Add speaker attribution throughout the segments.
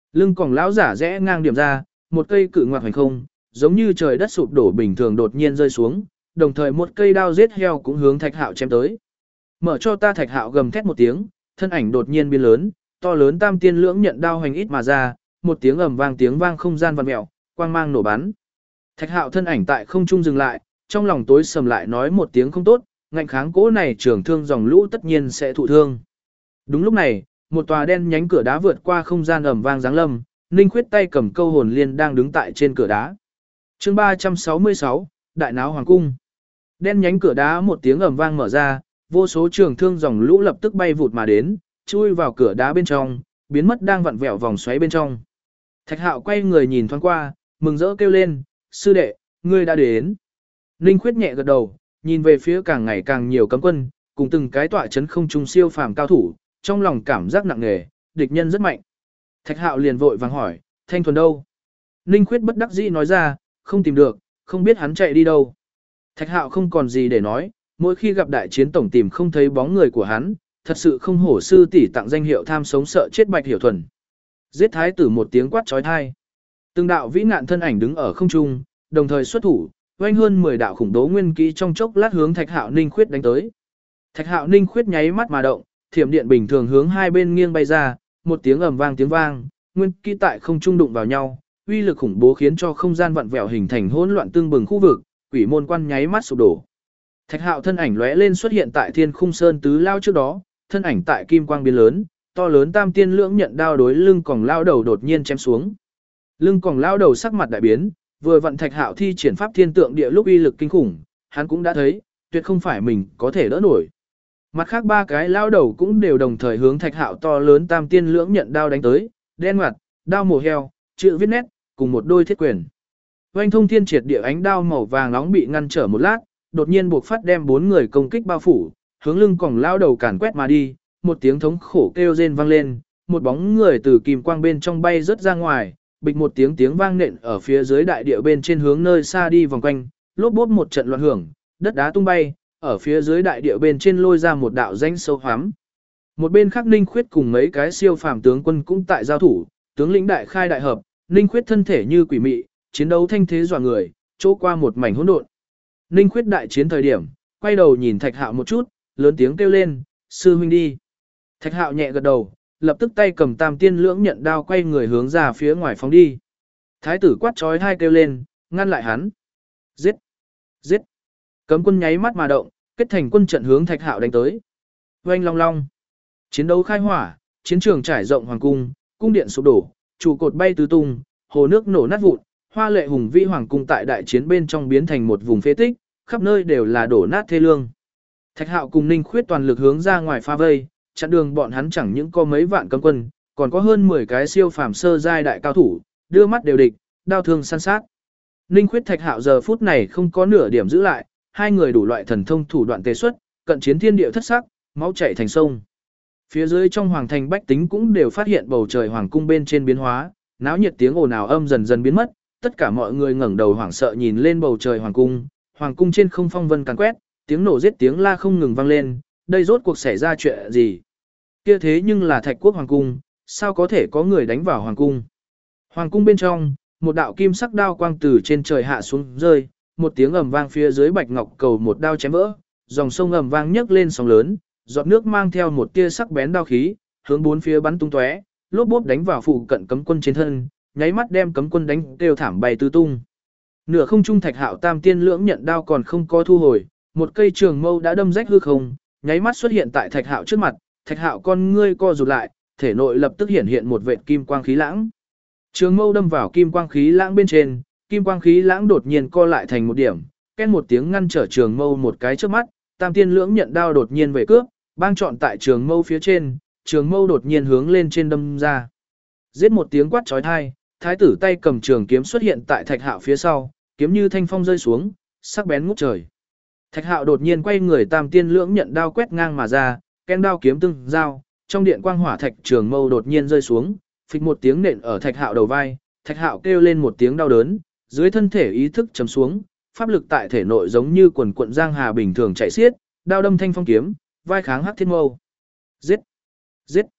Speaker 1: Lưng còng lão giả rẽ ngang điểm ra, một cây cự ngoạc hành không, giống như trời đất sụp đổ bình thường đột nhiên rơi xuống, đồng thời một cây đao giết heo cũng hướng Thạch Hạo chém tới. Mở cho ta. Thạch Hạo gầm thét một tiếng, thân ảnh đột nhiên biến lớn, to lớn tam tiên lưỡng nhận đao hành ít mà ra, một tiếng ầm vang tiếng vang không gian vặn mèo, quang mang nổ bắn. Thạch Hạo thân ảnh tại không trung dừng lại, trong lòng tối sầm lại nói một tiếng không tốt, ngạnh kháng cỗ này trường thương dòng lũ tất nhiên sẽ thụ thương. Đúng lúc này, một tòa đen nhánh cửa đá vượt qua không gian ầm vang giáng lâm, Ninh Khuyết tay cầm câu hồn liên đang đứng tại trên cửa đá. Chương 366, Đại náo hoàng cung. Đen nhánh cửa đá một tiếng ầm vang mở ra, vô số trường thương dòng lũ lập tức bay vụt mà đến, chui vào cửa đá bên trong, biến mất đang vặn vẹo vòng xoáy bên trong. Thạch Hạo quay người nhìn thoáng qua, mừng rỡ kêu lên, sư đệ, ngươi đã đến. Ninh Khuyết nhẹ gật đầu, nhìn về phía càng ngày càng nhiều cấm quân, cùng từng cái tọa chấn không trung siêu phàm cao thủ, trong lòng cảm giác nặng nề, địch nhân rất mạnh. Thạch Hạo liền vội vàng hỏi, Thanh Thuần đâu? Ninh Khuyết bất đắc dĩ nói ra, không tìm được, không biết hắn chạy đi đâu. Thạch Hạo không còn gì để nói, mỗi khi gặp đại chiến tổng tìm không thấy bóng người của hắn, thật sự không hổ sư tỷ tặng danh hiệu tham sống sợ chết Bạch Hiểu Thuần. Giết thái tử một tiếng quát chói tai. Từng đạo vĩ nạn thân ảnh đứng ở không trung, đồng thời xuất thủ, oanh hơn 10 đạo khủng bố nguyên kỹ trong chốc lát hướng Thạch Hạo Ninh Khuyết đánh tới. Thạch Hạo Ninh Khuyết nháy mắt mà động, thiểm điện bình thường hướng hai bên nghiêng bay ra, một tiếng ầm vang tiếng vang, nguyên kỹ tại không trung đụng vào nhau, uy lực khủng bố khiến cho không gian vặn vẹo hình thành hỗn loạn tương bừng khu vực, quỷ môn quan nháy mắt sụp đổ. Thạch Hạo thân ảnh lóe lên xuất hiện tại Thiên Khung Sơn tứ lao trước đó, thân ảnh tại kim quang biến lớn, to lớn tam tiên lưỡng nhận đao đối lưng còng lao đầu đột nhiên chém xuống. Lưng còng lao đầu sắc mặt đại biến, vừa vận Thạch Hạo thi triển pháp thiên tượng địa lúc uy lực kinh khủng, hắn cũng đã thấy, tuyệt không phải mình có thể đỡ nổi. Mặt khác ba cái lao đầu cũng đều đồng thời hướng Thạch Hạo to lớn tam tiên lưỡng nhận đao đánh tới, đen ngoặt, đao mổ heo, chữ viết nét, cùng một đôi thiết quyền. Oanh thông thiên triệt địa ánh đao màu vàng nóng bị ngăn trở một lát, đột nhiên buộc phát đem bốn người công kích bao phủ, hướng lưng còng lao đầu càn quét mà đi, một tiếng thống khổ kêu rên vang lên, một bóng người từ kim quang bên trong bay rớt ra ngoài, bịch một tiếng tiếng vang nện ở phía dưới đại địa bên trên hướng nơi xa đi vòng quanh, lốp bốp một trận loạn hưởng, đất đá tung bay, ở phía dưới đại địa bên trên lôi ra một đạo danh sâu hoắm. Một bên khác Ninh Khuyết cùng mấy cái siêu phàm tướng quân cũng tại giao thủ, tướng lĩnh đại khai đại hợp, Ninh Khuyết thân thể như quỷ mị, chiến đấu thanh thế dọa người, chỗ qua một mảnh hỗn độn. Ninh Khuyết đại chiến thời điểm, quay đầu nhìn Thạch Hạo một chút, lớn tiếng kêu lên, sư huynh đi. Thạch Hạo nhẹ gật đầu, lập tức tay cầm tam tiên lưỡng nhận đao quay người hướng ra phía ngoài phóng đi. Thái tử quát trói hai kêu lên, ngăn lại hắn. Giết! Giết! Cấm quân nháy mắt mà động, kết thành quân trận hướng Thạch Hạo đánh tới. Oanh long long! Chiến đấu khai hỏa, chiến trường trải rộng hoàng cung, cung điện sụp đổ, trụ cột bay tứ tung, hồ nước nổ nát vụn, hoa lệ hùng vĩ hoàng cung tại đại chiến bên trong biến thành một vùng phế tích, khắp nơi đều là đổ nát thê lương. Thạch Hạo cùng Ninh Khuyết toàn lực hướng ra ngoài phá vây, chặn đường bọn hắn chẳng những có mấy vạn cấm quân, còn có hơn 10 cái siêu phàm sơ giai đại cao thủ, đưa mắt đều địch, đao thương săn sát. Ninh Khuyết Thạch Hạo giờ phút này không có nửa điểm giữ lại, hai người đủ loại thần thông thủ đoạn tề xuất, cận chiến thiên địa thất sắc, máu chảy thành sông. Phía dưới trong hoàng thành bách tính cũng đều phát hiện bầu trời hoàng cung bên trên biến hóa, náo nhiệt tiếng ồn ào âm dần dần biến mất, tất cả mọi người ngẩng đầu hoảng sợ nhìn lên bầu trời hoàng cung trên không phong vân càn quét, tiếng nổ giết tiếng la không ngừng vang lên, đây rốt cuộc xảy ra chuyện gì? Kia thế nhưng là Thạch Quốc hoàng cung, sao có thể có người đánh vào hoàng cung? Hoàng cung bên trong, một đạo kim sắc đao quang từ trên trời hạ xuống rơi, một tiếng ầm vang phía dưới bạch ngọc cầu một đao chém vỡ, dòng sông ầm vang nhấc lên sóng lớn, giọt nước mang theo một tia sắc bén đao khí, hướng bốn phía bắn tung tóe, lốp bốp đánh vào phụ cận cấm quân trên thân, nháy mắt đem cấm quân đánh đều thảm bay tứ tung. Nửa không trung Thạch Hạo tam tiên lưỡng nhận đao còn không có thu hồi, một cây trường mâu đã đâm rách hư không, nháy mắt xuất hiện tại Thạch Hạo trước mặt, Thạch Hạo con ngươi co rụt lại, thể nội lập tức hiện một vệt kim quang khí lãng. Trường mâu đâm vào kim quang khí lãng bên trên, kim quang khí lãng đột nhiên co lại thành một điểm, két một tiếng ngăn trở trường mâu một cái trước mắt, tam tiên lưỡng nhận đao đột nhiên về cướp, bang trọn tại trường mâu phía trên, trường mâu đột nhiên hướng lên trên đâm ra. Giết một tiếng quát chói tai, thái tử tay cầm trường kiếm xuất hiện tại Thạch Hạo phía sau, kiếm như thanh phong rơi xuống, sắc bén ngút trời. Thạch Hạo đột nhiên quay người tam tiên lưỡng nhận đao quét ngang mà ra, ken đao kiếm tương giao, trong điện quang hỏa thạch trường mâu đột nhiên rơi xuống, phịch một tiếng nện ở Thạch Hạo đầu vai, Thạch Hạo kêu lên một tiếng đau đớn, dưới thân thể ý thức trầm xuống, pháp lực tại thể nội giống như quần cuộn giang hà bình thường chảy xiết, đao đâm thanh phong kiếm, vai kháng hắc thiên mâu. Giết! Giết!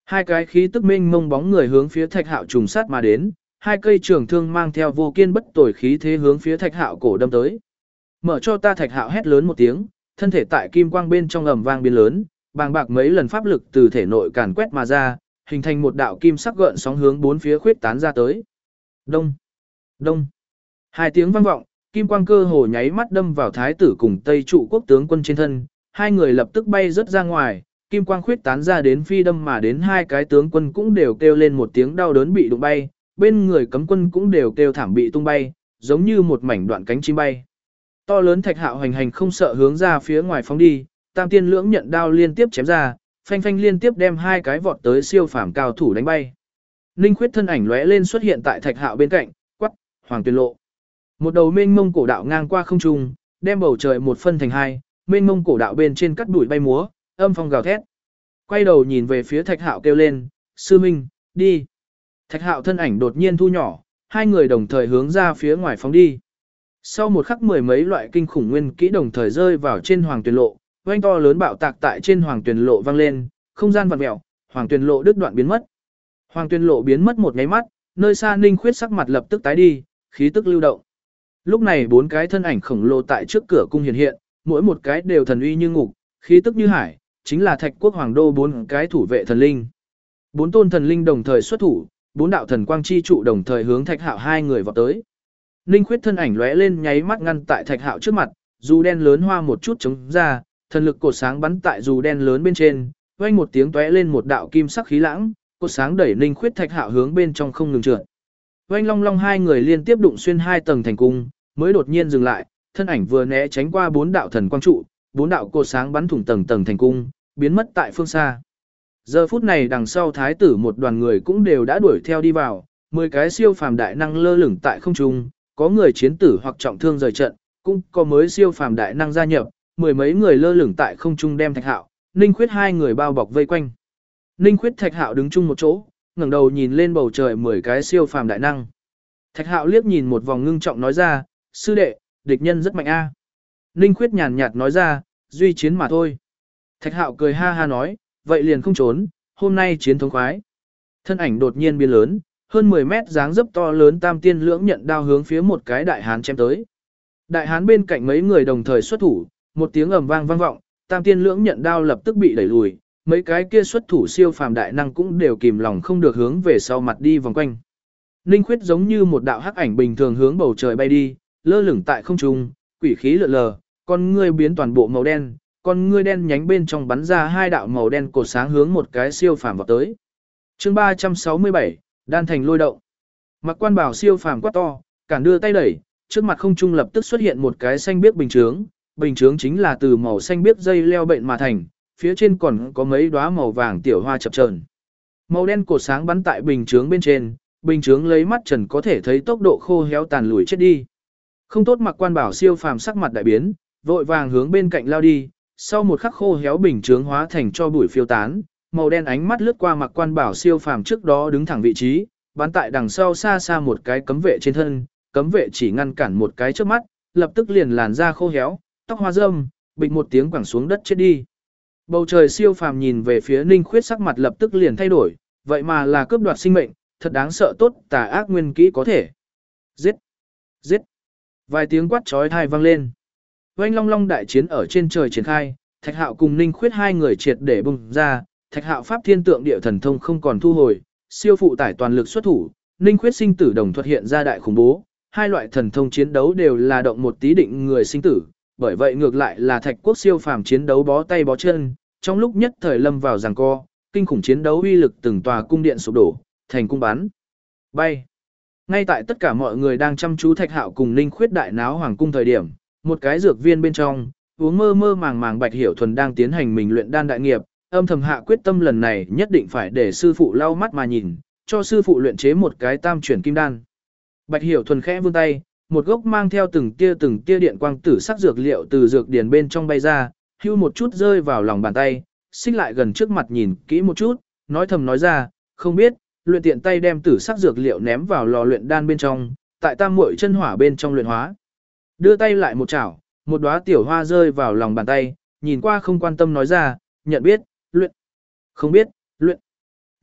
Speaker 1: Hai cái khí tức mênh mông bóng người hướng phía Thạch Hạo trùng sát mà đến, hai cây trường thương mang theo vô kiên bất tồi khí thế hướng phía Thạch Hạo cổ đâm tới. Mở cho ta. Thạch Hạo hét lớn một tiếng, thân thể tại kim quang bên trong ầm vang biến lớn, bàng bạc mấy lần pháp lực từ thể nội càn quét mà ra, hình thành một đạo kim sắc gợn sóng hướng bốn phía khuyết tán ra tới. Đông, đông. Hai tiếng vang vọng, kim quang cơ hồ nháy mắt đâm vào thái tử cùng Tây trụ quốc tướng quân trên thân, hai người lập tức bay rất ra ngoài, kim quang khuyết tán ra đến phi đâm mà đến hai cái tướng quân cũng đều kêu lên một tiếng đau đớn bị đụng bay, bên người cấm quân cũng đều kêu thảm bị tung bay, giống như một mảnh đoạn cánh chim bay. To lớn Thạch Hạo hành hành không sợ hướng ra phía ngoài phóng đi, tam tiên lưỡng nhận đao liên tiếp chém ra, phanh phanh liên tiếp đem hai cái vọt tới siêu phàm cao thủ đánh bay. Ninh Khuyết thân ảnh lóe lên xuất hiện tại Thạch Hạo bên cạnh, quắc, Hoàng Tuyền Lộ. Một đầu mênh mông cổ đạo ngang qua không trung, đem bầu trời một phân thành hai, mênh mông cổ đạo bên trên cắt đuổi bay múa, âm phong gào thét. Quay đầu nhìn về phía Thạch Hạo kêu lên, sư minh, đi. Thạch Hạo thân ảnh đột nhiên thu nhỏ, hai người đồng thời hướng ra phía ngoài phóng đi. Sau một khắc mười mấy loại kinh khủng nguyên kỹ đồng thời rơi vào trên Hoàng Tuyền Lộ, oanh to lớn bạo tạc tại trên Hoàng Tuyền Lộ vang lên, không gian vặn vẹo, Hoàng Tuyền Lộ đứt đoạn biến mất. Hoàng Tuyền Lộ biến mất một nháy mắt, nơi xa Ninh Khuyết sắc mặt lập tức tái đi, khí tức lưu động. Lúc này bốn cái thân ảnh khổng lồ tại trước cửa cung hiện hiện, mỗi một cái đều thần uy như ngục, khí tức như hải, chính là Thạch Quốc Hoàng đô bốn cái thủ vệ thần linh. Bốn tôn thần linh đồng thời xuất thủ, bốn đạo thần quang chi trụ đồng thời hướng Thạch Hạo hai người vọt tới. Ninh Khuyết thân ảnh lóe lên nháy mắt ngăn tại Thạch Hạo trước mặt, dù đen lớn hoa một chút chống ra, thần lực cột sáng bắn tại dù đen lớn bên trên, vang một tiếng tóe lên một đạo kim sắc khí lãng, cột sáng đẩy Ninh Khuyết Thạch Hạo hướng bên trong không ngừng trượt. Vang long long hai người liên tiếp đụng xuyên hai tầng thành cung, mới đột nhiên dừng lại, thân ảnh vừa né tránh qua bốn đạo thần quang trụ, bốn đạo cột sáng bắn thủng tầng tầng thành cung, biến mất tại phương xa. Giờ phút này đằng sau thái tử một đoàn người cũng đều đã đuổi theo đi vào, 10 cái siêu phàm đại năng lơ lửng tại không trung, có người chiến tử hoặc trọng thương rời trận, cũng có mới siêu phàm đại năng gia nhập, mười mấy người lơ lửng tại không trung đem Thạch Hạo, Ninh Khuyết hai người bao bọc vây quanh. Ninh Khuyết Thạch Hạo đứng chung một chỗ, ngẩng đầu nhìn lên bầu trời 10 cái siêu phàm đại năng. Thạch Hạo liếc nhìn một vòng ngưng trọng nói ra, sư đệ, địch nhân rất mạnh a. Ninh Khuyết nhàn nhạt nói ra, duy chiến mà thôi. Thạch Hạo cười ha ha nói, vậy liền không trốn, hôm nay chiến thống khoái. Thân ảnh đột nhiên biến lớn, hơn 10 mét dáng dấp to lớn tam tiên lưỡng nhận đao hướng phía một cái đại hán chém tới. Đại hán bên cạnh mấy người đồng thời xuất thủ, một tiếng ầm vang vang vọng, tam tiên lưỡng nhận đao lập tức bị đẩy lùi, mấy cái kia xuất thủ siêu phàm đại năng cũng đều kìm lòng không được hướng về sau mặt đi vòng quanh. Ninh Khuyết giống như một đạo hắc ảnh bình thường hướng bầu trời bay đi, lơ lửng tại không trung, quỷ khí lượn lờ, con ngươi biến toàn bộ màu đen, con ngươi đen nhánh bên trong bắn ra hai đạo màu đen cột sáng hướng một cái siêu phàm vào tới. Chương 367, Đan thành lôi động. Mặc Quan Bảo siêu phàm quát to, cản đưa tay đẩy, trước mặt không trung lập tức xuất hiện một cái xanh biếc bình chướng chính là từ màu xanh biếc dây leo bệnh mà thành, phía trên còn có mấy đóa màu vàng tiểu hoa chập chờn. Màu đen cột sáng bắn tại bình chướng bên trên, bình chướng lấy mắt trần có thể thấy tốc độ khô héo tàn lùi chết đi. Không tốt. Mặc Quan Bảo siêu phàm sắc mặt đại biến, vội vàng hướng bên cạnh lao đi, sau một khắc khô héo bình chướng hóa thành cho bụi phiêu tán, màu đen ánh mắt lướt qua Mặc Quan Bảo siêu phàm trước đó đứng thẳng vị trí, bắn tại đằng sau xa xa một cái cấm vệ trên thân, cấm vệ chỉ ngăn cản một cái trước mắt, lập tức liền làn da khô héo, tóc hoa râm, bịch một tiếng quẳng xuống đất chết đi. Bầu trời siêu phàm nhìn về phía Ninh Khuyết sắc mặt lập tức liền thay đổi, vậy mà là cướp đoạt sinh mệnh, thật đáng sợ tốt tà ác nguyên kỹ có thể. Giết! Giết! Vài tiếng quát chói tai vang lên. Oanh long long đại chiến ở trên trời triển khai, Thạch Hạo cùng Ninh Khuyết hai người triệt để bùng ra, Thạch Hạo pháp thiên tượng địa thần thông không còn thu hồi, siêu phụ tải toàn lực xuất thủ, Ninh Khuyết sinh tử đồng thuật hiện ra đại khủng bố, hai loại thần thông chiến đấu đều là động một tí định người sinh tử, bởi vậy ngược lại là Thạch Quốc siêu phàm chiến đấu bó tay bó chân, trong lúc nhất thời lâm vào giằng co, kinh khủng chiến đấu uy lực từng tòa cung điện sụp đổ, thành cung bắn bay. Ngay tại tất cả mọi người đang chăm chú Thạch Hạo cùng Ninh Khuyết đại náo hoàng cung thời điểm, một cái dược viên bên trong, uống mơ mơ màng màng Bạch Hiểu Thuần đang tiến hành mình luyện đan đại nghiệp, âm thầm hạ quyết tâm lần này nhất định phải để sư phụ lau mắt mà nhìn, cho sư phụ luyện chế một cái tam chuyển kim đan. Bạch Hiểu Thuần khẽ vươn tay, một gốc mang theo từng tia điện quang tử sắc dược liệu từ dược điển bên trong bay ra, hưu một chút rơi vào lòng bàn tay, xích lại gần trước mặt nhìn kỹ một chút, nói thầm nói ra, không biết, luyện tiện tay đem tử sắc dược liệu ném vào lò luyện đan bên trong, tại tam muội chân hỏa bên trong luyện hóa. Đưa tay lại một chảo, một đóa tiểu hoa rơi vào lòng bàn tay, nhìn qua không quan tâm nói ra, nhận biết, luyện. Không biết, luyện.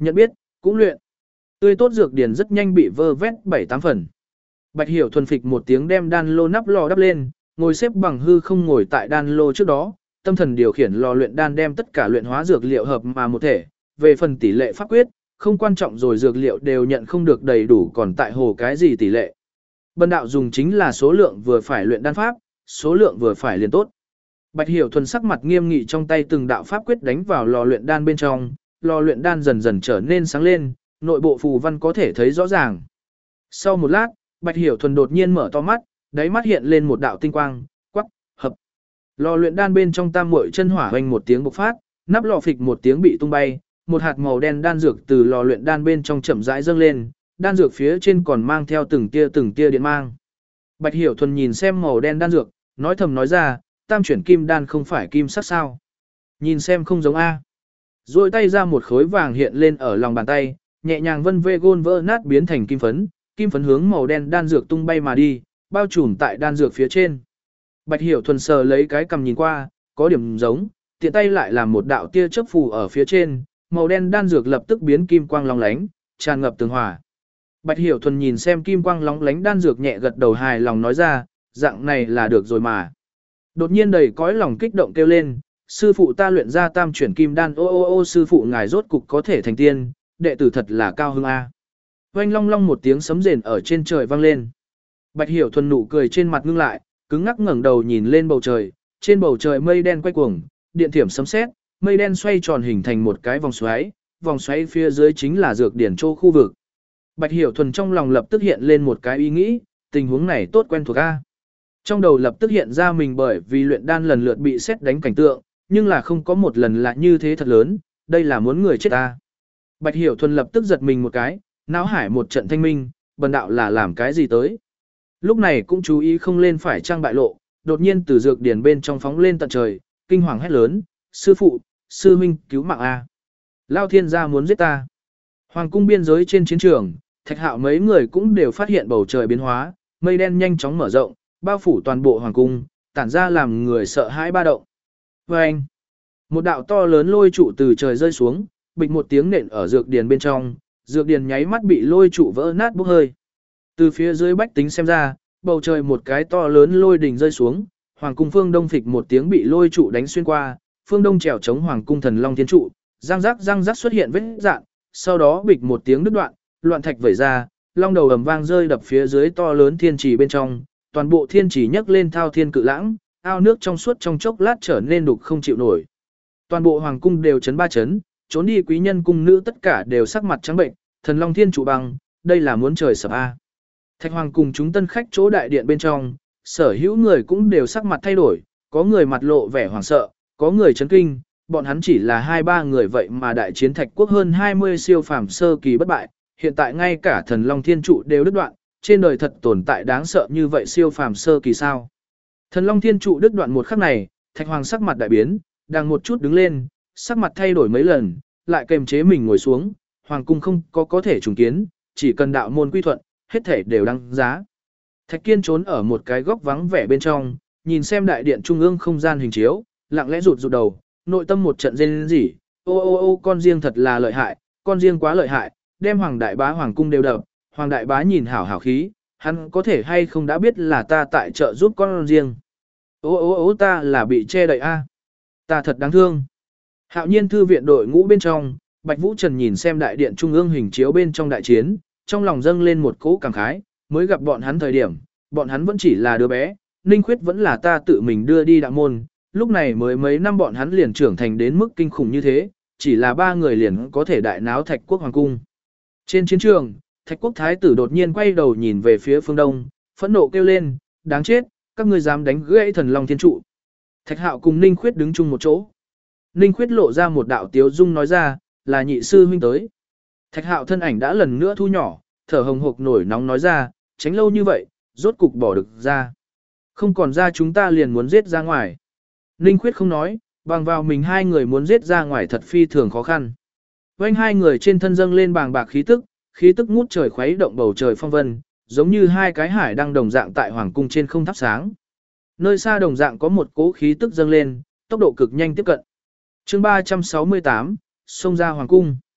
Speaker 1: Nhận biết, cũng luyện. Tươi tốt dược điển rất nhanh bị vơ vét 7-8 phần. Bạch Hiểu thuần phịch một tiếng đem đan lô nắp lò đắp lên, ngồi xếp bằng hư không ngồi tại đan lô trước đó, tâm thần điều khiển lò luyện đan đem tất cả luyện hóa dược liệu hợp mà một thể, về phần tỷ lệ pháp quyết, không quan trọng rồi dược liệu đều nhận không được đầy đủ còn tại hồ cái gì tỷ lệ. Bần đạo dùng chính là số lượng vừa phải luyện đan pháp, số lượng vừa phải liền tốt. Bạch Hiểu thuần sắc mặt nghiêm nghị trong tay từng đạo pháp quyết đánh vào lò luyện đan bên trong, lò luyện đan dần dần trở nên sáng lên, nội bộ phù văn có thể thấy rõ ràng. Sau một lát, Bạch Hiểu thuần đột nhiên mở to mắt, đáy mắt hiện lên một đạo tinh quang, quắc, hợp. Lò luyện đan bên trong tam muội chân hỏa hoành một tiếng bộc phát, nắp lò phịch một tiếng bị tung bay, một hạt màu đen đan dược từ lò luyện đan bên trong chậm rãi dâng lên, đan dược phía trên còn mang theo từng tia điện mang. Bạch Hiểu thuần nhìn xem màu đen đan dược, nói thầm nói ra, tam chuyển kim đan không phải kim sắc sao? Nhìn xem không giống a. Rồi tay ra một khối vàng hiện lên ở lòng bàn tay, nhẹ nhàng vân vê gôn vỡ nát biến thành kim phấn hướng màu đen đan dược tung bay mà đi, bao trùm tại đan dược phía trên. Bạch Hiểu thuần sờ lấy cái cầm nhìn qua, có điểm giống, tiện tay lại làm một đạo tia chớp phù ở phía trên, màu đen đan dược lập tức biến kim quang long lánh, tràn ngập tường hòa. Bạch Hiểu thuần nhìn xem kim quang lóng lánh đan dược nhẹ gật đầu hài lòng nói ra, dạng này là được rồi mà. Đột nhiên đầy cõi lòng kích động kêu lên, sư phụ ta luyện ra tam chuyển kim đan, ô sư phụ ngài rốt cục có thể thành tiên, đệ tử thật là cao hưng a. Oanh long long một tiếng sấm rền ở trên trời vang lên. Bạch Hiểu thuần nụ cười trên mặt ngưng lại, cứng ngắc ngẩng đầu nhìn lên bầu trời, trên bầu trời mây đen quay cuồng, điện thiểm sấm sét, mây đen xoay tròn hình thành một cái vòng xoáy phía dưới chính là dược điển châu khu vực. Bạch Hiểu thuần trong lòng lập tức hiện lên một cái ý nghĩ, tình huống này tốt quen thuộc a. Trong đầu lập tức hiện ra mình bởi vì luyện đan lần lượt bị sét đánh cảnh tượng, nhưng là không có một lần là như thế thật lớn, đây là muốn người chết ta. Bạch Hiểu thuần lập tức giật mình một cái, não hải một trận thanh minh, bần đạo là làm cái gì tới. Lúc này cũng chú ý không lên phải trang bại lộ, đột nhiên từ dược điển bên trong phóng lên tận trời, kinh hoàng hét lớn, sư phụ, sư huynh, cứu mạng a! Lao thiên gia muốn giết ta. Hoàng cung biên giới trên chiến trường, Thạch Hạo mấy người cũng đều phát hiện bầu trời biến hóa, mây đen nhanh chóng mở rộng, bao phủ toàn bộ hoàng cung, tản ra làm người sợ hãi ba động. Vâng! Một đạo to lớn lôi trụ từ trời rơi xuống, bịch một tiếng nện ở dược điển bên trong, dược điển nháy mắt bị lôi trụ vỡ nát bốc hơi. Từ phía dưới bách tính xem ra, bầu trời một cái to lớn lôi đỉnh rơi xuống, hoàng cung phương đông phịch một tiếng bị lôi trụ đánh xuyên qua, phương đông trèo chống hoàng cung thần long thiên trụ, răng rắc xuất hiện vết dạn, sau đó bịch một tiếng đứt đoạn, loạn thạch vẩy ra, long đầu ầm vang rơi đập phía dưới to lớn thiên trì bên trong, toàn bộ thiên trì nhấc lên thao thiên cự lãng, ao nước trong suốt trong chốc lát trở nên đục không chịu nổi. Toàn bộ hoàng cung đều chấn ba chấn, trốn đi quý nhân cung nữ tất cả đều sắc mặt trắng bệnh, thần long thiên trụ băng, đây là muốn trời sập a. Thạch Hoàng cùng chúng tân khách chỗ đại điện bên trong, sở hữu người cũng đều sắc mặt thay đổi, có người mặt lộ vẻ hoảng sợ, có người chấn kinh, bọn hắn chỉ là 2-3 người vậy mà đại chiến Thạch quốc hơn 20 siêu phàm sơ kỳ bất bại, hiện tại ngay cả thần long thiên trụ đều đứt đoạn, trên đời thật tồn tại đáng sợ như vậy siêu phàm sơ kỳ sao? Thần long thiên trụ đứt đoạn một khắc này, Thạch Hoàng sắc mặt đại biến, đang một chút đứng lên, sắc mặt thay đổi mấy lần, lại kềm chế mình ngồi xuống, hoàng cung không có thể trùng kiến, chỉ cần đạo môn quy thuận, hết thể đều đăng giá. Thạch Kiên trốn ở một cái góc vắng vẻ bên trong, nhìn xem đại điện trung ương không gian hình chiếu, lặng lẽ rụt đầu, nội tâm một trận rên rỉ, ô con riêng thật là lợi hại, con riêng quá lợi hại, đem hoàng đại bá hoàng cung đều đập, hoàng đại bá nhìn hảo khí, hắn có thể hay không đã biết là ta tại trợ giúp con riêng. Ta là bị che đậy a, ta thật đáng thương. Hạo Nhiên thư viện đội ngũ bên trong, Bạch Vũ Trần nhìn xem đại điện trung ương hình chiếu bên trong đại chiến, trong lòng dâng lên một cỗ cảm khái, mới gặp bọn hắn thời điểm, bọn hắn vẫn chỉ là đứa bé, Ninh Khuyết vẫn là ta tự mình đưa đi đạo môn, lúc này mới mấy năm bọn hắn liền trưởng thành đến mức kinh khủng như thế, chỉ là 3 người liền có thể đại náo Thạch quốc hoàng cung. Trên chiến trường, Thạch quốc thái tử đột nhiên quay đầu nhìn về phía phương đông, phẫn nộ kêu lên, đáng chết, các ngươi dám đánh gãy thần long thiên trụ. Thạch Hạo cùng Ninh Khuyết đứng chung một chỗ. Ninh Khuyết lộ ra một đạo tiếu dung nói ra, là nhị sư huynh tới. Thạch Hạo thân ảnh đã lần nữa thu nhỏ, thở hồng hộc nổi nóng nói ra, tránh lâu như vậy, rốt cục bỏ được ra. Không còn ra chúng ta liền muốn giết ra ngoài. Ninh Khuyết không nói, bằng vào mình 2 người muốn giết ra ngoài thật phi thường khó khăn. Quanh 2 người trên thân dâng lên bàng bạc khí tức ngút trời khuấy động bầu trời phong vân, giống như 2 cái hải đăng đồng dạng tại hoàng cung trên không thắp sáng. Nơi xa đồng dạng có một cỗ khí tức dâng lên, tốc độ cực nhanh tiếp cận. Chương 368, xông ra hoàng cung.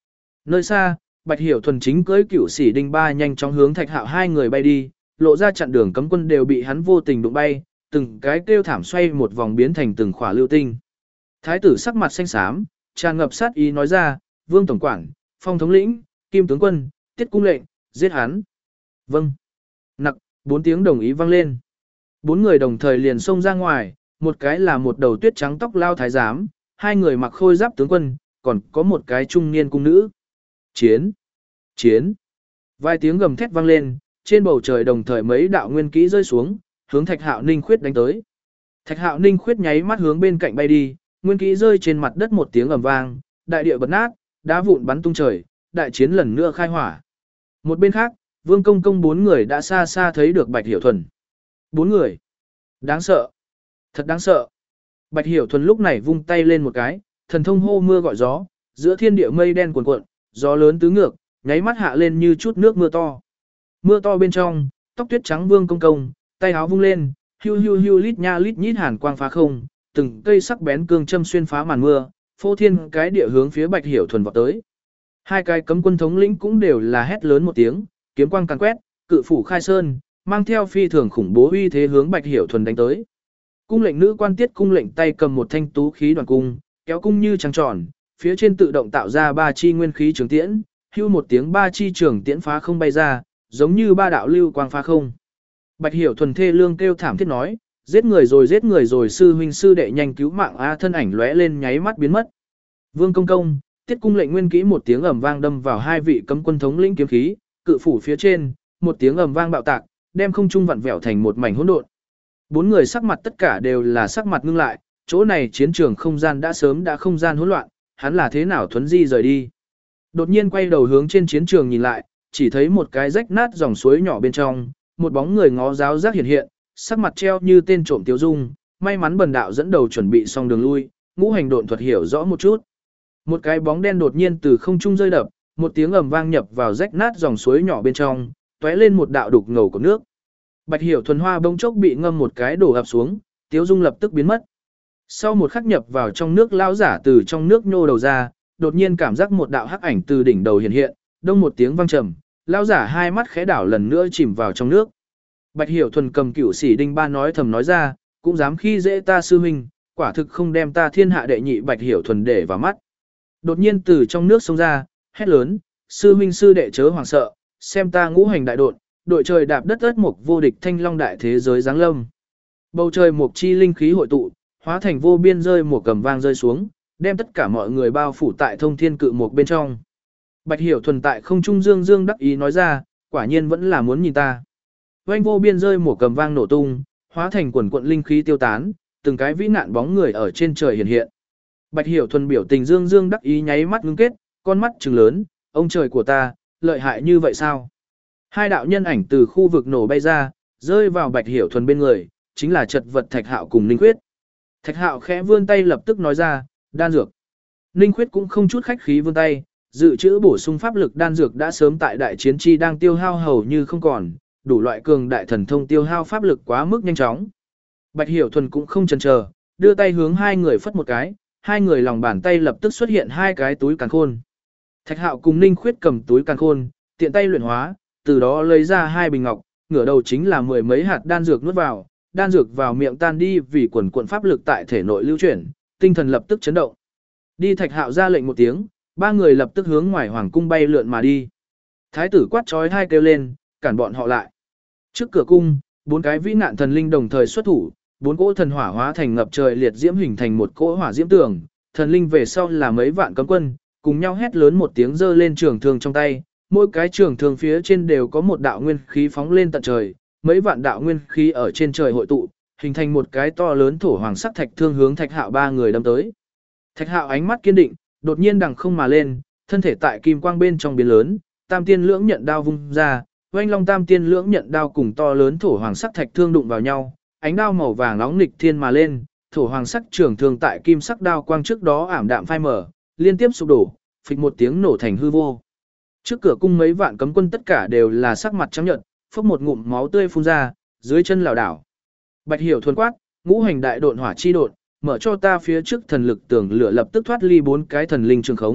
Speaker 1: Nơi xa, Bạch Hiểu Thuần chính cưỡi Cửu Sĩ Đinh Ba nhanh chóng hướng Thạch Hạo hai người bay đi, lộ ra chặn đường cấm quân đều bị hắn vô tình đụng bay, từng cái kêu thảm xoay một vòng biến thành từng khỏa lưu tinh. Thái tử sắc mặt xanh xám, tràn ngập sát ý nói ra, Vương tổng quản, Phong thống lĩnh, Kim tướng quân, Tiết cung lệnh, giết hắn. Vâng. Nặc, 4 tiếng đồng ý vang lên. 4 người đồng thời liền xông ra ngoài, một cái là một đầu tuyết trắng tóc lao thái giám, hai người mặc khôi giáp tướng quân, còn có một cái trung niên cung nữ. Chiến! Chiến! Vài tiếng gầm thét vang lên, trên bầu trời đồng thời mấy đạo nguyên kỹ rơi xuống, hướng Thạch Hạo Ninh Khuyết đánh tới. Thạch Hạo Ninh Khuyết nháy mắt hướng bên cạnh bay đi, nguyên kỹ rơi trên mặt đất một tiếng ầm vang, đại địa bật nát, đá vụn bắn tung trời, đại chiến lần nữa khai hỏa. Một bên khác, Vương Công Công 4 người đã xa xa thấy được Bạch Hiểu Thuần. 4 người. Đáng sợ. Thật đáng sợ. Bạch Hiểu Thuần lúc này vung tay lên một cái, thần thông hô mưa gọi gió, giữa thiên địa mây đen cuồn cuộn, gió lớn tứ ngược, nháy mắt hạ lên như chút nước mưa to. Mưa to bên trong, tóc tuyết trắng Vương Công Công, tay áo vung lên, hưu hưu hưu lít nha lít nhít hàn quang phá không, từng cây sắc bén cương châm xuyên phá màn mưa, phô thiên cái địa hướng phía Bạch Hiểu Thuần vọt tới. Hai cái cấm quân thống lĩnh cũng đều là hét lớn một tiếng, kiếm quang càn quét, cự phủ khai sơn, mang theo phi thường khủng bố uy thế hướng Bạch Hiểu Thuần đánh tới. Cung lệnh nữ quan Tiết cung lệnh tay cầm một thanh tú khí đoàn cung, kéo cung như trăng tròn, phía trên tự động tạo ra 3 chi nguyên khí trường tiễn, hưu một tiếng 3 chi trường tiễn phá không bay ra, giống như 3 đạo lưu quang phá không. Bạch Hiểu Thuần thê lương kêu thảm thiết nói, giết người rồi sư huynh sư đệ nhanh cứu mạng a, thân ảnh lóe lên nháy mắt biến mất. Vương Công Công, Tiết cung lệnh nguyên kỹ một tiếng ầm vang đâm vào hai vị cấm quân thống lĩnh kiếm khí, cự phủ phía trên, một tiếng ầm vang bạo tạc, đem không trung vặn vẹo thành một mảnh hỗn độn. 4 người sắc mặt tất cả đều là sắc mặt ngưng lại, chỗ này chiến trường không gian đã sớm đã không gian hỗn loạn, hắn là thế nào thuấn di rời đi. Đột nhiên quay đầu hướng trên chiến trường nhìn lại, chỉ thấy một cái rách nát dòng suối nhỏ bên trong, một bóng người ngó giáo giác hiện hiện, sắc mặt treo như tên trộm tiêu dung, may mắn bần đạo dẫn đầu chuẩn bị xong đường lui, ngũ hành độn thuật hiểu rõ một chút. Một cái bóng đen đột nhiên từ không trung rơi đập, một tiếng ầm vang nhập vào rách nát dòng suối nhỏ bên trong, tóe lên một đạo đục ngầu của nước. Bạch Hiểu Thuần hoa bông chốc bị ngâm một cái đổ ập xuống, Tiếu Dung lập tức biến mất. Sau một khắc nhập vào trong nước, lão giả từ trong nước nhô đầu ra, đột nhiên cảm giác một đạo hắc ảnh từ đỉnh đầu hiện hiện, đông một tiếng vang trầm, lão giả hai mắt khẽ đảo lần nữa chìm vào trong nước. Bạch Hiểu Thuần cầm Cửu Sĩ Đinh Ba nói thầm nói ra, cũng dám khi dễ ta sư huynh, quả thực không đem ta thiên hạ đệ nhị Bạch Hiểu Thuần để vào mắt. Đột nhiên từ trong nước xông ra, hét lớn, sư huynh sư đệ chớ hoảng sợ, xem ta ngũ hành đại độn, đội trời đạp đất ớt mục vô địch thanh long đại thế giới giáng lâm. Bầu trời mục chi linh khí hội tụ, hóa thành vô biên rơi một cầm vang rơi xuống, đem tất cả mọi người bao phủ tại thông thiên cự mục bên trong. Bạch Hiểu Thuần tại không trung dương dương đắc ý nói ra, quả nhiên vẫn là muốn nhìn ta. Oanh vô biên rơi một cầm vang nổ tung, hóa thành quần quận linh khí tiêu tán, từng cái vĩ nạn bóng người ở trên trời hiện hiện. Bạch Hiểu Thuần biểu tình dương dương đắc ý nháy mắt ngưng kết, con mắt trừng lớn, ông trời của ta, lợi hại như vậy sao? Hai đạo nhân ảnh từ khu vực nổ bay ra, rơi vào Bạch Hiểu Thuần bên người, chính là chật vật Thạch Hạo cùng Ninh Khuyết. Thạch Hạo khẽ vươn tay lập tức nói ra, đan dược. Ninh Khuyết cũng không chút khách khí vươn tay, dự trữ bổ sung pháp lực đan dược đã sớm tại đại chiến chi đang tiêu hao hầu như không còn, đủ loại cường đại thần thông tiêu hao pháp lực quá mức nhanh chóng. Bạch Hiểu Thuần cũng không chần chờ, đưa tay hướng hai người phất một cái, hai người lòng bàn tay lập tức xuất hiện hai cái túi càn khôn. Thạch Hạo cùng Ninh Khuyết cầm túi càn khôn, tiện tay luyện hóa, từ đó lấy ra hai bình ngọc, ngửa đầu chính là 10 mấy hạt đan dược nuốt vào, đan dược vào miệng tan đi vì quần cuộn pháp lực tại thể nội lưu chuyển, tinh thần lập tức chấn động. Đi Thạch Hạo ra lệnh một tiếng, ba người lập tức hướng ngoài hoàng cung bay lượn mà đi. Thái tử quát chói hai kêu lên, cản bọn họ lại. Trước cửa cung, 4 cái vĩ nạn thần linh đồng thời xuất thủ, 4 cỗ thần hỏa hóa thành ngập trời liệt diễm hình thành một cỗ hỏa diễm tường, thần linh về sau là mấy vạn cấm quân, cùng nhau hét lớn một tiếng giơ lên trường thương trong tay, mỗi cái trường thương phía trên đều có một đạo nguyên khí phóng lên tận trời, mấy vạn đạo nguyên khí ở trên trời hội tụ, hình thành một cái to lớn thổ hoàng sắc thạch thương hướng Thạch Hạo ba người đâm tới. Thạch Hạo ánh mắt kiên định, đột nhiên đằng không mà lên, thân thể tại kim quang bên trong biến lớn, tam tiên lưỡng nhận đao vung ra, oanh long tam tiên lưỡng nhận đao cùng to lớn thổ hoàng sắc thạch thương đụng vào nhau, ánh đao màu vàng nóng nghịch thiên mà lên, thổ hoàng sắc trường thương tại kim sắc đao quang trước đó ảm đạm phai mở, liên tiếp sụp đổ, phịch một tiếng nổ thành hư vô. Trước cửa cung mấy vạn cấm quân tất cả đều là sắc mặt trắng nhợt, phốc một ngụm máu tươi phun ra, dưới chân lảo đảo. Bạch Hiểu Thuần quát, ngũ hành đại độn hỏa chi độn, mở cho ta phía trước thần lực tường lửa lập tức thoát ly 4 cái thần linh trường khống,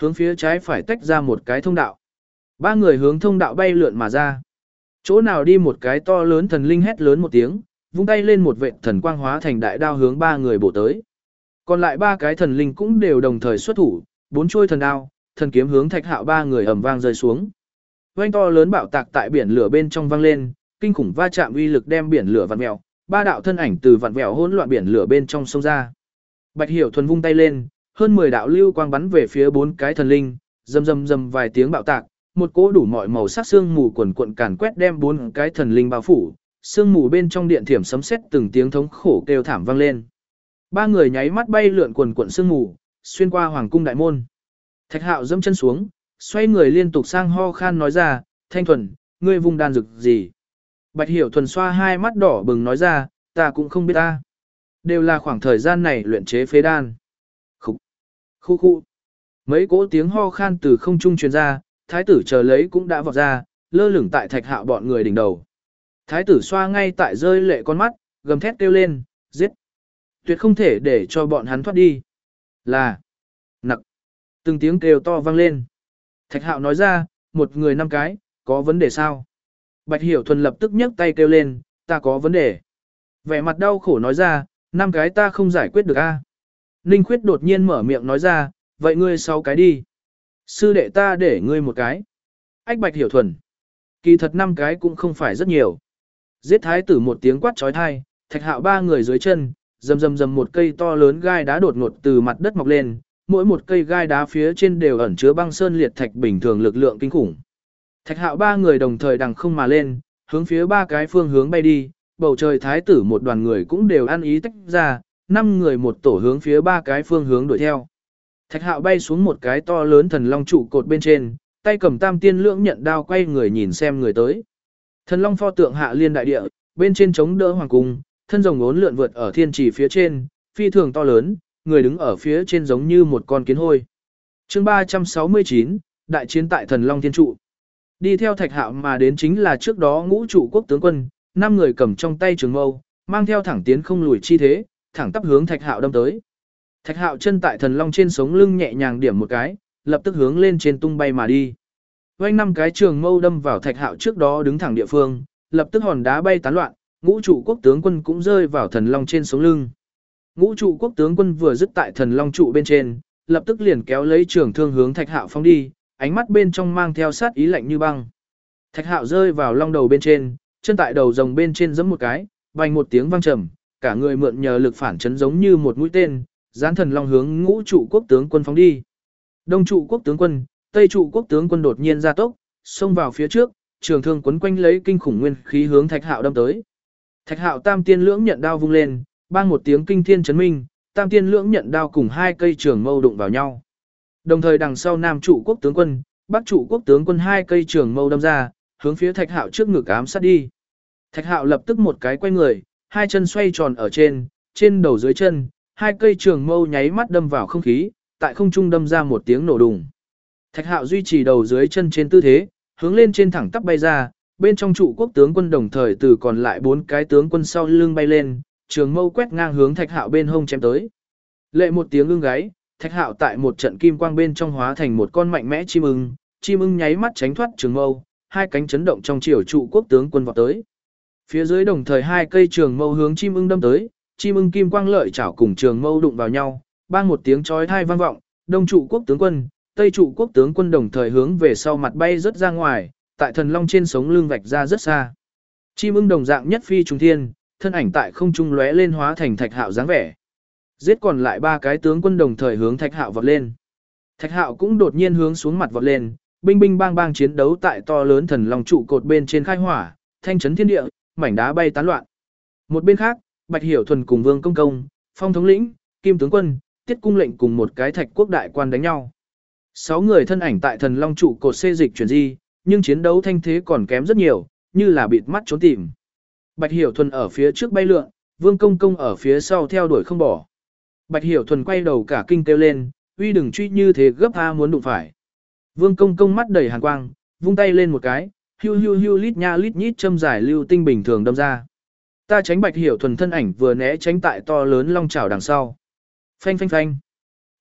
Speaker 1: hướng phía trái phải tách ra một cái thông đạo. Ba người hướng thông đạo bay lượn mà ra. Chỗ nào đi một cái to lớn thần linh hét lớn một tiếng, vung tay lên một vệt thần quang hóa thành đại đao hướng ba người bổ tới. Còn lại ba cái thần linh cũng đều đồng thời xuất thủ, bốn chuôi thần đao, thần kiếm hướng Thạch Hạo ba người ầm vang rơi xuống. Oanh to lớn bạo tạc tại biển lửa bên trong vang lên, kinh khủng va chạm uy lực đem biển lửa vặn vẹo, ba đạo thân ảnh từ vặn vẹo hỗn loạn biển lửa bên trong xông ra. Bạch Hiểu Thuần vung tay lên, hơn 10 đạo lưu quang bắn về phía bốn cái thần linh, rầm rầm rầm vài tiếng bạo tạc, một cỗ đủ mọi màu sắc sương mù quần cuộn càn quét đem bốn cái thần linh bao phủ, sương mù bên trong điện thiểm sấm sét từng tiếng thống khổ kêu thảm vang lên. Ba người nháy mắt bay lượn quần cuộn sương mù, xuyên qua hoàng cung đại môn. Thạch Hạo dẫm chân xuống, xoay người liên tục sang ho khan nói ra, Thanh Thuần, ngươi vùng đan dược gì? Bạch Hiểu Thuần xoa hai mắt đỏ bừng nói ra, ta cũng không biết ta. Đều là khoảng thời gian này luyện chế phế đan. Khúc, khu khu. Mấy cỗ tiếng ho khan từ không trung truyền ra, thái tử chờ lấy cũng đã vọt ra, lơ lửng tại Thạch Hạo bọn người đỉnh đầu. Thái tử xoa ngay tại rơi lệ con mắt, gầm thét kêu lên, giết. Tuyệt không thể để cho bọn hắn thoát đi. Là, nặc. Từng tiếng kêu to vang lên. Thạch Hạo nói ra, một người 5 cái, có vấn đề sao? Bạch Hiểu Thuần lập tức nhấc tay kêu lên, ta có vấn đề. Vẻ mặt đau khổ nói ra, 5 cái ta không giải quyết được a. Ninh Khuyết đột nhiên mở miệng nói ra, vậy ngươi 6 cái đi. Sư đệ ta để ngươi một cái. Ách Bạch Hiểu Thuần. Kỳ thật 5 cái cũng không phải rất nhiều. Giết thái tử một tiếng quát chói tai, Thạch Hạo ba người dưới chân, rầm rầm rầm một cây to lớn gai đá đột ngột từ mặt đất mọc lên, mỗi một cây gai đá phía trên đều ẩn chứa băng sơn liệt thạch bình thường lực lượng kinh khủng. Thạch Hạo ba người đồng thời đằng không mà lên, hướng phía ba cái phương hướng bay đi, bầu trời thái tử một đoàn người cũng đều ăn ý tách ra, 5 người một tổ hướng phía ba cái phương hướng đuổi theo. Thạch Hạo bay xuống một cái to lớn thần long trụ cột bên trên, tay cầm tam tiên lưỡng nhận đao quay người nhìn xem người tới. Thần long pho tượng hạ liên đại địa, bên trên chống đỡ hoàng cung, thân rồng uốn lượn vượt ở thiên trì phía trên, phi thường to lớn, người đứng ở phía trên giống như một con kiến hôi. Chương 369, đại chiến tại Thần Long Thiên trụ. Đi theo Thạch Hạo mà đến chính là trước đó Ngũ Trụ quốc tướng quân, 5 người cầm trong tay trường mâu, mang theo thẳng tiến không lùi chi thế, thẳng tắp hướng Thạch Hạo đâm tới. Thạch Hạo chân tại Thần Long trên sống lưng nhẹ nhàng điểm một cái, lập tức hướng lên trên tung bay mà đi. Vành 5 cái trường mâu đâm vào Thạch Hạo trước đó đứng thẳng địa phương, lập tức hòn đá bay tán loạn, Ngũ Trụ quốc tướng quân cũng rơi vào Thần Long trên sống lưng. Ngũ Trụ quốc tướng quân vừa dứt tại Thần Long trụ bên trên, lập tức liền kéo lấy trường thương hướng Thạch Hạo phóng đi, ánh mắt bên trong mang theo sát ý lạnh như băng. Thạch Hạo rơi vào long đầu bên trên, chân tại đầu rồng bên trên giẫm một cái, vang một tiếng vang trầm, cả người mượn nhờ lực phản chấn giống như một mũi tên, giáng Thần Long hướng Ngũ Trụ quốc tướng quân phóng đi. Đông Trụ quốc tướng quân, Tây Trụ quốc tướng quân đột nhiên ra tốc, xông vào phía trước, trường thương quấn quanh lấy kinh khủng nguyên khí hướng Thạch Hạo đâm tới. Thạch Hạo tam tiên lưỡng nhận đao vung lên, bang một tiếng kinh thiên chấn minh, tam tiên lưỡng nhận đao cùng 2 cây trường mâu đụng vào nhau. Đồng thời đằng sau Nam Trụ quốc tướng quân, Bắc Trụ quốc tướng quân 2 cây trường mâu đâm ra, hướng phía Thạch Hạo trước ngực ám sát đi. Thạch Hạo lập tức một cái quay người, 2 chân xoay tròn ở trên đầu dưới chân, 2 cây trường mâu nháy mắt đâm vào không khí, tại không trung đâm ra một tiếng nổ đùng. Thạch Hạo duy trì đầu dưới chân trên tư thế, hướng lên trên thẳng tắp bay ra, bên trong Trụ quốc tướng quân đồng thời từ còn lại 4 cái tướng quân sau lưng bay lên, trường mâu quét ngang hướng Thạch Hạo bên hông chém tới. Lệ một tiếng ưng gáy, Thạch Hạo tại một trận kim quang bên trong hóa thành một con mạnh mẽ chim ưng nháy mắt tránh thoát trường mâu, 2 cánh chấn động trong chiều Trụ quốc tướng quân vọt tới. Phía dưới đồng thời 2 cây trường mâu hướng chim ưng đâm tới, chim ưng kim quang lợi chảo cùng trường mâu đụng vào nhau, bang một tiếng chói tai vang vọng, Đông Trụ quốc tướng quân, Tây Trụ quốc tướng quân đồng thời hướng về sau mặt bay rất ra ngoài, tại Thần Long trên sống lưng vạch ra rất xa. Chim ưng đồng dạng nhất phi trùng thiên, thân ảnh tại không trung lóe lên hóa thành Thạch Hạo dáng vẻ. Giết còn lại 3 cái tướng quân đồng thời hướng Thạch Hạo vọt lên. Thạch Hạo cũng đột nhiên hướng xuống mặt vọt lên, binh binh bang bang chiến đấu tại to lớn Thần Long trụ cột bên trên khai hỏa, thanh chấn thiên địa, mảnh đá bay tán loạn. Một bên khác, Bạch Hiểu Thuần cùng Vương Công Công, Phong thống lĩnh, Kim tướng quân, Tiết cung lệnh cùng một cái Thạch quốc đại quan đánh nhau. 6 người thân ảnh tại Thần Long trụ cột xê dịch chuyển di, nhưng chiến đấu thanh thế còn kém rất nhiều, như là bịt mắt trốn tìm. Bạch Hiểu Thuần ở phía trước bay lượn, Vương Công Công ở phía sau theo đuổi không bỏ. Bạch Hiểu Thuần quay đầu cả kinh kêu lên, uy đừng truy như thế gấp a muốn đụng phải. Vương Công Công mắt đầy hàn quang, vung tay lên một cái, hiu hiu hiu lít nha lít nhít châm giải lưu tinh bình thường đâm ra. Ta tránh Bạch Hiểu Thuần thân ảnh vừa né tránh tại to lớn long chảo đằng sau. Phanh phanh phanh.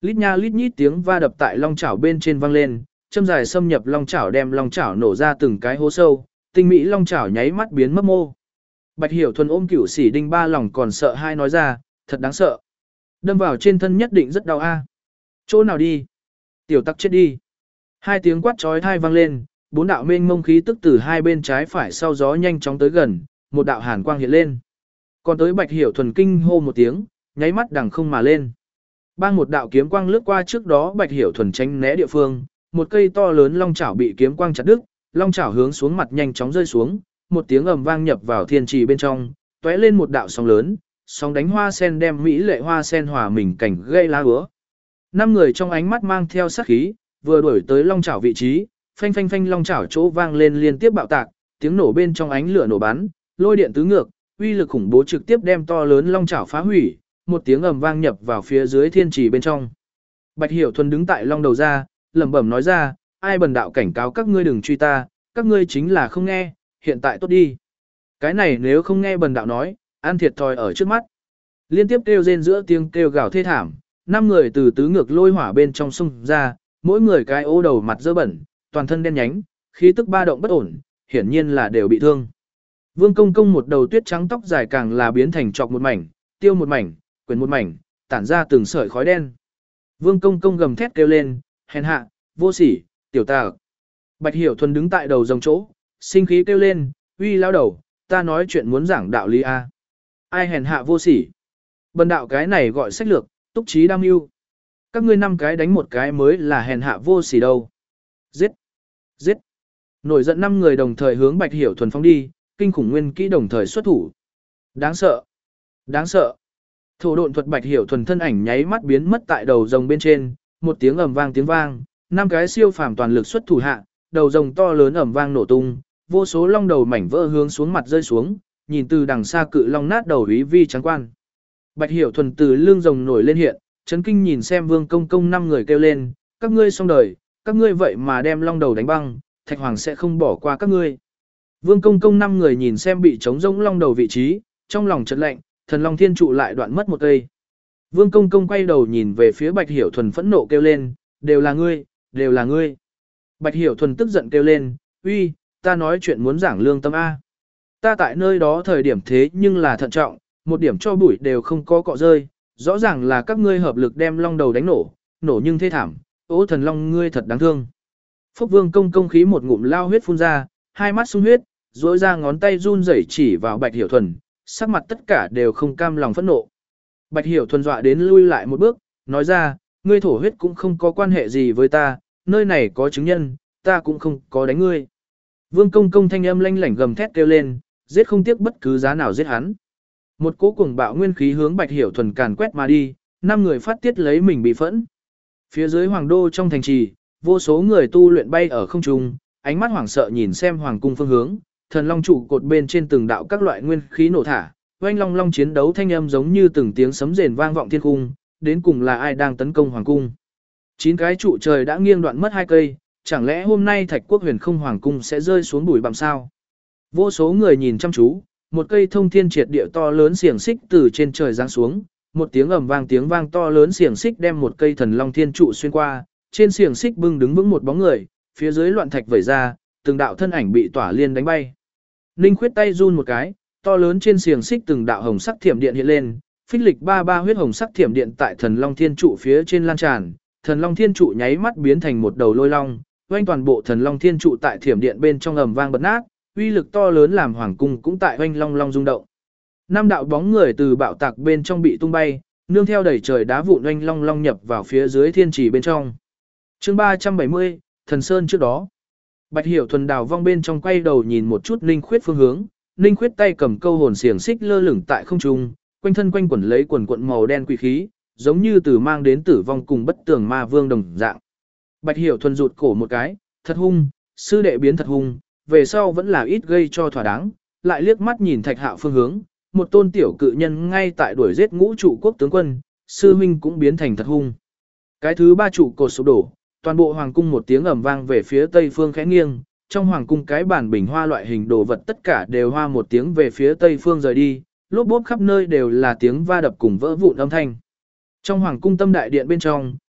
Speaker 1: Lít nha lít nhít tiếng va đập tại long chảo bên trên vang lên, châm dài xâm nhập long chảo đem long chảo nổ ra từng cái hố sâu, tinh mỹ long chảo nháy mắt biến mất mô. Bạch Hiểu Thuần ôm Cửu Sĩ Đinh ba lòng còn sợ hai nói ra, thật đáng sợ. Đâm vào trên thân nhất định rất đau a. Chỗ nào đi? Tiểu tặc chết đi. Hai tiếng quát chói tai vang lên, bốn đạo mênh mông khí tức từ hai bên trái phải sau gió nhanh chóng tới gần, một đạo hàn quang hiện lên. Còn tới Bạch Hiểu Thuần kinh hô một tiếng, nháy mắt đằng không mà lên. Bang một đạo kiếm quang lướt qua trước đó Bạch Hiểu Thuần tránh né địa phương, một cây to lớn long chảo bị kiếm quang chặt đứt, long chảo hướng xuống mặt nhanh chóng rơi xuống, một tiếng ầm vang nhập vào thiên trì bên trong, tóe lên một đạo sóng lớn, sóng đánh hoa sen đem mỹ lệ hoa sen hòa mình cảnh gây lá úa. Năm người trong ánh mắt mang theo sát khí, vừa đuổi tới long chảo vị trí, phanh phanh phanh long chảo chỗ vang lên liên tiếp bạo tạc, tiếng nổ bên trong ánh lửa nổ bắn, lôi điện tứ ngược, uy lực khủng bố trực tiếp đem to lớn long chảo phá hủy, một tiếng ầm vang nhập vào phía dưới thiên trì bên trong. Bạch Hiểu Thuần đứng tại long đầu ra, lẩm bẩm nói ra, ai bần đạo cảnh cáo các ngươi đừng truy ta, các ngươi chính là không nghe, hiện tại tốt đi. Cái này nếu không nghe bần đạo nói, ăn thiệt thòi ở trước mắt. Liên tiếp kêu rên giữa tiếng kêu gào thê thảm, năm người từ tứ ngược lôi hỏa bên trong xung ra, mỗi người cái ô đầu mặt dơ bẩn, toàn thân đen nhánh, khí tức ba động bất ổn, hiển nhiên là đều bị thương. Vương Công Công một đầu tuyết trắng tóc dài càng là biến thành trọc một mảnh, tiêu một mảnh, quyển một mảnh, tản ra từng sợi khói đen. Vương Công Công gầm thét kêu lên, hèn hạ, vô sỉ, tiểu tà. Bạch Hiểu Thuần đứng tại đầu rồng chỗ, sinh khí kêu lên, uy lao đầu, ta nói chuyện muốn giảng đạo lý a. Ai hèn hạ vô sỉ? Bần đạo cái này gọi sách lược, túc trí đam mưu. Các ngươi năm cái đánh một cái mới là hèn hạ vô sỉ đâu. Giết! Giết! Nổi giận năm người đồng thời hướng Bạch Hiểu Thuần phóng đi, kinh khủng nguyên kỹ đồng thời xuất thủ. Đáng sợ! Đáng sợ! Thổ độn thuật Bạch Hiểu Thuần thân ảnh nháy mắt biến mất tại đầu rồng bên trên, một tiếng ầm vang tiếng vang, năm cái siêu phàm toàn lực xuất thủ hạ, đầu rồng to lớn ầm vang nổ tung, vô số long đầu mảnh vỡ hướng xuống mặt rơi xuống, nhìn từ đằng xa cự long nát đầu úy vi trắng quan. Bạch Hiểu Thuần từ lưng rồng nổi lên hiện, chấn kinh nhìn xem Vương Công Công năm người kêu lên, các ngươi xong đời, các ngươi vậy mà đem long đầu đánh băng, Thạch Hoàng sẽ không bỏ qua các ngươi. Vương Công Công năm người nhìn xem bị trống rỗng long đầu vị trí, trong lòng chợt lạnh, Thần Long Thiên trụ lại đoạn mất một cây. Vương Công Công quay đầu nhìn về phía Bạch Hiểu Thuần phẫn nộ kêu lên, đều là ngươi, đều là ngươi. Bạch Hiểu Thuần tức giận kêu lên, uy, ta nói chuyện muốn giảng lương tâm A. Ta tại nơi đó thời điểm thế nhưng là thận trọng, một điểm cho bụi đều không có cọ rơi, rõ ràng là các ngươi hợp lực đem long đầu đánh nổ, nổ nhưng thê thảm, ô thần long ngươi thật đáng thương. Phúc Vương Công Công khí một ngụm lao huyết phun ra, hai mắt sung huyết, rỗi ra ngón tay run rẩy chỉ vào Bạch Hiểu Thuần, sắc mặt tất cả đều không cam lòng phẫn nộ. Bạch Hiểu Thuần dọa đến lui lại một bước, nói ra, ngươi thổ huyết cũng không có quan hệ gì với ta, nơi này có chứng nhân, ta cũng không có đánh ngươi. Vương Công Công thanh âm lanh lảnh gầm thét kêu lên, giết không tiếc bất cứ giá nào giết hắn. Một cỗ cuồng bạo nguyên khí hướng Bạch Hiểu Thuần càn quét mà đi, năm người phát tiết lấy mình bị phẫn. Phía dưới hoàng đô trong thành trì, vô số người tu luyện bay ở không trung, ánh mắt hoảng sợ nhìn xem hoàng cung phương hướng, thần long trụ cột bên trên từng đạo các loại nguyên khí nổ thả, oanh long long chiến đấu thanh âm giống như từng tiếng sấm rền vang vọng thiên cung, đến cùng là ai đang tấn công hoàng cung. 9 cái trụ trời đã nghiêng đoạn mất 2 cây, chẳng lẽ hôm nay Thạch Quốc Huyền Không Hoàng cung sẽ rơi xuống bụi bặm sao? Vô số người nhìn chăm chú, một cây thông thiên triệt địa to lớn xiềng xích từ trên trời giáng xuống, một tiếng ầm vang tiếng vang to lớn xiềng xích đem một cây thần long thiên trụ xuyên qua, trên xiềng xích bưng đứng vững một bóng người, phía dưới loạn thạch vẩy ra, từng đạo thân ảnh bị tỏa liên đánh bay. Ninh Khuyết tay run một cái, to lớn trên xiềng xích từng đạo hồng sắc thiểm điện hiện lên, phích lịch 33 huyết hồng sắc thiểm điện tại thần long thiên trụ phía trên lan tràn, thần long thiên trụ nháy mắt biến thành một đầu lôi long, oanh toàn bộ thần long thiên trụ tại thiểm điện bên trong ầm vang bật nát, uy lực to lớn làm hoàng cung cũng tại oanh long long rung động. Năm đạo bóng người từ bạo tạc bên trong bị tung bay, nương theo đẩy trời đá vụn oanh long long nhập vào phía dưới thiên trì bên trong. Chương 370, Thần Sơn trước đó. Bạch Hiểu Thuần đào vong bên trong quay đầu nhìn một chút Ninh Khuyết phương hướng, Ninh Khuyết tay cầm câu hồn xiềng xích lơ lửng tại không trung, quanh thân quanh quẩn lấy quần quận màu đen quỷ khí, giống như từ mang đến tử vong cùng bất tường ma vương đồng dạng. Bạch Hiểu Thuần rụt cổ một cái, thật hung, sư đệ biến thật hung, về sau vẫn là ít gây cho thỏa đáng, lại liếc mắt nhìn Thạch Hạo phương hướng, một tôn tiểu cự nhân ngay tại đuổi giết ngũ trụ quốc tướng quân, sư huynh cũng biến thành thật hung. Cái thứ ba trụ cột sụp đổ, toàn bộ hoàng cung một tiếng ầm vang về phía tây phương khẽ nghiêng, trong hoàng cung cái bản bình hoa loại hình đồ vật tất cả đều hoa một tiếng về phía tây phương rời đi, lốp bốp khắp nơi đều là tiếng va đập cùng vỡ vụn âm thanh. Trong hoàng cung tâm đại điện bên trong,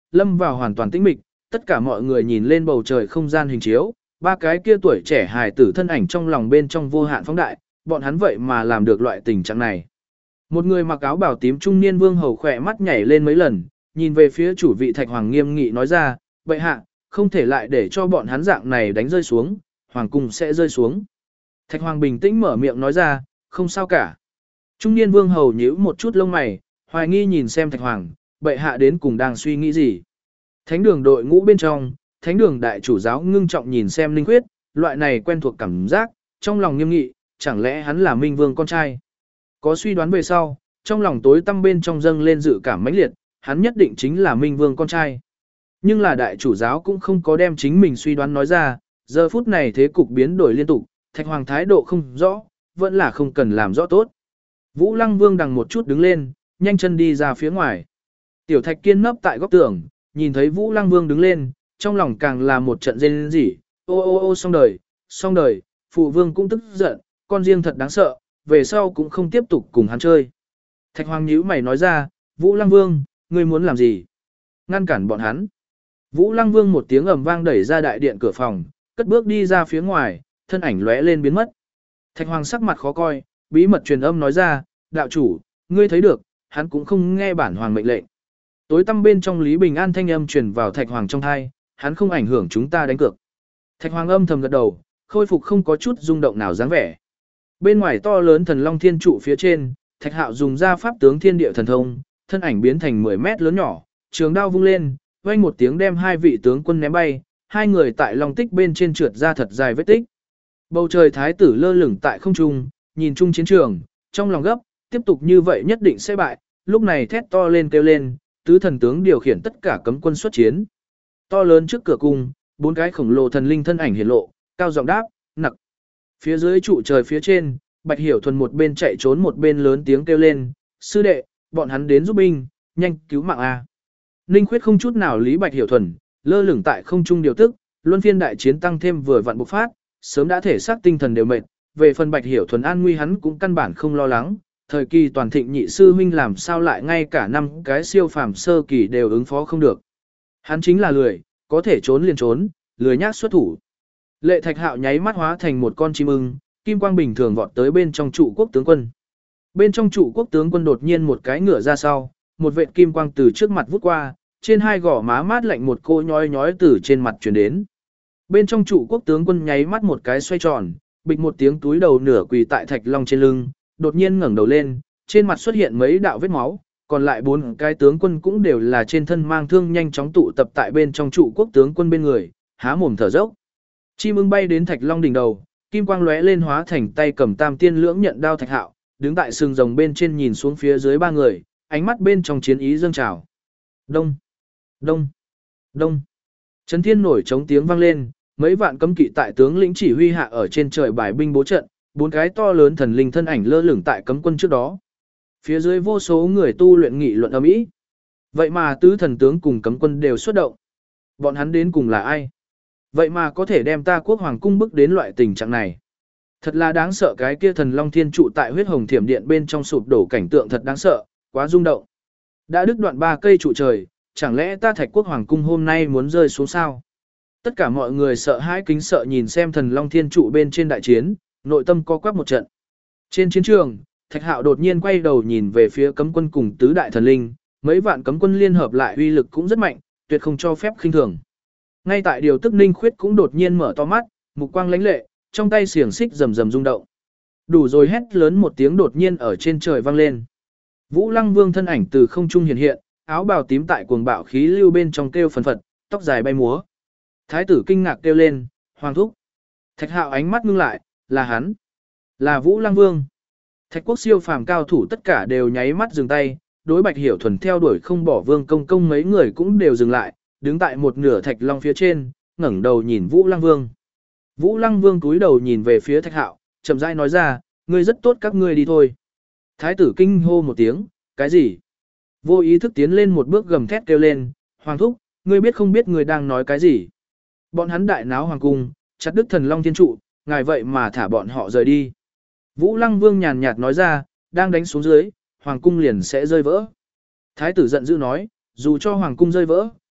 Speaker 1: lâm vào hoàn toàn tĩnh mịch, tất cả mọi người nhìn lên bầu trời không gian hình chiếu, ba cái kia tuổi trẻ hài tử thân ảnh trong lòng bên trong vô hạn phóng đại, bọn hắn vậy mà làm được loại tình trạng này. Một người mặc áo bào tím trung niên vương hầu khỏe mắt nhảy lên mấy lần, nhìn về phía chủ vị Thạch Hoàng nghiêm nghị nói ra, bệ hạ, không thể lại để cho bọn hắn dạng này đánh rơi xuống, hoàng cung sẽ rơi xuống. Thạch Hoàng bình tĩnh mở miệng nói ra, không sao cả. Trung niên vương hầu nhíu một chút lông mày, hoài nghi nhìn xem Thạch Hoàng, bệ hạ đến cùng đang suy nghĩ gì. Thánh đường đội ngũ bên trong, thánh đường đại chủ giáo ngưng trọng nhìn xem Linh Khuyết, loại này quen thuộc cảm giác, trong lòng nghiêm nghị, chẳng lẽ hắn là Minh Vương con trai. Có suy đoán về sau, trong lòng tối tăm bên trong dâng lên dự cảm mãnh liệt, hắn nhất định chính là Minh Vương con trai. Nhưng là đại chủ giáo cũng không có đem chính mình suy đoán nói ra, giờ phút này thế cục biến đổi liên tục, Thạch Hoàng thái độ không rõ, vẫn là không cần làm rõ tốt. Vũ Lăng Vương đằng một chút đứng lên, nhanh chân đi ra phía ngoài. Tiểu Thạch Kiên nấp tại góc tường, nhìn thấy Vũ Lăng Vương đứng lên, trong lòng càng là một trận rên rỉ, ô xong đời, phụ vương cũng tức giận, con riêng thật đáng sợ, về sau cũng không tiếp tục cùng hắn chơi. Thạch Hoàng nhíu mày nói ra, Vũ Lăng Vương, ngươi muốn làm gì? Ngăn cản bọn hắn. Vũ Lăng Vương một tiếng ầm vang đẩy ra đại điện cửa phòng, cất bước đi ra phía ngoài, thân ảnh lóe lên biến mất. Thạch Hoàng sắc mặt khó coi, bí mật truyền âm nói ra, đạo chủ, ngươi thấy được, hắn cũng không nghe bản hoàng mệnh lệnh. Tối tăm bên trong Lý Bình An thanh âm truyền vào Thạch Hoàng trong tai, hắn không ảnh hưởng chúng ta đánh cược. Thạch Hoàng âm thầm gật đầu, khôi phục không có chút rung động nào dáng vẻ. Bên ngoài to lớn thần long thiên trụ phía trên, Thạch Hạo dùng ra pháp tướng thiên địa thần thông, thân ảnh biến thành 10 mét lớn nhỏ, trường đao vung lên, vang một tiếng đem hai vị tướng quân ném bay, hai người tại long tích bên trên trượt ra thật dài vết tích. Bầu trời thái tử lơ lửng tại không trung, nhìn chung chiến trường, trong lòng gấp, tiếp tục như vậy nhất định sẽ bại, lúc này thét to lên kêu lên, tứ thần tướng điều khiển tất cả cấm quân xuất chiến. To lớn trước cửa cung, bốn cái khổng lồ thần linh thân ảnh hiển lộ, cao giọng đáp, nặc. Phía dưới trụ trời phía trên, Bạch Hiểu Thuần một bên chạy trốn một bên lớn tiếng kêu lên, sư đệ, bọn hắn đến giúp binh, nhanh cứu mạng a. Ninh Khuyết không chút nào lý Bạch Hiểu Thuần, lơ lửng tại không trung điều tức, luân phiên đại chiến tăng thêm vừa vặn bộc phát, sớm đã thể xác tinh thần đều mệt, về phần Bạch Hiểu Thuần an nguy hắn cũng căn bản không lo lắng, thời kỳ toàn thịnh nhị sư huynh làm sao lại ngay cả năm cái siêu phàm sơ kỳ đều ứng phó không được. Hắn chính là lười, có thể trốn liền trốn, lười nhác xuất thủ. Lệ Thạch Hạo nháy mắt hóa thành một con chim ưng, kim quang bình thường vọt tới bên trong trụ quốc tướng quân. Bên trong trụ quốc tướng quân đột nhiên một cái ngửa ra sau, một vệt kim quang từ trước mặt vút qua, trên hai gò má mát lạnh một cô nhói nhói từ trên mặt truyền đến. Bên trong trụ quốc tướng quân nháy mắt một cái xoay tròn, bịch một tiếng túi đầu nửa quỳ tại Thạch Long trên lưng, đột nhiên ngẩng đầu lên, trên mặt xuất hiện mấy đạo vết máu, còn lại bốn cái tướng quân cũng đều là trên thân mang thương nhanh chóng tụ tập tại bên trong trụ quốc tướng quân bên người, há mồm thở dốc. Chim ưng bay đến Thạch Long đỉnh đầu, kim quang lóe lên hóa thành tay cầm tam tiên lưỡng nhận đao Thạch Hạo, đứng tại sừng rồng bên trên nhìn xuống phía dưới ba người, ánh mắt bên trong chiến ý dâng trào. Đông, đông, đông. Chấn thiên nổi trống tiếng vang lên, mấy vạn cấm kỵ tại tướng lĩnh chỉ huy hạ ở trên trời bài binh bố trận, bốn cái to lớn thần linh thân ảnh lơ lửng tại cấm quân trước đó. Phía dưới vô số người tu luyện nghị luận ầm ĩ. Vậy mà tứ thần tướng cùng cấm quân đều xuất động. Bọn hắn đến cùng là ai? Vậy mà có thể đem ta quốc hoàng cung bức đến loại tình trạng này. Thật là đáng sợ, cái kia thần long thiên trụ tại huyết hồng thiểm điện bên trong sụp đổ cảnh tượng thật đáng sợ, quá rung động. Đã đứt đoạn ba cây trụ trời, chẳng lẽ ta Thạch quốc hoàng cung hôm nay muốn rơi xuống sao? Tất cả mọi người sợ hãi kính sợ nhìn xem thần long thiên trụ bên trên đại chiến, nội tâm co quắp một trận. Trên chiến trường, Thạch Hạo đột nhiên quay đầu nhìn về phía cấm quân cùng tứ đại thần linh, mấy vạn cấm quân liên hợp lại uy lực cũng rất mạnh, tuyệt không cho phép khinh thường. Ngay tại điều tức Ninh Khuyết cũng đột nhiên mở to mắt, mục quang lãnh lệ, trong tay xiềng xích rầm rầm rung động. Đủ rồi, hét lớn một tiếng đột nhiên ở trên trời vang lên. Vũ Lăng Vương thân ảnh từ không trung hiện hiện, áo bào tím tại cuồng bạo khí lưu bên trong kêu phần phật, tóc dài bay múa. Thái tử kinh ngạc kêu lên, "Hoàng thúc!" Thạch Hạo ánh mắt ngưng lại, là hắn, là Vũ Lăng Vương. Thạch quốc siêu phàm cao thủ tất cả đều nháy mắt dừng tay, đối Bạch Hiểu Thuần theo đuổi không bỏ Vương Công Công mấy người cũng đều dừng lại, đứng tại một nửa Thạch Long phía trên, ngẩng đầu nhìn Vũ Lăng Vương. Vũ Lăng Vương cúi đầu nhìn về phía Thạch Hạo, chậm rãi nói ra, "Ngươi rất tốt, các ngươi đi thôi." Thái tử kinh hô một tiếng, "Cái gì?" Vô ý thức tiến lên một bước gầm thét kêu lên, "Hoàng thúc, ngươi biết không biết ngươi đang nói cái gì?" Bọn hắn đại náo hoàng cung, chặt đứt thần long thiên trụ, ngài vậy mà thả bọn họ rời đi. Vũ Lăng Vương nhàn nhạt nói ra, đang đánh xuống dưới, hoàng cung liền sẽ rơi vỡ. Thái tử giận dữ nói, dù cho hoàng cung rơi vỡ,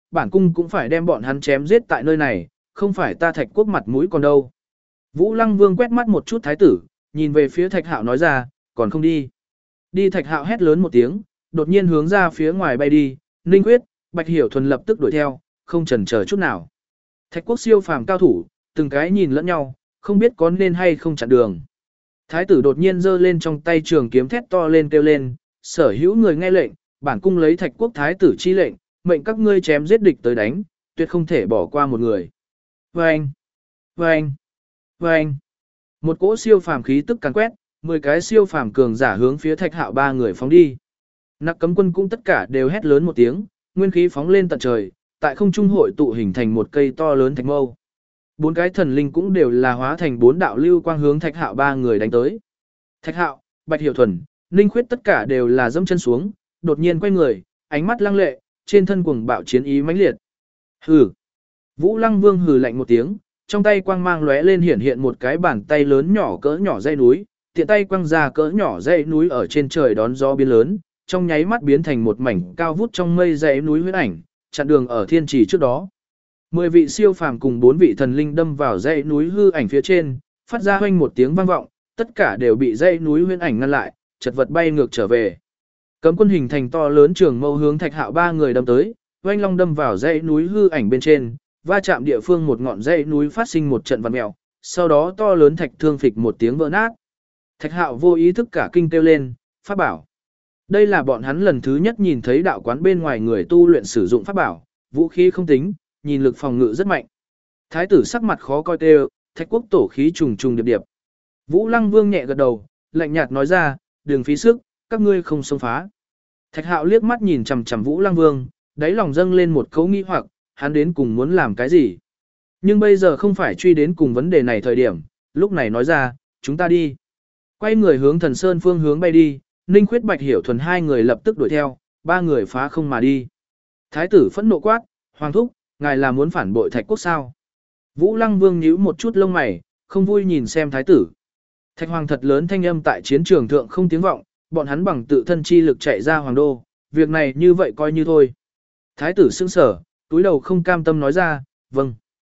Speaker 1: bản cung cũng phải đem bọn hắn chém giết tại nơi này, không phải ta Thạch Quốc mặt mũi còn đâu. Vũ Lăng Vương quét mắt một chút thái tử, nhìn về phía Thạch Hạo nói ra, còn không đi. Đi. Thạch Hạo hét lớn một tiếng, đột nhiên hướng ra phía ngoài bay đi, Ninh Quyết, Bạch Hiểu Thuần lập tức đuổi theo, không chần chờ chút nào. Thạch Quốc siêu phàm cao thủ, từng cái nhìn lẫn nhau, không biết có nên hay không chặn đường. Thái tử đột nhiên giơ lên trong tay trường kiếm thét to lên kêu lên, sở hữu người nghe lệnh, bản cung lấy Thạch Quốc thái tử chi lệnh, mệnh các ngươi chém giết địch tới đánh, tuyệt không thể bỏ qua một người. Vâng! Vâng! Vâng! Một cỗ siêu phàm khí tức càn quét, 10 cái siêu phàm cường giả hướng phía Thạch Hạo ba người phóng đi. Nặc Cấm Quân cũng tất cả đều hét lớn một tiếng, nguyên khí phóng lên tận trời, tại không trung hội tụ hình thành một cây to lớn thạch mâu. 4 cái thần linh cũng đều là hóa thành 4 đạo lưu quang hướng Thạch Hạo ba người đánh tới. Thạch Hạo, Bạch Hiểu Thuần, Ninh Khuyết tất cả đều là dẫm chân xuống, đột nhiên quay người, ánh mắt lăng lệ, trên thân cuồng bạo chiến ý mãnh liệt. Hừ. Vũ Lăng Vương hừ lạnh một tiếng, trong tay quang mang lóe lên hiện hiện một cái bàn tay lớn nhỏ cỡ nhỏ dãy núi, tiện tay quăng ra cỡ nhỏ dãy núi ở trên trời đón gió biến lớn, trong nháy mắt biến thành một mảnh cao vút trong mây dãy núi huyễn ảnh, chặn đường ở thiên trì trước đó. 10 vị siêu phàm cùng 4 vị thần linh đâm vào dãy núi hư ảnh phía trên, phát ra hoanh một tiếng vang vọng, tất cả đều bị dãy núi huyễn ảnh ngăn lại, chật vật bay ngược trở về. Cấm quân hình thành to lớn trường mâu hướng Thạch Hạo ba người đâm tới, oanh long đâm vào dãy núi hư ảnh bên trên, va chạm địa phương một ngọn dãy núi phát sinh một trận vặn mèo, sau đó to lớn thạch thương phịch một tiếng vỡ nát. Thạch Hạo vô ý thức cả kinh kêu lên, pháp bảo. Đây là bọn hắn lần thứ nhất nhìn thấy đạo quán bên ngoài người tu luyện sử dụng pháp bảo, vũ khí không tính, nhìn lực phòng ngự rất mạnh. Thái tử sắc mặt khó coi kêu, Thạch Quốc tổ khí trùng trùng điệp điệp. Vũ Lăng Vương nhẹ gật đầu, lạnh nhạt nói ra, đừng phí sức, các ngươi không xông phá. Thạch Hạo liếc mắt nhìn chằm chằm Vũ Lăng Vương, đáy lòng dâng lên một cấu nghi hoặc, hắn đến cùng muốn làm cái gì. Nhưng bây giờ không phải truy đến cùng vấn đề này thời điểm, lúc này nói ra, chúng ta đi. Quay người hướng Thần Sơn phương hướng bay đi, Ninh Khuyết Bạch Hiểu Thuần hai người lập tức đuổi theo, ba người phá không mà đi. Thái tử phẫn nộ quát, Hoàng thúc, ngài là muốn phản bội Thạch Quốc sao? Vũ Lăng Vương nhíu một chút lông mày, không vui nhìn xem thái tử. Thạch Hoàng thật lớn thanh âm tại chiến trường thượng không tiếng vọng, bọn hắn bằng tự thân chi lực chạy ra hoàng đô, việc này như vậy coi như thôi. Thái tử sững sờ, túi đầu không cam tâm nói ra, vâng.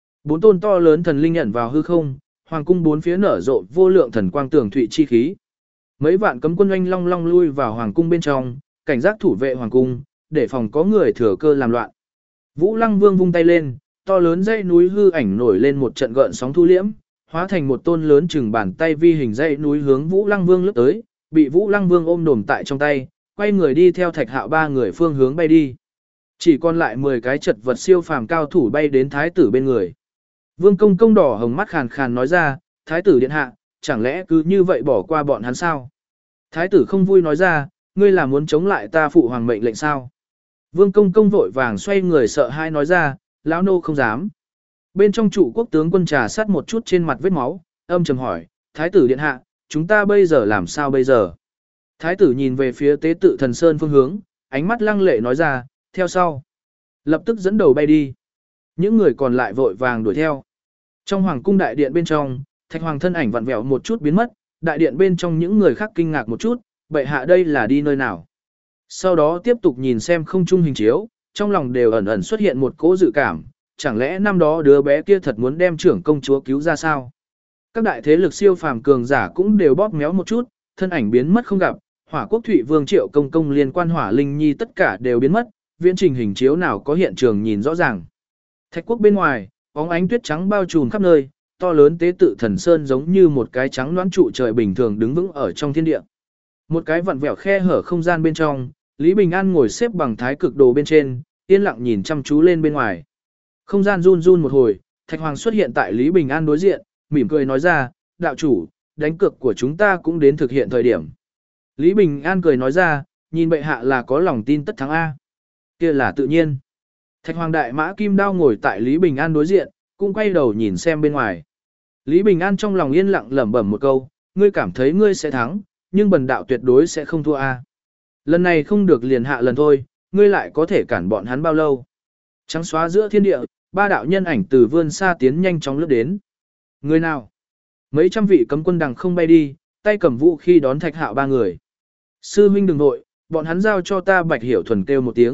Speaker 1: 4 tôn to lớn thần linh ẩn vào hư không, hoàng cung 4 phía nở rộ vô lượng thần quang tường thụy chi khí. Mấy vạn cấm quân oanh long long lui vào hoàng cung bên trong, cảnh giác thủ vệ hoàng cung, để phòng có người thừa cơ làm loạn. Vũ Lăng Vương vung tay lên, to lớn dãy núi hư ảnh nổi lên một trận gợn sóng thu liễm, hóa thành một tôn lớn chừng bàn tay vi hình dãy núi hướng Vũ Lăng Vương lướt tới, bị Vũ Lăng Vương ôm đồm tại trong tay, quay người đi theo Thạch Hạo ba người phương hướng bay đi. Chỉ còn lại 10 cái chật vật siêu phàm cao thủ bay đến thái tử bên người. Vương Công Công đỏ hồng mắt khàn khàn nói ra, thái tử điện hạ, chẳng lẽ cứ như vậy bỏ qua bọn hắn sao? Thái tử không vui nói ra, ngươi là muốn chống lại ta phụ hoàng mệnh lệnh sao? Vương Công Công vội vàng xoay người sợ hãi nói ra, lão nô không dám. Bên trong trụ quốc tướng quân trà sát một chút trên mặt vết máu, âm trầm hỏi, thái tử điện hạ, chúng ta bây giờ làm sao bây giờ? Thái tử nhìn về phía tế tự Thần Sơn phương hướng, ánh mắt lăng lệ nói ra, theo sau. Lập tức dẫn đầu bay đi. Những người còn lại vội vàng đuổi theo. Trong hoàng cung đại điện bên trong, Thạch Hoàng thân ảnh vặn vẹo một chút biến mất, đại điện bên trong những người khác kinh ngạc một chút, bệ hạ đây là đi nơi nào. Sau đó tiếp tục nhìn xem không trung hình chiếu, trong lòng đều ẩn ẩn xuất hiện một cỗ dự cảm, chẳng lẽ năm đó đứa bé kia thật muốn đem trưởng công chúa cứu ra sao? Các đại thế lực siêu phàm cường giả cũng đều bóp méo một chút, thân ảnh biến mất không gặp, Hỏa Quốc Thụy Vương Triệu Công Công liên quan Hỏa Linh Nhi tất cả đều biến mất, viễn trình hình chiếu nào có hiện trường nhìn rõ ràng. Thạch Quốc bên ngoài, bóng ánh tuyết trắng bao trùm khắp nơi, to lớn tế tự Thần Sơn giống như một cái trắng loãng trụ trời bình thường đứng vững ở trong thiên địa. Một cái vặn vẹo khe hở không gian bên trong, Lý Bình An ngồi xếp bằng thái cực đồ bên trên, yên lặng nhìn chăm chú lên bên ngoài. Không gian run run một hồi, Thạch Hoàng xuất hiện tại Lý Bình An đối diện, mỉm cười nói ra, đạo chủ, đánh cược của chúng ta cũng đến thực hiện thời điểm. Lý Bình An cười nói ra, nhìn bệ hạ là có lòng tin tất thắng A. Kia là tự nhiên. Thạch Hoàng đại mã kim đao ngồi tại Lý Bình An đối diện, cũng quay đầu nhìn xem bên ngoài. Lý Bình An trong lòng yên lặng lẩm bẩm một câu, ngươi cảm thấy ngươi sẽ thắng, nhưng bần đạo tuyệt đối sẽ không thua A. Lần này không được liền hạ lần thôi, ngươi lại có thể cản bọn hắn bao lâu. Trắng xóa giữa thiên địa, 3 đạo nhân ảnh từ vươn xa tiến nhanh chóng lướt đến. Người nào? Mấy trăm vị cấm quân đằng không bay đi, tay cầm vũ khi đón Thạch Hạo ba người. Sư huynh đừng nội, bọn hắn giao cho ta Bạch Hiểu Thuần kêu một tiếng,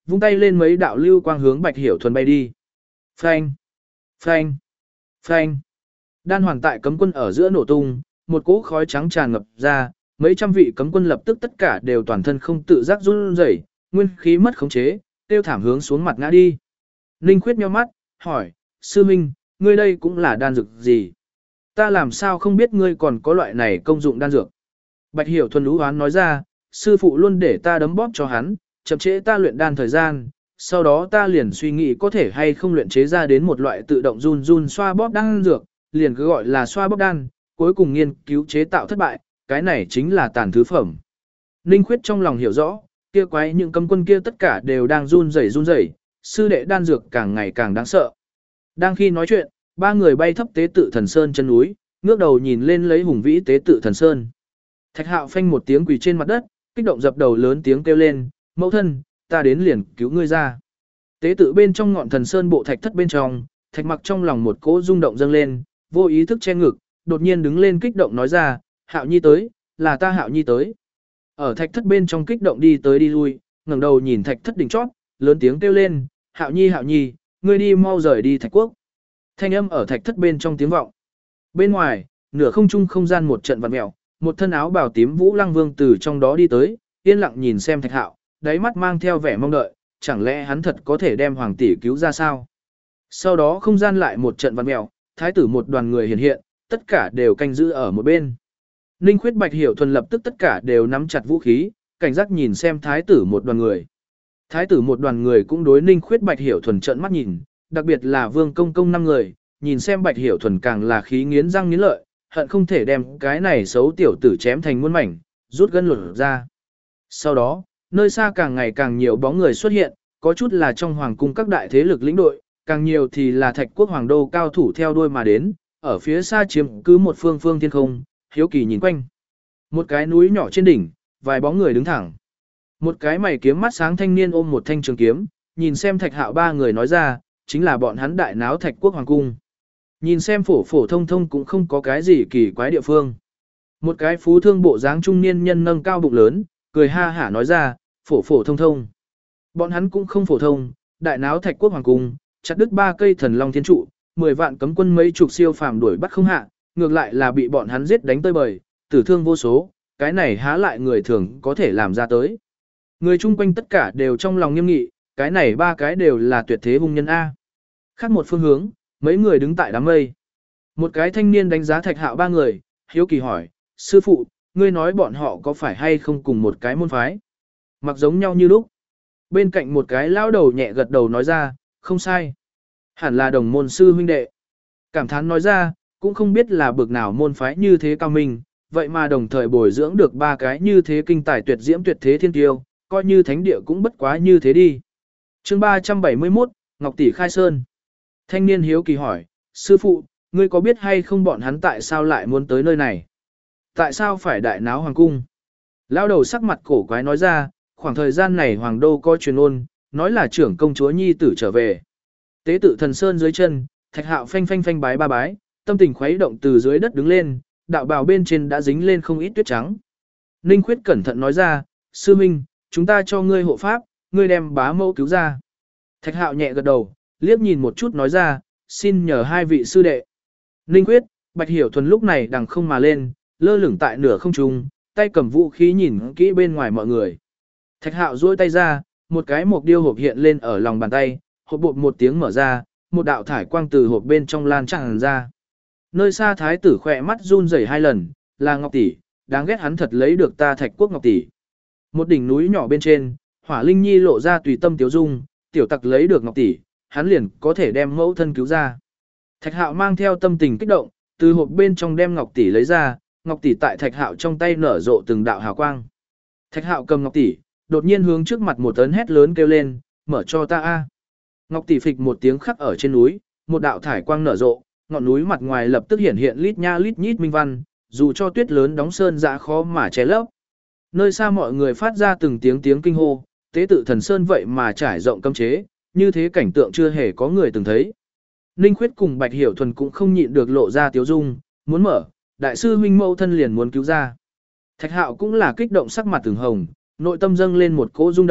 Speaker 1: vung tay lên mấy đạo lưu quang hướng Bạch Hiểu Thuần bay đi. Phanh, phanh, phanh. Đan hoàn tại cấm quân ở giữa nổ tung, một cỗ khói trắng tràn ngập ra, mấy trăm vị cấm quân lập tức tất cả đều toàn thân không tự giác run rẩy, nguyên khí mất khống chế, tiêu thảm hướng xuống mặt ngã đi. Ninh Khuyết nhíu mắt, hỏi, sư minh, ngươi đây cũng là đan dược gì? Ta làm sao không biết ngươi còn có loại này công dụng đan dược? Bạch Hiểu Thuần ú oán nói ra, sư phụ luôn để ta đấm bóp cho hắn, chậm trễ ta luyện đan thời gian, sau đó ta liền suy nghĩ có thể hay không luyện chế ra đến một loại tự động run run xoa bóp đan dược, liền cứ gọi là xoa bóp đan, cuối cùng nghiên cứu chế tạo thất bại, cái này chính là tàn thứ phẩm. Ninh Khuyết trong lòng hiểu rõ, kia quái những cấm quân kia tất cả đều đang run rẩy, sư đệ đan dược càng ngày càng đáng sợ. Đang khi nói chuyện, ba người bay thấp tế tự thần sơn chân núi, ngước đầu nhìn lên lấy hùng vĩ tế tự thần sơn. Thạch Hạo phanh một tiếng quỳ trên mặt đất, kích động dập đầu lớn tiếng kêu lên, mẫu thân, ta đến liền cứu ngươi ra. Tế tự bên trong ngọn thần sơn bộ thạch thất bên trong, Thạch Mặc trong lòng một cỗ rung động dâng lên, vô ý thức che ngực, đột nhiên đứng lên kích động nói ra, Hạo Nhi tới, là ta Hạo Nhi tới. Ở thạch thất bên trong kích động đi tới đi lui, ngẩng đầu nhìn thạch thất đỉnh chót, lớn tiếng kêu lên, Hạo Nhi, ngươi đi mau rời đi Thạch Quốc. Thanh âm ở thạch thất bên trong tiếng vọng. Bên ngoài, nửa không trung không gian một trận vặn mèo, một thân áo bào tím Vũ Lăng Vương từ trong đó đi tới, yên lặng nhìn xem Thạch Hạo, đáy mắt mang theo vẻ mong đợi, chẳng lẽ hắn thật có thể đem hoàng tỷ cứu ra sao? Sau đó không gian lại một trận vặn mèo, thái tử một đoàn người hiện, tất cả đều canh giữ ở một bên. Ninh Khuyết Bạch Hiểu Thuần lập tức tất cả đều nắm chặt vũ khí, cảnh giác nhìn xem thái tử một đoàn người. Thái tử một đoàn người cũng đối Ninh Khuyết Bạch Hiểu Thuần trợn mắt nhìn, đặc biệt là Vương Công Công 5 người, nhìn xem Bạch Hiểu Thuần càng là khí nghiến răng nghiến lợi, hận không thể đem cái này xấu tiểu tử chém thành muôn mảnh, rút gân lột ra. Sau đó, nơi xa càng ngày càng nhiều bóng người xuất hiện, có chút là trong hoàng cung các đại thế lực lĩnh đội, càng nhiều thì là Thạch Quốc hoàng đô cao thủ theo đuôi mà đến, ở phía xa chiếm cứ một phương phương thiên không, hiếu kỳ nhìn quanh. Một cái núi nhỏ trên đỉnh, vài bóng người đứng thẳng. Một cái mày kiếm mắt sáng thanh niên ôm một thanh trường kiếm, nhìn xem Thạch Hạo ba người nói ra, chính là bọn hắn đại náo Thạch Quốc hoàng cung. Nhìn xem phổ phổ thông thông cũng không có cái gì kỳ quái địa phương. Một cái phú thương bộ dáng trung niên nhân nâng cao bụng lớn, cười ha hả nói ra, phổ phổ thông thông. Bọn hắn cũng không phổ thông, đại náo Thạch Quốc hoàng cung, chặt đứt 3 cây thần long thiên trụ, 10 vạn cấm quân mấy chục siêu phàm đuổi bắt không hạ, ngược lại là bị bọn hắn giết đánh tơi bời, tử thương vô số, cái này há lại người thường có thể làm ra tới. Người chung quanh tất cả đều trong lòng nghiêm nghị, cái này 3 cái đều là tuyệt thế hung nhân A. Khác một phương hướng, mấy người đứng tại đám mây. Một cái thanh niên đánh giá Thạch Hạo 3 người, hiếu kỳ hỏi, sư phụ, ngươi nói bọn họ có phải hay không cùng một cái môn phái? Mặc giống nhau như lúc. Bên cạnh một cái lão đầu nhẹ gật đầu nói ra, không sai. Hẳn là đồng môn sư huynh đệ. Cảm thán nói ra, cũng không biết là bực nào môn phái như thế cao minh, vậy mà đồng thời bồi dưỡng được 3 cái như thế kinh tài tuyệt diễm tuyệt thế thiên tiêu, coi như thánh địa cũng bất quá như thế đi. Chương 371, Ngọc Tỷ khai sơn. Thanh niên hiếu kỳ hỏi, sư phụ, ngươi có biết hay không bọn hắn tại sao lại muốn tới nơi này? Tại sao phải đại náo hoàng cung? Lão đầu sắc mặt cổ quái nói ra, khoảng thời gian này hoàng đô có truyền ôn, nói là trưởng công chúa nhi tử trở về. Tế tự thần sơn dưới chân, Thạch Hạo phanh phanh phanh bái ba bái, tâm tình khuấy động từ dưới đất đứng lên, đạo bào bên trên đã dính lên không ít tuyết trắng. Ninh Khuyết cẩn thận nói ra, sư minh, chúng ta cho ngươi hộ pháp, ngươi đem bá mẫu cứu ra. Thạch Hạo nhẹ gật đầu, liếc nhìn một chút nói ra, xin nhờ 2 vị sư đệ. Ninh Khuyết, Bạch Hiểu Thuần lúc này đằng không mà lên, lơ lửng tại nửa không trung, tay cầm vũ khí nhìn kỹ bên ngoài mọi người. Thạch Hạo duỗi tay ra, một cái mộc điêu hộp hiện lên ở lòng bàn tay, hộp bột một tiếng mở ra, một đạo thải quang từ hộp bên trong lan tràn ra. Nơi xa thái tử khỏe mắt run rẩy 2 lần, là Ngọc Tỷ, đáng ghét hắn thật lấy được ta Thạch Quốc Ngọc Tỷ. Một đỉnh núi nhỏ bên trên, Hỏa Linh Nhi lộ ra tùy tâm tiếu dung, tiểu tặc lấy được Ngọc Tỷ, hắn liền có thể đem mẫu thân cứu ra. Thạch Hạo mang theo tâm tình kích động, từ hộp bên trong đem Ngọc Tỷ lấy ra, Ngọc Tỷ tại Thạch Hạo trong tay nở rộ từng đạo hào quang. Thạch Hạo cầm Ngọc Tỷ, đột nhiên hướng trước mặt một tấn hét lớn kêu lên, mở cho ta a. Ngọc Tỷ phịch một tiếng khắc ở trên núi, một đạo thải quang nở rộ, ngọn núi mặt ngoài lập tức hiện hiện lít nha lít nhít minh văn, dù cho tuyết lớn đóng sơn dã khó mà che lấp. Nơi xa mọi người phát ra từng tiếng kinh hô, tế tự thần sơn vậy mà trải rộng cấm chế, như thế cảnh tượng chưa hề có người từng thấy. Ninh Khuyết cùng Bạch Hiểu Thuần cũng không nhịn được lộ ra tiếu dung, muốn mở, đại sư huynh mẫu thân liền muốn cứu ra. Thạch Hạo cũng là kích động sắc mặt từng hồng, nội tâm dâng lên một cỗ rung động,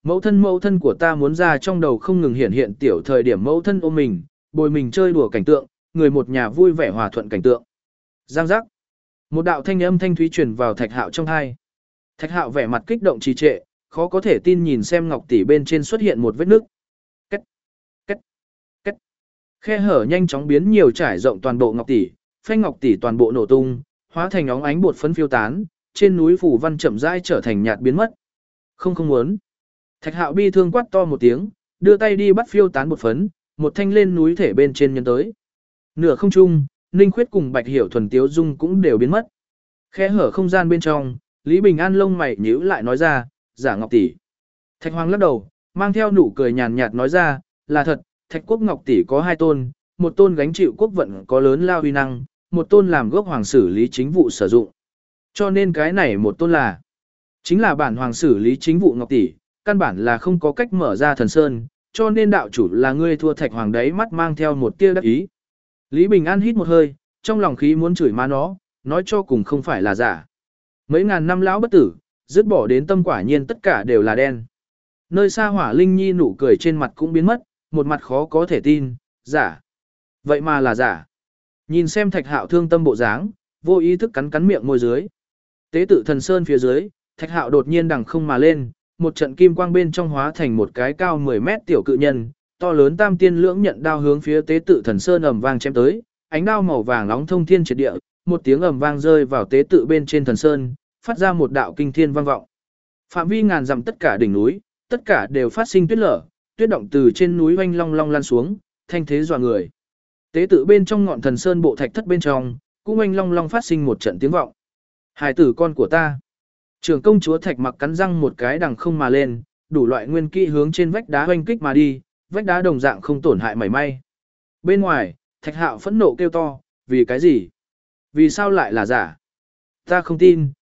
Speaker 1: Mẫu thân của ta muốn ra trong đầu không ngừng hiện hiện tiểu thời điểm mẫu thân ôm mình, bồi mình chơi đùa cảnh tượng, người một nhà vui vẻ hòa thuận cảnh tượng. Giang giác. Một đạo thanh âm thanh thúy truyền vào Thạch Hạo trong tai. Thạch Hạo vẻ mặt kích động trì trệ, khó có thể tin nhìn xem ngọc tỷ bên trên xuất hiện một vết nứt. Két, két, két. Khe hở nhanh chóng biến nhiều trải rộng toàn bộ ngọc tỷ, phanh ngọc tỷ toàn bộ nổ tung, hóa thành óng ánh bột phấn phiêu tán, trên núi phủ văn chậm rãi trở thành nhạt biến mất. Không muốn. Thạch Hạo bi thương quát to một tiếng, đưa tay đi bắt phiêu tán bột phấn, một thanh lên núi thể bên trên nhân tới. Nửa không trung, Ninh Khuyết cùng Bạch Hiểu Thuần Tiếu Dung cũng đều biến mất. Khe hở không gian bên trong, Lý Bình An lông mày nhíu lại nói ra, giả ngọc tỷ. Thạch Hoàng lắc đầu, mang theo nụ cười nhàn nhạt nói ra, là thật, Thạch Quốc ngọc tỷ có hai tôn, một tôn gánh chịu quốc vận có lớn lao uy năng, một tôn làm gốc hoàng xử lý chính vụ sử dụng. Cho nên cái này một tôn là, chính là bản hoàng xử lý chính vụ ngọc tỷ, căn bản là không có cách mở ra thần sơn, cho nên đạo chủ là ngươi thua. Thạch Hoàng đấy mắt mang theo một tia đắc ý. Lý Bình An hít một hơi, trong lòng khí muốn chửi má nó, nói cho cùng không phải là giả. Mấy ngàn năm lão bất tử, dứt bỏ đến tâm quả nhiên tất cả đều là đen. Nơi xa Hỏa Linh Nhi nụ cười trên mặt cũng biến mất, một mặt khó có thể tin, giả. Vậy mà là giả. Nhìn xem Thạch Hạo thương tâm bộ dáng, vô ý thức cắn cắn miệng môi dưới. Tế tự thần sơn phía dưới, Thạch Hạo đột nhiên đằng không mà lên, một trận kim quang bên trong hóa thành một cái cao 10 mét tiểu cự nhân, to lớn tam tiên lưỡng nhận đao hướng phía tế tự thần sơn ầm vang chém tới, ánh đao màu vàng nóng thông thiên triệt địa, một tiếng ầm vang rơi vào tế tự bên trên thần sơn, phát ra một đạo kinh thiên vang vọng. Phạm vi ngàn dặm tất cả đỉnh núi, tất cả đều phát sinh tuyết lở, tuyết động từ trên núi oanh long long lan xuống, thanh thế dọa người. Tế tự bên trong ngọn thần sơn bộ thạch thất bên trong, cũng oanh long long phát sinh một trận tiếng vọng. Hải tử con của ta. Trưởng công chúa Thạch Mặc cắn răng một cái đằng không mà lên, đủ loại nguyên kỹ hướng trên vách đá oanh kích mà đi, vách đá đồng dạng không tổn hại mảy may. Bên ngoài, Thạch Hạo phẫn nộ kêu to, vì cái gì? Vì sao lại là giả? Ta không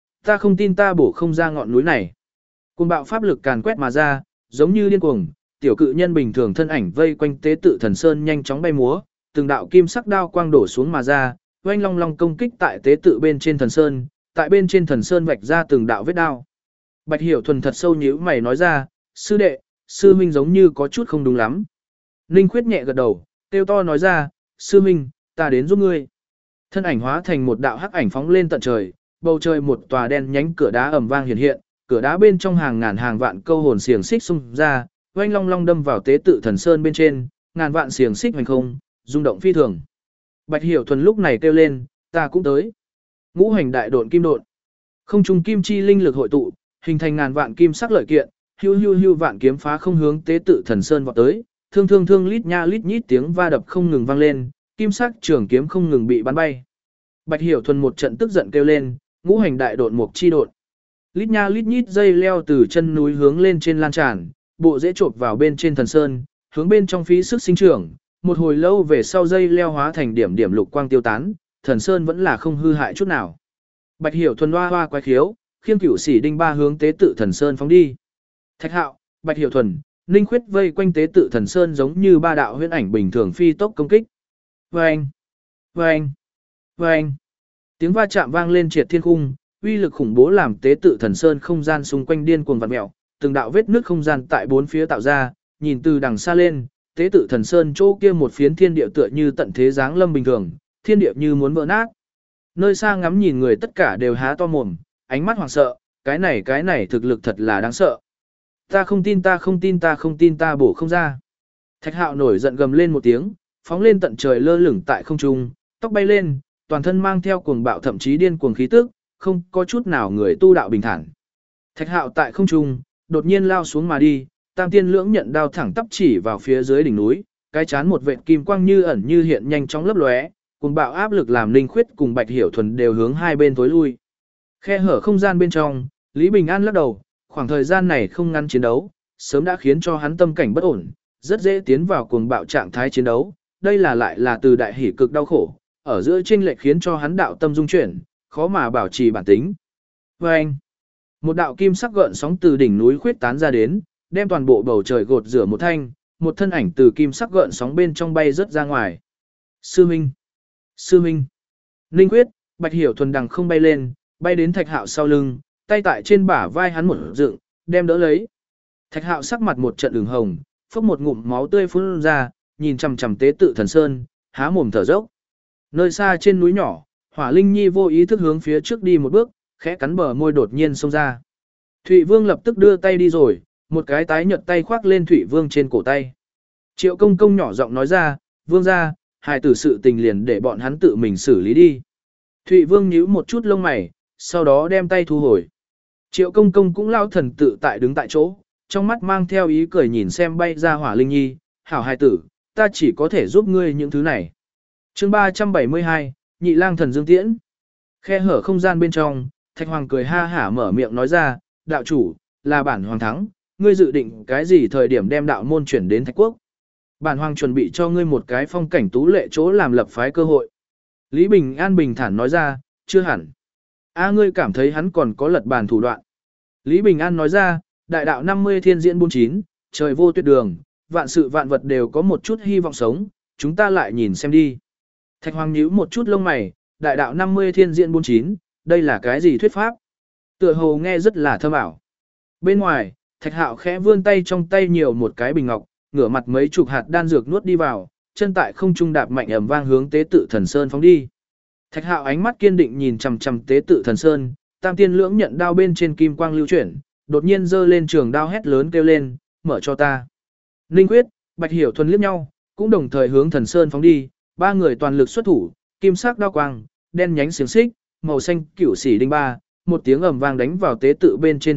Speaker 1: tin ta bổ không ra ngọn núi này. Cuồng bạo pháp lực càn quét mà ra, giống như điên cuồng, tiểu cự nhân bình thường thân ảnh vây quanh tế tự thần sơn nhanh chóng bay múa, từng đạo kim sắc đao quang đổ xuống mà ra, oanh long long công kích tại tế tự bên trên thần sơn, tại bên trên thần sơn vạch ra từng đạo vết đao. Bạch Hiểu Thuần thật sâu nhíu mày nói ra, sư đệ, sư huynh giống như có chút không đúng lắm. Ninh Khuyết nhẹ gật đầu, kêu to nói ra, sư huynh, ta đến giúp ngươi. Thân ảnh hóa thành một đạo hắc ảnh phóng lên tận trời, bầu trời một tòa đen nhánh cửa đá ầm vang hiện hiện, cửa đá bên trong hàng ngàn hàng vạn câu hồn xiềng xích xung ra, oanh long long đâm vào tế tự thần sơn bên trên, ngàn vạn xiềng xích hoành không, rung động phi thường. Bạch Hiểu Thuần lúc này kêu lên, ta cũng tới. Ngũ hành đại độn kim độn. Không trung kim chi linh lực hội tụ, hình thành ngàn vạn kim sắc lợi kiện, hưu hưu hưu vạn kiếm phá không hướng tế tự thần sơn vọt tới, thương thương thương lít nha lít nhít tiếng va đập không ngừng vang lên, kim sắc trường kiếm không ngừng bị bắn bay. Bạch Hiểu Thuần một trận tức giận kêu lên, ngũ hành đại độn mục chi độn. Lít nha lít nhít dây leo từ chân núi hướng lên trên lan tràn, bộ dễ chộp vào bên trên thần sơn, hướng bên trong phí sức sinh trưởng, một hồi lâu về sau dây leo hóa thành điểm điểm lục quang tiêu tán, thần sơn vẫn là không hư hại chút nào. Bạch Hiểu Thuần hoa hoa quái khiếu, khiêng cửu sĩ đinh ba hướng tế tự thần sơn phóng đi. Thạch Hạo, Bạch Hiểu Thuần, Ninh Khuyết vây quanh tế tự thần sơn giống như ba đạo huyễn ảnh bình thường phi tốc công kích. Vâng, vâng, vâng. Tiếng va chạm vang lên triệt thiên cung, uy lực khủng bố làm tế tự thần sơn không gian xung quanh điên cuồng vặn mèo, từng đạo vết nứt không gian tại bốn phía tạo ra, nhìn từ đằng xa lên, tế tự thần sơn chỗ kia một phiến thiên địa tựa như tận thế giáng lâm bình thường, thiên địa như muốn vỡ nát. Nơi xa ngắm nhìn người tất cả đều há to mồm, ánh mắt hoảng sợ, cái này thực lực thật là đáng sợ. Ta không tin ta bổ không ra. Thạch Hạo nổi giận gầm lên một tiếng, phóng lên tận trời lơ lửng tại không trung, tóc bay lên, toàn thân mang theo cuồng bạo thậm chí điên cuồng khí tức, không có chút nào người tu đạo bình thản. Thạch Hạo tại không trung, đột nhiên lao xuống mà đi, tam tiên lưỡng nhận đao thẳng tắp chỉ vào phía dưới đỉnh núi, cái chán một vệt kim quang như ẩn như hiện nhanh chóng lấp lóe, cuồng bạo áp lực làm Ninh Khuyết cùng Bạch Hiểu Thuần đều hướng hai bên tối lui. Khe hở không gian bên trong, Lý Bình An lắc đầu, khoảng thời gian này không ngăn chiến đấu, sớm đã khiến cho hắn tâm cảnh bất ổn, rất dễ tiến vào cuồng bạo trạng thái chiến đấu, đây lại là từ đại hỉ cực đau khổ, ở giữa chênh lệch khiến cho hắn đạo tâm dung chuyển, khó mà bảo trì bản tính. Vâng! Một đạo kim sắc gợn sóng từ đỉnh núi khuyết tán ra đến, đem toàn bộ bầu trời gột rửa một thanh, một thân ảnh từ kim sắc gợn sóng bên trong bay rớt ra ngoài. Sư Minh! Sư Minh! Ninh Quyết, Bạch Hiểu Thuần đằng không bay lên, bay đến Thạch Hạo sau lưng, tay tại trên bả vai hắn một dựng, đem đỡ lấy. Thạch Hạo sắc mặt một trận ửng hồng, phốc một ngụm máu tươi phun ra, nhìn chằm chằm tế tự thần sơn, há mồm thở dốc. Nơi xa trên núi nhỏ, Hỏa Linh Nhi vô ý thức hướng phía trước đi một bước, khẽ cắn bờ môi đột nhiên xông ra. Thụy Vương lập tức đưa tay đi rồi, một cái tái nhợt tay khoác lên Thụy Vương trên cổ tay. Triệu Công Công nhỏ giọng nói ra, "Vương gia, hài tử sự tình liền để bọn hắn tự mình xử lý đi." Thụy Vương nhíu một chút lông mày, sau đó đem tay thu hồi. Triệu Công Công cũng lao thần tự tại đứng tại chỗ, trong mắt mang theo ý cười nhìn xem bay ra Hỏa Linh Nhi, "Hảo hài tử, ta chỉ có thể giúp ngươi những thứ này." Chương 372, Nhị Lang Thần Dương Tiễn. Khe hở không gian bên trong, Thạch Hoàng cười ha hả mở miệng nói ra, "Đạo chủ, là bản hoàng thắng, ngươi dự định cái gì thời điểm đem đạo môn chuyển đến Thạch Quốc? Bản hoàng chuẩn bị cho ngươi một cái phong cảnh tú lệ chỗ làm lập phái cơ hội." Lý Bình An bình thản nói ra, "Chưa hẳn. Ngươi cảm thấy hắn còn có lật bàn thủ đoạn." Lý Bình An nói ra, "Đại đạo 50 thiên diễn 49, trời vô tuyệt đường, vạn sự vạn vật đều có một chút hy vọng sống, chúng ta lại nhìn xem đi." Thạch Hoàng nhíu một chút lông mày, "Đại đạo 50 thiên diễn 49, đây là cái gì thuyết pháp?" Tựa hồ nghe rất là thâm ảo. Bên ngoài, Thạch Hạo khẽ vươn tay, trong tay nhiều một cái bình ngọc, ngửa mặt mấy chục hạt đan dược nuốt đi vào, chân tại không trung đạp mạnh ầm vang hướng tế tự thần sơn phóng đi. Thạch Hạo ánh mắt kiên định nhìn chằm chằm tế tự thần sơn, Tam Tiên Lưỡng Nhận đao bên trên kim quang lưu chuyển, đột nhiên giơ lên trường đao hét lớn kêu lên, "Mở cho ta!" Ninh Quyết, Bạch Hiểu Thuần liếc nhau, cũng đồng thời hướng thần sơn phóng đi, ba người toàn lực xuất thủ, kim sắc đao quang, đen nhánh xiềng xích, màu xanh cửu xỉ đinh ba, một tiếng ầm vang đánh vào tế tự bên trên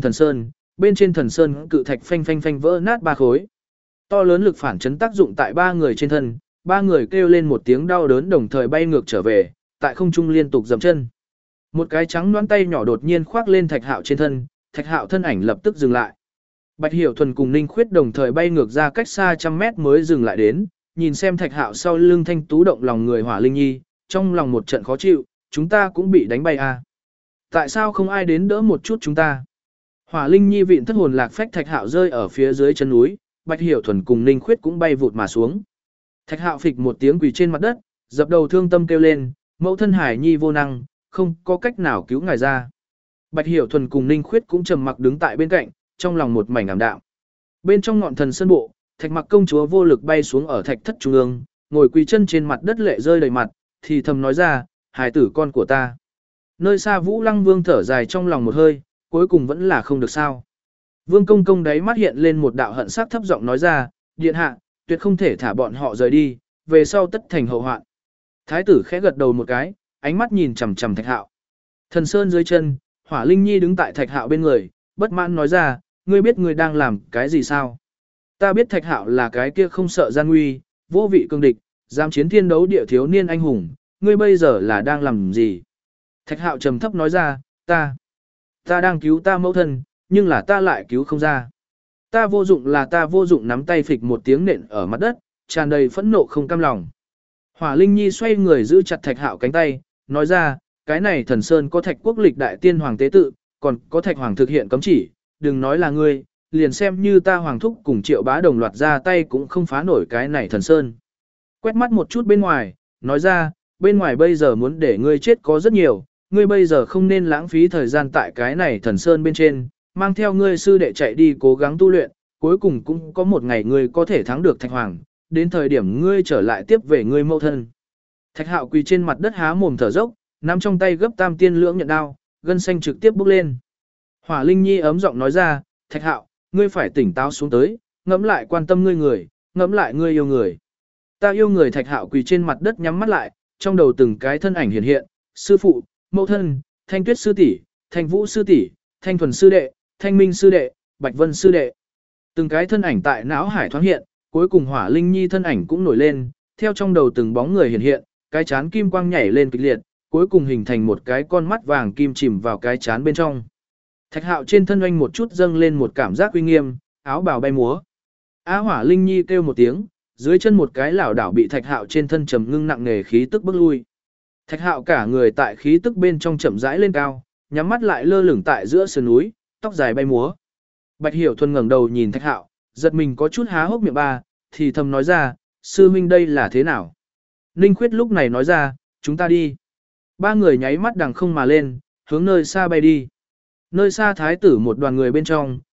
Speaker 1: thần sơn cự thạch phanh phanh phanh vỡ nát ba khối. To lớn lực phản chấn tác dụng tại ba người trên thân, ba người kêu lên một tiếng đau đớn đồng thời bay ngược trở về, tại không trung liên tục dậm chân. Một cái trắng đoán tay nhỏ đột nhiên khoác lên Thạch Hạo trên thân, Thạch Hạo thân ảnh lập tức dừng lại. Bạch Hiểu Thuần cùng Ninh Khuyết đồng thời bay ngược ra cách xa trăm mét mới dừng lại đến, nhìn xem Thạch Hạo sau lưng thanh tú động lòng người Hỏa Linh Nhi, trong lòng một trận khó chịu, chúng ta cũng bị đánh bay à. Tại sao không ai đến đỡ một chút chúng ta? Hỏa Linh Nhi vịn thất hồn lạc phách Thạch Hạo rơi ở phía dưới chân núi, Bạch Hiểu Thuần cùng Ninh Khuyết cũng bay vụt mà xuống. Thạch Hạo phịch một tiếng quỳ trên mặt đất, dập đầu thương tâm kêu lên, "Mẫu thân Hải Nhi vô năng, không có cách nào cứu ngài ra." Bạch Hiểu Thuần cùng Ninh Khuyết cũng trầm mặc đứng tại bên cạnh, trong lòng một mảnh ảm đạm. Bên trong ngọn thần sơn bộ, Thạch Mặc công chúa vô lực bay xuống ở thạch thất trung ương, ngồi quỳ chân trên mặt đất lệ rơi đầy mặt, thì thầm nói ra, "Hài tử con của ta." Nơi xa Vũ Lăng Vương thở dài trong lòng một hơi, cuối cùng vẫn là không được sao. Vương Công Công đáy mắt hiện lên một đạo hận sắc, thấp giọng nói ra, "Điện hạ, tuyệt không thể thả bọn họ rời đi, về sau tất thành hậu hoạn." Thái tử khẽ gật đầu một cái, ánh mắt nhìn chằm chằm Thạch Hạo. Thần sơn dưới chân, Hỏa Linh Nhi đứng tại Thạch Hạo bên người, bất mãn nói ra, "Ngươi biết ngươi đang làm cái gì sao? Ta biết Thạch Hạo là cái kia không sợ gian nguy, vô vị cương địch, dám chiến thiên đấu địa thiếu niên anh hùng, ngươi bây giờ là đang làm gì?" Thạch Hạo trầm thấp nói ra, Ta đang cứu ta mẫu thân, nhưng là ta lại cứu không ra. Ta vô dụng nắm tay phịch một tiếng nện ở mặt đất, tràn đầy phẫn nộ không cam lòng. Hỏa Linh Nhi xoay người giữ chặt Thạch Hạo cánh tay, nói ra, "Cái này thần sơn có Thạch Quốc lịch đại tiên hoàng tế tự, còn có Thạch Hoàng thực hiện cấm chỉ, đừng nói là ngươi, liền xem như ta hoàng thúc cùng Triệu Bá đồng loạt ra tay cũng không phá nổi cái này thần sơn." Quét mắt một chút bên ngoài, nói ra, "Bên ngoài bây giờ muốn để ngươi chết có rất nhiều, ngươi bây giờ không nên lãng phí thời gian tại cái này thần sơn bên trên, mang theo ngươi sư đệ chạy đi cố gắng tu luyện, cuối cùng cũng có một ngày ngươi có thể thắng được Thạch Hoàng, đến thời điểm ngươi trở lại tiếp về ngươi mẫu thân." Thạch Hạo quỳ trên mặt đất há mồm thở dốc, nắm trong tay gấp Tam Tiên Lưỡng Nhận đao, gân xanh trực tiếp bốc lên. Hỏa Linh Nhi ấm giọng nói ra, "Thạch Hạo, ngươi phải tỉnh táo xuống tới, ngẫm lại quan tâm ngươi người, ngẫm lại ngươi yêu người." "Ta yêu người." Thạch Hạo quỳ trên mặt đất nhắm mắt lại, trong đầu từng cái thân ảnh hiện hiện, sư phụ, mẫu thân, Thanh Tuyết sư tỷ, Thanh Vũ sư tỷ, Thanh Thuần sư đệ, Thanh Minh sư đệ, Bạch Vân sư đệ. Từng cái thân ảnh tại não hải thoáng hiện, cuối cùng Hỏa Linh Nhi thân ảnh cũng nổi lên, theo trong đầu từng bóng người hiện hiện, cái chán kim quang nhảy lên kịch liệt, cuối cùng hình thành một cái con mắt vàng kim chìm vào cái chán bên trong. Thạch Hạo trên thân oanh một chút dâng lên một cảm giác uy nghiêm, áo bào bay múa. Hỏa Linh Nhi kêu một tiếng, dưới chân một cái lảo đảo bị Thạch Hạo trên thân trầm ngưng nặng nề khí tức bước lui. Thạch Hạo cả người tại khí tức bên trong chậm rãi lên cao, nhắm mắt lại lơ lửng tại giữa sườn núi, tóc dài bay múa. Bạch Hiểu Thuần ngẩng đầu nhìn Thạch Hạo, giật mình có chút há hốc miệng ba, thì thầm nói ra, "Sư huynh đây là thế nào?" Ninh Khuyết lúc này nói ra, "Chúng ta đi." Ba người nháy mắt đằng không mà lên, hướng nơi xa bay đi. Nơi xa thái tử một đoàn người bên trong,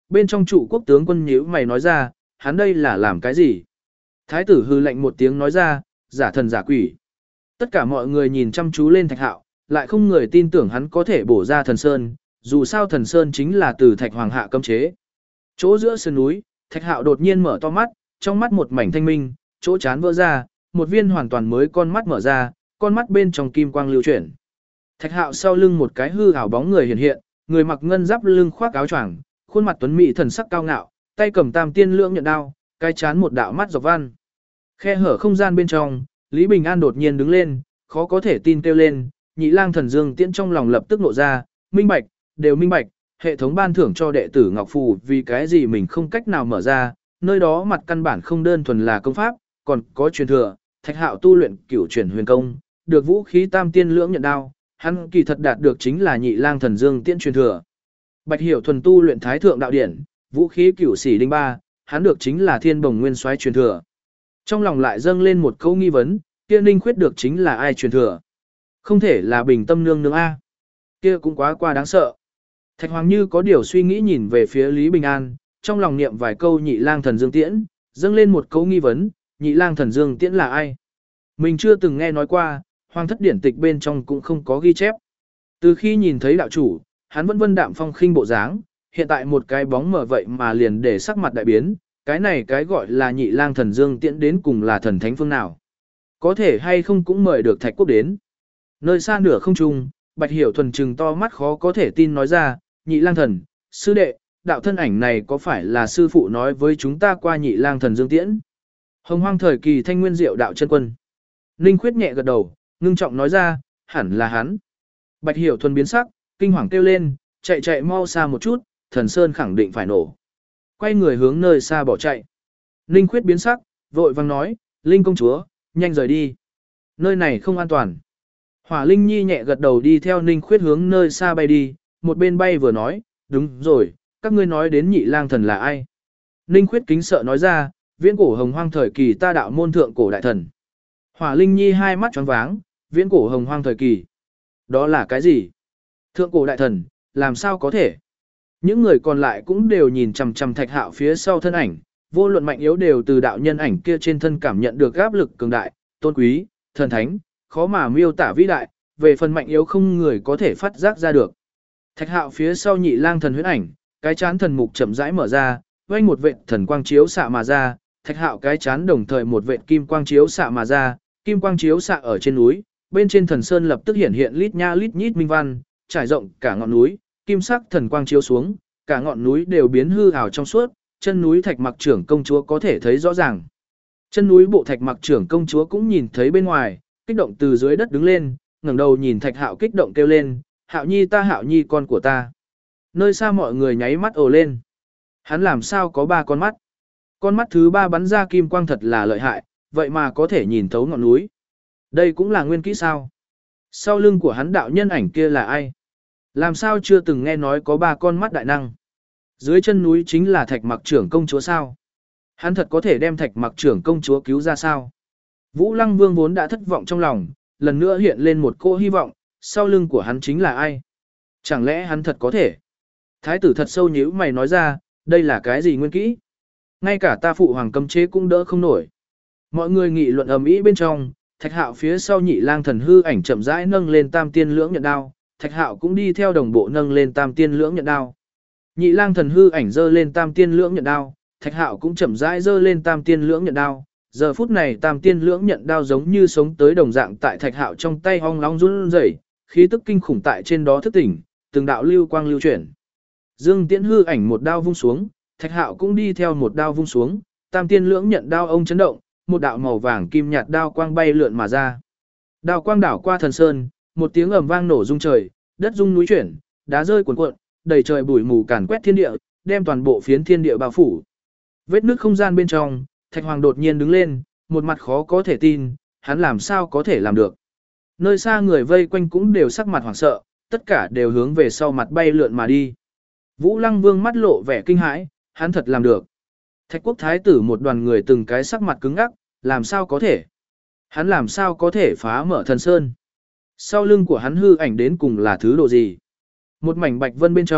Speaker 1: bên trong trụ quốc tướng quân nhíu mày nói ra, hắn đây là làm cái gì? Thái tử hư lệnh một tiếng nói ra, giả thần giả quỷ. Tất cả mọi người nhìn chăm chú lên Thạch Hạo, lại không người tin tưởng hắn có thể bổ ra thần sơn, dù sao thần sơn chính là từ Thạch Hoàng hạ cấm chế. Chỗ giữa sườn núi, Thạch Hạo đột nhiên mở to mắt, trong mắt một mảnh thanh minh, chỗ chán vỡ ra, một viên hoàn toàn mới con mắt mở ra, con mắt bên trong kim quang lưu chuyển. Thạch Hạo sau lưng một cái hư ảo bóng người hiện hiện, người mặc ngân giáp lưng khoác áo choàng, khuôn mặt tuấn mỹ thần sắc cao ngạo, tay cầm tam tiên lưỡng nhận đao, cái chán một đạo mắt dọc văn. Khe hở không gian bên trong, Lý Bình An đột nhiên đứng lên, khó có thể tin kêu lên, Nhị Lang Thần Dương Tiễn trong lòng lập tức nộ ra, minh bạch, đều minh bạch, hệ thống ban thưởng cho đệ tử Ngọc Phù vì cái gì mình không cách nào mở ra, nơi đó mặt căn bản không đơn thuần là công pháp, còn có truyền thừa, Thạch Hạo tu luyện cửu chuyển huyền công, được vũ khí tam tiên lưỡng nhận đao, hắn kỳ thật đạt được chính là Nhị Lang Thần Dương Tiễn truyền thừa. Bạch Hiểu thuần tu luyện Thái thượng đạo điển, vũ khí cửu sĩ đinh ba, hắn được chính là Thiên Bồng Nguyên Soái truyền thừa. Trong lòng lại dâng lên một câu nghi vấn, kia Ninh Khuyết được chính là ai truyền thừa? Không thể là Bình Tâm nương nương a. Kia cũng quá đáng sợ. Thạch Hoàng như có điều suy nghĩ nhìn về phía Lý Bình An, trong lòng niệm vài câu Nhị Lang Thần Dương Tiễn, dâng lên một câu nghi vấn, Nhị Lang Thần Dương Tiễn là ai? Mình chưa từng nghe nói qua, Hoàng thất điển tịch bên trong cũng không có ghi chép. Từ khi nhìn thấy đạo chủ, hắn vẫn vân đạm phong khinh bộ dáng, hiện tại một cái bóng mờ vậy mà liền để sắc mặt đại biến, cái này cái gọi là Nhị Lang Thần Dương Tiễn đến cùng là thần thánh phương nào? Có thể hay không cũng mời được Thạch Quốc đến. Nơi xa nửa không trung, Bạch Hiểu thuần trừng to mắt khó có thể tin nói ra, Nhị Lang Thần, sư đệ, đạo thân ảnh này có phải là sư phụ nói với chúng ta qua Nhị Lang Thần Dương Tiễn? Hồng Hoang thời kỳ Thanh Nguyên Diệu đạo chân quân. Ninh Khuyết nhẹ gật đầu, ngưng trọng nói ra, hẳn là hắn. Bạch Hiểu thuần biến sắc, kinh hoàng kêu lên, chạy mau xa một chút, thần sơn khẳng định phải nổ. Quay người hướng nơi xa bỏ chạy. Ninh Khuyết biến sắc, vội vang nói, Linh công chúa, nhanh rời đi. Nơi này không an toàn. Hỏa Linh Nhi nhẹ gật đầu đi theo Ninh Khuyết hướng nơi xa bay đi, một bên bay vừa nói, đúng rồi, các ngươi nói đến Nhị Lang Thần là ai? Ninh Khuyết kính sợ nói ra, viễn cổ Hồng Hoang thời kỳ ta đạo môn thượng cổ đại thần. Hỏa Linh Nhi hai mắt tròn váng, viễn cổ Hồng Hoang thời kỳ. Đó là cái gì? Thượng cổ đại thần, làm sao có thể? Những người còn lại cũng đều nhìn chằm chằm Thạch Hạo phía sau thân ảnh, vô luận mạnh yếu đều từ đạo nhân ảnh kia trên thân cảm nhận được áp lực cường đại, tôn quý, thần thánh, khó mà miêu tả vĩ đại, về phần mạnh yếu không người có thể phát giác ra được. Thạch Hạo phía sau Nhị Lang Thần huyết ảnh, cái chán thần mục chậm rãi mở ra, vây một vệt thần quang chiếu xạ mà ra, Thạch Hạo cái chán đồng thời một vệt kim quang chiếu xạ mà ra, kim quang chiếu xạ ở trên núi, bên trên thần sơn lập tức hiện hiện lít nha lít nhít minh văn, trải rộng cả ngọn núi, kim sắc thần quang chiếu xuống, cả ngọn núi đều biến hư ảo trong suốt, chân núi Thạch Mặc trưởng công chúa có thể thấy rõ ràng. Chân núi bộ Thạch Mặc trưởng công chúa cũng nhìn thấy bên ngoài, kích động từ dưới đất đứng lên, ngẩng đầu nhìn Thạch Hạo kích động kêu lên, Hạo Nhi ta Hạo Nhi con của ta. Nơi xa mọi người nháy mắt ồ lên. Hắn làm sao có ba con mắt? Con mắt thứ ba bắn ra kim quang thật là lợi hại, vậy mà có thể nhìn thấu ngọn núi. Đây cũng là nguyên kỹ sao? Sau lưng của hắn đạo nhân ảnh kia là ai? Làm sao chưa từng nghe nói có ba con mắt đại năng? Dưới chân núi chính là Thạch Mặc trưởng công chúa sao? Hắn thật có thể đem Thạch Mặc trưởng công chúa cứu ra sao? Vũ Lăng Vương vốn đã thất vọng trong lòng, lần nữa hiện lên một cô hy vọng, sau lưng của hắn chính là ai? Chẳng lẽ hắn thật có thể? Thái tử thật sâu nhíu mày nói ra, đây là cái gì nguyên kỹ? Ngay cả ta phụ hoàng cấm chế cũng đỡ không nổi. Mọi người nghị luận ầm ĩ bên trong, Thạch Hạo phía sau Nhị Lang Thần hư ảnh chậm rãi nâng lên tam tiên lưỡng nhận đao, Thạch Hạo cũng đi theo đồng bộ nâng lên tam tiên lưỡng nhận đao. Nhị Lang Thần hư ảnh giơ lên tam tiên lưỡng nhận đao, Thạch Hạo cũng chậm rãi giơ lên tam tiên lưỡng nhận đao. Giờ phút này tam tiên lưỡng nhận đao giống như sống tới đồng dạng tại Thạch Hạo trong tay ong long run rẩy, khí tức kinh khủng tại trên đó thức tỉnh, từng đạo lưu quang lưu chuyển. Dương Tiễn hư ảnh một đao vung xuống, Thạch Hạo cũng đi theo một đao vung xuống, tam tiên lưỡng nhận đao ông chấn động, một đạo màu vàng kim nhạt đao quang bay lượn mà ra. Đao quang đảo qua thần sơn, một tiếng ầm vang nổ rung trời, đất rung núi chuyển, đá rơi cuồn cuộn, đầy trời bụi mù càn quét thiên địa, đem toàn bộ phiến thiên địa bao phủ. Vết nứt không gian bên trong, Thạch Hoàng đột nhiên đứng lên, một mặt khó có thể tin, hắn làm sao có thể làm được. Nơi xa người vây quanh cũng đều sắc mặt hoảng sợ, tất cả đều hướng về sau mặt bay lượn mà đi. Vũ Lăng Vương mắt lộ vẻ kinh hãi, hắn thật làm được. Thạch Quốc Thái tử một đoàn người từng cái sắc mặt cứng ngắc, làm sao có thể? Hắn làm sao có thể phá mở thần sơn? Sau lưng của hắn hư ảnh đến cùng là thứ độ gì? Một mảnh bạch vân bên trong,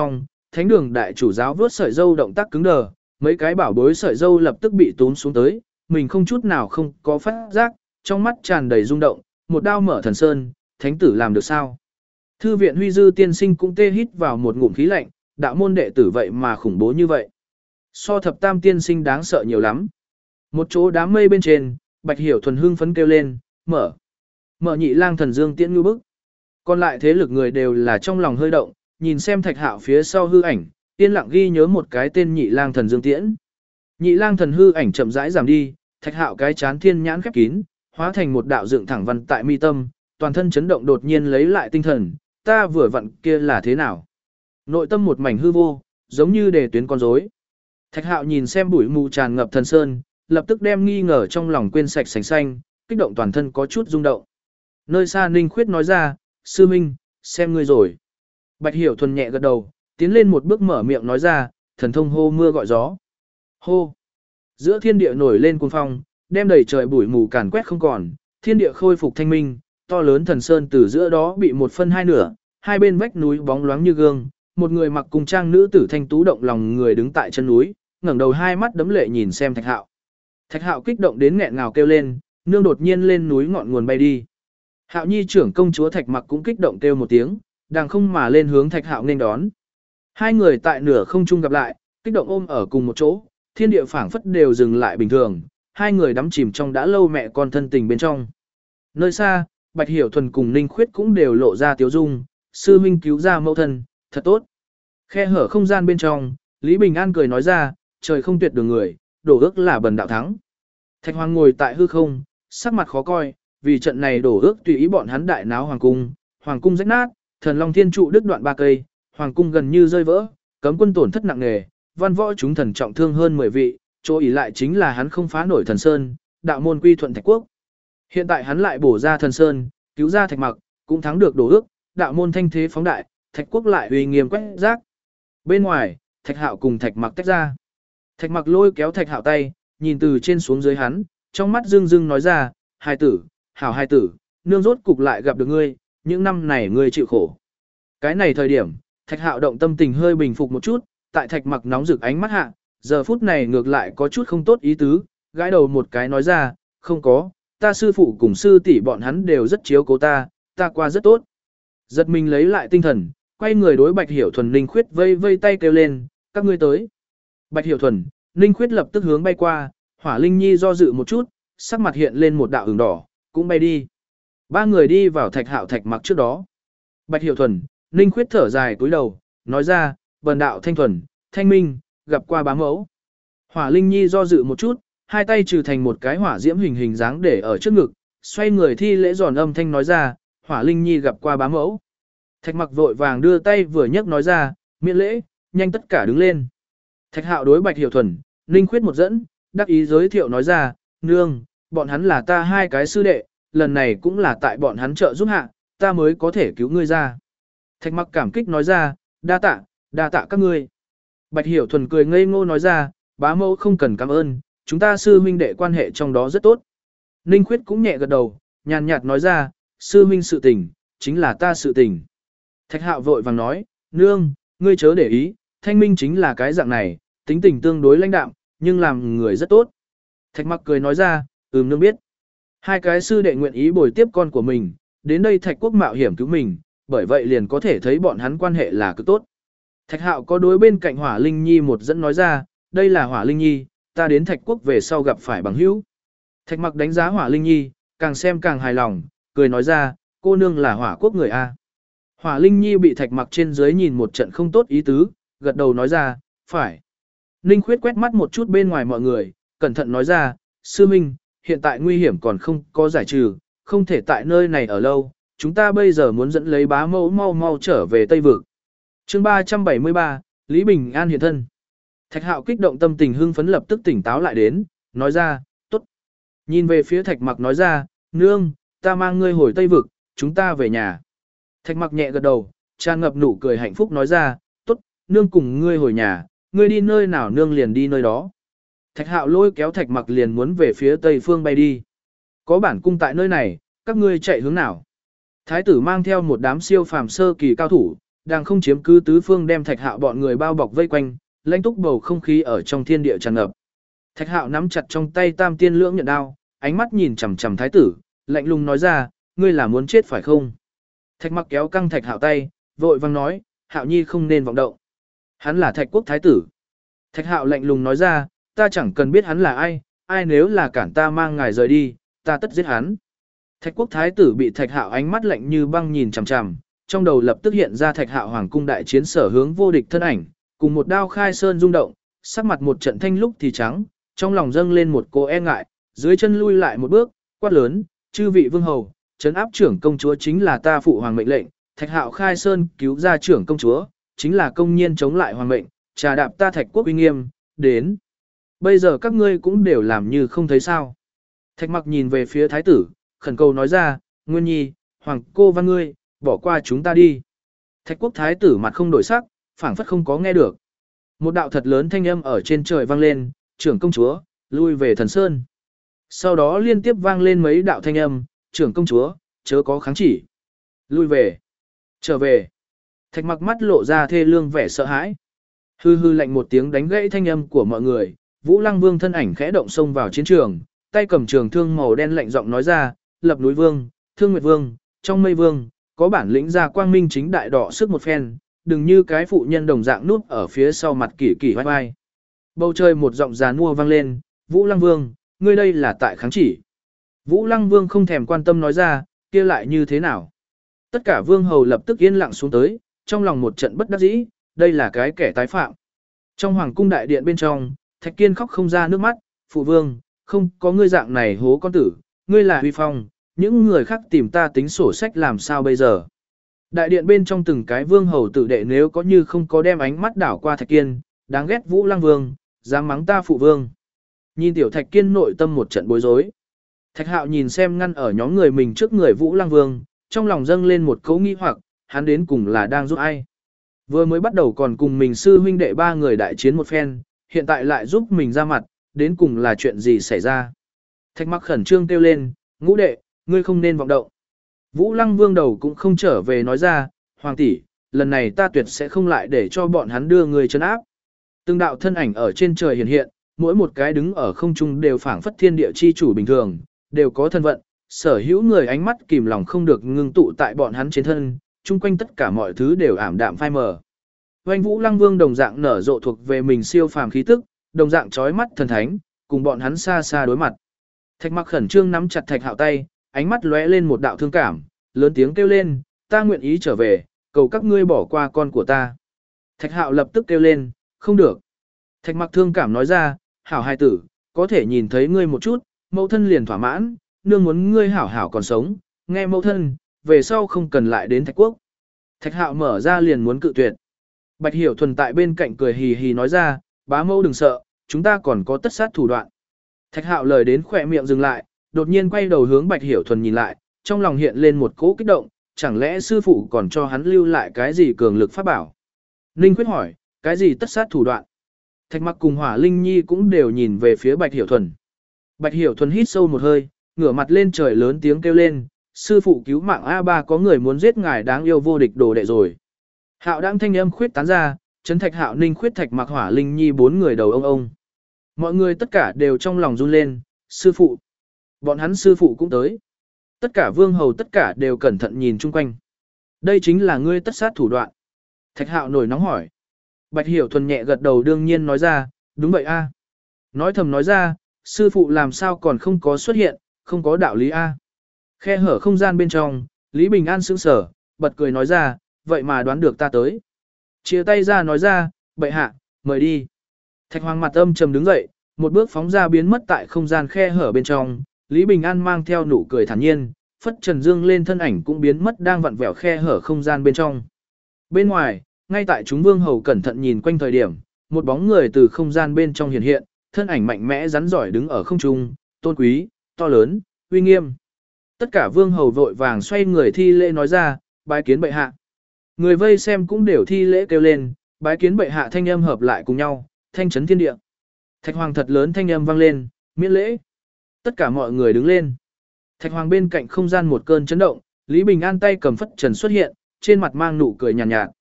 Speaker 1: thánh đường đại chủ giáo vướt sợi dâu động tác cứng đờ, mấy cái bảo bối sợi dâu lập tức bị túm xuống tới, mình không chút nào không có phát giác, trong mắt tràn đầy rung động, một đao mở thần sơn, thánh tử làm được sao? Thư viện Huy Dư tiên sinh cũng tê hít vào một ngụm khí lạnh, đạo môn đệ tử vậy mà khủng bố như vậy. So thập tam tiên sinh đáng sợ nhiều lắm. Một chỗ đám mây bên trên, Bạch Hiểu Thuần hưng phấn kêu lên, mở nhị lang thần dương tiễn ngư bức. Còn lại thế lực người đều là trong lòng hơi động, nhìn xem Thạch Hạo phía sau hư ảnh, yên lặng ghi nhớ một cái tên nhị lang thần dương tiễn. Nhị lang thần hư ảnh chậm rãi giảm đi, Thạch Hạo cái chán thiên nhãn khép kín, hóa thành một đạo dựng thẳng văn tại mi tâm, toàn thân chấn động đột nhiên lấy lại tinh thần, ta vừa vặn kia là thế nào? Nội tâm một mảnh hư vô, giống như đề tuyến con rối. Thạch Hạo nhìn xem bụi mù tràn ngập thần sơn, lập tức đem nghi ngờ trong lòng quên sạch sành xanh, kích động toàn thân có chút rung động. Nơi xa Ninh Khuyết nói ra, sư minh, xem ngươi rồi. Bạch Hiểu Thuần nhẹ gật đầu, tiến lên một bước mở miệng nói ra, thần thông hô mưa gọi gió. Hô! Giữa thiên địa nổi lên cuồng phong, đem đầy trời bụi mù càn quét không còn, thiên địa khôi phục thanh minh, to lớn thần sơn từ giữa đó bị một phân hai nửa, hai bên vách núi bóng loáng như gương, một người mặc cùng trang nữ tử thanh tú động lòng người đứng tại chân núi, ngẩng đầu hai mắt đấm lệ nhìn xem Thạch Hạo. Thạch Hạo kích động đến nghẹn ngào kêu lên, nương đột nhiên lên núi ngọn nguồn bay đi. Hạo Nhi trưởng công chúa Thạch Mặc cũng kích động kêu một tiếng, đàng không mà lên hướng Thạch Hạo nên đón. Hai người tại nửa không trung gặp lại, kích động ôm ở cùng một chỗ, thiên địa phảng phất đều dừng lại bình thường, hai người đắm chìm trong đã lâu mẹ con thân tình bên trong. Nơi xa, Bạch Hiểu Thuần cùng Ninh Khuyết cũng đều lộ ra tiếu dung, sư huynh cứu ra mẫu thân, thật tốt. Khe hở không gian bên trong, Lý Bình An cười nói ra, trời không tuyệt đường người, đổ ước là bần đạo thắng. Thạch Hoàng ngồi tại hư không, sắc mặt khó coi, vì trận này đổ ước tùy ý bọn hắn đại náo hoàng cung rách nát, thần long thiên trụ đứt đoạn 3 cây, hoàng cung gần như rơi vỡ, cấm quân tổn thất nặng nề, văn võ chúng thần trọng thương hơn 10 vị, chỗ ỷ lại chính là hắn không phá nổi thần sơn, đạo môn quy thuận Thạch quốc. Hiện tại hắn lại bổ ra thần sơn, cứu ra Thạch Mặc, cũng thắng được đổ ước, đạo môn thanh thế phóng đại, Thạch quốc lại uy nghiêm quét rác. Bên ngoài, Thạch Hạo cùng Thạch Mặc tách ra. Thạch Mặc lôi kéo Thạch Hạo tay, nhìn từ trên xuống dưới hắn, trong mắt rưng rưng nói ra, hài tử, hảo hài tử, nương rốt cục lại gặp được ngươi, những năm này ngươi chịu khổ. Cái này thời điểm, Thạch Hạo động tâm tình hơi bình phục một chút, tại Thạch Mặc nóng rực ánh mắt hạ, giờ phút này ngược lại có chút không tốt ý tứ, gãi đầu một cái nói ra, không có, ta sư phụ cùng sư tỷ bọn hắn đều rất chiếu cố ta qua rất tốt. Giật mình lấy lại tinh thần, quay người đối Bạch Hiểu Thuần Ninh Khuyết vây vây tay kêu lên, các ngươi tới. Bạch Hiểu Thuần, Ninh Khuyết lập tức hướng bay qua, Hỏa Linh Nhi do dự một chút, sắc mặt hiện lên một đạo ửng đỏ, cũng bay đi. Ba người đi vào Thạch Hạo Thạch Mặc trước đó. Bạch Hiểu Thuần, Ninh Khuyết thở dài cúi đầu, nói ra, vần đạo thanh thuần, thanh minh, gặp qua bá mẫu. Hỏa Linh Nhi do dự một chút, hai tay trừ thành một cái hỏa diễm hình dáng để ở trước ngực, xoay người thi lễ giòn âm thanh nói ra, Hỏa Linh Nhi gặp qua bá mẫu. Thạch Mặc vội vàng đưa tay vừa nhấc nói ra, miễn lễ, nhanh tất cả đứng lên. Thạch Hạo đối Bạch Hiểu Thuần, Ninh Khuyết một dẫn, đắc ý giới thiệu nói ra, nương, bọn hắn là ta hai cái sư đệ, lần này cũng là tại bọn hắn trợ giúp hạ, ta mới có thể cứu ngươi ra. Thạch Mặc cảm kích nói ra, đa tạ các ngươi. Bạch Hiểu Thuần cười ngây ngô nói ra, bá mẫu không cần cảm ơn, chúng ta sư huynh đệ quan hệ trong đó rất tốt. Ninh Khuyết cũng nhẹ gật đầu, nhàn nhạt nói ra, sư huynh sự tình, chính là ta sự tình. Thạch Hạo vội vàng nói, nương, ngươi chớ để ý, Thanh Minh chính là cái dạng này, tính tình tương đối lãnh đạm, nhưng làm người rất tốt. Thạch Mặc cười nói ra, nương biết. Hai cái sư đệ nguyện ý bồi tiếp con của mình, đến đây Thạch quốc mạo hiểm cứu mình, bởi vậy liền có thể thấy bọn hắn quan hệ là cực tốt. Thạch Hạo có đối bên cạnh Hỏa Linh Nhi một dẫn nói ra, đây là Hỏa Linh Nhi, ta đến Thạch quốc về sau gặp phải bằng hữu. Thạch Mặc đánh giá Hỏa Linh Nhi, càng xem càng hài lòng, cười nói ra, cô nương là Hỏa quốc người A. Hỏa Linh Nhi bị Thạch Mặc trên dưới nhìn một trận không tốt ý tứ, gật đầu nói ra, phải. Ninh Khuyết quét mắt một chút bên ngoài mọi người, cẩn thận nói ra, sư minh, hiện tại nguy hiểm còn không có giải trừ, không thể tại nơi này ở lâu, chúng ta bây giờ muốn dẫn lấy bá mẫu mau mau trở về Tây Vực. Chương 373, Lý Bình An hiện thân. Thạch Hạo kích động tâm tình hưng phấn lập tức tỉnh táo lại đến, nói ra, tốt. Nhìn về phía Thạch Mặc nói ra, nương, ta mang ngươi hồi Tây Vực, chúng ta về nhà. Thạch Mặc nhẹ gật đầu, tràn ngập nụ cười hạnh phúc nói ra, tốt, nương cùng ngươi hồi nhà, ngươi đi nơi nào nương liền đi nơi đó. Thạch Hạo lôi kéo Thạch Mặc liền muốn về phía Tây phương bay đi. Có bản cung tại nơi này, các ngươi chạy hướng nào? Thái tử mang theo một đám siêu phàm sơ kỳ cao thủ, đang không chiếm cứ tứ phương đem Thạch Hạo bọn người bao bọc vây quanh, lãnh túc bầu không khí ở trong thiên địa tràn ngập. Thạch Hạo nắm chặt trong tay Tam Tiên Lưỡng Nhận đao, ánh mắt nhìn chằm chằm thái tử, lạnh lùng nói ra, ngươi là muốn chết phải không? Thạch Mặc kéo căng Thạch Hạo tay, vội vang nói, Hạo nhi không nên vọng động. Hắn là Thạch quốc thái tử. Thạch Hạo lạnh lùng nói ra, ta chẳng cần biết hắn là ai, ai nếu là cản ta mang ngài rời đi, ta tất giết hắn. Thạch quốc thái tử bị Thạch Hạo ánh mắt lạnh như băng nhìn chằm chằm, trong đầu lập tức hiện ra Thạch Hạo hoàng cung đại chiến sở hướng vô địch thân ảnh, cùng một đao khai sơn rung động, sắc mặt một trận thanh lúc thì trắng, trong lòng dâng lên một cô e ngại, dưới chân lui lại một bước, quát lớn, chư vị vương hầu, trấn áp trưởng công chúa chính là ta phụ hoàng mệnh lệnh, Thạch Hạo khai sơn cứu ra trưởng công chúa, chính là công nhiên chống lại hoàng mệnh, trà đạp ta Thạch quốc uy nghiêm, đến. Bây giờ các ngươi cũng đều làm như không thấy sao. Thạch Mặc nhìn về phía thái tử, khẩn cầu nói ra, Nguyên Nhi, hoàng cô văn ngươi, bỏ qua chúng ta đi. Thạch quốc thái tử mặt không đổi sắc, phảng phất không có nghe được. Một đạo thật lớn thanh âm ở trên trời vang lên, trưởng công chúa, lui về thần sơn. Sau đó liên tiếp vang lên mấy đạo thanh âm, trưởng công chúa, chớ có kháng chỉ. Lui về. Trở về. Thạch Mặc mắt lộ ra thê lương vẻ sợ hãi. Hư hư lạnh một tiếng đánh gãy thanh âm của mọi người, Vũ Lăng Vương thân ảnh khẽ động xông vào chiến trường, tay cầm trường thương màu đen lạnh giọng nói ra, Lập Núi Vương, Thương Nguyệt Vương, Trong Mây Vương, có bản lĩnh ra quang minh chính đại đỏ sức một phen, đừng như cái phụ nhân đồng dạng núp ở phía sau mặt kỳ kỳ vai vai. Bầu trời một giọng già nua vang lên, Vũ Lăng Vương, ngươi đây là tại kháng chỉ. Vũ Lăng Vương không thèm quan tâm nói ra, kia lại như thế nào. Tất cả vương hầu lập tức yên lặng xuống tới, trong lòng một trận bất đắc dĩ, đây là cái kẻ tái phạm. Trong hoàng cung đại điện bên trong, Thạch Kiên khóc không ra nước mắt, phụ vương, không có ngươi dạng này hố con tử, ngươi là huy phong, những người khác tìm ta tính sổ sách làm sao bây giờ. Đại điện bên trong từng cái vương hầu tử đệ nếu có như không có đem ánh mắt đảo qua Thạch Kiên, đáng ghét Vũ Lăng Vương, dám mắng ta phụ vương. Nhìn tiểu Thạch Kiên nội tâm một trận bối rối. Thạch Hạo nhìn xem ngăn ở nhóm người mình trước người Vũ Lăng Vương, trong lòng dâng lên một cấu nghi hoặc, hắn đến cùng là đang giúp ai. Vừa mới bắt đầu còn cùng mình sư huynh đệ ba người đại chiến một phen, hiện tại lại giúp mình ra mặt, đến cùng là chuyện gì xảy ra. Thạch Mặc khẩn trương kêu lên, ngũ đệ, ngươi không nên vọng động. Vũ Lăng Vương đầu cũng không trở về nói ra, hoàng tỷ, lần này ta tuyệt sẽ không lại để cho bọn hắn đưa người trấn áp. Từng đạo thân ảnh ở trên trời hiện hiện, mỗi một cái đứng ở không trung đều phảng phất thiên địa chi chủ bình thường, đều có thân vận, sở hữu người ánh mắt kìm lòng không được ngưng tụ tại bọn hắn trên thân, chung quanh tất cả mọi thứ đều ảm đạm phai mờ. Oanh Vũ Lăng Vương đồng dạng nở rộ thuộc về mình siêu phàm khí tức, đồng dạng chói mắt thần thánh, cùng bọn hắn xa xa đối mặt. Thạch Mặc khẩn trương nắm chặt Thạch Hạo tay, ánh mắt lóe lên một đạo thương cảm, lớn tiếng kêu lên, ta nguyện ý trở về, cầu các ngươi bỏ qua con của ta. Thạch Hạo lập tức kêu lên, không được. Thạch Mặc thương cảm nói ra, hảo hài tử, có thể nhìn thấy ngươi một chút, mẫu thân liền thỏa mãn, nương muốn ngươi hảo hảo còn sống, nghe mẫu thân, về sau không cần lại đến Thạch Quốc. Thạch Hạo mở ra liền muốn cự tuyệt. Bạch Hiểu Thuần tại bên cạnh cười hì hì nói ra, bá mẫu đừng sợ, chúng ta còn có tất sát thủ đoạn. Thạch Hạo lời đến khỏe miệng dừng lại, đột nhiên quay đầu hướng Bạch Hiểu Thuần nhìn lại, trong lòng hiện lên một cỗ kích động, chẳng lẽ sư phụ còn cho hắn lưu lại cái gì cường lực pháp bảo. Ninh Quyết hỏi, cái gì tất sát thủ đoạn? Thạch Mặc cùng Hỏa Linh Nhi cũng đều nhìn về phía Bạch Hiểu Thuần. Bạch Hiểu Thuần hít sâu một hơi, ngửa mặt lên trời lớn tiếng kêu lên, sư phụ cứu mạng A3 có người muốn giết ngài đáng yêu vô địch đồ đệ rồi. Hạo đang thanh âm khuyết tán ra, Trấn Thạch Hạo Ninh Khuyết Thạch Mặc Hỏa Linh Nhi bốn người đầu ông. Mọi người tất cả đều trong lòng run lên, sư phụ. Bọn hắn sư phụ cũng tới. Tất cả vương hầu tất cả đều cẩn thận nhìn chung quanh. Đây chính là ngươi tất sát thủ đoạn. Thạch Hạo nổi nóng hỏi. Bạch Hiểu Thuần nhẹ gật đầu đương nhiên nói ra, đúng vậy a. Nói thầm nói ra, sư phụ làm sao còn không có xuất hiện, không có đạo lý a. Khe hở không gian bên trong, Lý Bình An sững sờ, bật cười nói ra, vậy mà đoán được ta tới. Chia tay ra nói ra, bệ hạ, mời đi. Thạch Hoàng mặt âm trầm đứng dậy, một bước phóng ra biến mất tại không gian khe hở bên trong, Lý Bình An mang theo nụ cười thản nhiên, phất trần dương lên thân ảnh cũng biến mất đang vặn vẹo khe hở không gian bên trong. Bên ngoài, ngay tại chúng vương hầu cẩn thận nhìn quanh thời điểm, một bóng người từ không gian bên trong hiện hiện, thân ảnh mạnh mẽ rắn giỏi đứng ở không trung, tôn quý, to lớn, uy nghiêm. Tất cả vương hầu vội vàng xoay người thi lễ nói ra, bái kiến bệ hạ. Người vây xem cũng đều thi lễ kêu lên, bái kiến bệ hạ thanh âm hợp lại cùng nhau, thanh chấn thiên địa. Thạch Hoàng thật lớn thanh âm vang lên, miễn lễ. Tất cả mọi người đứng lên. Thạch Hoàng bên cạnh không gian một cơn chấn động, Lý Bình An tay cầm phất trần xuất hiện, trên mặt mang nụ cười nhàn nhạt.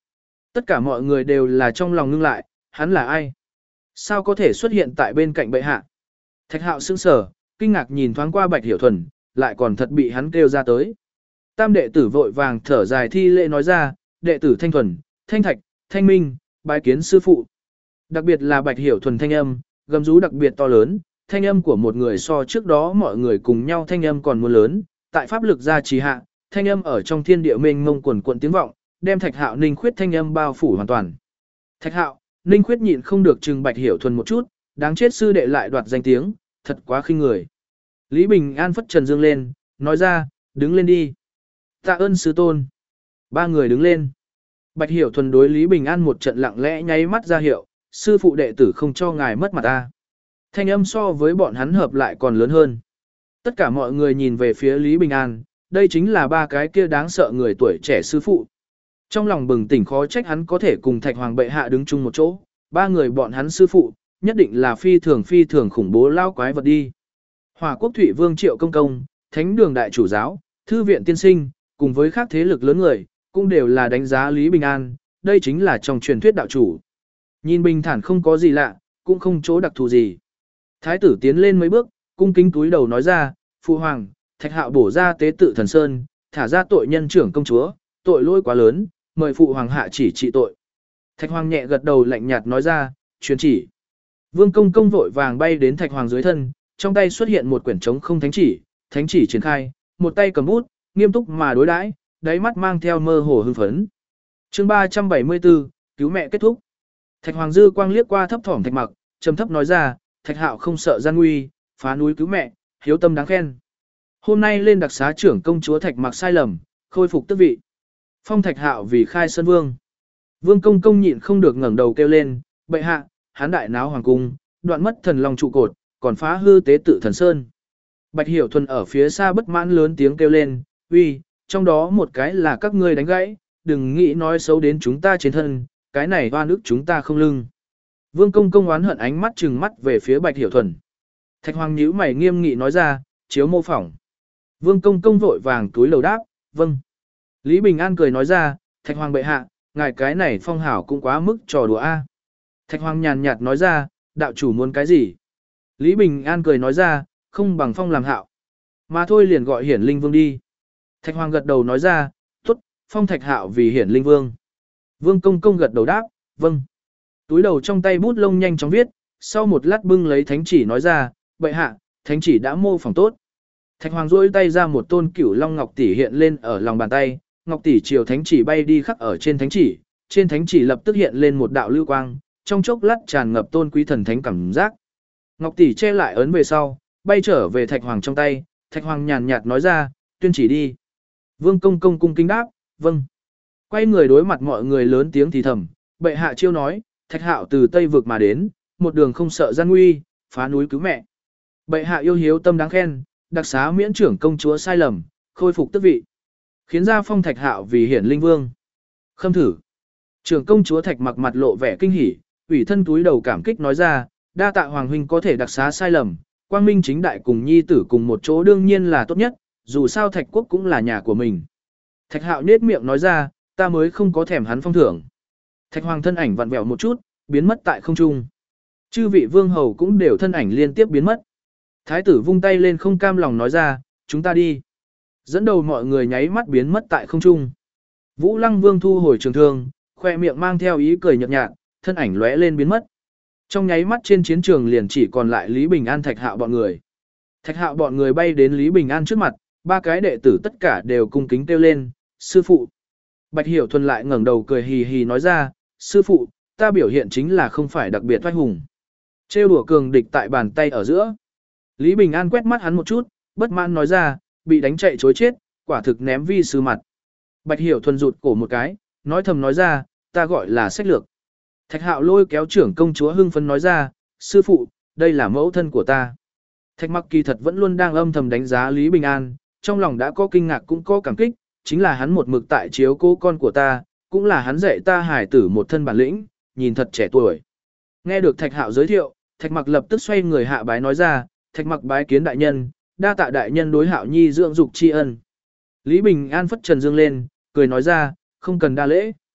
Speaker 1: Tất cả mọi người đều là trong lòng ngưng lại, hắn là ai? Sao có thể xuất hiện tại bên cạnh bệ hạ? Thạch Hạo sững sờ, kinh ngạc nhìn thoáng qua Bạch Hiểu Thuần, lại còn thật bị hắn kêu ra tới. Tam đệ tử vội vàng thở dài thi lễ nói ra, đệ tử Thanh Thuần, Thanh Thạch, Thanh Minh, bái kiến sư phụ. Đặc biệt là Bạch Hiểu Thuần thanh âm, gầm rú đặc biệt to lớn, thanh âm của một người so trước đó mọi người cùng nhau thanh âm còn muốn lớn, tại pháp lực gia trì hạ, thanh âm ở trong thiên địa mênh mông quần quần tiếng vọng, đem Thạch Hạo Ninh Khuyết thanh âm bao phủ hoàn toàn. Thạch Hạo, Ninh Khuyết nhịn không được trừng Bạch Hiểu Thuần một chút, đáng chết sư đệ lại đoạt danh tiếng, thật quá khinh người. Lý Bình An phất trần dương lên, nói ra, đứng lên đi. Tạ ơn sư tôn. Ba người đứng lên. Bạch Hiểu Thuần đối Lý Bình An một trận lặng lẽ nháy mắt ra hiệu, sư phụ đệ tử không cho ngài mất mặt ta. Thanh âm so với bọn hắn hợp lại còn lớn hơn. Tất cả mọi người nhìn về phía Lý Bình An, đây chính là ba cái kia đáng sợ người tuổi trẻ sư phụ. Trong lòng bừng tỉnh khó trách hắn có thể cùng Thạch Hoàng bệ hạ đứng chung một chỗ, ba người bọn hắn sư phụ, nhất định là phi thường khủng bố lao quái vật đi. Hỏa Quốc Thủy Vương Triệu Công Công, Thánh Đường Đại Chủ Giáo, Thư viện Tiên Sinh, cùng với các thế lực lớn người, cũng đều là đánh giá Lý Bình An, đây chính là trong truyền thuyết đạo chủ. Nhìn bình thản không có gì lạ, cũng không chỗ đặc thù gì. Thái tử tiến lên mấy bước, cung kính túi đầu nói ra, Phụ Hoàng, Thạch Hạo bổ ra tế tự thần sơn, thả ra tội nhân trưởng công chúa, tội lỗi quá lớn, mời Phụ Hoàng hạ chỉ trị tội. Thạch Hoàng nhẹ gật đầu lạnh nhạt nói ra, truyền chỉ. Vương Công Công vội vàng bay đến Thạch Hoàng dưới thân, trong tay xuất hiện một quyển trống không thánh chỉ triển khai, một tay cầm bút, nghiêm túc mà đối đãi, đáy mắt mang theo mơ hồ hưng phấn. Chương 374, cứu mẹ kết thúc. Thạch Hoàng dư quang liếc qua thấp thỏm Thạch Mặc, trầm thấp nói ra, Thạch Hạo không sợ gian nguy, phá núi cứu mẹ, hiếu tâm đáng khen. Hôm nay lên đặc xá trưởng công chúa Thạch Mặc sai lầm, khôi phục tước vị. Phong Thạch Hạo vì khai sơn vương. Vương Công Công nhịn không được ngẩng đầu kêu lên, bệ hạ, hán đại náo hoàng cung, đoạn mất thần long trụ cột, còn phá hư tế tự thần sơn. Bạch Hiểu Thuần ở phía xa bất mãn lớn tiếng kêu lên, uy, trong đó một cái là các ngươi đánh gãy, đừng nghĩ nói xấu đến chúng ta trên thân, cái này oan ức chúng ta không lưng. Vương Công Công oán hận ánh mắt trừng mắt về phía Bạch Hiểu Thuần. Thạch Hoàng nhíu mày nghiêm nghị nói ra, chiếu mô phỏng. Vương Công Công vội vàng túi lầu đáp, vâng. Lý Bình An cười nói ra, Thạch Hoàng bệ hạ, ngài cái này phong hảo cũng quá mức trò đùa a. Thạch Hoàng nhàn nhạt nói ra, đạo chủ muốn cái gì? Lý Bình An cười nói ra, không bằng phong làm hạo. Mà thôi liền gọi Hiển Linh Vương đi. Thạch Hoàng gật đầu nói ra, tốt, phong Thạch Hạo vì Hiển Linh Vương. Vương Công Công gật đầu đáp, vâng. Túi đầu trong tay bút lông nhanh chóng viết, sau một lát bưng lấy thánh chỉ nói ra, bệ hạ, thánh chỉ đã mô phỏng tốt. Thạch Hoàng duỗi tay ra một tôn cửu long ngọc tỷ hiện lên ở lòng bàn tay, ngọc tỷ chiều thánh chỉ bay đi khắc ở trên thánh chỉ lập tức hiện lên một đạo lưu quang, trong chốc lát tràn ngập tôn quý thần thánh cảm giác. Ngọc tỷ che lại ấn về sau, bay trở về Thạch Hoàng trong tay, Thạch Hoàng nhàn nhạt nói ra, tuyên chỉ đi. Vương Công Công cung kính đáp, vâng. Quay người đối mặt mọi người lớn tiếng thì thầm, bệ hạ chiêu nói, Thạch Hạo từ Tây vực mà đến, một đường không sợ gian nguy, phá núi cứu mẹ. Bệ hạ yêu hiếu tâm đáng khen, đặc xá miễn trưởng công chúa sai lầm, khôi phục tước vị. Khiến ra phong Thạch Hạo vì Hiển Linh Vương. Khâm thử. Trưởng công chúa Thạch Mặc mặt lộ vẻ kinh hỉ, ủy thân túi đầu cảm kích nói ra, đa tạ hoàng huynh có thể đặc xá sai lầm, quang minh chính đại cùng nhi tử cùng một chỗ đương nhiên là tốt nhất, dù sao Thạch quốc cũng là nhà của mình. Thạch Hạo nhếch miệng nói ra, ta mới không có thèm hắn phong thưởng. Thạch Hoàng thân ảnh vặn vẹo một chút, biến mất tại không trung. Chư vị vương hầu cũng đều thân ảnh liên tiếp biến mất. Thái tử vung tay lên không cam lòng nói ra, chúng ta đi. Dẫn đầu mọi người nháy mắt biến mất tại không trung. Vũ Lăng Vương thu hồi trường thương, khoe miệng mang theo ý cười nhợt nhạt, thân ảnh lóe lên biến mất. Trong nháy mắt trên chiến trường liền chỉ còn lại Lý Bình An Thạch Hạo bọn người. Thạch Hạo bọn người bay đến Lý Bình An trước mặt, ba cái đệ tử tất cả đều cung kính kêu lên, sư phụ. Bạch Hiểu Thuần lại ngẩng đầu cười hì hì nói ra, sư phụ, ta biểu hiện chính là không phải đặc biệt oai hùng. Trêu đùa cường địch tại bàn tay ở giữa. Lý Bình An quét mắt hắn một chút, bất mãn nói ra, bị đánh chạy chối chết, quả thực ném vi sư mặt. Bạch Hiểu Thuần rụt cổ một cái, nói thầm nói ra, ta gọi là sách lược. Thạch Hạo lôi kéo trưởng công chúa hưng phấn nói ra, sư phụ, đây là mẫu thân của ta. Thạch Mặc kỳ thật vẫn luôn đang âm thầm đánh giá Lý Bình An, trong lòng đã có kinh ngạc cũng có cảm kích, chính là hắn một mực tại chiếu cố con của ta, cũng là hắn dạy ta hài tử một thân bản lĩnh, nhìn thật trẻ tuổi. Nghe được Thạch Hạo giới thiệu, Thạch Mặc lập tức xoay người hạ bái nói ra, Thạch Mặc bái kiến đại nhân, đa tạ đại nhân đối Hạo nhi dưỡng dục tri ân. Lý Bình An phất trần dương lên, cười nói ra, không cần đa lễ.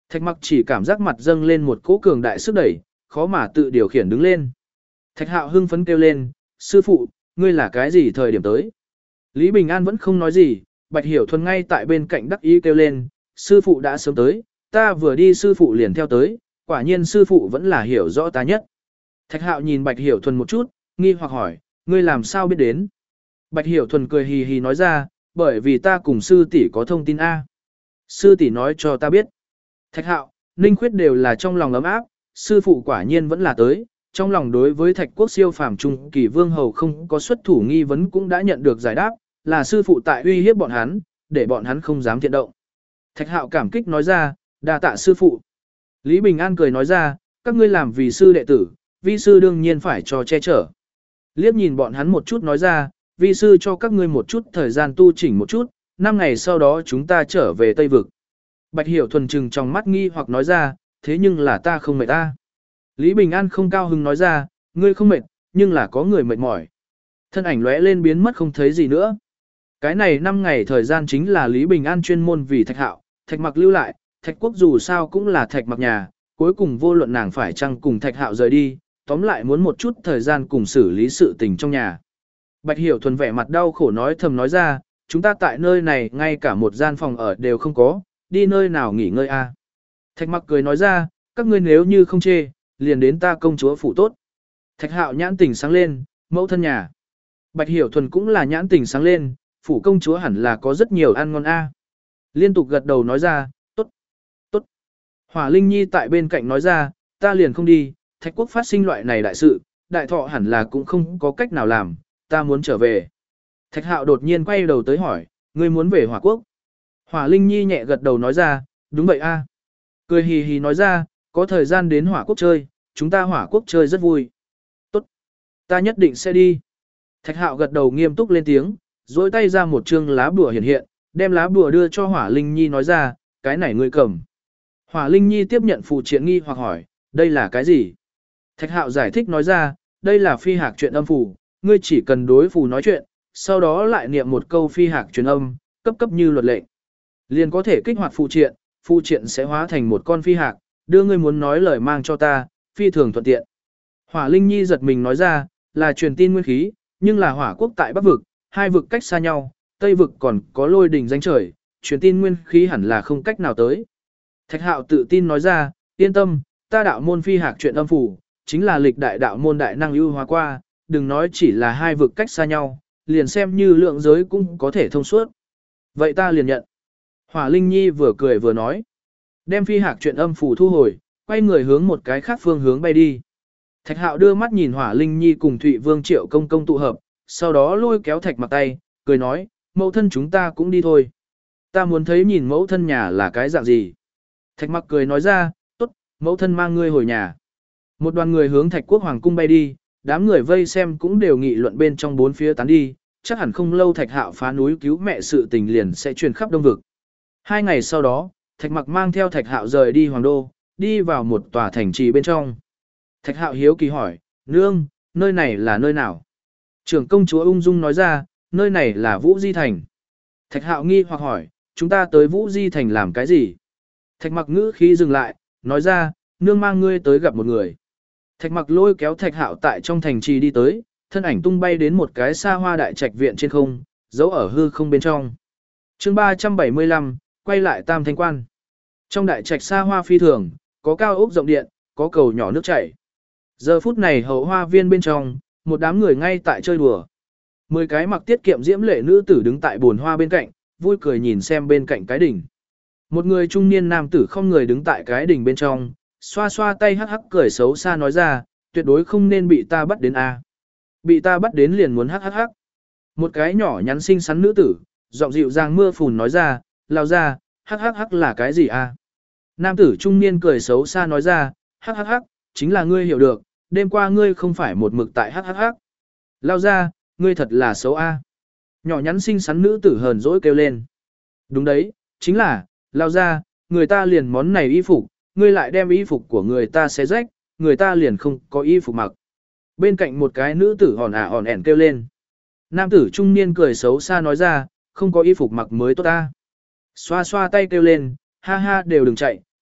Speaker 1: Thạch mặc chỉ cảm giác mặt dâng lên một cỗ cường đại sức đẩy, khó mà tự điều khiển đứng lên. Thạch hạo hưng phấn kêu lên, sư phụ, ngươi là cái gì thời điểm tới? Lý Bình An vẫn không nói gì, Bạch Hiểu Thuần ngay tại bên cạnh đắc ý kêu lên, sư phụ đã sớm tới, ta vừa đi sư phụ liền theo tới, quả nhiên sư phụ vẫn là hiểu rõ ta nhất. Thạch hạo nhìn Bạch Hiểu Thuần một chút, nghi hoặc hỏi, ngươi làm sao biết đến? Bạch Hiểu Thuần cười hì hì nói ra, bởi vì ta cùng sư tỷ có thông tin A. Sư tỷ nói cho ta biết. Thạch hạo, Ninh Khuyết đều là trong lòng ấm áp, sư phụ quả nhiên vẫn là tới, trong lòng đối với Thạch Quốc siêu phàm trung kỳ vương hầu không có xuất thủ nghi vấn cũng đã nhận được giải đáp, là sư phụ tại uy hiếp bọn hắn, để bọn hắn không dám thiện động. Thạch hạo cảm kích nói ra, đa tạ sư phụ. Lý Bình An cười nói ra, các ngươi làm vì sư đệ tử, vi sư đương nhiên phải cho che chở. Liếc nhìn bọn hắn một chút nói ra, vi sư cho các ngươi một chút thời gian tu chỉnh một chút, 5 ngày sau đó chúng ta trở về Tây Vực. Bạch Hiểu Thuần trừng trong mắt nghi hoặc nói ra, thế nhưng là ta không mệt ta. Lý Bình An không cao hứng nói ra, ngươi không mệt, nhưng là có người mệt mỏi. Thân ảnh lóe lên biến mất không thấy gì nữa. Cái này 5 ngày thời gian chính là Lý Bình An chuyên môn vì Thạch Hạo, Thạch Mặc lưu lại, Thạch Quốc dù sao cũng là Thạch Mặc nhà, cuối cùng vô luận nàng phải chăng cùng Thạch Hạo rời đi, tóm lại muốn một chút thời gian cùng xử lý sự tình trong nhà. Bạch Hiểu Thuần vẻ mặt đau khổ nói thầm nói ra, chúng ta tại nơi này ngay cả một gian phòng ở đều không có, đi nơi nào nghỉ ngơi a? Thạch Mặc cười nói ra, các ngươi nếu như không chê, liền đến ta công chúa phủ tốt. Thạch Hạo nhãn tỉnh sáng lên, mẫu thân nhà. Bạch Hiểu Thuần cũng là nhãn tỉnh sáng lên, phủ công chúa hẳn là có rất nhiều ăn ngon a. Liên tục gật đầu nói ra, tốt, tốt. Hỏa Linh Nhi tại bên cạnh nói ra, ta liền không đi, Thạch Quốc phát sinh loại này đại sự, đại thọ hẳn là cũng không có cách nào làm, ta muốn trở về. Thạch Hạo đột nhiên quay đầu tới hỏi, ngươi muốn về Hỏa Quốc? Hỏa Linh Nhi nhẹ gật đầu nói ra, đúng vậy a. Cười hì hì nói ra, có thời gian đến Hỏa Quốc chơi, chúng ta Hỏa Quốc chơi rất vui. Tốt, ta nhất định sẽ đi. Thạch Hạo gật đầu nghiêm túc lên tiếng, dối tay ra một chương lá bùa hiện hiện, đem lá bùa đưa cho Hỏa Linh Nhi nói ra, cái này ngươi cầm. Hỏa Linh Nhi tiếp nhận phù triện nghi hoặc hỏi, đây là cái gì? Thạch Hạo giải thích nói ra, đây là phi hạc truyền âm phù, ngươi chỉ cần đối phù nói chuyện, sau đó lại niệm một câu phi hạc truyền âm, cấp cấp như luật lệ. Liền có thể kích hoạt phù triện sẽ hóa thành một con phi hạc, đưa ngươi muốn nói lời mang cho ta, phi thường thuận tiện. Hỏa Linh Nhi giật mình nói ra, là truyền tin nguyên khí, nhưng là Hỏa Quốc tại Bắc vực, hai vực cách xa nhau, Tây vực còn có lôi đỉnh danh trời, truyền tin nguyên khí hẳn là không cách nào tới. Thạch Hạo tự tin nói ra, yên tâm, ta đạo môn phi hạc truyền âm phù, chính là lịch đại đạo môn đại năng ưu hóa qua, đừng nói chỉ là hai vực cách xa nhau, liền xem như lượng giới cũng có thể thông suốt. Vậy ta liền nhận. Hỏa Linh Nhi vừa cười vừa nói. Đem phi hạc truyền âm phù thu hồi, quay người hướng một cái khác phương hướng bay đi. Thạch Hạo đưa mắt nhìn Hỏa Linh Nhi cùng Thụy Vương Triệu Công công tụ hợp, sau đó lôi kéo Thạch Mặc tay, cười nói, mẫu thân chúng ta cũng đi thôi. Ta muốn thấy nhìn mẫu thân nhà là cái dạng gì. Thạch Mặc cười nói ra, tốt, mẫu thân mang ngươi hồi nhà. Một đoàn người hướng Thạch Quốc Hoàng cung bay đi, đám người vây xem cũng đều nghị luận bên trong bốn phía tán đi, chắc hẳn không lâu Thạch Hạo phá núi cứu mẹ sự tình liền sẽ truyền khắp Đông vực. 2 ngày sau đó, Thạch Mặc mang theo Thạch Hạo rời đi Hoàng đô, đi vào một tòa thành trì bên trong. Thạch Hạo hiếu kỳ hỏi, nương, nơi này là nơi nào? Trưởng công chúa ung dung nói ra, nơi này là Vũ Di Thành. Thạch Hạo nghi hoặc hỏi, chúng ta tới Vũ Di Thành làm cái gì? Thạch Mặc ngữ khí dừng lại, nói ra, nương mang ngươi tới gặp một người. Thạch Mặc lôi kéo Thạch Hạo tại trong thành trì đi tới, thân ảnh tung bay đến một cái xa hoa đại trạch viện trên không, giấu ở hư không bên trong. Chương 375, quay lại Tam Thanh Quan. Trong đại trạch xa hoa phi thường, có cao ốc rộng điện, có cầu nhỏ nước chảy. Giờ phút này hậu hoa viên bên trong, một đám người ngay tại chơi đùa. 10 cái mặc tiết kiệm diễm lệ nữ tử đứng tại bồn hoa bên cạnh, vui cười nhìn xem bên cạnh cái đỉnh. Một người trung niên nam tử không người đứng tại cái đỉnh bên trong, xoa xoa tay hắc hắc cười xấu xa nói ra, tuyệt đối không nên bị ta bắt đến a. Bị ta bắt đến liền muốn hắc hắc hắc. Một cái nhỏ nhắn xinh xắn nữ tử, giọng dịu dàng mưa phùn nói ra, lao ra, hắc hắc hắc là cái gì a? Nam tử trung niên cười xấu xa nói ra, hắc hắc hắc, chính là ngươi hiểu được, đêm qua ngươi không phải một mực tại hắc hắc hắc. Lao ra, ngươi thật là xấu a. Nhỏ nhắn xinh xắn nữ tử hờn dỗi kêu lên. Đúng đấy, chính là, lao ra, người ta liền món này y phục, ngươi lại đem y phục của người ta xé rách, người ta liền không có y phục mặc. Bên cạnh một cái nữ tử hòn ẻn kêu lên. Nam tử trung niên cười xấu xa nói ra, không có y phục mặc mới tốt ta. Xoa xoa tay kêu lên, ha ha đều đừng chạy,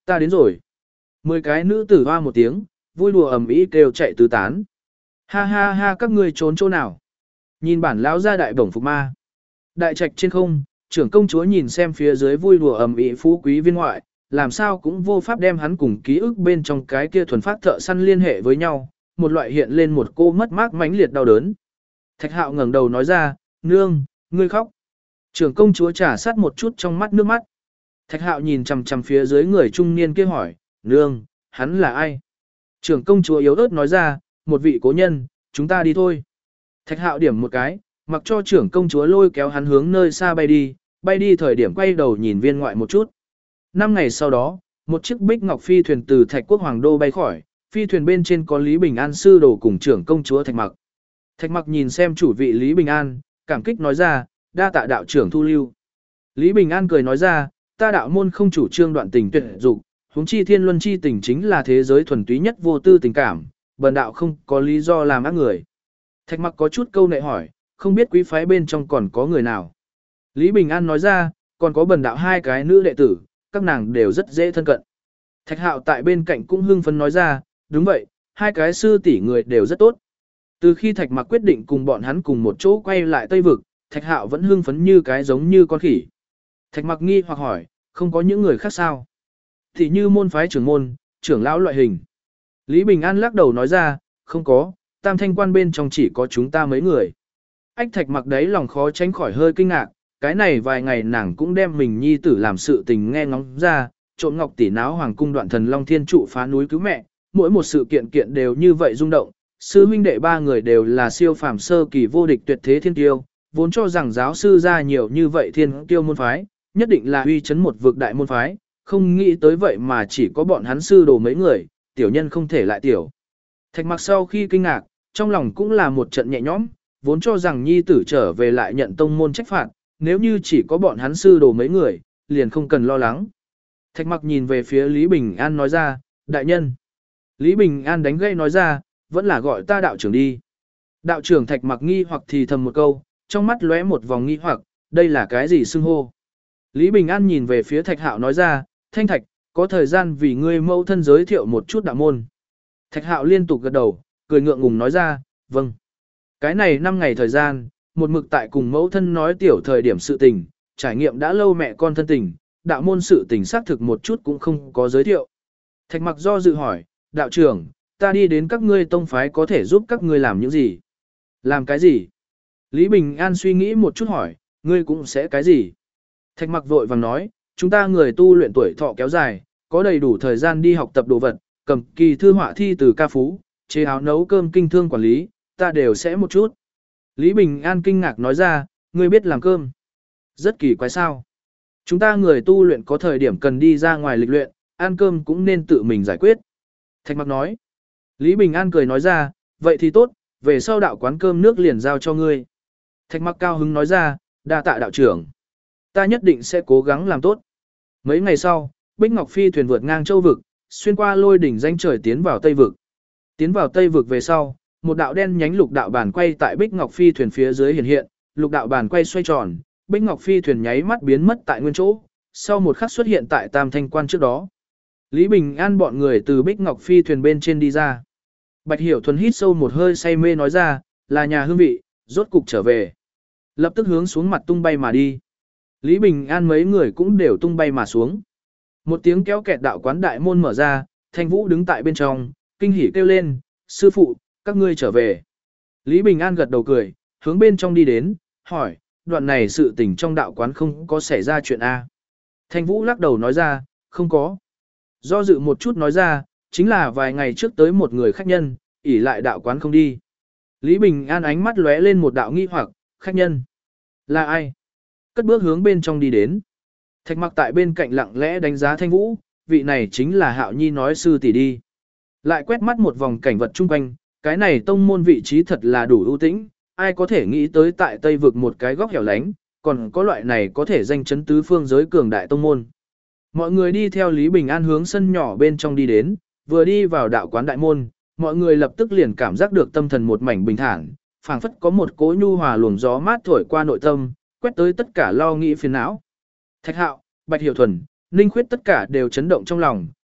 Speaker 1: Ta đến rồi. 10 cái nữ tử hoa một tiếng, vui đùa ầm ĩ kêu chạy tứ tán. Ha ha ha, các ngươi trốn chỗ nào? Nhìn bản lão gia đại bổng phục ma. Đại trạch trên không, trưởng công chúa nhìn xem phía dưới vui đùa ầm ĩ phú quý viên ngoại, làm sao cũng vô pháp đem hắn cùng ký ức bên trong cái kia thuần phát thợ săn liên hệ với nhau, một loại hiện lên một cô mất mát mãnh liệt đau đớn. Thạch Hạo ngẩng đầu nói ra, nương, ngươi khóc. Trưởng công chúa trả sát một chút trong mắt nước mắt. Thạch Hạo nhìn chằm chằm phía dưới người trung niên kia hỏi, nương, hắn là ai? Trưởng công chúa yếu ớt nói ra, một vị cố nhân, chúng ta đi thôi. Thạch Hạo điểm một cái, mặc cho trưởng công chúa lôi kéo hắn hướng nơi xa bay đi thời điểm quay đầu nhìn viên ngoại một chút. 5 ngày sau đó, một chiếc bích ngọc phi thuyền từ Thạch Quốc Hoàng Đô bay khỏi, phi thuyền bên trên có Lý Bình An sư đồ cùng trưởng công chúa Thạch Mặc. Thạch Mặc nhìn xem chủ vị Lý Bình An, cảm kích nói ra, đa tạ đạo trưởng thu lưu. Lý Bình An cười nói ra, ta đạo môn không chủ trương đoạn tình tuyệt dục, huống chi thiên luân chi tình chính là thế giới thuần túy nhất vô tư tình cảm, bần đạo không có lý do làm ác người. Thạch Mặc có chút câu nệ hỏi, không biết quý phái bên trong còn có người nào. Lý Bình An nói ra, còn có bần đạo 2 cái nữ đệ tử, các nàng đều rất dễ thân cận. Thạch Hạo tại bên cạnh cũng hưng phấn nói ra, đúng vậy, 2 cái sư tỷ người đều rất tốt. Từ khi Thạch Mặc quyết định cùng bọn hắn cùng một chỗ quay lại Tây Vực, Thạch Hạo vẫn hưng phấn như cái giống như con khỉ. Thạch Mặc nghi hoặc hỏi, không có những người khác sao? Thì như môn phái trưởng môn, trưởng lão loại hình. Lý Bình An lắc đầu nói ra, không có, Tam Thanh quan bên trong chỉ có chúng ta mấy người. Ách Thạch Mặc đấy lòng khó tránh khỏi hơi kinh ngạc, cái này vài ngày nàng cũng đem mình nhi tử làm sự tình nghe ngóng ra, trộm ngọc tỷ náo hoàng cung đoạn thần long thiên trụ phá núi cứu mẹ, mỗi một sự kiện kiện đều như vậy rung động. Sư huynh đệ 3 người đều là siêu phàm sơ kỳ vô địch tuyệt thế thiên tiêu, vốn cho rằng giáo sư ra nhiều như vậy thiên tiêu môn phái, nhất định là uy chấn một vực đại môn phái, không nghĩ tới vậy mà chỉ có bọn hắn sư đồ mấy người, tiểu nhân không thể lại tiểu. Thạch Mặc sau khi kinh ngạc, trong lòng cũng là một trận nhẹ nhõm, vốn cho rằng nhi tử trở về lại nhận tông môn trách phạt, nếu như chỉ có bọn hắn sư đồ mấy người, liền không cần lo lắng. Thạch Mặc nhìn về phía Lý Bình An nói ra, đại nhân. Lý Bình An đánh gây nói ra, vẫn là gọi ta đạo trưởng đi. Đạo trưởng Thạch Mặc nghi hoặc thì thầm một câu, trong mắt lóe một vòng nghi hoặc, đây là cái gì xưng hô. Lý Bình An nhìn về phía Thạch Hạo nói ra, Thanh Thạch, có thời gian vì ngươi mẫu thân giới thiệu một chút đạo môn. Thạch Hạo liên tục gật đầu, cười ngượng ngùng nói ra, vâng. Cái này 5 ngày thời gian, một mực tại cùng mẫu thân nói tiểu thời điểm sự tình, trải nghiệm đã lâu mẹ con thân tình, đạo môn sự tình xác thực một chút cũng không có giới thiệu. Thạch Mặc do dự hỏi, đạo trưởng, ta đi đến các ngươi tông phái có thể giúp các ngươi làm những gì? Làm cái gì? Lý Bình An suy nghĩ một chút hỏi, ngươi cũng sẽ cái gì? Thạch Mặc vội vàng nói, chúng ta người tu luyện tuổi thọ kéo dài, có đầy đủ thời gian đi học tập đồ vật, cầm kỳ thư họa thi từ ca phú, chế áo nấu cơm kinh thương quản lý, ta đều sẽ một chút. Lý Bình An kinh ngạc nói ra, ngươi biết làm cơm. Rất kỳ quái sao. Chúng ta người tu luyện có thời điểm cần đi ra ngoài lịch luyện, ăn cơm cũng nên tự mình giải quyết. Thạch Mặc nói. Lý Bình An cười nói ra, vậy thì tốt, về sau đạo quán cơm nước liền giao cho ngươi. Thạch Mặc cao hứng nói ra, đa tạ đạo trưởng. Ta nhất định sẽ cố gắng làm tốt. Mấy ngày sau, Bích Ngọc Phi thuyền vượt ngang châu vực, xuyên qua lôi đỉnh danh trời tiến vào Tây vực. Tiến vào Tây vực về sau, một đạo đen nhánh lục đạo bàn quay tại Bích Ngọc Phi thuyền phía dưới hiện hiện, lục đạo bàn quay xoay tròn, Bích Ngọc Phi thuyền nháy mắt biến mất tại nguyên chỗ, sau một khắc xuất hiện tại Tam Thanh quan trước đó. Lý Bình An bọn người từ Bích Ngọc Phi thuyền bên trên đi ra. Bạch Hiểu Thuần hít sâu một hơi say mê nói ra, là nhà hương vị, rốt cục trở về. Lập tức hướng xuống mặt tung bay mà đi. Lý Bình An mấy người cũng đều tung bay mà xuống. Một tiếng kéo kẹt đạo quán đại môn mở ra, Thanh Vũ đứng tại bên trong, kinh hỉ kêu lên, sư phụ, các ngươi trở về. Lý Bình An gật đầu cười, hướng bên trong đi đến, hỏi, đoạn này sự tình trong đạo quán không có xảy ra chuyện A. Thanh Vũ lắc đầu nói ra, không có. Do dự một chút nói ra, chính là vài ngày trước tới một người khách nhân, ỉ lại đạo quán không đi. Lý Bình An ánh mắt lóe lên một đạo nghi hoặc, khách nhân. Là ai? Cất bước hướng bên trong đi đến. Thạch Mặc tại bên cạnh lặng lẽ đánh giá Thanh Vũ, vị này chính là Hạo Nhi nói sư tỷ đi. Lại quét mắt một vòng cảnh vật chung quanh, cái này tông môn vị trí thật là đủ ưu tĩnh, ai có thể nghĩ tới tại Tây vực một cái góc hẻo lánh, còn có loại này có thể danh chấn tứ phương giới cường đại tông môn. Mọi người đi theo Lý Bình An hướng sân nhỏ bên trong đi đến, vừa đi vào đạo quán đại môn, mọi người lập tức liền cảm giác được tâm thần một mảnh bình thản, phảng phất có một cỗ nhu hòa luồng gió mát thổi qua nội tâm, quét tới tất cả lo nghĩ phiền não. Thạch Hạo, Bạch Hiểu Thuần, Ninh Khuyết tất cả đều chấn động trong lòng,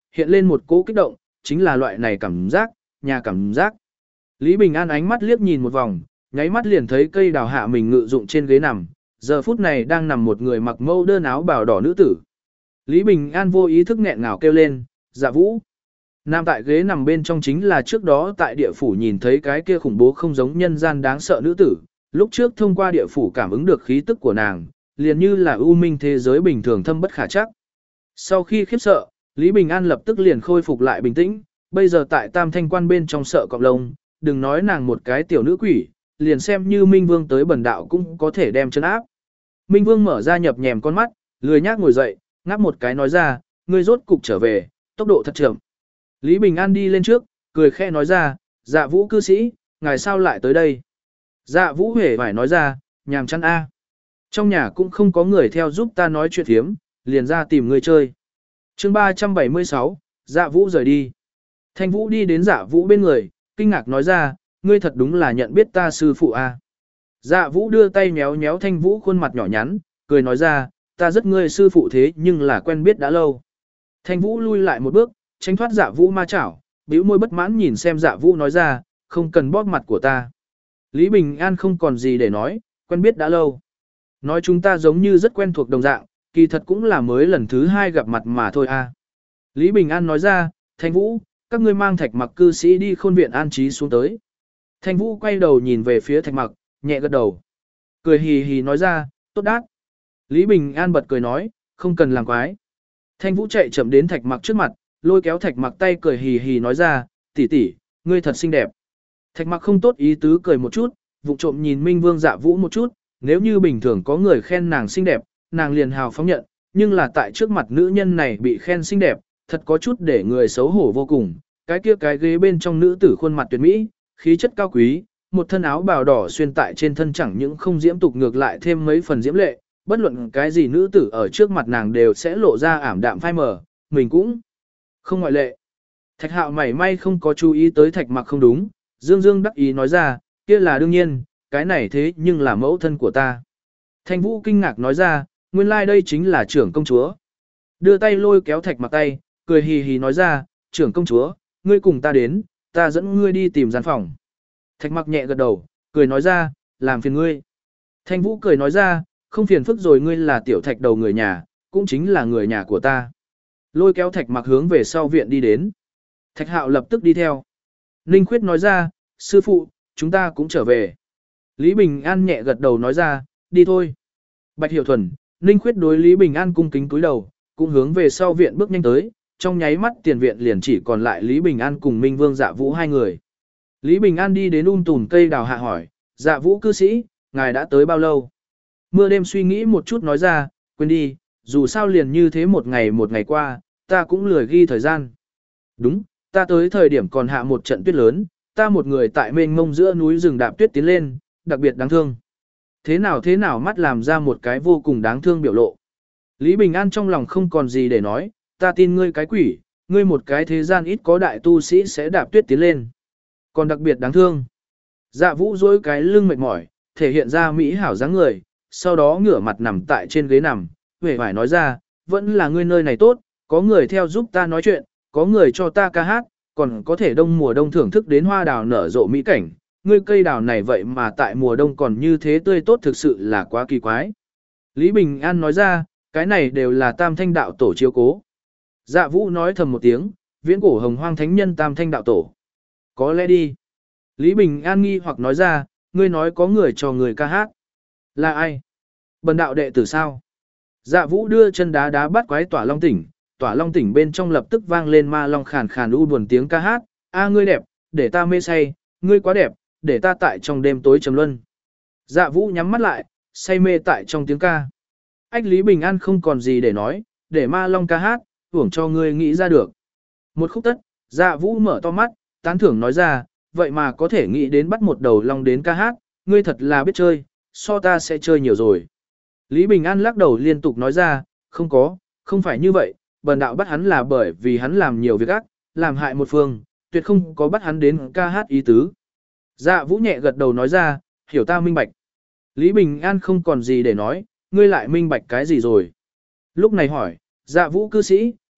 Speaker 1: hiện lên một cỗ kích động, chính là loại này cảm giác, nhà cảm giác. Lý Bình An ánh mắt liếc nhìn một vòng, nháy mắt liền thấy cây đào hạ mình ngự dụng trên ghế nằm, giờ phút này đang nằm một người mặc mâu đơn áo bào đỏ nữ tử. Lý Bình An vô ý thức nghẹn ngào kêu lên, Dạ Vũ. Nam tại ghế nằm bên trong chính là trước đó tại địa phủ nhìn thấy cái kia khủng bố không giống nhân gian đáng sợ nữ tử, lúc trước thông qua địa phủ cảm ứng được khí tức của nàng, liền như là ưu minh thế giới bình thường thâm bất khả chắc. Sau khi khiếp sợ, Lý Bình An lập tức liền khôi phục lại bình tĩnh, bây giờ tại Tam Thanh Quan bên trong sợ cọp lông, đừng nói nàng một cái tiểu nữ quỷ, liền xem như Minh Vương tới bần đạo cũng có thể đem chân áp. Minh Vương mở ra nhập nhèm con mắt, lười nhác ngồi dậy, ngáp một cái nói ra, ngươi rốt cục trở về, tốc độ thật chậm. Lý Bình An đi lên trước, cười khẽ nói ra, Dạ Vũ cư sĩ, ngài sao lại tới đây? Dạ Vũ hề phải nói ra, nhàm chán a. Trong nhà cũng không có người theo giúp ta nói chuyện thiếm, liền ra tìm người chơi. Chương 376, Dạ Vũ rời đi. Thanh Vũ đi đến Dạ Vũ bên người, kinh ngạc nói ra, ngươi thật đúng là nhận biết ta sư phụ a. Dạ Vũ đưa tay méo méo Thanh Vũ khuôn mặt nhỏ nhắn, cười nói ra, ta rất ngươi sư phụ thế nhưng là quen biết đã lâu. Thanh Vũ lui lại một bước, tránh thoát Dạ Vũ ma chảo, bĩu môi bất mãn nhìn xem Dạ Vũ nói ra, không cần bóp mặt của ta. Lý Bình An không còn gì để nói, quen biết đã lâu. Nói chúng ta giống như rất quen thuộc đồng dạng, kỳ thật cũng là mới lần thứ 2 gặp mặt mà thôi a. Lý Bình An nói ra, Thanh Vũ, các ngươi mang Thạch Mặc cư sĩ đi khôn viện an trí xuống tới. Thanh Vũ quay đầu nhìn về phía Thạch Mặc, nhẹ gật đầu. Cười hì hì nói ra, tốt đát. Lý Bình An bật cười nói, không cần làm quái. Thanh Vũ chạy chậm đến Thạch Mặc trước mặt, lôi kéo Thạch Mặc tay cười hì hì nói ra, tỷ tỷ, ngươi thật xinh đẹp. Thạch Mặc không tốt ý tứ cười một chút, vụng trộm nhìn Minh Vương Dạ Vũ một chút, nếu như bình thường có người khen nàng xinh đẹp, nàng liền hào phóng nhận, nhưng là tại trước mặt nữ nhân này bị khen xinh đẹp, thật có chút để người xấu hổ vô cùng. Cái kia cái ghế bên trong nữ tử khuôn mặt tuyệt mỹ, khí chất cao quý, một thân áo bào đỏ xuyên tại trên thân chẳng những không diễm tục ngược lại thêm mấy phần diễm lệ, bất luận cái gì nữ tử ở trước mặt nàng đều sẽ lộ ra ảm đạm phai mờ, mình cũng không ngoại lệ. Thạch Hạo mảy may không có chú ý tới Thạch Mặc không đúng, Dương Dương đắc ý nói ra, kia là đương nhiên, cái này thế nhưng là mẫu thân của ta. Thanh Vũ kinh ngạc nói ra, nguyên lai đây chính là trưởng công chúa. Đưa tay lôi kéo Thạch Mặc tay, cười hì hì nói ra, trưởng công chúa, ngươi cùng ta đến, ta dẫn ngươi đi tìm gian phòng. Thạch Mặc nhẹ gật đầu, cười nói ra, làm phiền ngươi. Thanh Vũ cười nói ra, không phiền phức rồi, ngươi là tiểu Thạch đầu người nhà, cũng chính là người nhà của ta. Lôi kéo Thạch Mặc hướng về sau viện đi đến. Thạch Hạo lập tức đi theo. Ninh Khuyết nói ra, sư phụ, chúng ta cũng trở về. Lý Bình An nhẹ gật đầu nói ra, đi thôi. Bạch Hiểu Thuần, Ninh Khuyết đối Lý Bình An cung kính cúi đầu, cũng hướng về sau viện bước nhanh tới, trong nháy mắt tiền viện liền chỉ còn lại Lý Bình An cùng Minh Vương Dạ Vũ hai người. Lý Bình An đi đến tùm cây đào hạ hỏi, Dạ Vũ cư sĩ, ngài đã tới bao lâu? Mưa đêm suy nghĩ một chút nói ra, quên đi, dù sao liền như thế một ngày qua, ta cũng lười ghi thời gian. Đúng, ta tới thời điểm còn hạ một trận tuyết lớn, ta một người tại mênh mông giữa núi rừng đạp tuyết tiến lên, đặc biệt đáng thương. Thế nào mắt làm ra một cái vô cùng đáng thương biểu lộ. Lý Bình An trong lòng không còn gì để nói, ta tin ngươi cái quỷ, ngươi một cái thế gian ít có đại tu sĩ sẽ đạp tuyết tiến lên. Còn đặc biệt đáng thương. Dạ Vũ dối cái lưng mệt mỏi, thể hiện ra mỹ hảo dáng người, sau đó ngửa mặt nằm tại trên ghế nằm, vẻ vải nói ra, vẫn là ngươi nơi này tốt, có người theo giúp ta nói chuyện, có người cho ta ca hát, còn có thể mùa đông thưởng thức đến hoa đào nở rộ mỹ cảnh, ngươi cây đào này vậy mà tại mùa đông còn như thế tươi tốt thực sự là quá kỳ quái. Lý Bình An nói ra, cái này đều là Tam Thanh đạo tổ chiếu cố. Dạ Vũ nói thầm một tiếng, viễn cổ hồng hoang thánh nhân Tam Thanh đạo tổ. Có lẽ đi. Lý Bình An nghi hoặc nói ra, ngươi nói có người cho người ca hát. Là ai? Bần đạo đệ tử sao? Dạ Vũ đưa chân đá đá bắt quái Tỏa Long tỉnh, Tỏa Long tỉnh bên trong lập tức vang lên ma long khàn khàn u buồn tiếng ca hát, a ngươi đẹp, để ta mê say, ngươi quá đẹp, để ta tại trong đêm tối trầm luân. Dạ Vũ nhắm mắt lại, say mê tại trong tiếng ca. Ách Lý Bình An không còn gì để nói, để ma long ca hát, hưởng cho ngươi nghĩ ra được. Một khúc tất, Dạ Vũ mở to mắt, tán thưởng nói ra, vậy mà có thể nghĩ đến bắt một đầu long đến ca hát, ngươi thật là biết chơi, so ta sẽ chơi nhiều rồi. Lý Bình An lắc đầu liên tục nói ra, không phải như vậy, bần đạo bắt hắn là bởi vì hắn làm nhiều việc ác, làm hại một phương, tuyệt không có bắt hắn đến ca hát ý tứ. Dạ Vũ nhẹ gật đầu nói ra, hiểu ta minh bạch. Lý Bình An không còn gì để nói, ngươi lại minh bạch cái gì rồi. Lúc này hỏi, Dạ Vũ cư sĩ,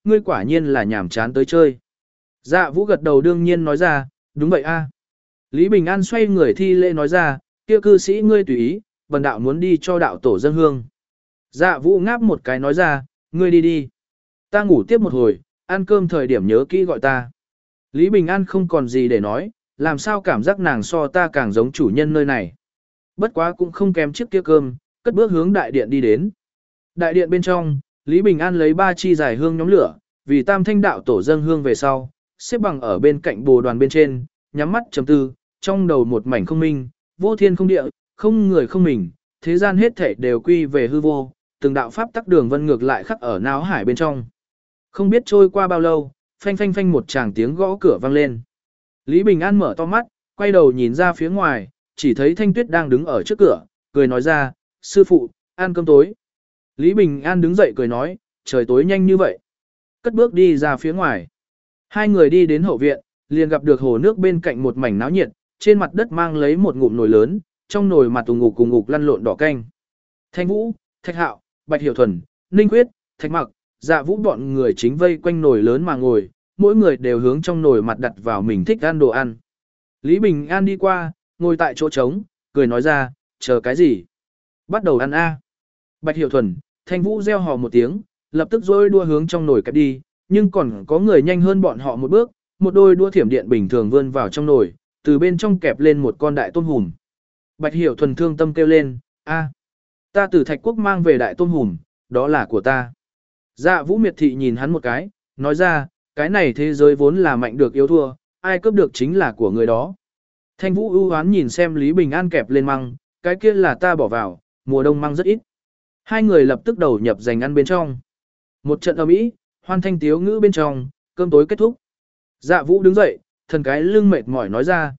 Speaker 1: ngươi quả nhiên là nhảm chán tới chơi. Dạ Vũ gật đầu đương nhiên nói ra, đúng vậy a. Lý Bình An xoay người thi lễ nói ra, kia cư sĩ ngươi tùy ý, bần đạo muốn đi cho đạo tổ dân hương. Dạ Vũ ngáp một cái nói ra, ngươi đi đi. Ta ngủ tiếp một hồi, ăn cơm thời điểm nhớ kỹ gọi ta. Lý Bình An không còn gì để nói, làm sao cảm giác nàng so ta càng giống chủ nhân nơi này. Bất quá cũng không kém chiếc kia cơm, cất bước hướng đại điện đi đến. Đại điện bên trong, Lý Bình An lấy 3 chi giải hương nhóm lửa, vì tam thanh đạo tổ dâng hương về sau, xếp bằng ở bên cạnh bồ đoàn bên trên, nhắm mắt trầm tư, trong đầu một mảnh không minh, vô thiên không địa, không người không mình, thế gian hết thảy đều quy về hư vô, từng đạo pháp tắc đường vân ngược lại khắc ở náo hải bên trong. Không biết trôi qua bao lâu, phanh phanh phanh một tràng tiếng gõ cửa vang lên. Lý Bình An mở to mắt, quay đầu nhìn ra phía ngoài, chỉ thấy Thanh Tuyết đang đứng ở trước cửa, cười nói ra, sư phụ, ăn cơm tối. Lý Bình An đứng dậy cười nói, trời tối nhanh như vậy. Cất bước đi ra phía ngoài. Hai người đi đến hậu viện, liền gặp được hồ nước bên cạnh một mảnh náo nhiệt, trên mặt đất mang lấy một ngụm nồi lớn, trong nồi mặt cùng ngục lăn lộn đỏ canh. Thanh Vũ, Thạch Hạo, Bạch Hiểu Thuần, Ninh Quyết, Thạch Mặc, Dạ Vũ bọn người chính vây quanh nồi lớn mà ngồi, mỗi người đều hướng trong nồi mặt đặt vào mình thích ăn đồ ăn. Lý Bình An đi qua, ngồi tại chỗ trống, cười nói ra, chờ cái gì? Bắt đầu ăn a. Bạch Hiểu Thuần, Thanh Vũ reo hò một tiếng, lập tức dôi đua hướng trong nồi kẹp đi, nhưng còn có người nhanh hơn bọn họ một bước, một đôi đua thiểm điện bình thường vươn vào trong nồi, từ bên trong kẹp lên một con đại tôm hùm. Bạch Hiểu Thuần thương tâm kêu lên, a, ta từ Thạch Quốc mang về đại tôm hùm, đó là của ta. Dạ Vũ miệt thị nhìn hắn một cái, nói ra, cái này thế giới vốn là mạnh được yếu thua, ai cướp được chính là của người đó. Thanh Vũ ưu hoán nhìn xem Lý Bình An kẹp lên măng, cái kia là ta bỏ vào, mùa đông măng rất ít. Hai người lập tức đầu nhập dành ăn bên trong. Một trận ầm ĩ, hoan thanh tiếu ngữ bên trong, cơm tối kết thúc. Dạ Vũ đứng dậy, thần cái lưng mệt mỏi nói ra,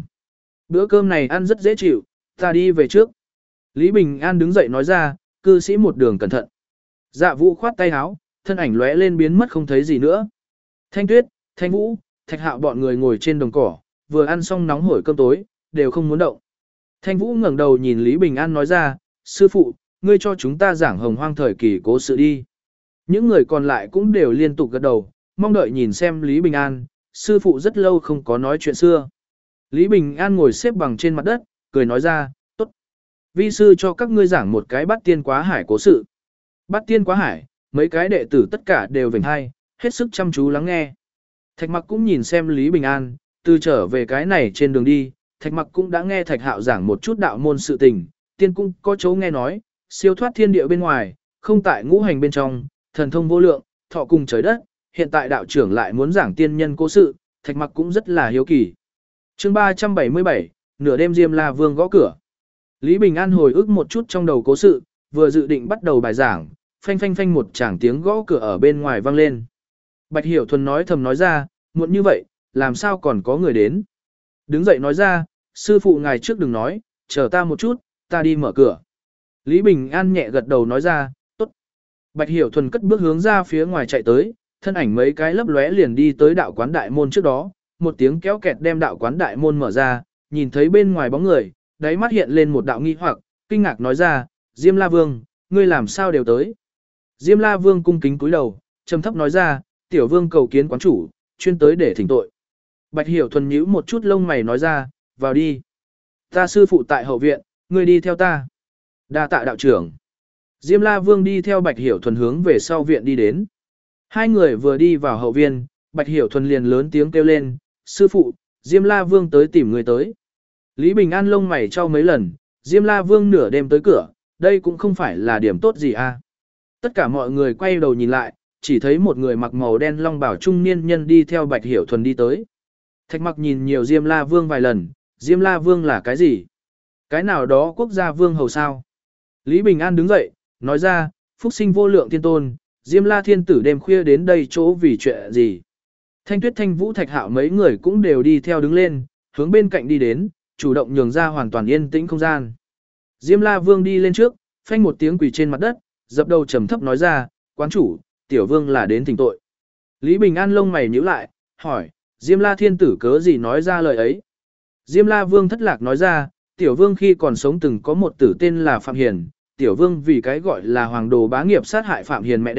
Speaker 1: bữa cơm này ăn rất dễ chịu, ta đi về trước. Lý Bình An đứng dậy nói ra, cư sĩ một đường cẩn thận. Dạ Vũ khoát tay áo, thân ảnh lóe lên biến mất không thấy gì nữa. Thanh Tuyết, Thanh Vũ, Thạch Hạo bọn người ngồi trên đồng cỏ, vừa ăn xong nóng hổi cơm tối, đều không muốn động. Thanh Vũ ngẩng đầu nhìn Lý Bình An nói ra, sư phụ, ngươi cho chúng ta giảng hồng hoang thời kỳ cố sự đi. Những người còn lại cũng đều liên tục gật đầu, mong đợi nhìn xem Lý Bình An, sư phụ rất lâu không có nói chuyện xưa. Lý Bình An ngồi xếp bằng trên mặt đất, cười nói ra, tốt. Vi sư cho các ngươi giảng một cái bát tiên quá hải cố sự. Bát tiên quá hải, mấy cái đệ tử tất cả đều vểnh hai, hết sức chăm chú lắng nghe. Thạch Mặc cũng nhìn xem Lý Bình An, từ trở về cái này trên đường đi, Thạch Mặc cũng đã nghe Thạch Hạo giảng một chút đạo môn sự tình, tiên cung có chỗ nghe nói, siêu thoát thiên địa bên ngoài, không tại ngũ hành bên trong, thần thông vô lượng, thọ cùng trời đất, hiện tại đạo trưởng lại muốn giảng tiên nhân cố sự, Thạch Mặc cũng rất là hiếu kỳ. Chương 377, nửa đêm Diêm La Vương gõ cửa. Lý Bình An hồi ức một chút trong đầu cố sự, vừa dự định bắt đầu bài giảng, phanh phanh phanh một tràng tiếng gõ cửa ở bên ngoài vang lên. Bạch Hiểu Thuần nói thầm nói ra, muộn như vậy, làm sao còn có người đến. Đứng dậy nói ra, sư phụ ngài trước đừng nói, chờ ta một chút, ta đi mở cửa. Lý Bình An nhẹ gật đầu nói ra, tốt. Bạch Hiểu Thuần cất bước hướng ra phía ngoài chạy tới, thân ảnh mấy cái lấp lóe liền đi tới đạo quán đại môn trước đó, một tiếng kéo kẹt đem đạo quán đại môn mở ra, nhìn thấy bên ngoài bóng người, đáy mắt hiện lên một đạo nghi hoặc, kinh ngạc nói ra, Diêm La Vương, ngươi làm sao đều tới. Diêm La Vương cung kính cúi đầu, trầm thấp nói ra, tiểu vương cầu kiến quán chủ, chuyên tới để thỉnh tội. Bạch Hiểu Thuần nhíu một chút lông mày nói ra, vào đi. Ta sư phụ tại hậu viện, ngươi đi theo ta. Đa tạ đạo trưởng. Diêm La Vương đi theo Bạch Hiểu Thuần hướng về sau viện đi đến. Hai người vừa đi vào hậu viện, Bạch Hiểu Thuần liền lớn tiếng kêu lên, sư phụ, Diêm La Vương tới tìm người tới. Lý Bình An lông mày trao mấy lần, Diêm La Vương nửa đêm tới cửa, đây cũng không phải là điểm tốt gì à. Tất cả mọi người quay đầu nhìn lại, chỉ thấy một người mặc màu đen long bào trung niên nhân đi theo Bạch Hiểu Thuần đi tới. Thạch Mặc nhìn nhiều Diêm La Vương vài lần, Diêm La Vương là cái gì? Cái nào đó quốc gia vương hầu sao? Lý Bình An đứng dậy, nói ra, phúc sinh vô lượng thiên tôn, Diêm La thiên tử đêm khuya đến đây chỗ vì chuyện gì? Thanh Tuyết, Thanh Vũ, Thạch Hạo mấy người cũng đều đi theo đứng lên, hướng bên cạnh đi đến, chủ động nhường ra hoàn toàn yên tĩnh không gian. Diêm La Vương đi lên trước, phanh một tiếng quỳ trên mặt đất, dập đầu trầm thấp nói ra, quán chủ, tiểu vương là đến thỉnh tội. Lý Bình An lông mày nhíu lại, hỏi, Diêm La thiên tử cớ gì nói ra lời ấy? Diêm La Vương thất lạc nói ra, tiểu vương khi còn sống từng có một tử tên là Phạm Hiền, tiểu vương vì cái gọi là hoàng đồ bá nghiệp sát hại Phạm Hiền mẹ đẻ,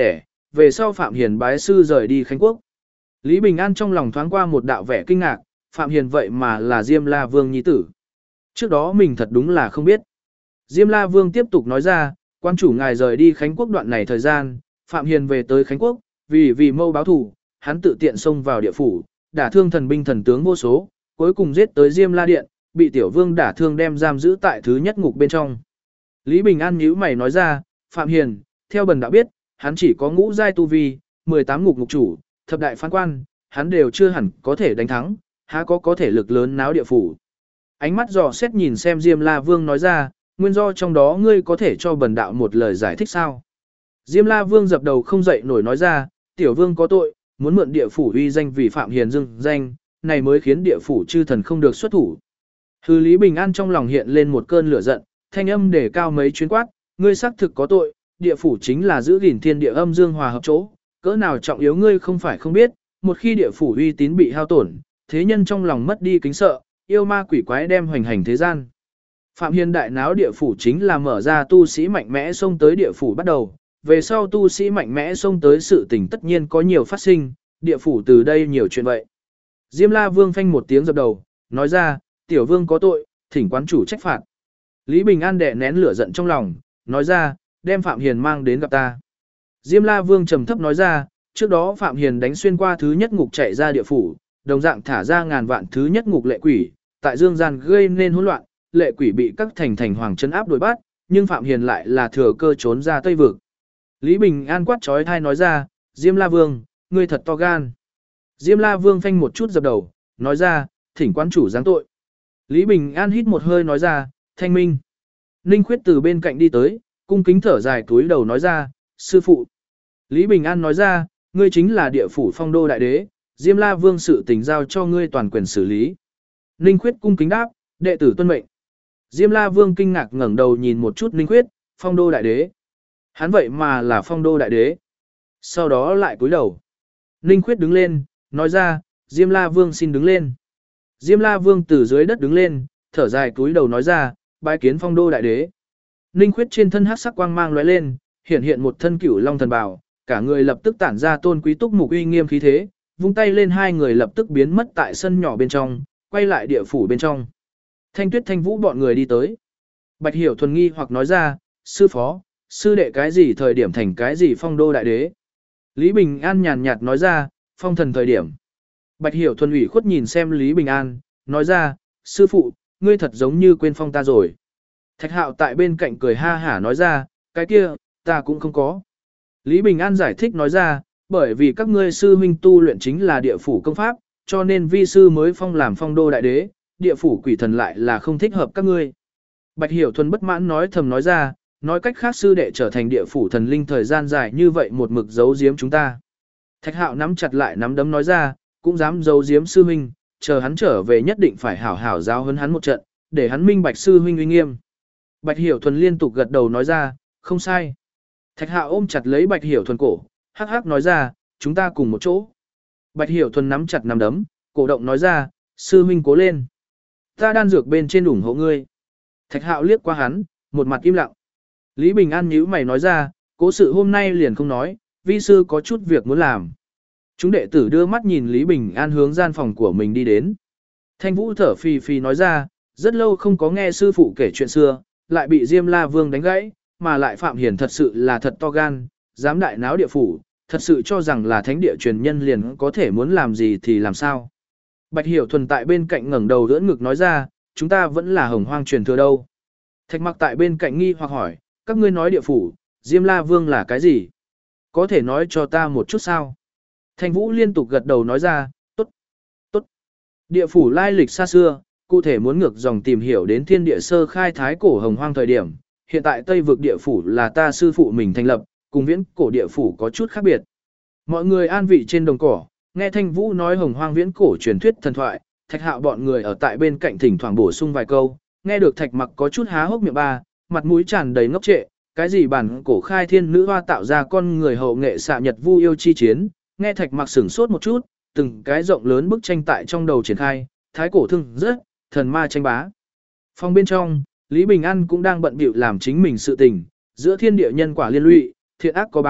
Speaker 1: về sau Phạm Hiền bái sư rời đi Khánh Quốc. Lý Bình An trong lòng thoáng qua một đạo vẻ kinh ngạc, Phạm Hiền vậy mà là Diêm La Vương nhi tử. Trước đó mình thật đúng là không biết. Diêm La Vương tiếp tục nói ra, quan chủ ngài rời đi Khánh Quốc đoạn này thời gian, Phạm Hiền về tới Khánh Quốc, vì mâu báo thù, hắn tự tiện xông vào địa phủ, đả thương thần binh thần tướng vô số, cuối cùng giết tới Diêm La Điện, bị tiểu vương đả thương đem giam giữ tại thứ nhất ngục bên trong. Lý Bình An nhíu mày nói ra, Phạm Hiền, theo bần đạo biết, hắn chỉ có ngũ giai tu vi, 18 ngục ngục chủ, thập đại phán quan, hắn đều chưa hẳn có thể đánh thắng, há có thể lực lớn náo địa phủ. Ánh mắt dò xét nhìn xem Diêm La Vương nói ra, nguyên do trong đó ngươi có thể cho bần đạo một lời giải thích sao? Diêm La Vương dập đầu không dậy nổi nói ra, tiểu vương có tội, muốn mượn địa phủ uy danh vì Phạm Hiền dưng danh, này mới khiến địa phủ chư thần không được xuất thủ. Hư Lý Bình An trong lòng hiện lên một cơn lửa giận, thanh âm để cao mấy chuyến quát, ngươi xác thực có tội, địa phủ chính là giữ gìn thiên địa âm dương hòa hợp chỗ, cỡ nào trọng yếu ngươi không phải không biết, một khi địa phủ uy tín bị hao tổn, thế nhân trong lòng mất đi kính sợ, yêu ma quỷ quái đem hoành hành thế gian. Phạm Hiền đại náo địa phủ chính là mở ra tu sĩ mạnh mẽ xông tới địa phủ bắt đầu, về sau tu sĩ mạnh mẽ xông tới sự tình tất nhiên có nhiều phát sinh, địa phủ từ đây nhiều chuyện vậy. Diêm La Vương phanh một tiếng dập đầu, nói ra, tiểu vương có tội, thỉnh quán chủ trách phạt. Lý Bình An đè nén lửa giận trong lòng, nói ra, đem Phạm Hiền mang đến gặp ta. Diêm La Vương trầm thấp nói ra, trước đó Phạm Hiền đánh xuyên qua thứ nhất ngục chạy ra địa phủ, đồng dạng thả ra ngàn vạn thứ nhất ngục lệ quỷ, tại dương gian gây nên hỗn loạn, lệ quỷ bị các thành hoàng trấn áp đuổi bắt, nhưng Phạm Hiền lại là thừa cơ trốn ra Tây Vực. Lý Bình An quát trói thai nói ra, Diêm La Vương, ngươi thật to gan. Diêm La Vương phanh một chút dập đầu, nói ra, thỉnh quán chủ giáng tội. Lý Bình An hít một hơi nói ra, thanh minh. Ninh Khuyết từ bên cạnh đi tới, cung kính thở dài túi đầu nói ra, sư phụ. Lý Bình An nói ra, ngươi chính là địa phủ phong đô đại đế, Diêm La Vương sự tình giao cho ngươi toàn quyền xử lý. Ninh Khuyết cung kính đáp, đệ tử tuân mệnh. Diêm La Vương kinh ngạc ngẩng đầu nhìn một chút Ninh Khuyết, phong đô đại đế. Hắn vậy mà là phong đô đại đế. Sau đó lại cúi đầu. Ninh Khuyết đứng lên, nói ra, Diêm La Vương xin đứng lên. Diêm La Vương từ dưới đất đứng lên, thở dài cúi đầu nói ra, bái kiến phong đô đại đế. Ninh Khuyết trên thân hắc sắc quang mang lóe lên, hiện một thân cửu long thần bào, cả người lập tức tản ra tôn quý túc mục uy nghiêm khí thế, vung tay lên hai người lập tức biến mất tại sân nhỏ bên trong, quay lại địa phủ bên trong. Thanh Tuyết Thanh Vũ bọn người đi tới. Bạch Hiểu thuần nghi hoặc nói ra, sư phó, sư đệ cái gì thời điểm thành cái gì phong đô đại đế. Lý Bình An nhàn nhạt nói ra, phong thần thời điểm. Bạch Hiểu thuần ủy khuất nhìn xem Lý Bình An, nói ra, sư phụ, ngươi thật giống như quên phong ta rồi. Thạch Hạo tại bên cạnh cười ha hả nói ra, cái kia, ta cũng không có. Lý Bình An giải thích nói ra, bởi vì các ngươi sư huynh tu luyện chính là địa phủ công pháp, cho nên vi sư mới phong làm phong đô đại đế, địa phủ quỷ thần lại là không thích hợp các ngươi. Bạch Hiểu thuần bất mãn nói thầm nói ra, nói cách khác sư đệ trở thành địa phủ thần linh thời gian dài như vậy một mực giấu giếm chúng ta. Thạch Hạo nắm chặt lại nắm đấm nói ra, cũng dám giấu giếm sư huynh, chờ hắn trở về nhất định phải hảo hảo giáo huấn hắn một trận, để hắn minh bạch sư huynh uy nghiêm. Bạch Hiểu thuần liên tục gật đầu nói ra, không sai. Thạch Hạo ôm chặt lấy Bạch Hiểu thuần cổ, hắc hắc nói ra, chúng ta cùng một chỗ. Bạch Hiểu thuần nắm chặt nắm đấm, cổ động nói ra, sư huynh cố lên. Ta đan dược bên trên ủng hộ ngươi. Thạch Hạo liếc qua hắn, một mặt im lặng. Lý Bình An nhíu mày nói ra, cố sự hôm nay liền không nói, vi sư có chút việc muốn làm. Chúng đệ tử đưa mắt nhìn Lý Bình An hướng gian phòng của mình đi đến. Thanh Vũ thở phì phì nói ra, rất lâu không có nghe sư phụ kể chuyện xưa, lại bị Diêm La Vương đánh gãy, mà lại Phạm Hiền thật sự là thật to gan, dám đại náo địa phủ, thật sự cho rằng là thánh địa truyền nhân liền có thể muốn làm gì thì làm sao. Bạch Hiểu thuần tại bên cạnh ngẩng đầu đỡ ngực nói ra, chúng ta vẫn là hồng hoang truyền thừa đâu. Thạch Mặc tại bên cạnh nghi hoặc hỏi, các ngươi nói địa phủ, Diêm La Vương là cái gì? Có thể nói cho ta một chút sao? Thanh Vũ liên tục gật đầu nói ra, tốt, tốt. Địa phủ lai lịch xa xưa, cụ thể muốn ngược dòng tìm hiểu đến thiên địa sơ khai thái cổ hồng hoang thời điểm. Hiện tại Tây vực địa phủ là ta sư phụ mình thành lập, cùng viễn cổ địa phủ có chút khác biệt. Mọi người an vị trên đồng cỏ, nghe Thanh Vũ nói hồng hoang viễn cổ truyền thuyết thần thoại, Thạch Hạo bọn người ở tại bên cạnh thỉnh thoảng bổ sung vài câu, nghe được Thạch Mặc có chút há hốc miệng ba, mặt mũi tràn đầy ngốc trệ, cái gì bản cổ khai thiên nữ hoa tạo ra con người hậu nghệ xạ nhật vu yêu chi chiến, nghe Thạch Mặc sửng sốt một chút, từng cái rộng lớn bức tranh tại trong đầu triển khai, thái cổ thương rất, thần ma tranh bá. Phòng bên trong, Lý Bình An cũng đang bận bịu làm chính mình sự tình, giữa thiên địa nhân quả liên lụy, thiện ác có báo,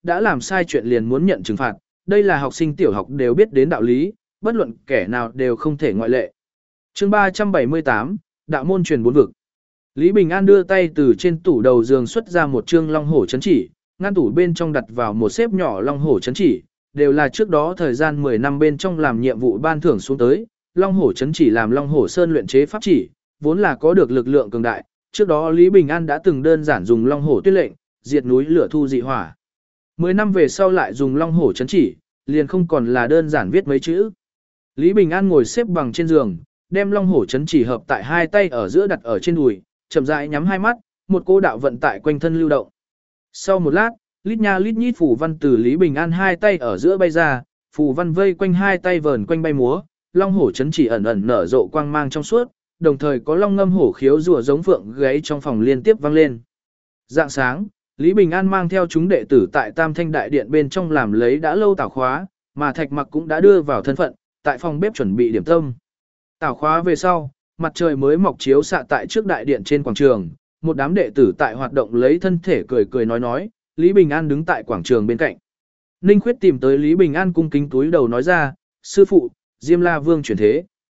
Speaker 1: đã làm sai chuyện liền muốn nhận trừng phạt, đây là học sinh tiểu học đều biết đến đạo lý, bất luận kẻ nào đều không thể ngoại lệ. Chương 378, đạo môn truyền bốn vực. Lý Bình An đưa tay từ trên tủ đầu giường xuất ra một chương long hổ chấn chỉ, ngăn tủ bên trong đặt vào một xếp nhỏ long hổ chấn chỉ, đều là trước đó thời gian 10 năm bên trong làm nhiệm vụ ban thưởng xuống tới. Long hổ chấn chỉ làm long hổ sơn luyện chế pháp chỉ, vốn là có được lực lượng cường đại, trước đó Lý Bình An đã từng đơn giản dùng long hổ tuyết lệnh, diệt núi lửa thu dị hỏa. 10 năm về sau lại dùng long hổ chấn chỉ, liền không còn là đơn giản viết mấy chữ. Lý Bình An ngồi xếp bằng trên giường, đem long hổ chấn chỉ hợp tại hai tay ở giữa đặt ở trên đùi, chậm rãi nhắm hai mắt, một cô đạo vận tại quanh thân lưu động. Sau một lát, lít nha lít nhít phù văn từ Lý Bình An hai tay ở giữa bay ra, phù văn vây quanh hai tay vờn quanh bay múa, long hổ chấn chỉ ẩn ẩn nở rộ quang mang trong suốt, đồng thời có long ngâm hổ khiếu rùa giống phượng gáy trong phòng liên tiếp vang lên. Dạng sáng, Lý Bình An mang theo chúng đệ tử tại Tam Thanh Đại Điện bên trong làm lấy đã lâu tảo khóa, mà Thạch Mặc cũng đã đưa vào thân phận, tại phòng bếp chuẩn bị điểm tâm. Tảo khóa về sau, mặt trời mới mọc chiếu xạ tại trước đại điện trên quảng trường, một đám đệ tử tại hoạt động lấy thân thể cười cười nói, Lý Bình An đứng tại quảng trường bên cạnh. Ninh Khuyết tìm tới Lý Bình An cung kính túi đầu nói ra, sư phụ, Diêm La Vương chuyển thế.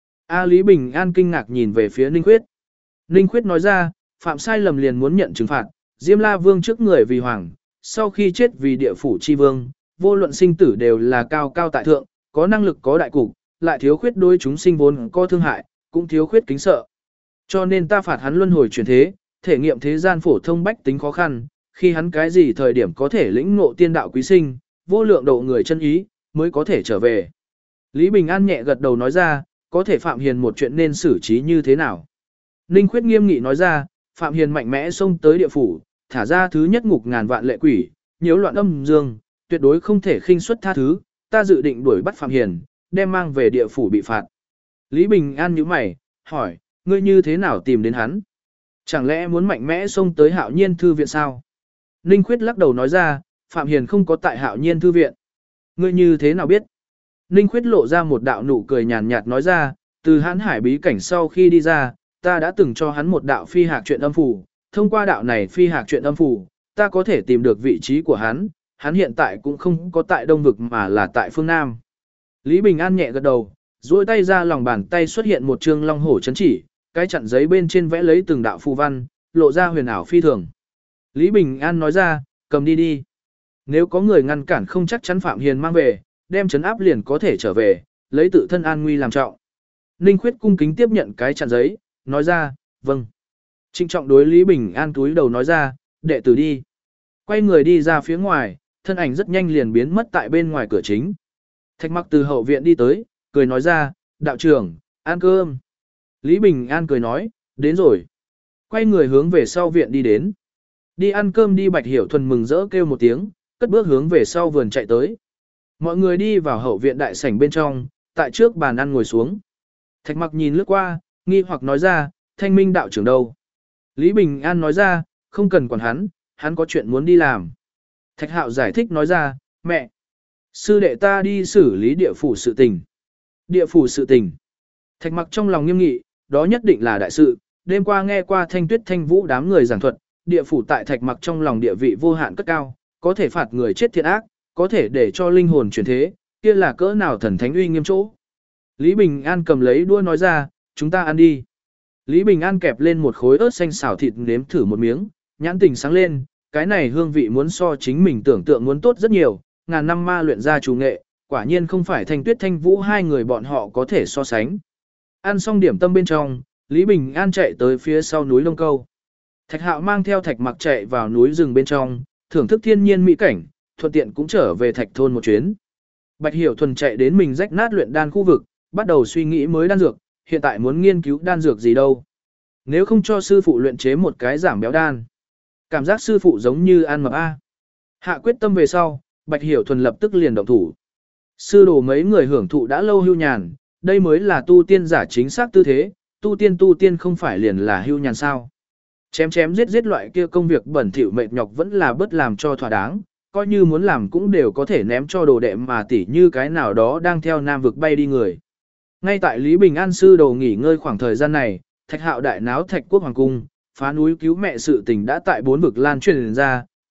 Speaker 1: Lý Bình An kinh ngạc nhìn về phía Ninh Khuyết. Ninh Khuyết nói ra, phạm sai lầm liền muốn nhận trừng phạt, Diêm La Vương trước người vì hoàng, sau khi chết vì địa phủ chi vương, vô luận sinh tử đều là cao cao tại thượng, có năng lực có đại cục, lại thiếu khuyết đối chúng sinh vốn có thương hại, cũng thiếu khuyết kính sợ. Cho nên ta phạt hắn luân hồi chuyển thế, thể nghiệm thế gian phổ thông bách tính khó khăn, khi hắn cái gì thời điểm có thể lĩnh ngộ tiên đạo quý sinh, vô lượng độ người chân ý, mới có thể trở về. Lý Bình An nhẹ gật đầu nói ra, có thể Phạm Hiền một chuyện nên xử trí như thế nào. Ninh Khuyết nghiêm nghị nói ra, Phạm Hiền mạnh mẽ xông tới địa phủ, thả ra thứ nhất ngục ngàn vạn lệ quỷ, nhiễu loạn âm dương, tuyệt đối không thể khinh suất tha thứ, ta dự định đuổi bắt Phạm Hiền, đem mang về địa phủ bị phạt. Lý Bình An nhíu mày, hỏi, ngươi như thế nào tìm đến hắn? Chẳng lẽ muốn mạnh mẽ xông tới Hạo Nhiên thư viện sao? Ninh Khuyết lắc đầu nói ra, Phạm Hiền không có tại Hạo Nhiên thư viện. Ngươi như thế nào biết? Ninh Khuyết lộ ra một đạo nụ cười nhàn nhạt nói ra, từ Hán Hải bí cảnh sau khi đi ra, ta đã từng cho hắn một đạo phi hạc truyện âm phù, thông qua đạo này phi hạc truyện âm phù, ta có thể tìm được vị trí của hắn hiện tại cũng không có tại Đông vực mà là tại phương Nam. Lý Bình An nhẹ gật đầu, duỗi tay ra lòng bàn tay xuất hiện một chương long hổ chấn chỉ, cái chặn giấy bên trên vẽ lấy từng đạo phù văn, lộ ra huyền ảo phi thường. Lý Bình An nói ra, cầm đi đi. Nếu có người ngăn cản không chắc chắn Phạm Hiền mang về, đem trấn áp liền có thể trở về, lấy tự thân an nguy làm trọng. Ninh Khuyết cung kính tiếp nhận cái chặn giấy, nói ra, vâng. Trịnh trọng đối Lý Bình An túi đầu nói ra, đệ tử đi. Quay người đi ra phía ngoài, thân ảnh rất nhanh liền biến mất tại bên ngoài cửa chính. Thạch Mặc từ hậu viện đi tới, cười nói ra, đạo trưởng, ăn cơm. Lý Bình An cười nói, đến rồi. Quay người hướng về sau viện đi đến. Đi ăn cơm đi. Bạch Hiểu Thuần mừng rỡ kêu một tiếng, cất bước hướng về sau vườn chạy tới. Mọi người đi vào hậu viện đại sảnh bên trong, tại trước bàn ăn ngồi xuống. Thạch Mặc nhìn lướt qua, nghi hoặc nói ra, Thanh Minh đạo trưởng đâu? Lý Bình An nói ra, không cần quản hắn có chuyện muốn đi làm. Thạch Hạo giải thích nói ra, mẹ, sư đệ ta đi xử lý địa phủ sự tình. Địa phủ sự tình. Thạch Mặc trong lòng nghiêm nghị, đó nhất định là đại sự. Đêm qua nghe qua Thanh Tuyết Thanh Vũ đám người giảng thuật, địa phủ tại Thạch Mặc trong lòng địa vị vô hạn cất cao, có thể phạt người chết thiện ác, có thể để cho linh hồn chuyển thế, kia là cỡ nào thần thánh uy nghiêm chỗ. Lý Bình An cầm lấy đũa nói ra, chúng ta ăn đi. Lý Bình An kẹp lên một khối ớt xanh xào thịt nếm thử một miếng, nhãn tình sáng lên, cái này hương vị muốn so chính mình tưởng tượng muốn tốt rất nhiều, ngàn năm ma luyện ra chủ nghệ, quả nhiên không phải Thanh Tuyết Thanh Vũ hai người bọn họ có thể so sánh. Ăn xong điểm tâm bên trong, Lý Bình An chạy tới phía sau núi Lông Câu. Thạch Hạo mang theo Thạch Mặc chạy vào núi rừng bên trong, thưởng thức thiên nhiên mỹ cảnh, thuận tiện cũng trở về Thạch thôn một chuyến. Bạch Hiểu Thuần chạy đến mình rách nát luyện đan khu vực, bắt đầu suy nghĩ mới đan dược, hiện tại muốn nghiên cứu đan dược gì đâu. Nếu không cho sư phụ luyện chế một cái giảm béo đan. Cảm giác sư phụ giống như ăn mập a. Hạ quyết tâm về sau, Bạch Hiểu Thuần lập tức liền động thủ. Sư đồ mấy người hưởng thụ đã lâu hưu nhàn, đây mới là tu tiên giả chính xác tư thế, tu tiên không phải liền là hưu nhàn sao. Chém giết loại kia công việc bẩn thỉu mệt nhọc vẫn là bớt làm cho thỏa đáng, coi như muốn làm cũng đều có thể ném cho đồ đệ mà tỉ như cái nào đó đang theo nam vực bay đi người. Ngay tại Lý Bình An sư đồ nghỉ ngơi khoảng thời gian này, Thạch Hạo đại náo Thạch Quốc hoàng cung, phá núi cứu mẹ sự tình đã tại bốn vực lan truyền ra,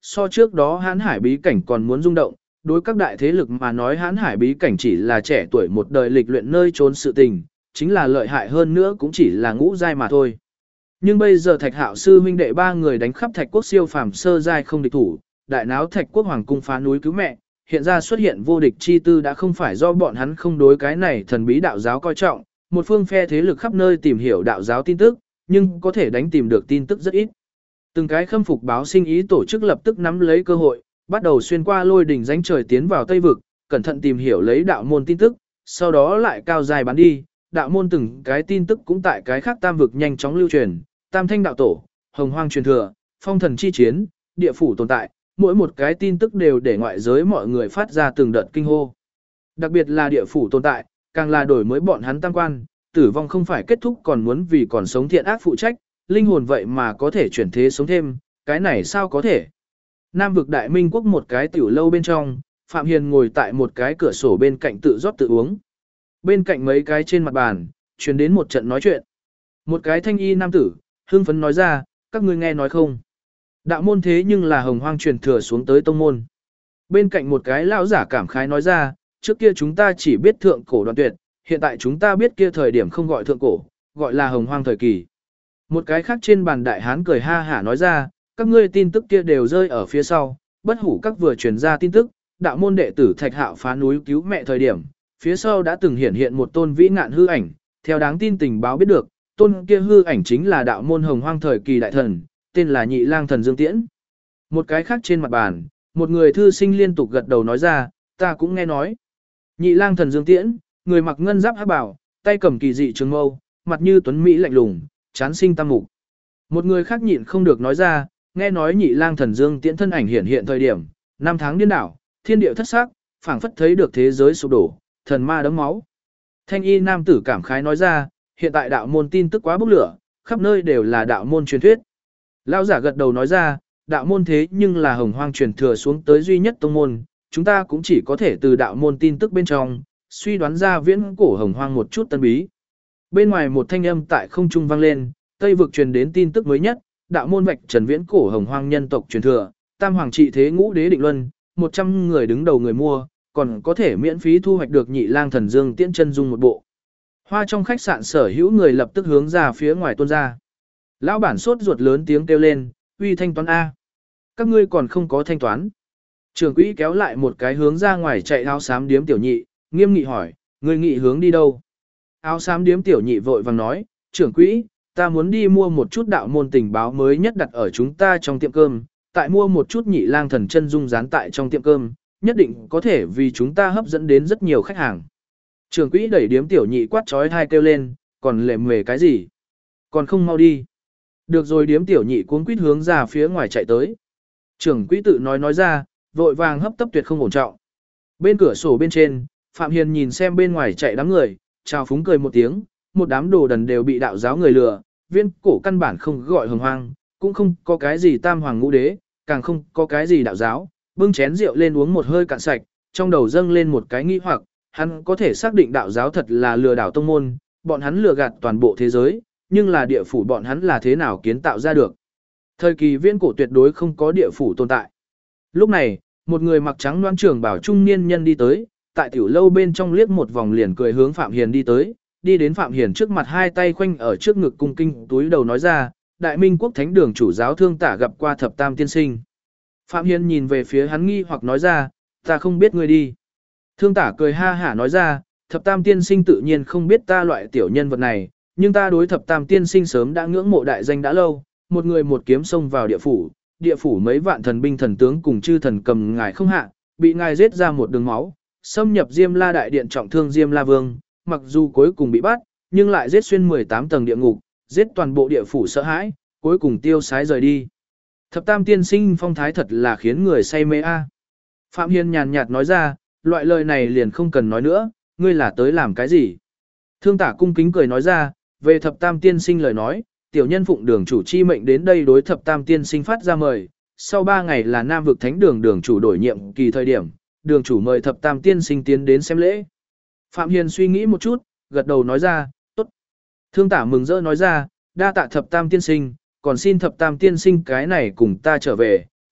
Speaker 1: so trước đó Hán Hải bí cảnh còn muốn rung động, đối các đại thế lực mà nói Hán Hải bí cảnh chỉ là trẻ tuổi một đời lịch luyện nơi trốn sự tình, chính là lợi hại hơn nữa cũng chỉ là ngũ giai mà thôi. Nhưng bây giờ Thạch Hạo sư huynh đệ ba người đánh khắp Thạch quốc siêu phàm sơ giai không địch thủ, đại náo Thạch quốc hoàng cung phá núi cứu mẹ, hiện ra xuất hiện vô địch chi tư đã không phải do bọn hắn không đối cái này thần bí đạo giáo coi trọng, một phương phe thế lực khắp nơi tìm hiểu đạo giáo tin tức, nhưng có thể đánh tìm được tin tức rất ít. Từng cái khâm phục báo sinh ý tổ chức lập tức nắm lấy cơ hội, bắt đầu xuyên qua lôi đỉnh rãnh trời tiến vào Tây vực, cẩn thận tìm hiểu lấy đạo môn tin tức, sau đó lại cao dài bán đi, đạo môn từng cái tin tức cũng tại cái khác tam vực nhanh chóng lưu truyền, Tam Thanh đạo tổ, Hồng Hoang truyền thừa, Phong thần chi chiến, địa phủ tồn tại, mỗi một cái tin tức đều để ngoại giới mọi người phát ra từng đợt kinh hô. Đặc biệt là địa phủ tồn tại, càng là đổi mới bọn hắn tam quan, tử vong không phải kết thúc còn muốn vì còn sống thiện ác phụ trách, linh hồn vậy mà có thể chuyển thế sống thêm, cái này sao có thể. Nam vực Đại Minh quốc một cái tiểu lâu bên trong, Phạm Hiền ngồi tại một cái cửa sổ bên cạnh tự rót tự uống. Bên cạnh mấy cái trên mặt bàn, truyền đến một trận nói chuyện. Một cái thanh y nam tử, hưng phấn nói ra, các ngươi nghe nói không? Đạo môn thế nhưng là Hồng Hoang truyền thừa xuống tới tông môn. Bên cạnh một cái lão giả cảm khái nói ra, trước kia chúng ta chỉ biết thượng cổ đoạn tuyệt, hiện tại chúng ta biết kia thời điểm không gọi thượng cổ, gọi là Hồng Hoang thời kỳ. Một cái khác trên bàn đại hán cười ha hả nói ra, các ngươi tin tức kia đều rơi ở phía sau, bất hủ các vừa truyền ra tin tức, đạo môn đệ tử Thạch Hạo phá núi cứu mẹ thời điểm, phía sau đã từng hiện hiện một tôn vĩ ngạn hư ảnh, theo đáng tin tình báo biết được, tôn kia hư ảnh chính là đạo môn Hồng Hoang thời kỳ đại thần, tên là Nhị Lang Thần Dương Tiễn. Một cái khác trên mặt bàn, một người thư sinh liên tục gật đầu nói ra, ta cũng nghe nói. Nhị Lang Thần Dương Tiễn, người mặc ngân giáp hắc bào, tay cầm kỳ dị trường mâu, mặt như tuấn mỹ lạnh lùng, chán sinh tam mục. Một người khác nhịn không được nói ra, nghe nói Nhị Lang Thần Dương Tiễn thân ảnh hiện hiện thời điểm, năm tháng điên đảo, thiên địa thất sắc, phảng phất thấy được thế giới sụp đổ, thần ma đẫm máu. Thanh y nam tử cảm khái nói ra, hiện tại đạo môn tin tức quá bốc lửa, khắp nơi đều là đạo môn truyền thuyết. Lão giả gật đầu nói ra, đạo môn thế nhưng là Hồng Hoang truyền thừa xuống tới duy nhất tông môn, chúng ta cũng chỉ có thể từ đạo môn tin tức bên trong, suy đoán ra viễn cổ Hồng Hoang một chút tân bí. Bên ngoài một thanh âm tại không trung vang lên, Tây vực truyền đến tin tức mới nhất, đạo môn vạch trần viễn cổ Hồng Hoang nhân tộc truyền thừa, tam hoàng trị thế ngũ đế định luân, 100 người đứng đầu người mua, còn có thể miễn phí thu hoạch được Nhị Lang Thần Dương Tiễn chân dung một bộ. Hoa trong khách sạn sở hữu người lập tức hướng ra phía ngoài tuôn ra. Lão bản sốt ruột lớn tiếng kêu lên, uy thanh toán A. Các ngươi còn không có thanh toán. Trưởng quỹ kéo lại một cái hướng ra ngoài chạy áo xám điếm tiểu nhị, nghiêm nghị hỏi, ngươi nghị hướng đi đâu? Áo xám điếm tiểu nhị vội vàng nói, trưởng quỹ, ta muốn đi mua một chút đạo môn tình báo mới nhất đặt ở chúng ta trong tiệm cơm, tại mua một chút Nhị Lang Thần chân dung dán tại trong tiệm cơm, nhất định có thể vì chúng ta hấp dẫn đến rất nhiều khách hàng. Trưởng quỹ đẩy điếm tiểu nhị quát trói thai kêu lên, còn lề mề cái gì? Còn không mau đi. Được rồi, điếm tiểu nhị cuống quýt hướng ra phía ngoài chạy tới. Trưởng quỹ tự nói ra, vội vàng hấp tấp tuyệt không ổn trọng. Bên cửa sổ bên trên, Phạm Hiền nhìn xem bên ngoài chạy đám người, chào phúng cười một tiếng, một đám đồ đần đều bị đạo giáo người lừa, viên cổ căn bản không gọi Hồng Hoang, cũng không có cái gì tam hoàng ngũ đế, càng không có cái gì đạo giáo, bưng chén rượu lên uống một hơi cạn sạch, trong đầu dâng lên một cái nghi hoặc, hắn có thể xác định đạo giáo thật là lừa đảo tông môn, bọn hắn lừa gạt toàn bộ thế giới, nhưng là địa phủ bọn hắn là thế nào kiến tạo ra được. Thời kỳ viễn cổ tuyệt đối không có địa phủ tồn tại. Lúc này, một người mặc trắng đoan trưởng bảo trung niên nhân đi tới, tại tiểu lâu bên trong liếc một vòng liền cười hướng Phạm Hiền đi tới, đi đến Phạm Hiền trước mặt hai tay khoanh ở trước ngực cung kinh túi đầu nói ra, Đại Minh quốc thánh đường chủ giáo Thương Tả gặp qua Thập Tam tiên sinh. Phạm Hiền nhìn về phía hắn nghi hoặc nói ra, ta không biết ngươi đi. Thương Tả cười ha hả nói ra, Thập Tam tiên sinh tự nhiên không biết ta loại tiểu nhân vật này, nhưng ta đối Thập Tam tiên sinh sớm đã ngưỡng mộ đại danh đã lâu, một người một kiếm xông vào địa phủ mấy vạn thần binh thần tướng cùng chư thần cầm ngài không hạ, bị ngài giết ra một đường máu, xâm nhập Diêm La đại điện trọng thương Diêm La vương, mặc dù cuối cùng bị bắt, nhưng lại giết xuyên 18 tầng địa ngục, giết toàn bộ địa phủ sợ hãi, cuối cùng tiêu sái rời đi. Thập Tam tiên sinh phong thái thật là khiến người say mê a. Phạm Hiền nhàn nhạt nói ra, loại lời này liền không cần nói nữa, ngươi là tới làm cái gì? Thương Tả cung kính cười nói ra, về Thập Tam tiên sinh lời nói, tiểu nhân phụng đường chủ chi mệnh đến đây đối Thập Tam tiên sinh phát ra mời, sau 3 ngày là Nam vực thánh đường đường chủ đổi nhiệm kỳ thời điểm, đường chủ mời Thập Tam tiên sinh tiến đến xem lễ. Phạm Hiền suy nghĩ một chút, gật đầu nói ra, tốt. Thương Tả mừng rỡ nói ra, đa tạ Thập Tam tiên sinh, còn xin Thập Tam tiên sinh cái này cùng ta trở về,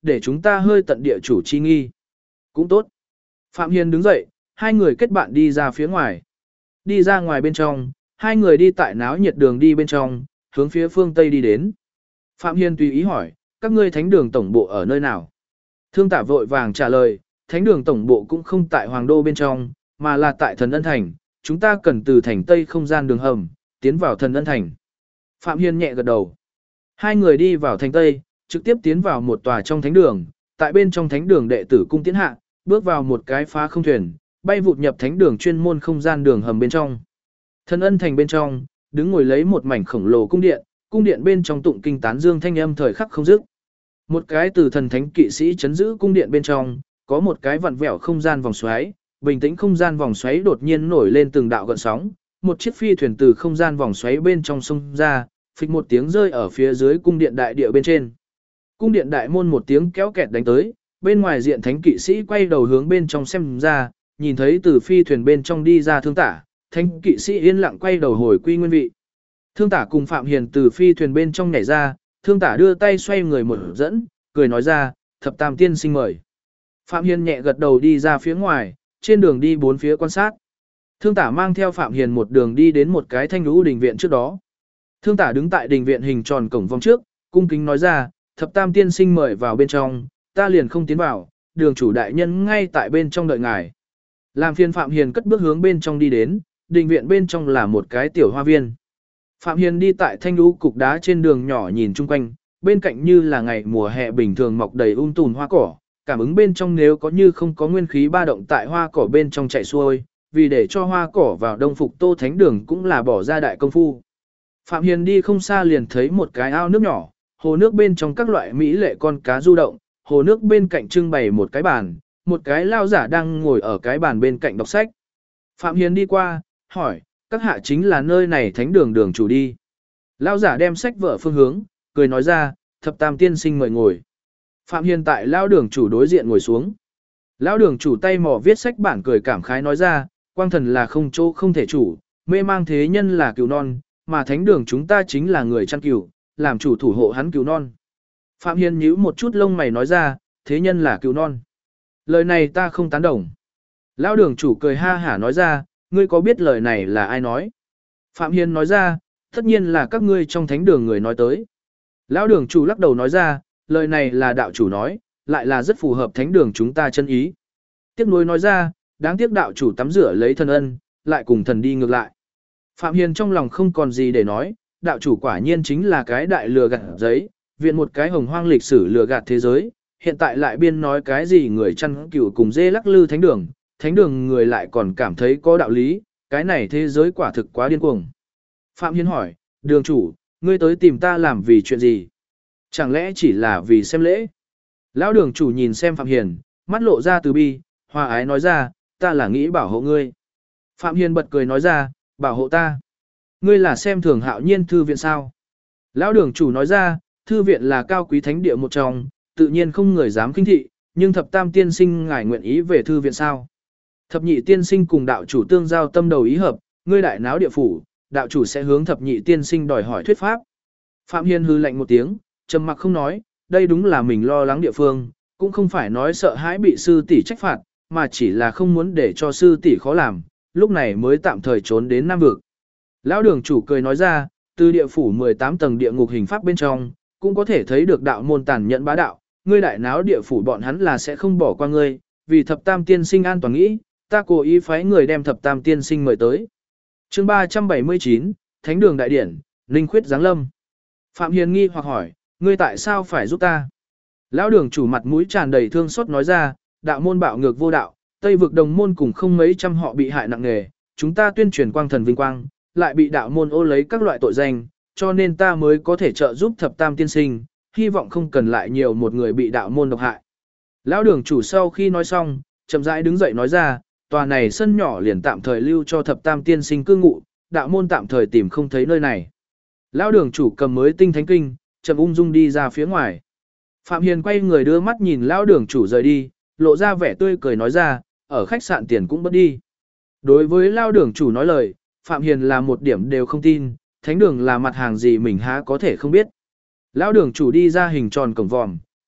Speaker 1: để chúng ta hơi tận địa chủ chi nghi. Cũng tốt. Phạm Hiền đứng dậy, hai người kết bạn đi ra phía ngoài. Đi ra ngoài bên trong, hai người đi tại náo nhiệt đường đi bên trong, hướng phía phương Tây đi đến. Phạm Hiền tùy ý hỏi, các ngươi thánh đường tổng bộ ở nơi nào? Thương Tả vội vàng trả lời, thánh đường tổng bộ cũng không tại Hoàng Đô bên trong, mà là tại Thần Ân Thành, chúng ta cần từ thành Tây không gian đường hầm, tiến vào Thần Ân Thành. Phạm Hiền nhẹ gật đầu. Hai người đi vào thành Tây, trực tiếp tiến vào một tòa trong thánh đường, tại bên trong thánh đường đệ tử cung tiến hạ, bước vào một cái phá không thuyền, bay vụt nhập thánh đường chuyên môn không gian đường hầm bên trong. Thần Ân Thành bên trong, đứng ngồi lấy một mảnh khổng lồ cung điện bên trong tụng kinh tán dương thanh âm thời khắc không dứt. Một cái từ thần thánh kỵ sĩ chấn giữ cung điện bên trong, có một cái vặn vẹo không gian vòng xoáy, bình tĩnh không gian vòng xoáy đột nhiên nổi lên từng đạo gợn sóng, một chiếc phi thuyền từ không gian vòng xoáy bên trong sông ra, phịch một tiếng rơi ở phía dưới cung điện đại địa bên trên. Cung điện đại môn một tiếng kéo kẹt đánh tới, bên ngoài diện thánh kỵ sĩ quay đầu hướng bên trong xem ra, nhìn thấy từ phi thuyền bên trong đi ra Thương Tả, thánh kỵ sĩ yên lặng quay đầu hồi quy nguyên vị. Thương Tả cùng Phạm Hiền từ phi thuyền bên trong nhảy ra, Thương Tả đưa tay xoay người một dẫn, cười nói ra, thập tam tiên sinh mời. Phạm Hiền nhẹ gật đầu đi ra phía ngoài, trên đường đi bốn phía quan sát. Thương Tả mang theo Phạm Hiền một đường đi đến một cái thanh lũ đình viện trước đó. Thương Tả đứng tại đình viện hình tròn cổng vòng trước, cung kính nói ra, thập tam tiên sinh mời vào bên trong, ta liền không tiến vào, đường chủ đại nhân ngay tại bên trong đợi ngài. Làm phiền Phạm Hiền cất bước hướng bên trong đi đến, đình viện bên trong là một cái tiểu hoa viên. Phạm Hiền đi tại thanh lũ cục đá trên đường nhỏ nhìn chung quanh, bên cạnh như là ngày mùa hè bình thường mọc đầy tùn hoa cỏ, cảm ứng bên trong nếu có như không có nguyên khí ba động tại hoa cỏ bên trong chạy xuôi, vì để cho hoa cỏ vào đông phục Tô Thánh Đường cũng là bỏ ra đại công phu. Phạm Hiền đi không xa liền thấy một cái ao nước nhỏ, hồ nước bên trong các loại mỹ lệ con cá du động, hồ nước bên cạnh trưng bày một cái bàn, một cái lao giả đang ngồi ở cái bàn bên cạnh đọc sách. Phạm Hiền đi qua, hỏi, các hạ chính là nơi này Thánh Đường đường chủ đi. Lao giả đem sách vở phương hướng, cười nói ra, thập tam tiên sinh mời ngồi. Phạm Hiền tại lao đường chủ đối diện ngồi xuống. Lao đường chủ tay mò viết sách bản cười cảm khái nói ra, quang thần là không chỗ không thể chủ, mê mang thế nhân là cừu non, mà thánh đường chúng ta chính là người chăn cừu, làm chủ thủ hộ hắn cừu non. Phạm Hiền nhíu một chút lông mày nói ra, thế nhân là cừu non. Lời này ta không tán đồng. Lao đường chủ cười ha hả nói ra, ngươi có biết lời này là ai nói? Phạm Hiền nói ra, tất nhiên là các ngươi trong thánh đường người nói tới. Lão đường chủ lắc đầu nói ra, lời này là đạo chủ nói, lại là rất phù hợp thánh đường chúng ta chân ý. Tiếc nuối nói ra, đáng tiếc đạo chủ tắm rửa lấy thần ân, lại cùng thần đi ngược lại. Phạm Hiền trong lòng không còn gì để nói, đạo chủ quả nhiên chính là cái đại lừa gạt giấy, viện một cái hồng hoang lịch sử lừa gạt thế giới, hiện tại lại biên nói cái gì người chăn cừu cùng dê lắc lư thánh đường người lại còn cảm thấy có đạo lý, cái này thế giới quả thực quá điên cuồng. Phạm Hiền hỏi, đường chủ, ngươi tới tìm ta làm vì chuyện gì? Chẳng lẽ chỉ là vì xem lễ? Lão đường chủ nhìn xem Phạm Hiền, mắt lộ ra từ bi, hòa ái nói ra, ta là nghĩ bảo hộ ngươi. Phạm Hiền bật cười nói ra, bảo hộ ta. Ngươi là xem thường Hạo Nhiên thư viện sao? Lão đường chủ nói ra, thư viện là cao quý thánh địa một trong, tự nhiên không người dám khinh thị, nhưng thập tam tiên sinh ngài nguyện ý về thư viện sao? Thập nhị tiên sinh cùng đạo chủ tương giao tâm đầu ý hợp, ngươi đại náo địa phủ, đạo chủ sẽ hướng thập nhị tiên sinh đòi hỏi thuyết pháp. Phạm Hiền hư lạnh một tiếng, trầm mặc không nói, đây đúng là mình lo lắng địa phương, cũng không phải nói sợ hãi bị sư tỷ trách phạt, mà chỉ là không muốn để cho sư tỷ khó làm, lúc này mới tạm thời trốn đến Nam Vực. Lão đường chủ cười nói ra, từ địa phủ 18 tầng địa ngục hình pháp bên trong, cũng có thể thấy được đạo môn tàn nhẫn bá đạo, ngươi đại náo địa phủ bọn hắn là sẽ không bỏ qua ngươi, vì thập tam tiên sinh an toàn nghĩ, ta cố ý phái người đem thập tam tiên sinh mời tới. Chương 379, Thánh đường đại điển, Linh Khuyết giáng lâm. Phạm Hiền nghi hoặc hỏi, ngươi tại sao phải giúp ta? Lão đường chủ mặt mũi tràn đầy thương xót nói ra, đạo môn bạo ngược vô đạo, Tây vực đồng môn cùng không mấy trăm họ bị hại nặng nề, chúng ta tuyên truyền quang thần vinh quang, lại bị đạo môn ô lấy các loại tội danh, cho nên ta mới có thể trợ giúp thập tam tiên sinh, hy vọng không cần lại nhiều một người bị đạo môn độc hại. Lão đường chủ sau khi nói xong, chậm rãi đứng dậy nói ra, tòa này sân nhỏ liền tạm thời lưu cho thập tam tiên sinh cư ngụ, đạo môn tạm thời tìm không thấy nơi này. Lão đường chủ cầm mới tinh thánh kinh, chậm ung dung đi ra phía ngoài. Phạm Hiền quay người đưa mắt nhìn lão đường chủ rời đi, lộ ra vẻ tươi cười nói ra, ở khách sạn tiền cũng bớt đi. Đối với lão đường chủ nói lời, Phạm Hiền là một điểm đều không tin, thánh đường là mặt hàng gì mình há có thể không biết. Lão đường chủ đi ra hình tròn cổng vòm,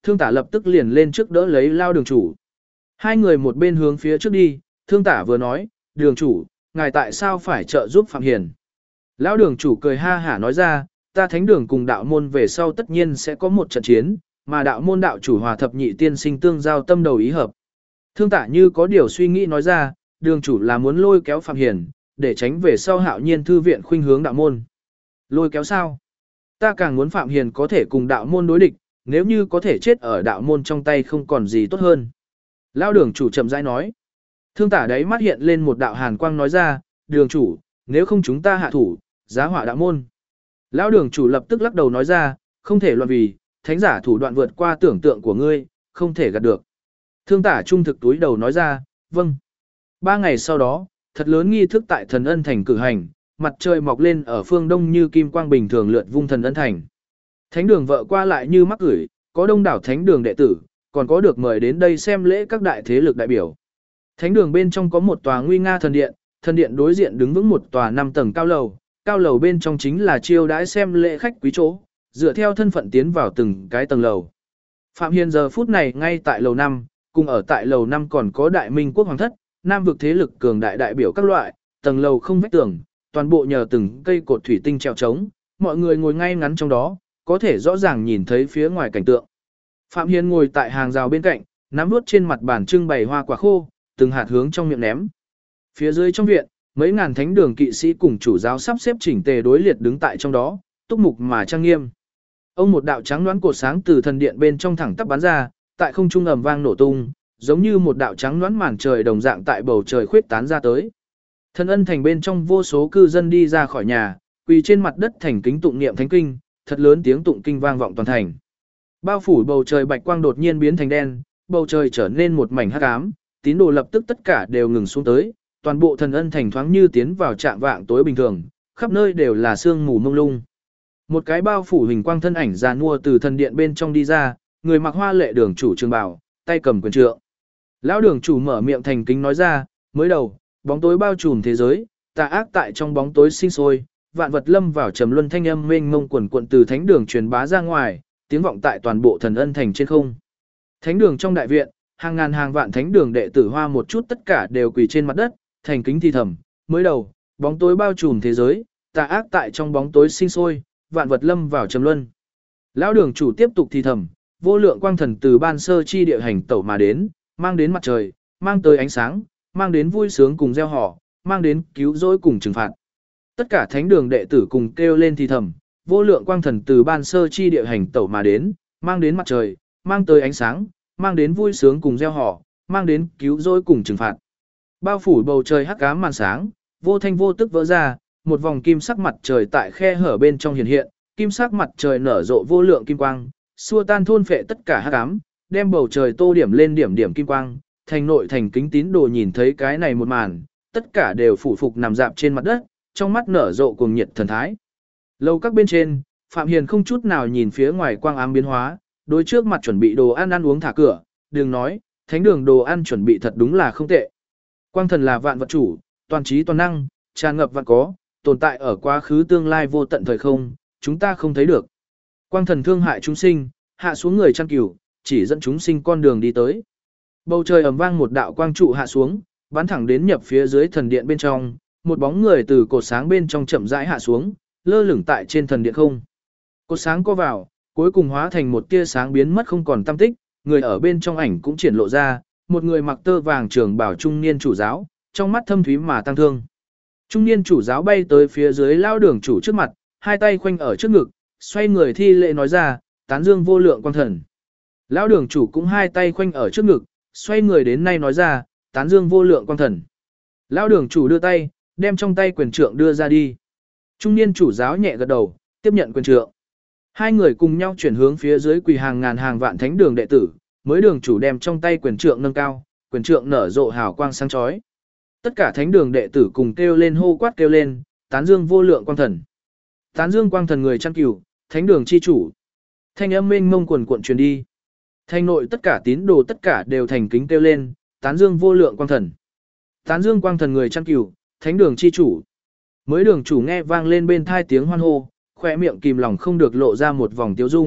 Speaker 1: Thương Tả lập tức liền lên trước đỡ lấy Lao đường chủ. Hai người một bên hướng phía trước đi, Thương Tả vừa nói, đường chủ, ngài tại sao phải trợ giúp Phạm Hiền? Lão đường chủ cười ha hả nói ra, ta thánh đường cùng đạo môn về sau tất nhiên sẽ có một trận chiến, mà đạo môn đạo chủ Hòa Thập Nhị tiên sinh tương giao tâm đầu ý hợp. Thương Tả như có điều suy nghĩ nói ra, đường chủ là muốn lôi kéo Phạm Hiền, để tránh về sau Hạo Nhiên thư viện khuynh hướng đạo môn. Lôi kéo sao? Ta càng muốn Phạm Hiền có thể cùng đạo môn đối địch, nếu như có thể chết ở đạo môn trong tay không còn gì tốt hơn. Lão đường chủ chậm rãi nói. Thương Tả đấy mắt hiện lên một đạo hàn quang nói ra, đường chủ, nếu không chúng ta hạ thủ, giá họa đạo môn. Lão đường chủ lập tức lắc đầu nói ra, không thể loạn vì, thánh giả thủ đoạn vượt qua tưởng tượng của ngươi, không thể gạt được. Thương Tả trung thực túi đầu nói ra, vâng. 3 ngày sau đó, thật lớn nghi thức tại Thần Ân Thành cử hành, mặt trời mọc lên ở phương đông như kim quang bình thường lượn vung Thần Ân Thành. Thánh đường vợ qua lại như mắc gửi, có đông đảo thánh đường đệ tử, còn có được mời đến đây xem lễ các đại thế lực đại biểu. Thánh đường bên trong có một tòa nguy nga thần điện đối diện đứng vững một tòa 5 tầng cao lầu bên trong chính là chiêu đãi xem lễ khách quý chỗ, dựa theo thân phận tiến vào từng cái tầng lầu. Phạm Hiền giờ phút này ngay tại lầu 5, cùng ở tại lầu 5 còn có Đại Minh quốc hoàng thất, nam vực thế lực cường đại đại biểu các loại, tầng lầu không vách tường, toàn bộ nhờ từng cây cột thủy tinh treo trống, mọi người ngồi ngay ngắn trong đó, có thể rõ ràng nhìn thấy phía ngoài cảnh tượng. Phạm Hiền ngồi tại hàng rào bên cạnh, nắm vuốt trên mặt bàn trưng bày hoa quả khô, từng hạt hướng trong miệng ném. Phía dưới trong viện, mấy ngàn thánh đường kỵ sĩ cùng chủ giáo sắp xếp chỉnh tề đối liệt đứng tại trong đó, túc mục mà trang nghiêm. Ông một đạo trắng đoán cột sáng từ thần điện bên trong thẳng tắp bắn ra, tại không trung ầm vang nổ tung, giống như một đạo trắng đoán màn trời đồng dạng tại bầu trời khuyết tán ra tới. Thần Ân Thành bên trong vô số cư dân đi ra khỏi nhà, quỳ trên mặt đất thành kính tụng niệm thánh kinh, thật lớn tiếng tụng kinh vang vọng toàn thành. Bao phủ bầu trời bạch quang đột nhiên biến thành đen, bầu trời trở nên một mảnh hắc ám, tín đồ lập tức tất cả đều ngừng xuống tới, toàn bộ Thần Ân Thành thoáng như tiến vào trạm vạng tối bình thường, khắp nơi đều là sương mù mông lung. Một cái bao phủ hình quang thân ảnh già nua từ thần điện bên trong đi ra, người mặc hoa lệ đường chủ trường bào, tay cầm quyền trượng. Lão đường chủ mở miệng thành kính nói ra, mới đầu, bóng tối bao trùm thế giới, tà ác tại trong bóng tối sinh sôi, vạn vật lâm vào trầm luân thanh âm mênh mông quần quận từ thánh đường truyền bá ra ngoài, tiếng vọng tại toàn bộ Thần Ân Thành trên không. Thánh đường trong đại viện, hàng ngàn hàng vạn thánh đường đệ tử hoa một chút tất cả đều quỳ trên mặt đất, thành kính thi thầm, mới đầu, bóng tối bao trùm thế giới, tà ác tại trong bóng tối sinh sôi, vạn vật lâm vào trầm luân. Lão đường chủ tiếp tục thi thầm, vô lượng quang thần từ ban sơ chi địa hành tẩu mà đến, mang đến mặt trời, mang tới ánh sáng, mang đến vui sướng cùng gieo họ, mang đến cứu rỗi cùng trừng phạt. Tất cả thánh đường đệ tử cùng kêu lên thi thầm, vô lượng quang thần từ ban sơ chi địa hành tẩu mà đến, mang đến mặt trời, mang tới ánh sáng, mang đến vui sướng cùng gieo họ, mang đến cứu rỗi cùng trừng phạt. Bao phủ bầu trời hắc ám màn sáng, vô thanh vô tức vỡ ra, một vòng kim sắc mặt trời tại khe hở bên trong hiện hiện, kim sắc mặt trời nở rộ vô lượng kim quang, xua tan thôn phệ tất cả hắc ám, đem bầu trời tô điểm lên điểm điểm kim quang, thành nội thành kính tín đồ nhìn thấy cái này một màn, tất cả đều phủ phục nằm dạp trên mặt đất, trong mắt nở rộ cuồng nhiệt thần thái. Lâu các bên trên, Phạm Hiền không chút nào nhìn phía ngoài quang ám biến hóa, đối trước mặt chuẩn bị đồ ăn ăn uống thả cửa, đừng nói, thánh đường đồ ăn chuẩn bị thật đúng là không tệ. Quang thần là vạn vật chủ, toàn trí toàn năng, tràn ngập vạn có, tồn tại ở quá khứ tương lai vô tận thời không, chúng ta không thấy được. Quang thần thương hại chúng sinh, hạ xuống người chăn cừu, chỉ dẫn chúng sinh con đường đi tới. Bầu trời ầm vang một đạo quang trụ hạ xuống, bắn thẳng đến nhập phía dưới thần điện bên trong, một bóng người từ cột sáng bên trong chậm rãi hạ xuống, lơ lửng tại trên thần điện không. Cột sáng co vào, cuối cùng hóa thành một tia sáng biến mất không còn tăm tích, người ở bên trong ảnh cũng triển lộ ra, một người mặc tơ vàng trường bảo trung niên chủ giáo, trong mắt thâm thúy mà tăng thương. Trung niên chủ giáo bay tới phía dưới lao đường chủ trước mặt, hai tay khoanh ở trước ngực, xoay người thi lễ nói ra, tán dương vô lượng quang thần. Lão đường chủ cũng hai tay khoanh ở trước ngực, xoay người đến nay nói ra, tán dương vô lượng quang thần. Lão đường chủ đưa tay, đem trong tay quyền trượng đưa ra đi. Trung niên chủ giáo nhẹ gật đầu, tiếp nhận quyền trượng. Hai người cùng nhau chuyển hướng phía dưới quỳ hàng ngàn hàng vạn thánh đường đệ tử, mới đường chủ đem trong tay quyền trượng nâng cao, quyền trượng nở rộ hào quang sáng chói. Tất cả thánh đường đệ tử cùng kêu lên hô quát kêu lên, tán dương vô lượng quang thần. Tán dương quang thần người chăn cừu, thánh đường chi chủ. Thanh âm mênh mông quần cuộn truyền đi. Thanh nội tất cả tín đồ tất cả đều thành kính kêu lên, tán dương vô lượng quang thần. Tán dương quang thần người chăn cừu, thánh đường chi chủ. Mới đường chủ nghe vang lên bên thai tiếng hoan hô, khỏe miệng kìm lòng không được lộ ra một vòng tiêu dung,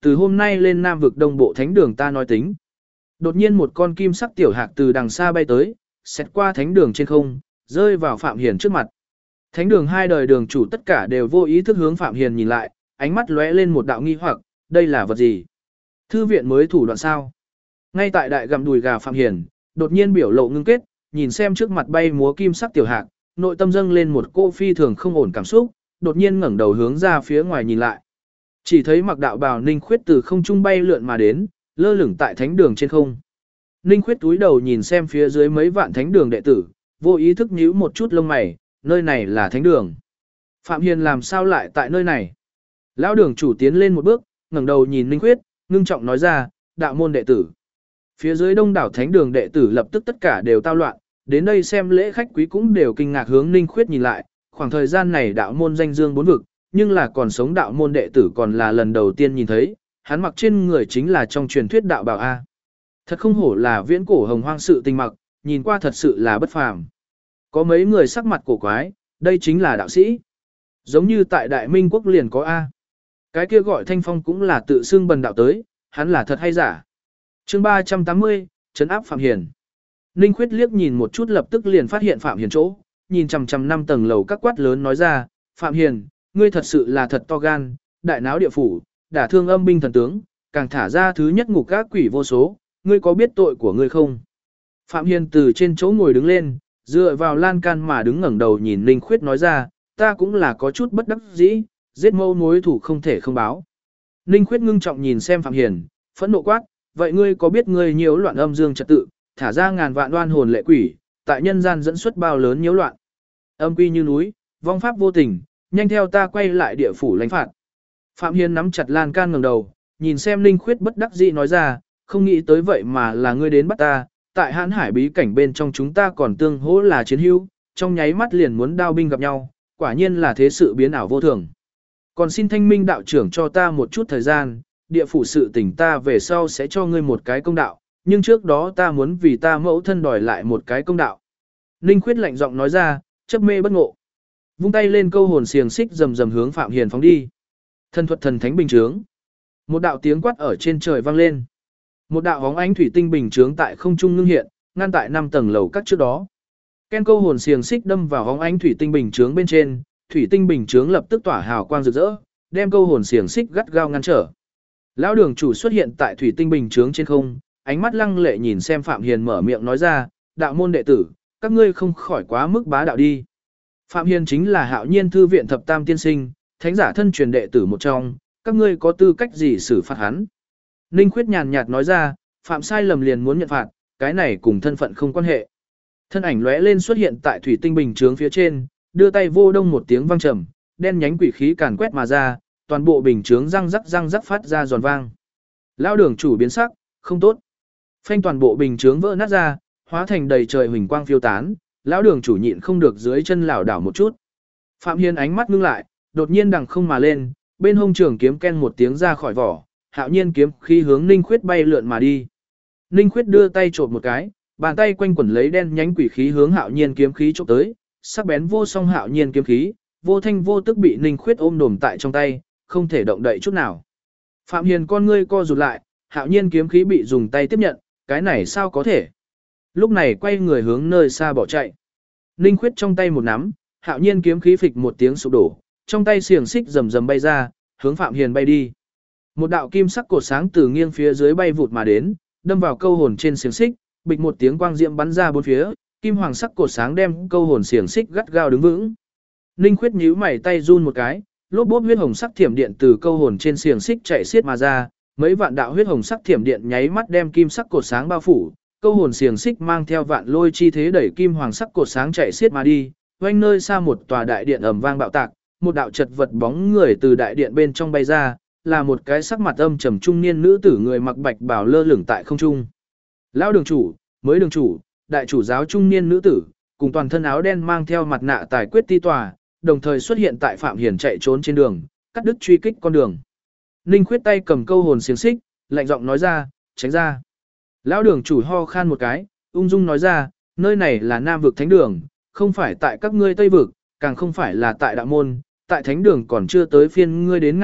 Speaker 1: từ hôm nay lên Nam vực Đông Bộ Thánh đường ta nói tính. Đột nhiên một con kim sắc tiểu hạc từ đằng xa bay tới, xẹt qua thánh đường trên không, rơi vào Phạm Hiền trước mặt. Thánh đường hai đời đường chủ tất cả đều vô ý thức hướng Phạm Hiền nhìn lại, ánh mắt lóe lên một đạo nghi hoặc, đây là vật gì? Thư viện mới thủ đoạn sao? Ngay tại đại gặm đùi gà Phạm Hiền, đột nhiên biểu lộ ngưng kết, nhìn xem trước mặt bay múa kim sắc tiểu hạc, nội tâm dâng lên một cô phi thường không ổn cảm xúc, đột nhiên ngẩng đầu hướng ra phía ngoài nhìn lại. Chỉ thấy mặc đạo bào Ninh Khuyết từ không trung bay lượn mà đến, lơ lửng tại thánh đường trên không. Ninh Khuyết túi đầu nhìn xem phía dưới mấy vạn thánh đường đệ tử, vô ý thức nhíu một chút lông mày, nơi này là thánh đường. Phạm Hiền làm sao lại tại nơi này? Lão đường chủ tiến lên một bước, ngẩng đầu nhìn Ninh Khuyết, ngưng trọng nói ra, đạo môn đệ tử. Phía dưới đông đảo thánh đường đệ tử lập tức tất cả đều tao loạn, đến đây xem lễ khách quý cũng đều kinh ngạc hướng Ninh Khuyết nhìn lại, khoảng thời gian này đạo môn danh dương bốn vực, nhưng là còn sống đạo môn đệ tử còn là lần đầu tiên nhìn thấy, hắn mặc trên người chính là trong truyền thuyết đạo bào A. Thật không hổ là viễn cổ hồng hoang sự tình mặc, nhìn qua thật sự là bất phàm. Có mấy người sắc mặt cổ quái, đây chính là đạo sĩ. Giống như tại Đại Minh quốc liền có A. Cái kia gọi Thanh Phong cũng là tự xưng bần đạo tới, hắn là thật hay giả. Chương 380, trấn áp Phạm Hiền. Ninh Khuyết liếc nhìn một chút lập tức liền phát hiện Phạm Hiền chỗ, nhìn chằm chằm 5 tầng lầu các quát lớn nói ra, Phạm Hiền, ngươi thật sự là thật to gan, đại náo địa phủ, đả thương âm binh thần tướng, càng thả ra thứ nhất ngục các quỷ vô số, ngươi có biết tội của ngươi không? Phạm Hiền từ trên chỗ ngồi đứng lên, dựa vào lan can mà đứng ngẩng đầu nhìn Ninh Khuyết nói ra, ta cũng là có chút bất đắc dĩ, giết mâu mối thủ không thể không báo. Ninh Khuyết ngưng trọng nhìn xem Phạm Hiền, phẫn nộ quát, vậy ngươi có biết ngươi nhiễu loạn âm dương trật tự, thả ra ngàn vạn oan hồn lệ quỷ, tại nhân gian dẫn xuất bao lớn nhiễu loạn. Âm quy như núi, vong pháp vô tình, nhanh theo ta quay lại địa phủ lãnh phạt. Phạm Hiền nắm chặt lan can ngẩng đầu, nhìn xem Ninh Khuyết bất đắc dĩ nói ra, không nghĩ tới vậy mà là ngươi đến bắt ta, tại Hán Hải bí cảnh bên trong chúng ta còn tương hỗ là chiến hữu, trong nháy mắt liền muốn đao binh gặp nhau, quả nhiên là thế sự biến ảo vô thường. Còn xin Thanh Minh đạo trưởng cho ta một chút thời gian, địa phủ sự tình ta về sau sẽ cho ngươi một cái công đạo, nhưng trước đó ta muốn vì ta mẫu thân đòi lại một cái công đạo. Ninh Khuyết lạnh giọng nói ra, chấp mê bất ngộ. Vung tay lên câu hồn xiềng xích rầm rầm hướng Phạm Hiền phóng đi. Thân thuật thần thánh bình chướng. Một đạo tiếng quát ở trên trời vang lên. Một đạo bóng ánh thủy tinh bình chướng tại không trung ngưng hiện, ngăn tại 5 tầng lầu các trước đó. Ken câu hồn xiềng xích đâm vào bóng ánh thủy tinh bình chướng bên trên, thủy tinh bình chướng lập tức tỏa hào quang rực rỡ, đem câu hồn xiềng xích gắt gao ngăn trở. Lão đường chủ xuất hiện tại thủy tinh bình chướng trên không, ánh mắt lăng lệ nhìn xem Phạm Hiền mở miệng nói ra, đạo môn đệ tử, các ngươi không khỏi quá mức bá đạo đi. Phạm Hiền chính là Hạo Nhiên thư viện thập tam tiên sinh, thánh giả thân truyền đệ tử một trong, các ngươi có tư cách gì xử phạt hắn? Ninh Khuyết nhàn nhạt nói ra, phạm sai lầm liền muốn nhận phạt, cái này cùng thân phận không quan hệ. Thân ảnh lóe lên xuất hiện tại thủy tinh bình chướng phía trên, đưa tay vô đông một tiếng vang trầm, đen nhánh quỷ khí càn quét mà ra, toàn bộ bình chướng răng rắc phát ra giòn vang. Lão đường chủ biến sắc, không tốt. Phanh toàn bộ bình chướng vỡ nát ra, hóa thành đầy trời huỳnh quang phiêu tán, lão đường chủ nhịn không được dưới chân lảo đảo một chút. Phạm Hiền ánh mắt ngưng lại, đột nhiên đằng không mà lên, bên hông trường kiếm ken một tiếng ra khỏi vỏ, Hạo Nhiên kiếm khí hướng Ninh Khuyết bay lượn mà đi. Ninh Khuyết đưa tay chộp một cái, bàn tay quanh quẩn lấy đen nhánh quỷ khí hướng Hạo Nhiên kiếm khí chộp tới, sắc bén vô song Hạo Nhiên kiếm khí, vô thanh vô tức bị Ninh Khuyết ôm đồm tại trong tay, không thể động đậy chút nào. Phạm Hiền con ngươi co rụt lại, Hạo Nhiên kiếm khí bị dùng tay tiếp nhận, cái này sao có thể? Lúc này quay người hướng nơi xa bỏ chạy. Ninh Khuyết trong tay một nắm, Hạo Nhiên kiếm khí phịch một tiếng sụp đổ, trong tay xiềng xích rầm rầm bay ra, hướng Phạm Hiền bay đi. Một đạo kim sắc cột sáng từ nghiêng phía dưới bay vụt mà đến, đâm vào câu hồn trên xiềng xích, bịch một tiếng quang diệm bắn ra bốn phía, kim hoàng sắc cột sáng đem câu hồn xiềng xích gắt gao đứng vững. Ninh Khuyết nhíu mày tay run một cái, lốp bốp huyết hồng sắc thiểm điện từ câu hồn trên xiềng xích chạy xiết mà ra, mấy vạn đạo huyết hồng sắc thiểm điện nháy mắt đem kim sắc cột sáng bao phủ, câu hồn xiềng xích mang theo vạn lôi chi thế đẩy kim hoàng sắc cột sáng chạy xiết mà đi, quanh nơi xa một tòa đại điện ầm vang bạo tạc, một đạo chật vật bóng người từ đại điện bên trong bay ra, là một cái sắc mặt âm trầm trung niên nữ tử người mặc bạch bào lơ lửng tại không trung. Lão đường chủ, mới đường chủ, đại chủ giáo trung niên nữ tử, cùng toàn thân áo đen mang theo mặt nạ tài quyết ti tòa, đồng thời xuất hiện tại Phạm Hiền chạy trốn trên đường, cắt đứt truy kích con đường. Ninh Khuyết tay cầm câu hồn xiềng xích, lạnh giọng nói ra, tránh ra. Lão đường chủ ho khan một cái, ung dung nói ra, nơi này là Nam vực thánh đường, không phải tại các ngươi Tây vực, càng không phải là tại đạo môn, tại thánh đường còn chưa tới phiên ngươi đến ngang ngược,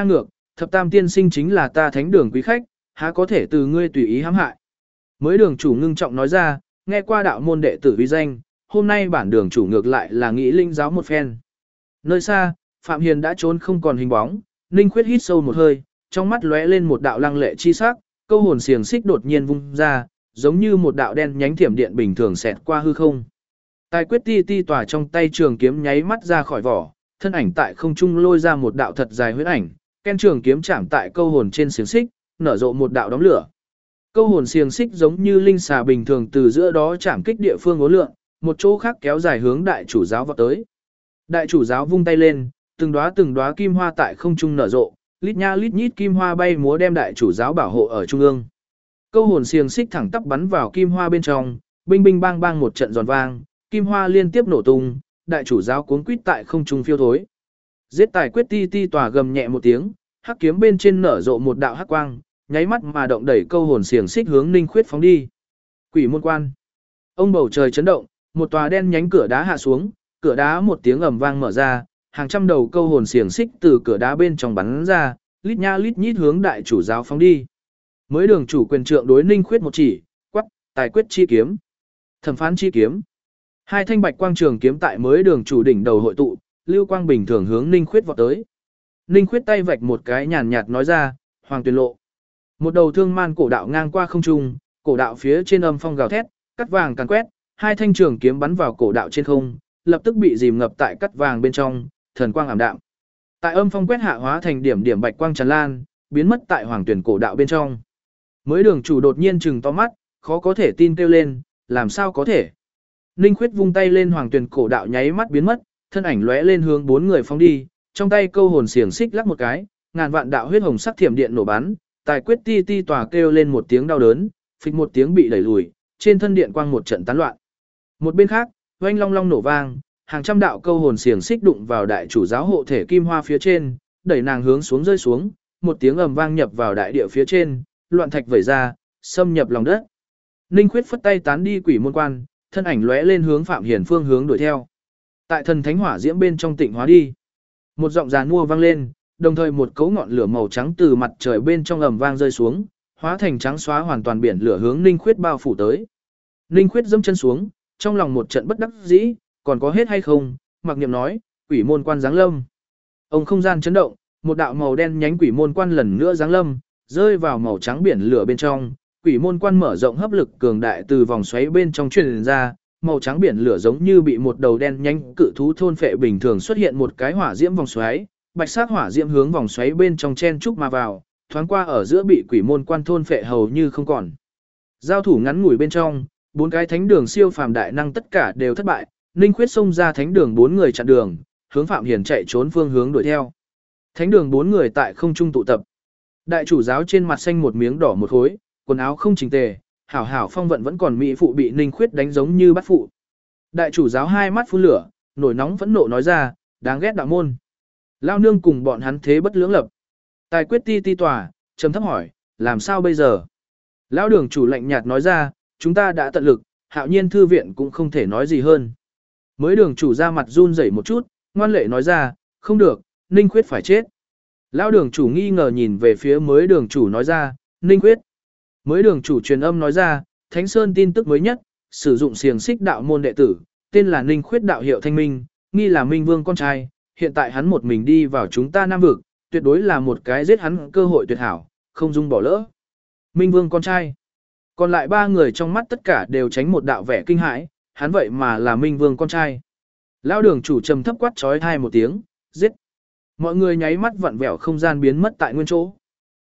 Speaker 1: thập tam tiên sinh chính là ta thánh đường quý khách, há có thể từ ngươi tùy ý hãm hại. Mới đường chủ ngưng trọng nói ra, nghe qua đạo môn đệ tử uy danh, hôm nay bản đường chủ ngược lại là nghĩ linh giáo một phen. Nơi xa, Phạm Hiền đã trốn không còn hình bóng, Ninh Khuyết hít sâu một hơi, trong mắt lóe lên một đạo lăng lệ chi sắc, câu hồn xiềng xích đột nhiên vung ra, giống như một đạo đen nhánh thiểm điện bình thường xẹt qua hư không. Tài quyết ti ti tỏa trong tay trường kiếm nháy mắt ra khỏi vỏ, thân ảnh tại không trung lôi ra một đạo thật dài huyết ảnh, ken trường kiếm chạm tại câu hồn trên xiềng xích, nở rộ một đạo đóng lửa. Câu hồn xiềng xích giống như linh xà bình thường từ giữa đó chạm kích địa phương uốn lượn, một chỗ khác kéo dài hướng đại chủ giáo vọt tới. Đại chủ giáo vung tay lên, từng đóa kim hoa tại không trung nở rộ, lít nha lít nhít kim hoa bay múa đem đại chủ giáo bảo hộ ở trung ương. Câu hồn xiềng xích thẳng tắp bắn vào kim hoa bên trong, binh binh bang bang một trận giòn vang, kim hoa liên tiếp nổ tung, đại chủ giáo cuốn quýt tại không trung phiêu thối. Giết tài quyết ti ti tòa gầm nhẹ một tiếng, hắc kiếm bên trên nở rộ một đạo hắc quang, nháy mắt mà động đẩy câu hồn xiềng xích hướng Ninh Khuyết phóng đi. Quỷ môn quan. Ông bầu trời chấn động, một tòa đen nhánh cửa đá hạ xuống, cửa đá một tiếng ầm vang mở ra, hàng trăm đầu câu hồn xiềng xích từ cửa đá bên trong bắn ra, lít nha lít nhít hướng đại chủ giáo phóng đi. Mới đường chủ quyền trượng đối Ninh Khuyết một chỉ, quắc, tài quyết chi kiếm, thẩm phán chi kiếm. Hai thanh bạch quang trường kiếm tại mới đường chủ đỉnh đầu hội tụ, lưu quang bình thường hướng Ninh Khuyết vọt tới. Ninh Khuyết tay vạch một cái nhàn nhạt nói ra, Hoàng Tuyền Lộ. Một đầu thương man cổ đạo ngang qua không trung, cổ đạo phía trên âm phong gào thét, cắt vàng càn quét, hai thanh trường kiếm bắn vào cổ đạo trên không, lập tức bị dìm ngập tại cắt vàng bên trong, thần quang ảm đạm. Tại âm phong quét hạ hóa thành điểm điểm bạch quang tràn lan, biến mất tại Hoàng Tuyền cổ đạo bên trong. Mới đường chủ đột nhiên trừng to mắt, khó có thể tin kêu lên, làm sao có thể? Ninh Khuyết vung tay lên Hoàng Tuyền cổ đạo nháy mắt biến mất, thân ảnh lóe lên hướng bốn người phóng đi, trong tay câu hồn xiềng xích lắc một cái, ngàn vạn đạo huyết hồng sắc thiểm điện nổ bắn, tài quyết ti ti tòa kêu lên một tiếng đau đớn, phịch một tiếng bị đẩy lùi, trên thân điện quang một trận tán loạn. Một bên khác, oanh long long nổ vang, hàng trăm đạo câu hồn xiềng xích đụng vào đại chủ giáo hộ thể kim hoa phía trên, đẩy nàng hướng xuống rơi xuống, một tiếng ầm vang nhập vào đại địa phía trên, loạn thạch vẩy ra, xâm nhập lòng đất. Ninh Khuyết phất tay tán đi quỷ môn quan, thân ảnh lóe lên hướng Phạm Hiền phương hướng đuổi theo. Tại thần thánh hỏa diễm bên trong tịnh hóa đi. Một giọng giàn mua vang lên, đồng thời một cấu ngọn lửa màu trắng từ mặt trời bên trong ầm vang rơi xuống, hóa thành trắng xóa hoàn toàn biển lửa hướng Ninh Khuyết bao phủ tới. Ninh Khuyết dẫm chân xuống, trong lòng một trận bất đắc dĩ, còn có hết hay không, mặc niệm nói, quỷ môn quan giáng lâm. Ông không gian chấn động, một đạo màu đen nhánh quỷ môn quan lần nữa giáng lâm, rơi vào màu trắng biển lửa bên trong, quỷ môn quan mở rộng hấp lực cường đại từ vòng xoáy bên trong truyền ra, màu trắng biển lửa giống như bị một đầu đen nhánh cự thú thôn phệ bình thường xuất hiện một cái hỏa diễm vòng xoáy, bạch sắc hỏa diễm hướng vòng xoáy bên trong chen trúc mà vào, thoáng qua ở giữa bị quỷ môn quan thôn phệ hầu như không còn. Giao thủ ngắn ngủi bên trong, bốn cái thánh đường siêu phàm đại năng tất cả đều thất bại, Ninh Khuyết xông ra thánh đường bốn người chặn đường, hướng Phạm Hiền chạy trốn phương hướng đuổi theo. Thánh đường bốn người tại không trung tụ tập. Đại chủ giáo trên mặt xanh một miếng đỏ một khối, quần áo không chỉnh tề, hảo hảo phong vận vẫn còn mỹ phụ bị Ninh Khuyết đánh giống như bắt phụ. Đại chủ giáo hai mắt phun lửa, nổi nóng phẫn nộ nói ra, đáng ghét đạo môn. Lao nương cùng bọn hắn thế bất lưỡng lập. Tài quyết ti ti tòa, trầm thấp hỏi, làm sao bây giờ? Lão đường chủ lạnh nhạt nói ra, chúng ta đã tận lực, Hạo Nhiên thư viện cũng không thể nói gì hơn. Mới đường chủ ra mặt run rẩy một chút, ngoan lệ nói ra, không được, Ninh Khuyết phải chết. Lão đường chủ nghi ngờ nhìn về phía mới đường chủ nói ra, Ninh Khuyết. Mới đường chủ truyền âm nói ra, Thánh Sơn tin tức mới nhất, sử dụng xiềng xích đạo môn đệ tử, tên là Ninh Khuyết đạo hiệu Thanh Minh, nghi là Minh Vương con trai, hiện tại hắn một mình đi vào chúng ta Nam vực, tuyệt đối là một cái giết hắn cơ hội tuyệt hảo, không dung bỏ lỡ. Minh Vương con trai. Còn lại ba người trong mắt tất cả đều tránh một đạo vẻ kinh hãi, hắn vậy mà là Minh Vương con trai. Lão đường chủ trầm thấp quát chói tai một tiếng, giết. Mọi người nháy mắt vặn vẹo không gian biến mất tại nguyên chỗ.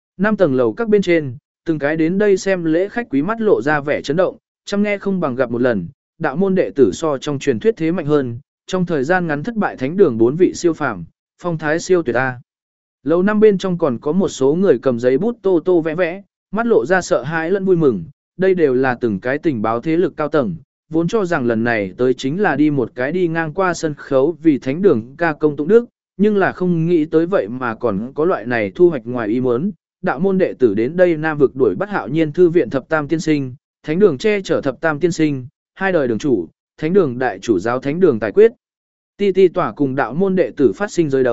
Speaker 1: 5 tầng lầu các bên trên, từng cái đến đây xem lễ khách quý mắt lộ ra vẻ chấn động, chăm nghe không bằng gặp một lần, đạo môn đệ tử so trong truyền thuyết thế mạnh hơn, trong thời gian ngắn thất bại thánh đường 4 vị siêu phàm, phong thái siêu tuyệt a. Lầu 5 bên trong còn có một số người cầm giấy bút tô tô vẽ vẽ, mắt lộ ra sợ hãi lẫn vui mừng, đây đều là từng cái tình báo thế lực cao tầng, vốn cho rằng lần này tới chính là đi một cái đi ngang qua sân khấu vì thánh đường ca công tụng đức, nhưng là không nghĩ tới vậy mà còn có loại này thu hoạch ngoài ý muốn. Đạo môn đệ tử đến đây Nam vực đuổi bắt Hạo Nhiên thư viện thập tam tiên sinh, thánh đường che chở thập tam tiên sinh, hai đời đường chủ, thánh đường đại chủ giáo thánh đường tài quyết. Ti ti tỏa cùng đạo môn đệ tử phát sinh giới đấu,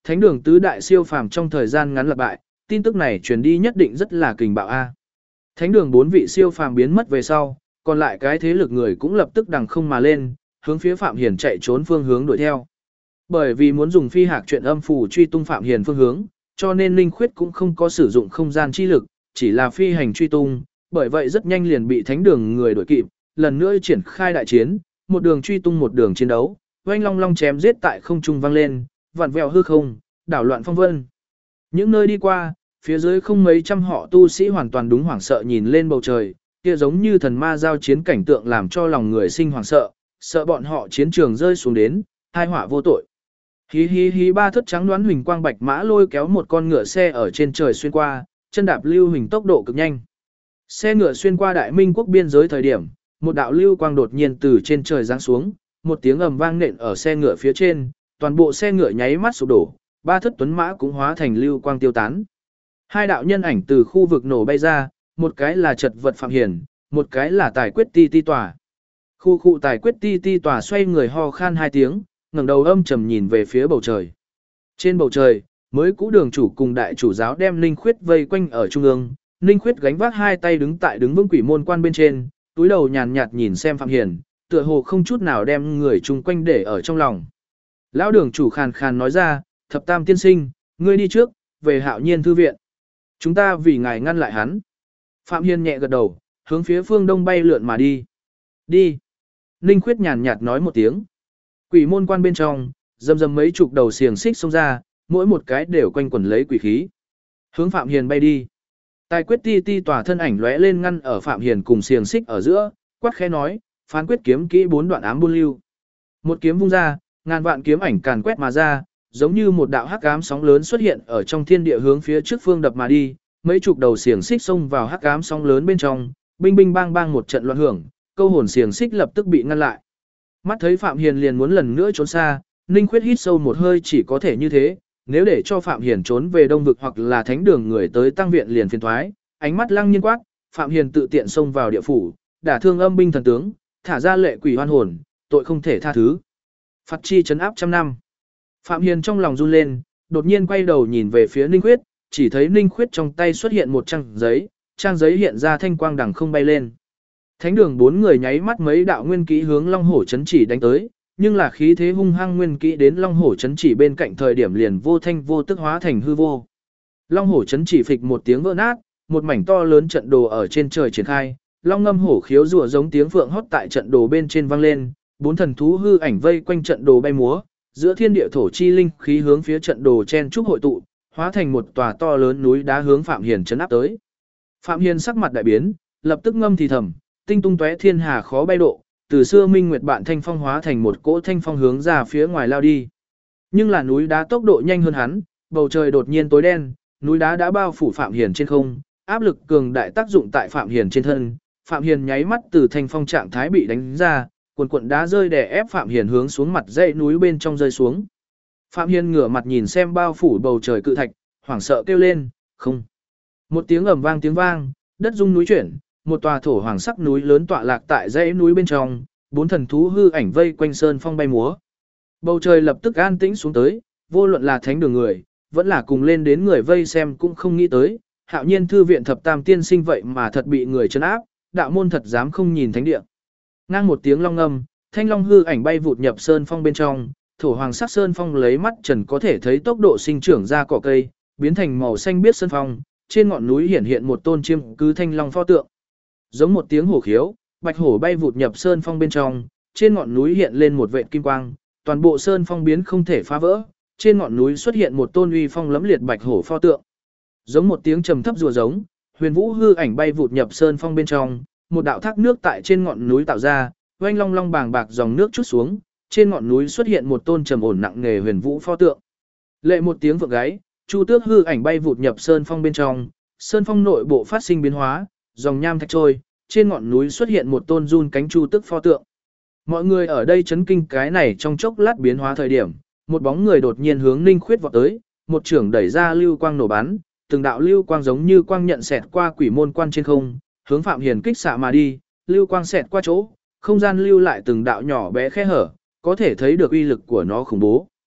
Speaker 1: thánh đường tứ đại siêu phàm trong thời gian ngắn lập bại, tin tức này truyền đi nhất định rất là kình bạo a. Thánh đường 4 vị siêu phàm biến mất về sau, còn lại cái thế lực người cũng lập tức đằng không mà lên, hướng phía Phạm Hiền chạy trốn phương hướng đuổi theo. Bởi vì muốn dùng phi hạc chuyện âm phù truy tung Phạm Hiền phương hướng, cho nên Linh Khuyết cũng không có sử dụng không gian chi lực, chỉ là phi hành truy tung, bởi vậy rất nhanh liền bị thánh đường người đuổi kịp, lần nữa triển khai đại chiến, một đường truy tung một đường chiến đấu, oanh long long chém giết tại không trung vang lên, vặn vẹo hư không, đảo loạn phong vân. Những nơi đi qua, phía dưới không mấy trăm họ tu sĩ hoàn toàn đúng hoảng sợ nhìn lên bầu trời, kia giống như thần ma giao chiến cảnh tượng làm cho lòng người sinh hoảng sợ, sợ bọn họ chiến trường rơi xuống đến, tai họa vô tội. Hí hí hí, ba thất trắng đoán huỳnh quang bạch mã lôi kéo một con ngựa xe ở trên trời xuyên qua, chân đạp lưu huỳnh tốc độ cực nhanh. Xe ngựa xuyên qua Đại Minh quốc biên giới thời điểm, một đạo lưu quang đột nhiên từ trên trời giáng xuống, một tiếng ầm vang nện ở xe ngựa phía trên, toàn bộ xe ngựa nháy mắt sụp đổ, ba thất tuấn mã cũng hóa thành lưu quang tiêu tán. Hai đạo nhân ảnh từ khu vực nổ bay ra, một cái là Chật Vật Phạm Hiền, một cái là Tài Quyết Ti Ti Tòa. Khu Tài Quyết Ti Ti Tòa xoay người ho khan hai tiếng, ngẩng đầu âm trầm nhìn về phía bầu trời. Trên bầu trời, mới cũ đường chủ cùng đại chủ giáo đem Ninh Khuyết vây quanh ở trung ương, Ninh Khuyết gánh vác hai tay đứng vững quỷ môn quan bên trên, túi đầu nhàn nhạt nhìn xem Phạm Hiền, tựa hồ không chút nào đem người chung quanh để ở trong lòng. Lão đường chủ khàn khàn nói ra, Thập Tam tiên sinh, ngươi đi trước, về Hạo Nhiên thư viện. Chúng ta vì ngài ngăn lại hắn. Phạm Hiền nhẹ gật đầu, hướng phía phương đông bay lượn mà đi. Đi. Ninh Khuyết nhàn nhạt nói một tiếng. Quỷ môn quan bên trong, rầm mấy chục đầu xiềng xích xông ra, mỗi một cái đều quanh quẩn lấy quỷ khí. Hướng Phạm Hiền bay đi. Tài Quyết Ti Ti Tòa thân ảnh lóe lên ngăn ở Phạm Hiền cùng xiềng xích ở giữa, quát khẽ nói, phán quyết kiếm kỹ 4 đoạn ám buôn lưu. Một kiếm vung ra, ngàn vạn kiếm ảnh càn quét mà ra, giống như một đạo hắc ám sóng lớn xuất hiện ở trong thiên địa hướng phía trước phương đập mà đi, mấy chục đầu xiềng xích xông vào hắc ám sóng lớn bên trong, binh binh bang bang một trận loạn hưởng, câu hồn xiềng xích lập tức bị ngăn lại. Mắt thấy Phạm Hiền liền muốn lần nữa trốn xa, Ninh Khuyết hít sâu một hơi, chỉ có thể như thế, nếu để cho Phạm Hiền trốn về Đông vực hoặc là thánh đường người tới tăng viện liền phiền thoái, ánh mắt lăng nhiên quát, Phạm Hiền tự tiện xông vào địa phủ, đả thương âm binh thần tướng, thả ra lệ quỷ hoan hồn, tội không thể tha thứ. Phạt chi trấn áp trăm năm. Phạm Hiền trong lòng run lên, đột nhiên quay đầu nhìn về phía Ninh Khuyết, chỉ thấy Ninh Khuyết trong tay xuất hiện một trang giấy hiện ra thanh quang đằng không bay lên. Thánh đường 4 người nháy mắt mấy đạo nguyên kỹ hướng Long Hổ Chấn Chỉ đánh tới, nhưng là khí thế hung hăng nguyên kỹ đến Long Hổ Chấn Chỉ bên cạnh thời điểm liền vô thanh vô tức hóa thành hư vô. Long Hổ Chấn Chỉ phịch một tiếng vỡ nát, một mảnh to lớn trận đồ ở trên trời triển khai, long ngâm hổ khiếu rùa giống tiếng phượng hót tại trận đồ bên trên vang lên, 4 thần thú hư ảnh vây quanh trận đồ bay múa, giữa thiên địa thổ chi linh khí hướng phía trận đồ chen trúc hội tụ, hóa thành một tòa to lớn núi đá hướng Phạm Hiền trấn áp tới. Phạm Hiền sắc mặt đại biến, lập tức ngâm thì thầm, tinh tung tóe thiên hà khó bay độ, từ xưa minh nguyệt bạn thanh phong hóa thành một cỗ thanh phong hướng ra phía ngoài lao đi. Nhưng là núi đá tốc độ nhanh hơn hắn, bầu trời đột nhiên tối đen, núi đá đã bao phủ Phạm Hiền trên không, áp lực cường đại tác dụng tại Phạm Hiền trên thân, Phạm Hiền nháy mắt từ thanh phong trạng thái bị đánh ra, cuộn cuộn đá rơi đè ép Phạm Hiền hướng xuống mặt dãy núi bên trong rơi xuống. Phạm Hiền ngửa mặt nhìn xem bao phủ bầu trời cự thạch, hoảng sợ kêu lên, không. Một tiếng ầm vang tiếng vang, đất rung núi chuyển, một tòa thổ hoàng sắc núi lớn tọa lạc tại dãy núi bên trong, 4 thần thú hư ảnh vây quanh sơn phong bay múa. Bầu trời lập tức an tĩnh xuống tới, vô luận là thánh đường người, vẫn là cùng lên đến người vây xem cũng không nghĩ tới, Hạo Nhiên thư viện Thập Tam tiên sinh vậy mà thật bị người trấn áp, đạo môn thật dám không nhìn thánh địa. Ngang một tiếng long ngâm, thanh long hư ảnh bay vụt nhập sơn phong bên trong, thổ hoàng sắc sơn phong lấy mắt trần có thể thấy tốc độ sinh trưởng ra cỏ cây, biến thành màu xanh biếc sơn phong, trên ngọn núi hiện hiện một tôn chiêm cứ thanh long pho tượng. Giống một tiếng hổ khiếu, bạch hổ bay vụt nhập sơn phong bên trong, trên ngọn núi hiện lên một vệt kim quang, toàn bộ sơn phong biến không thể phá vỡ, trên ngọn núi xuất hiện một tôn uy phong lẫm liệt bạch hổ pho tượng. Giống một tiếng trầm thấp rùa giống, huyền vũ hư ảnh bay vụt nhập sơn phong bên trong, một đạo thác nước tại trên ngọn núi tạo ra, oanh long long bàng bạc dòng nước chút xuống, trên ngọn núi xuất hiện một tôn trầm ổn nặng nề huyền vũ pho tượng. Lệ một tiếng vượng gáy, chu tước hư ảnh bay vụt nhập sơn phong bên trong, sơn phong nội bộ phát sinh biến hóa, dòng nham thạch trôi, trên ngọn núi xuất hiện một tôn run cánh chu tước pho tượng. Mọi người ở đây chấn kinh cái này trong chốc lát biến hóa thời điểm, một bóng người đột nhiên hướng Ninh Khuyết vọt tới, một chưởng đẩy ra lưu quang nổ bắn, từng đạo lưu quang giống như quang nhận xẹt qua quỷ môn quan trên không, hướng Phạm Hiền kích xạ mà đi, lưu quang xẹt qua chỗ, không gian lưu lại từng đạo nhỏ bé khe hở, có thể thấy được uy lực của nó khủng bố.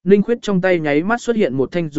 Speaker 1: Ninh Khuyết trong tay nháy mắt xuất hiện một thanh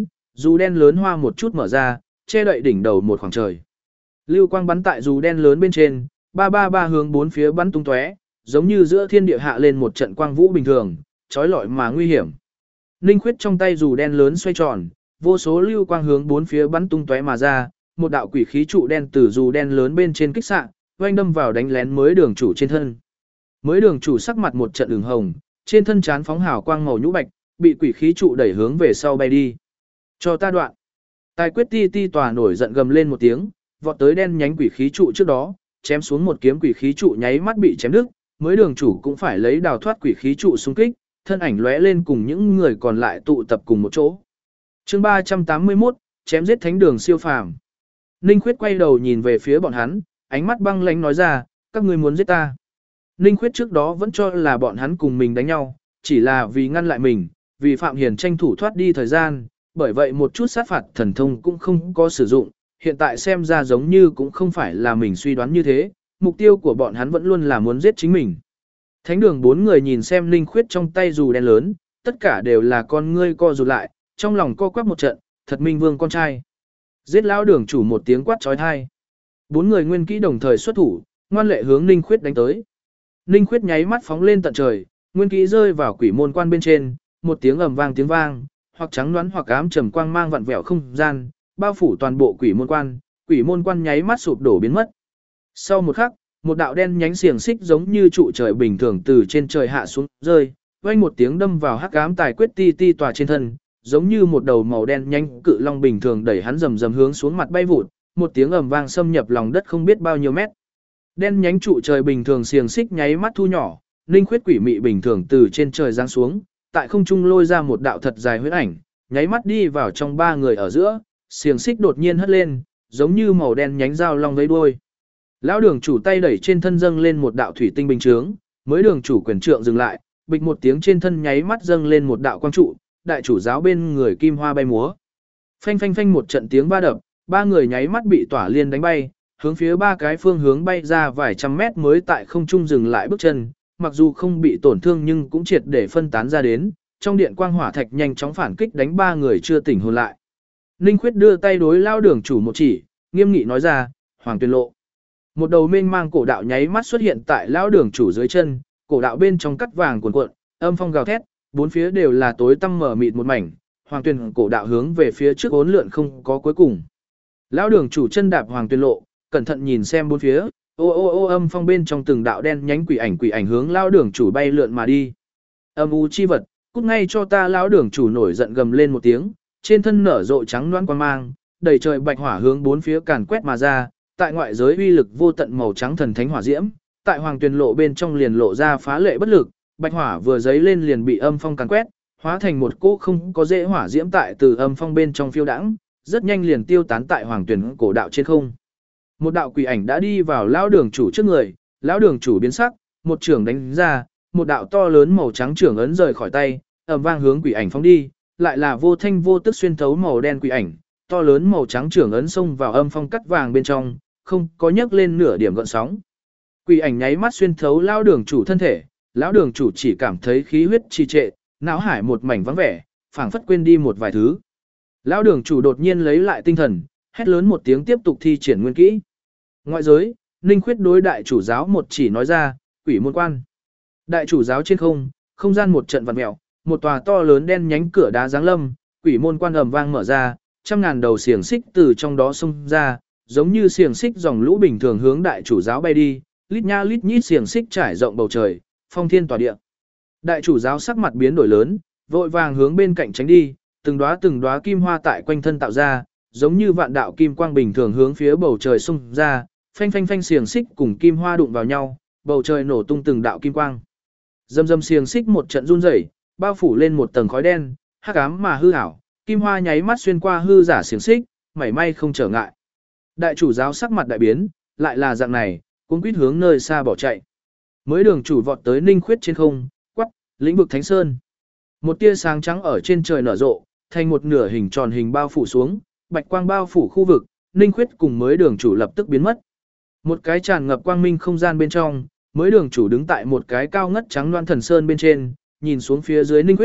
Speaker 1: dù đen lớn hoa một chút mở ra, che đậy đỉnh đầu một khoảng trời. Lưu quang bắn tại dù đen lớn bên trên, ba hướng bốn phía bắn tung tóe, giống như giữa thiên địa hạ lên một trận quang vũ bình thường, chói lọi mà nguy hiểm. Ninh Khuyết trong tay dù đen lớn xoay tròn, vô số lưu quang hướng bốn phía bắn tung tóe mà ra, một đạo quỷ khí trụ đen từ dù đen lớn bên trên kích xạ, oanh đâm vào đánh lén mới đường chủ trên thân. Mới đường chủ sắc mặt một trận ửng hồng, trên thân trán phóng hào quang màu nhũ bạch, bị quỷ khí trụ đẩy hướng về sau bay đi. Cho ta đoạn. Tài quyết ti ti tòa nổi giận gầm lên một tiếng, vọt tới đen nhánh quỷ khí trụ trước đó, chém xuống một kiếm quỷ khí trụ nháy mắt bị chém đứt, mới đường chủ cũng phải lấy đào thoát quỷ khí trụ xung kích, thân ảnh lóe lên cùng những người còn lại tụ tập cùng một chỗ. Chương 381, chém giết thánh đường siêu phàm. Ninh Khuyết quay đầu nhìn về phía bọn hắn, ánh mắt băng lãnh nói ra, các ngươi muốn giết ta. Ninh Khuyết trước đó vẫn cho là bọn hắn cùng mình đánh nhau, chỉ là vì ngăn lại mình, vì Phạm Hiền tranh thủ thoát đi thời gian, bởi vậy một chút sát phạt thần thông cũng không có sử dụng, hiện tại xem ra giống như cũng không phải là mình suy đoán như thế, mục tiêu của bọn hắn vẫn luôn là muốn giết chính mình. Thánh đường 4 người nhìn xem Ninh Khuyết trong tay dù đen lớn, tất cả đều là con ngươi co rụt lại, trong lòng co quắp một trận, thật minh vương con trai. Giết lão đường chủ một tiếng quát trói thai. 4 người nguyên kỹ đồng thời xuất thủ, ngoan lệ hướng Ninh Khuyết đánh tới. Ninh Khuyết nháy mắt phóng lên tận trời, nguyên kỹ rơi vào quỷ môn quan bên trên, một tiếng ầm vang tiếng vang, hoặc trắng đoán hoặc ám trầm quang mang vặn vẹo không gian, bao phủ toàn bộ quỷ môn quan nháy mắt sụp đổ biến mất. Sau một khắc, một đạo đen nhánh xiềng xích giống như trụ trời bình thường từ trên trời hạ xuống rơi, vang một tiếng đâm vào hắc ám tài quyết ti ti tòa trên thân, giống như một đầu màu đen nhanh cự long bình thường đẩy hắn rầm rầm hướng xuống mặt bay vụt, một tiếng ầm vang xâm nhập lòng đất không biết bao nhiêu mét. Đen nhánh trụ trời bình thường xiềng xích nháy mắt thu nhỏ, Ninh Khuyết quỷ mị bình thường từ trên trời giáng xuống, tại không trung lôi ra một đạo thật dài huyết ảnh, nháy mắt đi vào trong 3 người ở giữa, xiềng xích đột nhiên hất lên, giống như màu đen nhánh dao long vây đuôi. Lão đường chủ tay đẩy trên thân dâng lên một đạo thủy tinh bình chướng, mới đường chủ quyền trượng dừng lại, bịch một tiếng trên thân nháy mắt dâng lên một đạo quang trụ, đại chủ giáo bên người kim hoa bay múa. Phanh phanh phanh một trận tiếng va đập, 3 người nháy mắt bị tỏa liên đánh bay, hướng phía 3 cái phương hướng bay ra vài trăm mét mới tại không trung dừng lại bước chân, mặc dù không bị tổn thương nhưng cũng triệt để phân tán ra đến, trong điện quang hỏa thạch nhanh chóng phản kích đánh 3 người chưa tỉnh hồn lại. Ninh Khuyết đưa tay đối lao đường chủ một chỉ, nghiêm nghị nói ra, Hoàng Tuyền Lộ. Một đầu mênh mang cổ đạo nháy mắt xuất hiện tại lao đường chủ dưới chân, cổ đạo bên trong cắt vàng cuồn cuộn, âm phong gào thét, bốn phía đều là tối tăm mở mịt một mảnh, Hoàng Tuyền cổ đạo hướng về phía trước uốn lượn không có cuối cùng. Lao đường chủ chân đạp Hoàng Tuyền Lộ, cẩn thận nhìn xem bốn phía, ô âm phong bên trong từng đạo đen nhánh quỷ ảnh hướng lao đường chủ bay lượn mà đi. Âm u chi vật, cút ngay cho ta. Lão đường chủ nổi giận gầm lên một tiếng, trên thân nở rộ trắng loãng quang mang, đầy trời bạch hỏa hướng bốn phía càn quét mà ra, tại ngoại giới uy lực vô tận màu trắng thần thánh hỏa diễm, tại Hoàng Tuyền Lộ bên trong liền lộ ra phá lệ bất lực, bạch hỏa vừa giấy lên liền bị âm phong càn quét, hóa thành một cỗ không có dễ hỏa diễm tại từ âm phong bên trong phiêu đãng, rất nhanh liền tiêu tán tại Hoàng Tuyền cổ đạo trên không. Một đạo quỷ ảnh đã đi vào lão đường chủ trước người, lão đường chủ biến sắc, một trường đánh ra, một đạo to lớn màu trắng trường ấn rời khỏi tay, ầm vang hướng quỷ ảnh phóng đi, lại là vô thanh vô tức xuyên thấu màu đen quỷ ảnh, to lớn màu trắng trường ấn xông vào âm phong cắt vàng bên trong, không có nhấc lên nửa điểm gợn sóng. Quỷ ảnh nháy mắt xuyên thấu lão đường chủ thân thể, lão đường chủ chỉ cảm thấy khí huyết trì trệ, não hải một mảnh vắng vẻ, phảng phất quên đi một vài thứ. Lão đường chủ đột nhiên lấy lại tinh thần, hét lớn một tiếng tiếp tục thi triển nguyên kỹ. Ngoại giới, Ninh Khuyết đối đại chủ giáo một chỉ nói ra, quỷ môn quan. Đại chủ giáo trên không, không gian một trận vặn mèo, một tòa to lớn đen nhánh cửa đá giáng lâm, quỷ môn quan ầm vang mở ra, trăm ngàn đầu xiềng xích từ trong đó xông ra, giống như xiềng xích dòng lũ bình thường hướng đại chủ giáo bay đi, lít nha lít nhít xiềng xích trải rộng bầu trời, phong thiên tỏa địa. Đại chủ giáo sắc mặt biến đổi lớn, vội vàng hướng bên cạnh tránh đi, từng đóa kim hoa tại quanh thân tạo ra, giống như vạn đạo kim quang bình thường hướng phía bầu trời xung ra, phanh phanh phanh xiềng xích cùng kim hoa đụng vào nhau, bầu trời nổ tung từng đạo kim quang. Dầm dầm xiềng xích một trận run rẩy, bao phủ lên một tầng khói đen, hắc ám mà hư ảo, kim hoa nháy mắt xuyên qua hư giả xiềng xích, mảy may không trở ngại. Đại chủ giáo sắc mặt đại biến, lại là dạng này, cuống quýt hướng nơi xa bỏ chạy. Mới đường chủ vọt tới Ninh Khuyết trên không, quắc, lĩnh vực Thánh Sơn. Một tia sáng trắng ở trên trời nở rộ, thành một nửa hình tròn hình bao phủ xuống, bạch quang bao phủ khu vực, Ninh Khuyết cùng mới đường chủ lập tức biến mất. Một cái tràn ngập quang minh không gian bên trong, mới đường chủ đứng tại một cái cao ngất trắng loan thần sơn bên trên, nhìn xuống phía dưới Ninh Khuyết,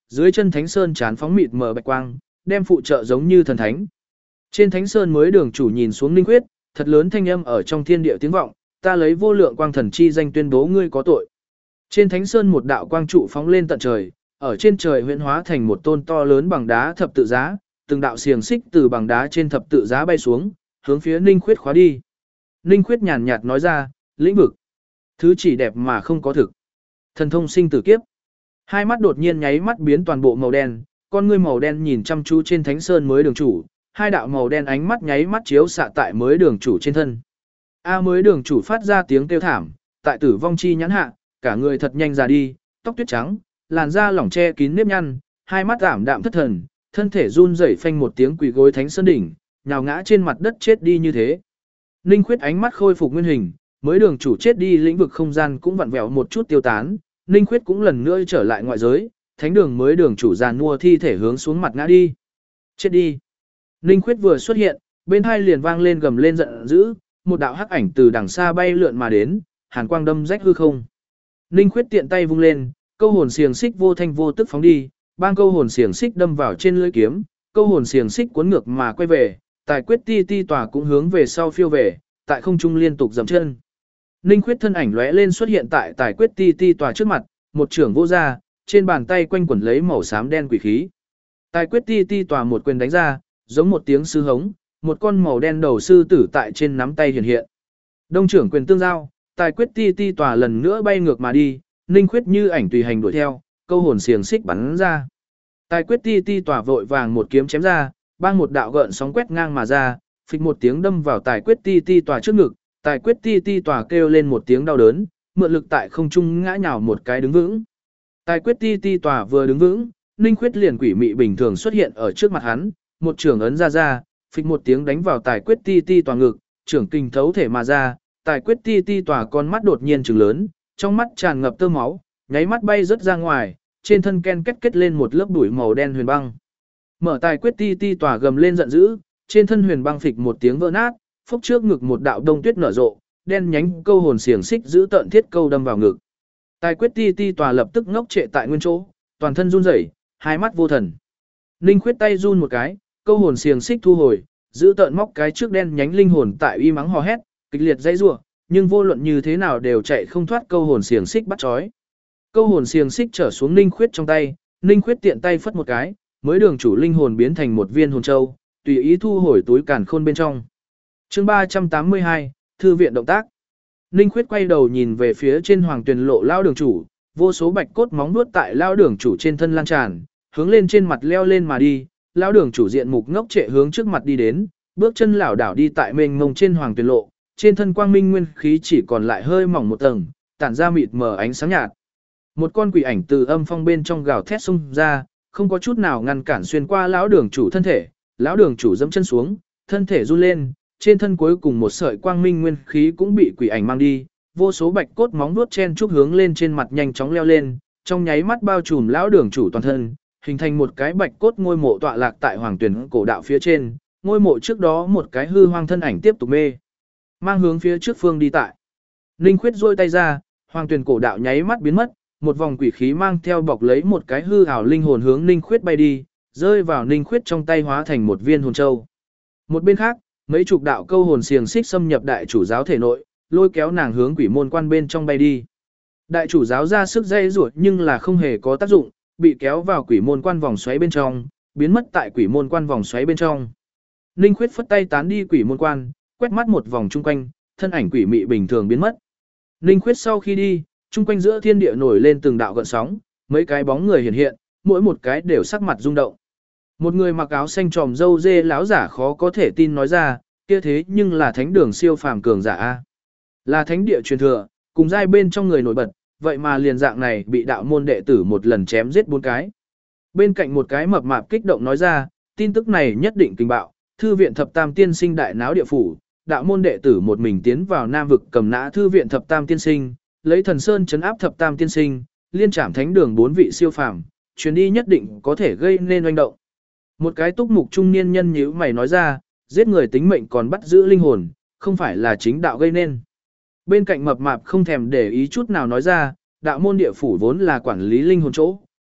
Speaker 1: dưới chân Thánh Sơn chán phóng mịt mờ bạch quang, đem phụ trợ giống như thần thánh. Trên Thánh Sơn mới đường chủ nhìn xuống Ninh Khuyết, thật lớn thanh âm ở trong thiên địa tiếng vọng, ta lấy vô lượng quang thần chi danh tuyên bố ngươi có tội. Trên Thánh Sơn một đạo quang trụ phóng lên tận trời, ở trên trời huyễn hóa thành một tôn to lớn bằng đá thập tự giá, từng đạo xiềng xích từ bằng đá trên thập tự giá bay xuống, hướng phía Ninh Khuyết khóa đi. Ninh Khuyết nhàn nhạt nói ra, lĩnh vực, thứ chỉ đẹp mà không có thực. Thần thông sinh tử kiếp. Hai mắt đột nhiên nháy mắt biến toàn bộ màu đen, con ngươi màu đen nhìn chăm chú trên Thánh Sơn mới đường chủ, hai đạo màu đen ánh mắt nháy mắt chiếu xạ tại mới đường chủ trên thân. Mới đường chủ phát ra tiếng kêu thảm, tại tử vong chi nhãn hạ, cả người thật nhanh già đi, tóc tuyết trắng, làn da lỏng che kín nếp nhăn, hai mắt ảm đạm thất thần, thân thể run rẩy phanh một tiếng quỳ gối Thánh Sơn đỉnh, nhào ngã trên mặt đất chết đi như thế. Ninh Khuyết ánh mắt khôi phục nguyên hình, mới đường chủ chết đi lĩnh vực không gian cũng vặn vẹo một chút tiêu tán, Ninh Khuyết cũng lần nữa trở lại ngoại giới, thánh đường mới đường chủ giàn mua thi thể hướng xuống mặt ngã đi. Chết đi. Ninh Khuyết vừa xuất hiện, bên hai liền vang lên gầm lên giận dữ, một đạo hắc ảnh từ đằng xa bay lượn mà đến, hàn quang đâm rách hư không. Ninh Khuyết tiện tay vung lên, câu hồn xiềng xích vô thanh vô tức phóng đi, bang câu hồn xiềng xích đâm vào trên lưỡi kiếm, câu hồn xiềng xích cuốn ngược mà quay về, tài quyết ti ti tòa cũng hướng về sau phiêu về, tại không trung liên tục dậm chân. Ninh Khuyết thân ảnh lóe lên xuất hiện tại tài quyết ti ti tòa trước mặt, một trưởng vô ra, trên bàn tay quanh quẩn lấy màu xám đen quỷ khí. Tài quyết ti ti tòa một quyền đánh ra, giống một tiếng sư hống, một con màu đen đầu sư tử tại trên nắm tay hiện hiện. Đông trưởng quyền tương giao, tài quyết ti ti tòa lần nữa bay ngược mà đi, Ninh Khuyết như ảnh tùy hành đuổi theo, câu hồn xiềng xích bắn ra. Tài quyết ti ti tòa vội vàng một kiếm chém ra, bang một đạo gợn sóng quét ngang mà ra, phịch một tiếng đâm vào tài quyết ti ti tòa trước ngực, tài quyết ti ti tòa kêu lên một tiếng đau đớn, mượn lực tại không trung ngã nhào một cái đứng vững. Tài quyết ti ti tòa vừa đứng vững, Ninh Khuyết liền quỷ mị bình thường xuất hiện ở trước mặt hắn, một trường ấn ra, phịch một tiếng đánh vào tài quyết ti ti tòa ngực, trưởng kinh thấu thể mà ra, tài quyết ti ti tòa con mắt đột nhiên trừng lớn, trong mắt tràn ngập tơ máu, nháy mắt bay rớt ra ngoài, trên thân ken kết lên một lớp bụi màu đen huyền băng. Mở tài quyết ti ti tòa gầm lên giận dữ, trên thân huyền băng phịch một tiếng vỡ nát, phốc trước ngực một đạo đông tuyết nở rộ, đen nhánh câu hồn xiềng xích giữ tận thiết câu đâm vào ngực. Tài quyết ti ti tòa lập tức ngốc trệ tại nguyên chỗ, toàn thân run rẩy, hai mắt vô thần. Ninh Khuyết tay run một cái, câu hồn xiềng xích thu hồi, giữ tận móc cái trước đen nhánh linh hồn tại uy mắng hò hét, kịch liệt dãy rủa, nhưng vô luận như thế nào đều chạy không thoát câu hồn xiềng xích bắt trói. Câu hồn xiềng xích trở xuống Ninh Khuyết trong tay, Ninh Khuyết tiện tay phất một cái, mới đường chủ linh hồn biến thành một viên hồn châu, tùy ý thu hồi túi càn khôn bên trong. Chương 382, thư viện động tác. Ninh Khuyết quay đầu nhìn về phía trên hoàng tuyền lộ lao đường chủ, vô số bạch cốt móng vuốt tại lao đường chủ trên thân lan tràn, hướng lên trên mặt leo lên mà đi, lao đường chủ diện mục ngốc trệ hướng trước mặt đi đến, bước chân lảo đảo đi tại mênh mông trên hoàng tuyền lộ, trên thân quang minh nguyên khí chỉ còn lại hơi mỏng một tầng, tản ra mịt mờ ánh sáng nhạt. Một con quỷ ảnh từ âm phong bên trong gào thét xông ra, không có chút nào ngăn cản xuyên qua lão đường chủ thân thể, lão đường chủ dẫm chân xuống, thân thể run lên, trên thân cuối cùng một sợi quang minh nguyên khí cũng bị quỷ ảnh mang đi, vô số bạch cốt móng vuốt chen chúc hướng lên trên mặt nhanh chóng leo lên, trong nháy mắt bao trùm lão đường chủ toàn thân, hình thành một cái bạch cốt ngôi mộ tọa lạc tại hoàng tuyển cổ đạo phía trên, ngôi mộ trước đó một cái hư hoang thân ảnh tiếp tục mê mang hướng phía trước phương đi tại. Ninh Khuyết duỗi tay ra, hoàng tuyển cổ đạo nháy mắt biến mất, một vòng quỷ khí mang theo bọc lấy một cái hư ảo linh hồn hướng Ninh Khuyết bay đi, rơi vào Ninh Khuyết trong tay hóa thành một viên hồn châu. Một bên khác, mấy chục đạo câu hồn xiềng xích xâm nhập đại chủ giáo thể nội, lôi kéo nàng hướng quỷ môn quan bên trong bay đi. Đại chủ giáo ra sức dây ruột nhưng là không hề có tác dụng, bị kéo vào quỷ môn quan vòng xoáy bên trong, biến mất tại quỷ môn quan vòng xoáy bên trong. Ninh Khuyết phất tay tán đi quỷ môn quan, quét mắt một vòng chung quanh, thân ảnh quỷ mị bình thường biến mất. Ninh Khuyết sau khi đi, chung quanh giữa thiên địa nổi lên từng đạo gợn sóng, mấy cái bóng người hiện hiện, mỗi một cái đều sắc mặt rung động. Một người mặc áo xanh tròm râu dê láo giả khó có thể tin nói ra, kia thế nhưng là thánh đường siêu phàm cường giả a, là thánh địa truyền thừa, cùng giai bên trong người nổi bật, vậy mà liền dạng này bị đạo môn đệ tử một lần chém giết 4 cái. Bên cạnh một cái mập mạp kích động nói ra, tin tức này nhất định kinh bạo, thư viện thập tam tiên sinh đại náo địa phủ, đạo môn đệ tử một mình tiến vào Nam vực cầm nã thư viện thập tam tiên sinh, lấy thần sơn trấn áp thập tam tiên sinh, liên trảm thánh đường 4 vị siêu phàm, chuyến đi nhất định có thể gây nên oanh động. Một cái túc mục trung niên nhân nhíu mày nói ra, giết người tính mệnh còn bắt giữ linh hồn, không phải là chính đạo gây nên. Bên cạnh mập mạp không thèm để ý chút nào nói ra, đạo môn địa phủ vốn là quản lý linh hồn chỗ,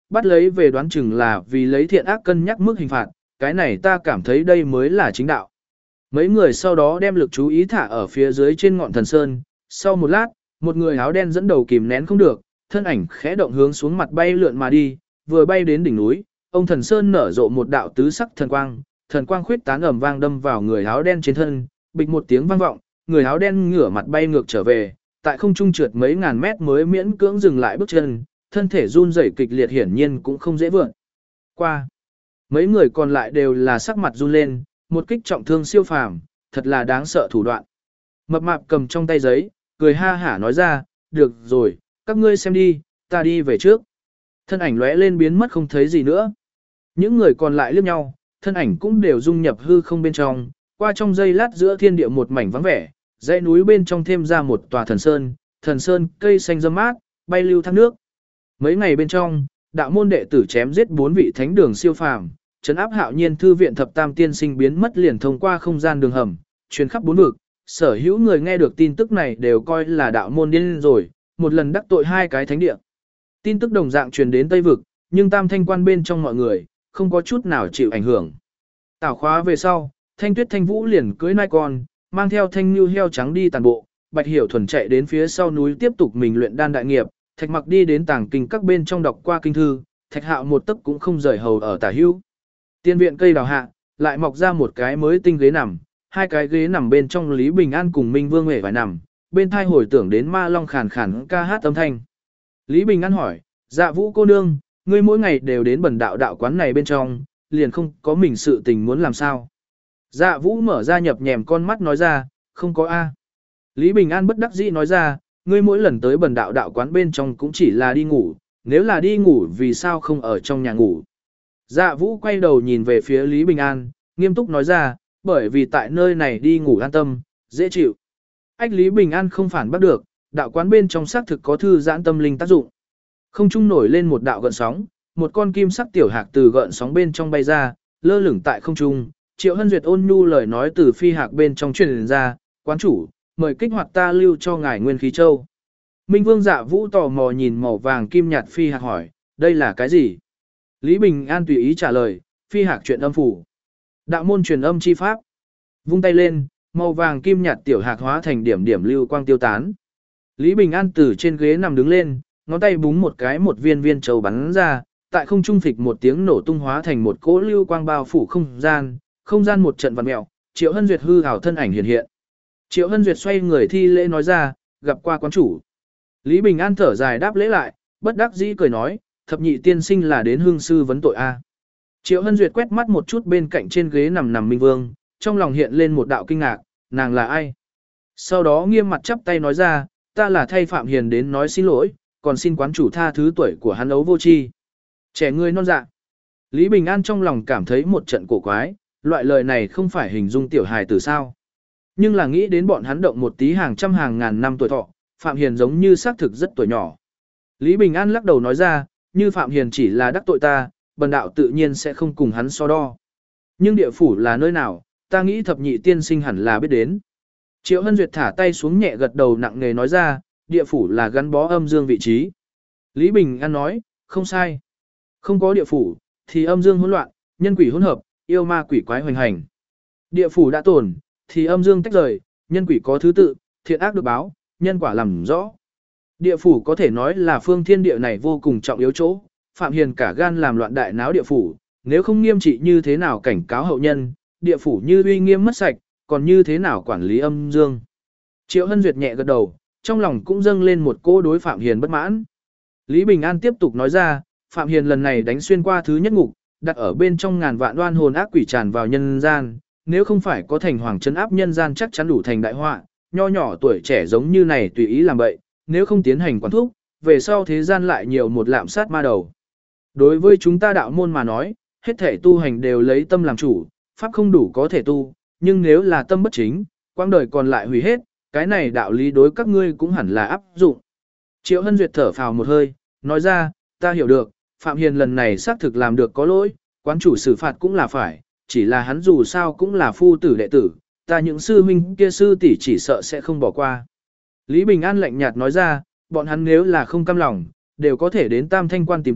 Speaker 1: bắt lấy về đoán chừng là vì lấy thiện ác cân nhắc mức hình phạt, cái này ta cảm thấy đây mới là chính đạo. Mấy người sau đó đem lực chú ý thả ở phía dưới trên ngọn thần sơn, sau một lát, một người áo đen dẫn đầu kìm nén không được, thân ảnh khẽ động hướng xuống mặt bay lượn mà đi, vừa bay đến đỉnh núi, ông thần sơn nở rộ một đạo tứ sắc thần quang khuyết tán ầm vang đâm vào người áo đen trên thân, bịch một tiếng vang vọng, người áo đen ngửa mặt bay ngược trở về, tại không trung trượt mấy ngàn mét mới miễn cưỡng dừng lại bước chân, thân thể run rẩy kịch liệt hiển nhiên cũng không dễ vượt qua. Mấy người còn lại đều là sắc mặt run lên, một kích trọng thương siêu phàm, thật là đáng sợ thủ đoạn. Mập mạp cầm trong tay giấy, cười ha hả nói ra, được rồi, các ngươi xem đi, ta đi về trước. Thân ảnh lóe lên biến mất không thấy gì nữa. Những người còn lại liếc nhau, thân ảnh cũng đều dung nhập hư không bên trong, qua trong giây lát giữa thiên địa một mảnh vắng vẻ, dãy núi bên trong thêm ra một tòa thần sơn cây xanh râm mát, bay lưu thác nước. Mấy ngày bên trong, đạo môn đệ tử chém giết 4 vị thánh đường siêu phàm, trấn áp Hạo Nhiên thư viện thập tam tiên sinh biến mất liền thông qua không gian đường hầm, truyền khắp 4 vực. Sở hữu người nghe được tin tức này đều coi là đạo môn điên rồi, một lần đắc tội 2 cái thánh địa. Tin tức đồng dạng truyền đến Tây vực, nhưng Tam Thanh quan bên trong mọi người không có chút nào chịu ảnh hưởng. Tảo khóa về sau, Thanh Tuyết Thanh Vũ liền cưới nai con, mang theo thanh nưu heo trắng đi tàn bộ, Bạch Hiểu Thuần chạy đến phía sau núi tiếp tục mình luyện đan đại nghiệp, Thạch Mặc đi đến tàng kinh các bên trong đọc qua kinh thư, Thạch Hạo một tấc cũng không rời hầu ở tả hữu. Tiên viện cây đào hạ, lại mọc ra một cái mới tinh ghế nằm, 2 cái ghế nằm bên trong Lý Bình An cùng Minh Vương hề phải nằm, bên thai hồi tưởng đến ma long khàn khàn ca hát âm thanh. Lý Bình An hỏi, Dạ Vũ cô nương, ngươi mỗi ngày đều đến bần đạo đạo quán này bên trong, liền không có mình sự tình muốn làm sao. Dạ Vũ mở ra nhập nhèm con mắt nói ra, không có A. Lý Bình An bất đắc dĩ nói ra, ngươi mỗi lần tới bần đạo đạo quán bên trong cũng chỉ là đi ngủ, nếu là đi ngủ vì sao không ở trong nhà ngủ. Dạ Vũ quay đầu nhìn về phía Lý Bình An, nghiêm túc nói ra, bởi vì tại nơi này đi ngủ an tâm, dễ chịu. Ách Lý Bình An không phản bắt được, đạo quán bên trong xác thực có thư giãn tâm linh tác dụng. Không trung nổi lên một đạo gợn sóng, một con kim sắc tiểu hạc từ gợn sóng bên trong bay ra, lơ lửng tại không trung. Triệu Hân Duyệt ôn nhu lời nói từ phi hạc bên trong truyền ra, quán chủ, mời kích hoạt ta lưu cho ngài nguyên khí châu. Minh Vương Dạ Vũ tò mò nhìn màu vàng kim nhạt phi hạc hỏi, đây là cái gì? Lý Bình An tùy ý trả lời, phi hạc truyền âm phủ. Đạo môn truyền âm chi pháp. Vung tay lên, màu vàng kim nhạt tiểu hạc hóa thành điểm điểm lưu quang tiêu tán. Lý Bình An từ trên ghế nằm đứng lên, ngón tay búng một cái một viên viên châu bắn ra, tại không trung phịch một tiếng nổ tung hóa thành một cỗ lưu quang bao phủ không gian một trận vặn mèo, Triệu Hân Duyệt hư ảo thân ảnh hiện hiện. Triệu Hân Duyệt xoay người thi lễ nói ra, gặp qua quán chủ. Lý Bình An thở dài đáp lễ lại, bất đắc dĩ cười nói, thập nhị tiên sinh là đến hương sư vấn tội a. Triệu Hân Duyệt quét mắt một chút bên cạnh trên ghế nằm Minh Vương, trong lòng hiện lên một đạo kinh ngạc, nàng là ai? Sau đó nghiêm mặt chắp tay nói ra, ta là thay Phạm Hiền đến nói xin lỗi, còn xin quán chủ tha thứ tuổi của hắn ấu vô tri. Trẻ người non dạ. Lý Bình An trong lòng cảm thấy một trận cổ quái, loại lời này không phải hình dung tiểu hài từ sao. Nhưng là nghĩ đến bọn hắn động một tí hàng trăm hàng ngàn năm tuổi thọ, Phạm Hiền giống như xác thực rất tuổi nhỏ. Lý Bình An lắc đầu nói ra, như Phạm Hiền chỉ là đắc tội ta, bần đạo tự nhiên sẽ không cùng hắn so đo. Nhưng địa phủ là nơi nào, ta nghĩ thập nhị tiên sinh hẳn là biết đến. Triệu Hân Duyệt thả tay xuống nhẹ gật đầu nặng nề nói ra, địa phủ là gắn bó âm dương vị trí. Lý Bình An nói, không sai. Không có địa phủ, thì âm dương hỗn loạn, nhân quỷ hỗn hợp, yêu ma quỷ quái hoành hành. Địa phủ đã tồn, thì âm dương tách rời, nhân quỷ có thứ tự, thiện ác được báo, nhân quả làm rõ. Địa phủ có thể nói là phương thiên địa này vô cùng trọng yếu chỗ, Phạm Hiền cả gan làm loạn đại náo địa phủ, nếu không nghiêm trị như thế nào cảnh cáo hậu nhân, địa phủ như uy nghiêm mất sạch, còn như thế nào quản lý âm dương. Triệu Hân Duyệt nhẹ gật đầu, trong lòng cũng dâng lên một cô đối Phạm Hiền bất mãn. Lý Bình An tiếp tục nói ra, Phạm Hiền lần này đánh xuyên qua thứ nhất ngục, đặt ở bên trong ngàn vạn oan hồn ác quỷ tràn vào nhân gian, nếu không phải có thành hoàng trấn áp nhân gian chắc chắn đủ thành đại họa, nho nhỏ tuổi trẻ giống như này tùy ý làm bậy, nếu không tiến hành quản thúc, về sau thế gian lại nhiều một lạm sát ma đầu. Đối với chúng ta đạo môn mà nói, hết thể tu hành đều lấy tâm làm chủ, pháp không đủ có thể tu, nhưng nếu là tâm bất chính, quãng đời còn lại hủy hết, cái này đạo lý đối các ngươi cũng hẳn là áp dụng. Triệu Hân Duyệt thở phào một hơi, nói ra, ta hiểu được, Phạm Hiền lần này xác thực làm được có lỗi, quán chủ xử phạt cũng là phải, chỉ là hắn dù sao cũng là phu tử đệ tử, ta những sư huynh kia sư tỷ chỉ sợ sẽ không bỏ qua. Lý Bình An lạnh nhạt nói ra, bọn hắn nếu là không cam lòng, đều có thể đến Tam Thanh quan tìm ta,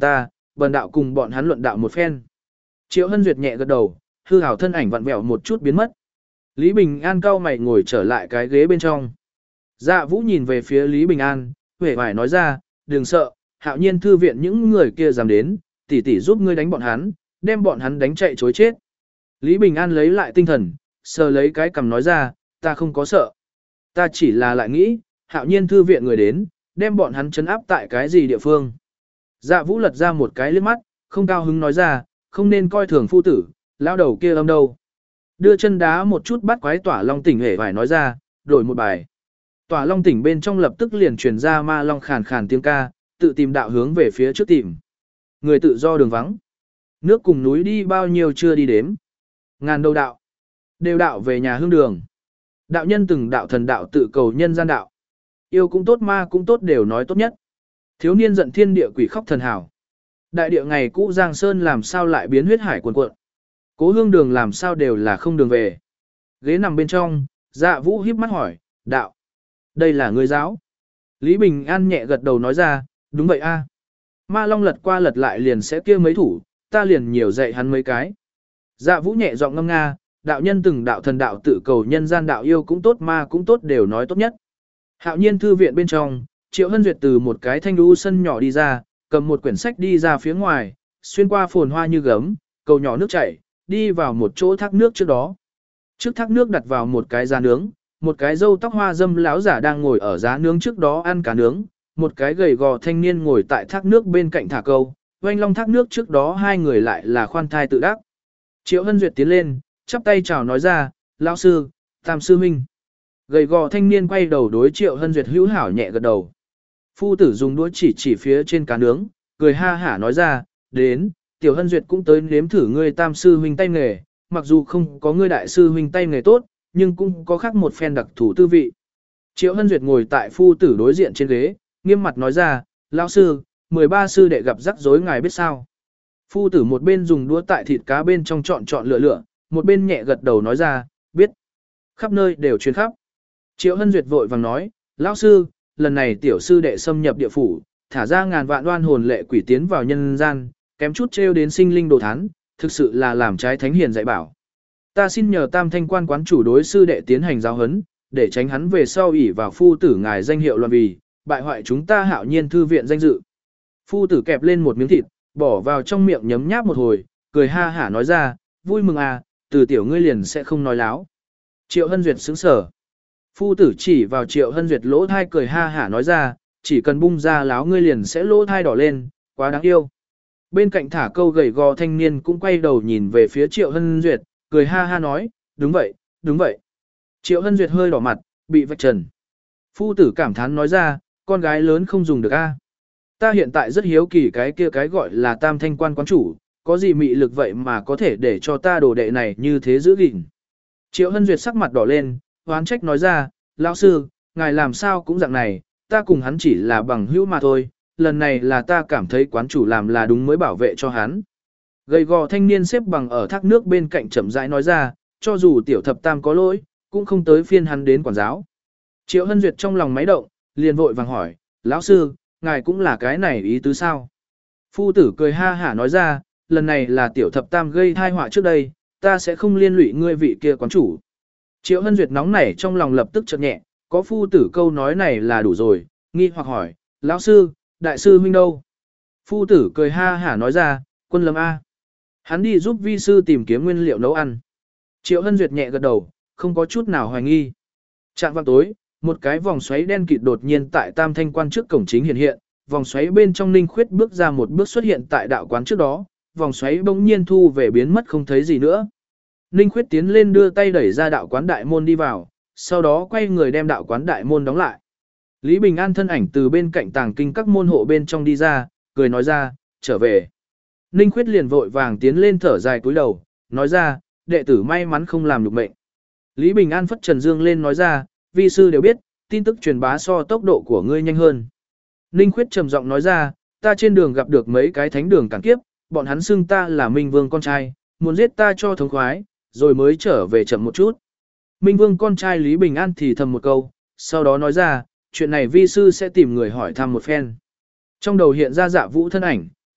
Speaker 1: bần đạo cùng bọn hắn luận đạo một phen. Triệu Hân Duyệt nhẹ gật đầu, hư hảo thân ảnh vặn vẹo một chút biến mất. Lý Bình An cau mày ngồi trở lại cái ghế bên trong. Dạ Vũ nhìn về phía Lý Bình An, huệ vải nói ra, đừng sợ, Hạo Nhiên thư viện những người kia dám đến, tỷ tỷ giúp ngươi đánh bọn hắn, đem bọn hắn đánh chạy chối chết. Lý Bình An lấy lại tinh thần, sờ lấy cái cằm nói ra, ta không có sợ. Ta chỉ là lại nghĩ, Hạo Nhiên thư viện người đến, đem bọn hắn trấn áp tại cái gì địa phương. Dạ Vũ lật ra một cái liếc mắt, không cao hứng nói ra, không nên coi thường phu tử, lão đầu kia âm đâu. Đưa chân đá một chút bắt quái Tỏa Long tỉnh hề vải nói ra, đổi một bài. Tỏa Long tỉnh bên trong lập tức liền truyền ra ma long khàn khàn tiếng ca, tự tìm đạo hướng về phía trước tìm. Người tự do đường vắng. Nước cùng núi đi bao nhiêu chưa đi đếm. Ngàn đâu đạo. Đều đạo về nhà hương đường. Đạo nhân từng đạo thần đạo tự cầu nhân gian đạo. Yêu cũng tốt ma cũng tốt đều nói tốt nhất. Thiếu niên giận thiên địa quỷ khóc thần hảo. Đại địa ngày cũ Giang Sơn làm sao lại biến huyết hải cuồn cuộn. Cố hương đường làm sao đều là không đường về. Ghế nằm bên trong, Dạ Vũ híp mắt hỏi, đạo. Đây là người giáo. Lý Bình An nhẹ gật đầu nói ra, đúng vậy a. Ma Long lật qua lật lại liền sẽ kia mấy thủ, ta liền nhiều dạy hắn mấy cái. Dạ Vũ nhẹ giọng ngâm nga, đạo nhân từng đạo thần đạo tự cầu nhân gian đạo yêu cũng tốt ma cũng tốt đều nói tốt nhất. Hạo Nhiên thư viện bên trong, Triệu Hân Duyệt từ một cái thanh đu sân nhỏ đi ra, cầm một quyển sách đi ra phía ngoài, xuyên qua phồn hoa như gấm, cầu nhỏ nước chảy, đi vào một chỗ thác nước trước đó. Trước thác nước đặt vào một cái giá nướng, một cái râu tóc hoa dâm lão giả đang ngồi ở giá nướng trước đó ăn cá nướng, một cái gầy gò thanh niên ngồi tại thác nước bên cạnh thả câu, oanh long thác nước trước đó hai người lại là khoan thai tự đắc. Triệu Hân Duyệt tiến lên, chắp tay chào nói ra, lão sư, tam sư huynh. Gầy gò thanh niên quay đầu đối Triệu Hân Duyệt hữu hảo nhẹ gật đầu. Phu tử dùng đũa chỉ phía trên cá nướng, cười ha hả nói ra, đến, Tiểu Hân Duyệt cũng tới nếm thử ngươi tam sư huynh tay nghề, mặc dù không có ngươi đại sư huynh tay nghề tốt, nhưng cũng có khác một phen đặc thủ tư vị. Triệu Hân Duyệt ngồi tại phu tử đối diện trên ghế, nghiêm mặt nói ra, lão sư, 13 sư đệ gặp rắc rối ngài biết sao. Phu tử một bên dùng đũa tại thịt cá bên trong chọn lựa, một bên nhẹ gật đầu nói ra, biết. Khắp nơi đều truyền khắp. Triệu Hân Duyệt vội vàng nói, lão sư, lần này tiểu sư đệ xâm nhập địa phủ, thả ra ngàn vạn đoan hồn lệ quỷ tiến vào nhân gian, kém chút trêu đến sinh linh đồ thán, thực sự là làm trái thánh hiền dạy bảo. Ta xin nhờ Tam Thanh quan quán chủ đối sư đệ tiến hành giáo huấn, để tránh hắn về sau ỷ vào phu tử ngài danh hiệu loạn vì, bại hoại chúng ta Hạo Nhiên thư viện danh dự. Phu tử kẹp lên một miếng thịt, bỏ vào trong miệng nhấm nháp một hồi, cười ha hả nói ra, vui mừng à, từ tiểu ngươi liền sẽ không nói láo. Triệu Hân Duyệt sững sờ. Phu tử chỉ vào Triệu Hân Duyệt lỗ thai cười ha hả nói ra, chỉ cần bung ra láo ngươi liền sẽ lỗ thai đỏ lên, quá đáng yêu. Bên cạnh thả câu gầy gò thanh niên cũng quay đầu nhìn về phía Triệu Hân Duyệt, cười ha ha nói, đúng vậy, đúng vậy. Triệu Hân Duyệt hơi đỏ mặt, bị vạch trần. Phu tử cảm thán nói ra, con gái lớn không dùng được a. Ta hiện tại rất hiếu kỳ cái kia cái gọi là Tam Thanh quan quán chủ, có gì mị lực vậy mà có thể để cho ta đồ đệ này như thế giữ gìn. Triệu Hân Duyệt sắc mặt đỏ lên, hoán trách nói ra, lão sư, ngài làm sao cũng dạng này, ta cùng hắn chỉ là bằng hữu mà thôi, lần này là ta cảm thấy quán chủ làm là đúng mới bảo vệ cho hắn. Gầy gò thanh niên xếp bằng ở thác nước bên cạnh chậm rãi nói ra, cho dù tiểu thập tam có lỗi, cũng không tới phiên hắn đến quản giáo. Triệu Hân Duyệt trong lòng máy động, liền vội vàng hỏi, lão sư, ngài cũng là cái này ý tứ sao? Phu tử cười ha hả nói ra, lần này là tiểu thập tam gây thai họa trước đây, ta sẽ không liên lụy ngươi vị kia quán chủ. Triệu Hân Duyệt nóng nảy trong lòng lập tức chợt nhẹ, có phu tử câu nói này là đủ rồi, nghi hoặc hỏi, lão sư, đại sư huynh đâu? Phu tử cười ha hả nói ra, Quân Lâm A. Hắn đi giúp vi sư tìm kiếm nguyên liệu nấu ăn. Triệu Hân Duyệt nhẹ gật đầu, không có chút nào hoài nghi. Trạng vạng tối, một cái vòng xoáy đen kịt đột nhiên tại Tam Thanh quan trước cổng chính hiện, vòng xoáy bên trong Ninh Khuyết bước ra một bước xuất hiện tại đạo quán trước đó, vòng xoáy bỗng nhiên thu về biến mất không thấy gì nữa. Ninh Khuyết tiến lên đưa tay đẩy ra đạo quán đại môn đi vào, sau đó quay người đem đạo quán đại môn đóng lại. Lý Bình An thân ảnh từ bên cạnh tàng kinh các môn hộ bên trong đi ra, cười nói ra, trở về. Ninh Khuyết liền vội vàng tiến lên thở dài cúi đầu, nói ra, đệ tử may mắn không làm nhục mệnh. Lý Bình An phất Trần Dương lên nói ra, vi sư đều biết, tin tức truyền bá so tốc độ của ngươi nhanh hơn. Ninh Khuyết trầm giọng nói ra, ta trên đường gặp được mấy cái thánh đường cản kiếp, bọn hắn xưng ta là Minh Vương con trai, muốn giết ta cho thống khoái, rồi mới trở về chậm một chút. Minh Vương con trai Lý Bình An thì thầm một câu, sau đó nói ra, chuyện này vi sư sẽ tìm người hỏi thăm một phen. Trong đầu hiện ra Dạ Vũ thân ảnh,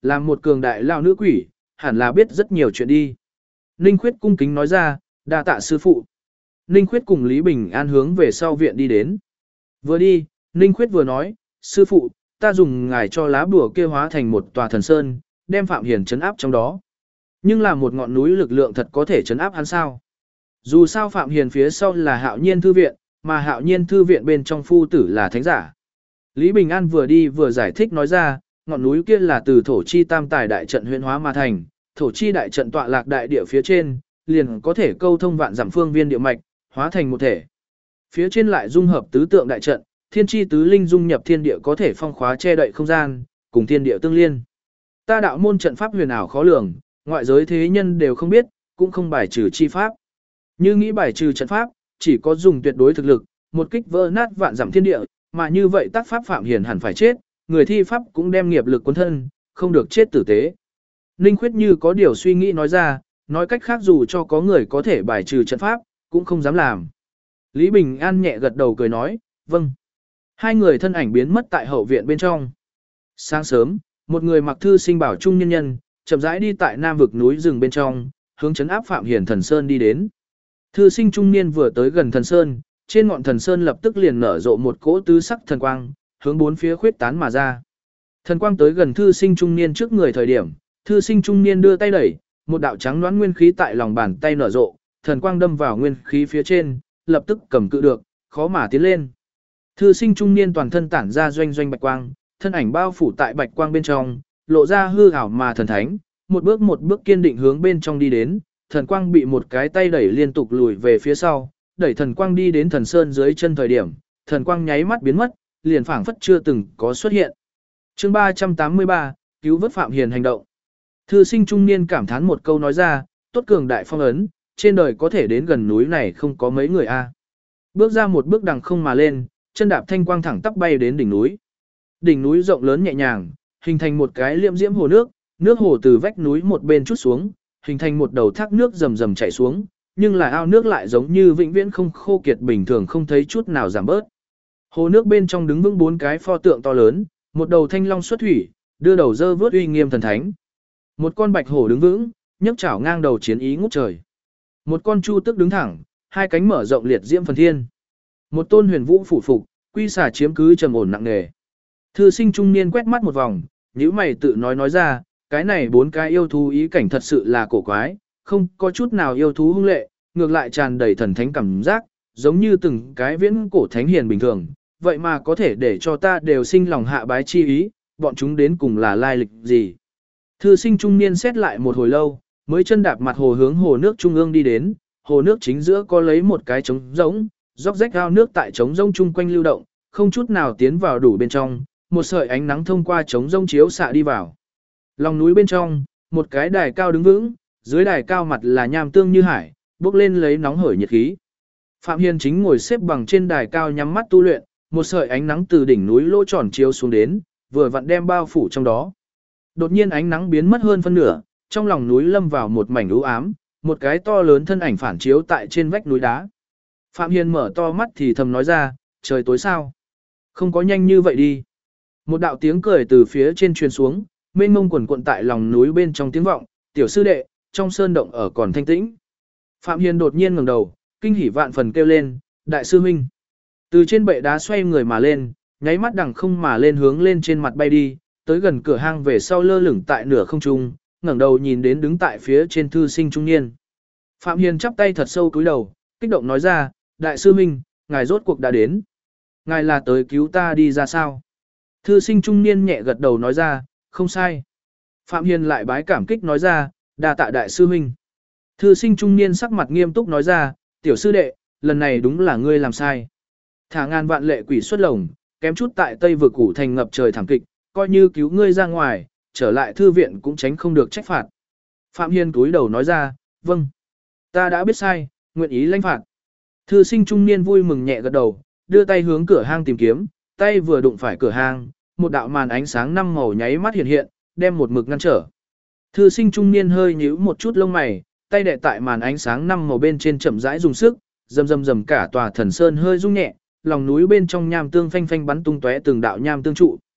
Speaker 1: Làm một cường đại lao nữ quỷ, hẳn là biết rất nhiều chuyện đi. Ninh Khuyết cung kính nói ra, đa tạ sư phụ. Ninh Khuyết cùng Lý Bình An hướng về sau viện đi đến. Vừa đi, Ninh Khuyết vừa nói, sư phụ, ta dùng ngài cho lá bùa kia hóa thành một tòa thần sơn, đem Phạm Hiền trấn áp trong đó. Nhưng là một ngọn núi lực lượng thật có thể trấn áp hắn sao? Dù sao Phạm Hiền phía sau là Hạo Nhiên thư viện, mà Hạo Nhiên thư viện bên trong phu tử là thánh giả. Lý Bình An vừa đi vừa giải thích nói ra, ngọn núi kia là từ thổ chi tam tài đại trận huyễn hóa mà thành, thổ chi đại trận tọa lạc đại địa phía trên, liền có thể câu thông vạn dặm phương viên địa mạch, hóa thành một thể. Phía trên lại dung hợp tứ tượng đại trận, thiên chi tứ linh dung nhập thiên địa có thể phong khóa che đậy không gian, cùng thiên địa tương liên. Ta đạo môn trận pháp huyền ảo khó lường, ngoại giới thế nhân đều không biết, cũng không bài trừ chi pháp. Như nghĩ bài trừ trận pháp, chỉ có dùng tuyệt đối thực lực, một kích vỡ nát vạn dặm thiên địa, mà như vậy tác pháp Phạm Hiền hẳn phải chết, người thi pháp cũng đem nghiệp lực cuốn thân, không được chết tử tế. Ninh Khuyết như có điều suy nghĩ nói ra, nói cách khác dù cho có người có thể bài trừ trận pháp, cũng không dám làm. Lý Bình An nhẹ gật đầu cười nói, vâng. Hai người thân ảnh biến mất tại hậu viện bên trong. Sáng sớm, một người mặc thư sinh bảo trung nhân nhân, chậm rãi đi tại nam vực núi rừng bên trong, hướng trấn áp Phạm Hiền thần sơn đi đến. Thư sinh trung niên vừa tới gần thần sơn, trên ngọn thần sơn lập tức liền nở rộ một cỗ tứ sắc thần quang, hướng bốn phía khuyết tán mà ra. Thần quang tới gần thư sinh trung niên trước người thời điểm, thư sinh trung niên đưa tay đẩy, một đạo trắng loãng nguyên khí tại lòng bàn tay nở rộ, thần quang đâm vào nguyên khí phía trên, lập tức cầm cự được, khó mà tiến lên. Thư sinh trung niên toàn thân tản ra doanh doanh bạch quang, thân ảnh bao phủ tại bạch quang bên trong, lộ ra hư ảo mà thần thánh, một bước kiên định hướng bên trong đi đến, thần quang bị một cái tay đẩy liên tục lùi về phía sau, đẩy thần quang đi đến thần sơn dưới chân thời điểm, thần quang nháy mắt biến mất, liền phảng phất chưa từng có xuất hiện. Chương 383, cứu vớt Phạm Hiền hành động. Thư sinh trung niên cảm thán một câu nói ra, tốt cường đại phong ấn, trên đời có thể đến gần núi này không có mấy người a. Bước ra một bước đằng không mà lên, chân đạp thanh quang thẳng tắp bay đến đỉnh núi. Đỉnh núi rộng lớn nhẹ nhàng, hình thành một cái liễm diễm hồ nước, nước hồ từ vách núi một bên chút xuống, hình thành một đầu thác nước rầm rầm chảy xuống, nhưng là ao nước lại giống như vĩnh viễn không khô kiệt bình thường không thấy chút nào giảm bớt. Hồ nước bên trong đứng vững bốn cái pho tượng to lớn, một đầu thanh long xuất thủy, đưa đầu dơ vớt uy nghiêm thần thánh. Một con bạch hổ đứng vững, nhấc chảo ngang đầu chiến ý ngút trời. Một con chu tước đứng thẳng, hai cánh mở rộng liệt diễm phần thiên. Một tôn huyền vũ phủ phục, quy xả chiếm cứ trầm ổn nặng nề. Thư sinh trung niên quét mắt một vòng, nhíu mày tự nói ra, cái này bốn cái yêu thú ý cảnh thật sự là cổ quái, không có chút nào yêu thú hung lệ, ngược lại tràn đầy thần thánh cảm giác, giống như từng cái viễn cổ thánh hiền bình thường, vậy mà có thể để cho ta đều sinh lòng hạ bái chi ý, bọn chúng đến cùng là lai lịch gì. Thư sinh trung niên xét lại một hồi lâu, mới chân đạp mặt hồ hướng hồ nước trung ương đi đến, hồ nước chính giữa có lấy một cái trống rỗng, róc rách ao nước tại trống rỗng chung quanh lưu động, không chút nào tiến vào đủ bên trong, một sợi ánh nắng thông qua trống rỗng chiếu xạ đi vào. Lòng núi bên trong, một cái đài cao đứng vững, dưới đài cao mặt là nham tương như hải, bốc lên lấy nóng hởi nhiệt khí. Phạm Hiền chính ngồi xếp bằng trên đài cao nhắm mắt tu luyện, một sợi ánh nắng từ đỉnh núi lỗ tròn chiếu xuống đến, vừa vặn đem bao phủ trong đó. Đột nhiên ánh nắng biến mất hơn phân nửa, trong lòng núi lâm vào một mảnh u ám, một cái to lớn thân ảnh phản chiếu tại trên vách núi đá. Phạm Hiền mở to mắt thì thầm nói ra, trời tối sao? Không có nhanh như vậy đi. Một đạo tiếng cười từ phía trên truyền xuống, mênh mông quần quận tại lòng núi bên trong tiếng vọng, tiểu sư đệ, trong sơn động ở còn thanh tĩnh. Phạm Hiền đột nhiên ngẩng đầu, kinh hỉ vạn phần kêu lên, đại sư huynh. Từ trên bệ đá xoay người mà lên, nháy mắt đằng không mà lên hướng lên trên mặt bay đi, tới gần cửa hang về sau lơ lửng tại nửa không trung, ngẩng đầu nhìn đến đứng tại phía trên thư sinh trung niên. Phạm Hiền chắp tay thật sâu cúi đầu, kích động nói ra, đại sư huynh, ngài rốt cuộc đã đến. Ngài là tới cứu ta đi ra sao? Thư sinh trung niên nhẹ gật đầu nói ra, không sai. Phạm Hiền lại bái cảm kích nói ra, đa tạ đại sư huynh. Thư sinh trung niên sắc mặt nghiêm túc nói ra, tiểu sư đệ, lần này đúng là ngươi làm sai. Thả ngàn vạn lệ quỷ xuất lồng, kém chút tại Tây vực củ thành ngập trời thảm kịch, coi như cứu ngươi ra ngoài, trở lại thư viện cũng tránh không được trách phạt. Phạm Hiền cúi đầu nói ra, vâng, ta đã biết sai, nguyện ý lãnh phạt. Thư sinh trung niên vui mừng nhẹ gật đầu, đưa tay hướng cửa hang tìm kiếm, tay vừa đụng phải cửa hang, một đạo màn ánh sáng năm màu nháy mắt hiện hiện, đem một mực ngăn trở. Thư sinh trung niên hơi nhíu một chút lông mày, tay đè tại màn ánh sáng năm màu bên trên chậm rãi dùng sức, rầm rầm rầm cả tòa thần sơn hơi rung nhẹ, lòng núi bên trong nham tương phanh phanh bắn tung tóe từng đạo nham tương trụ.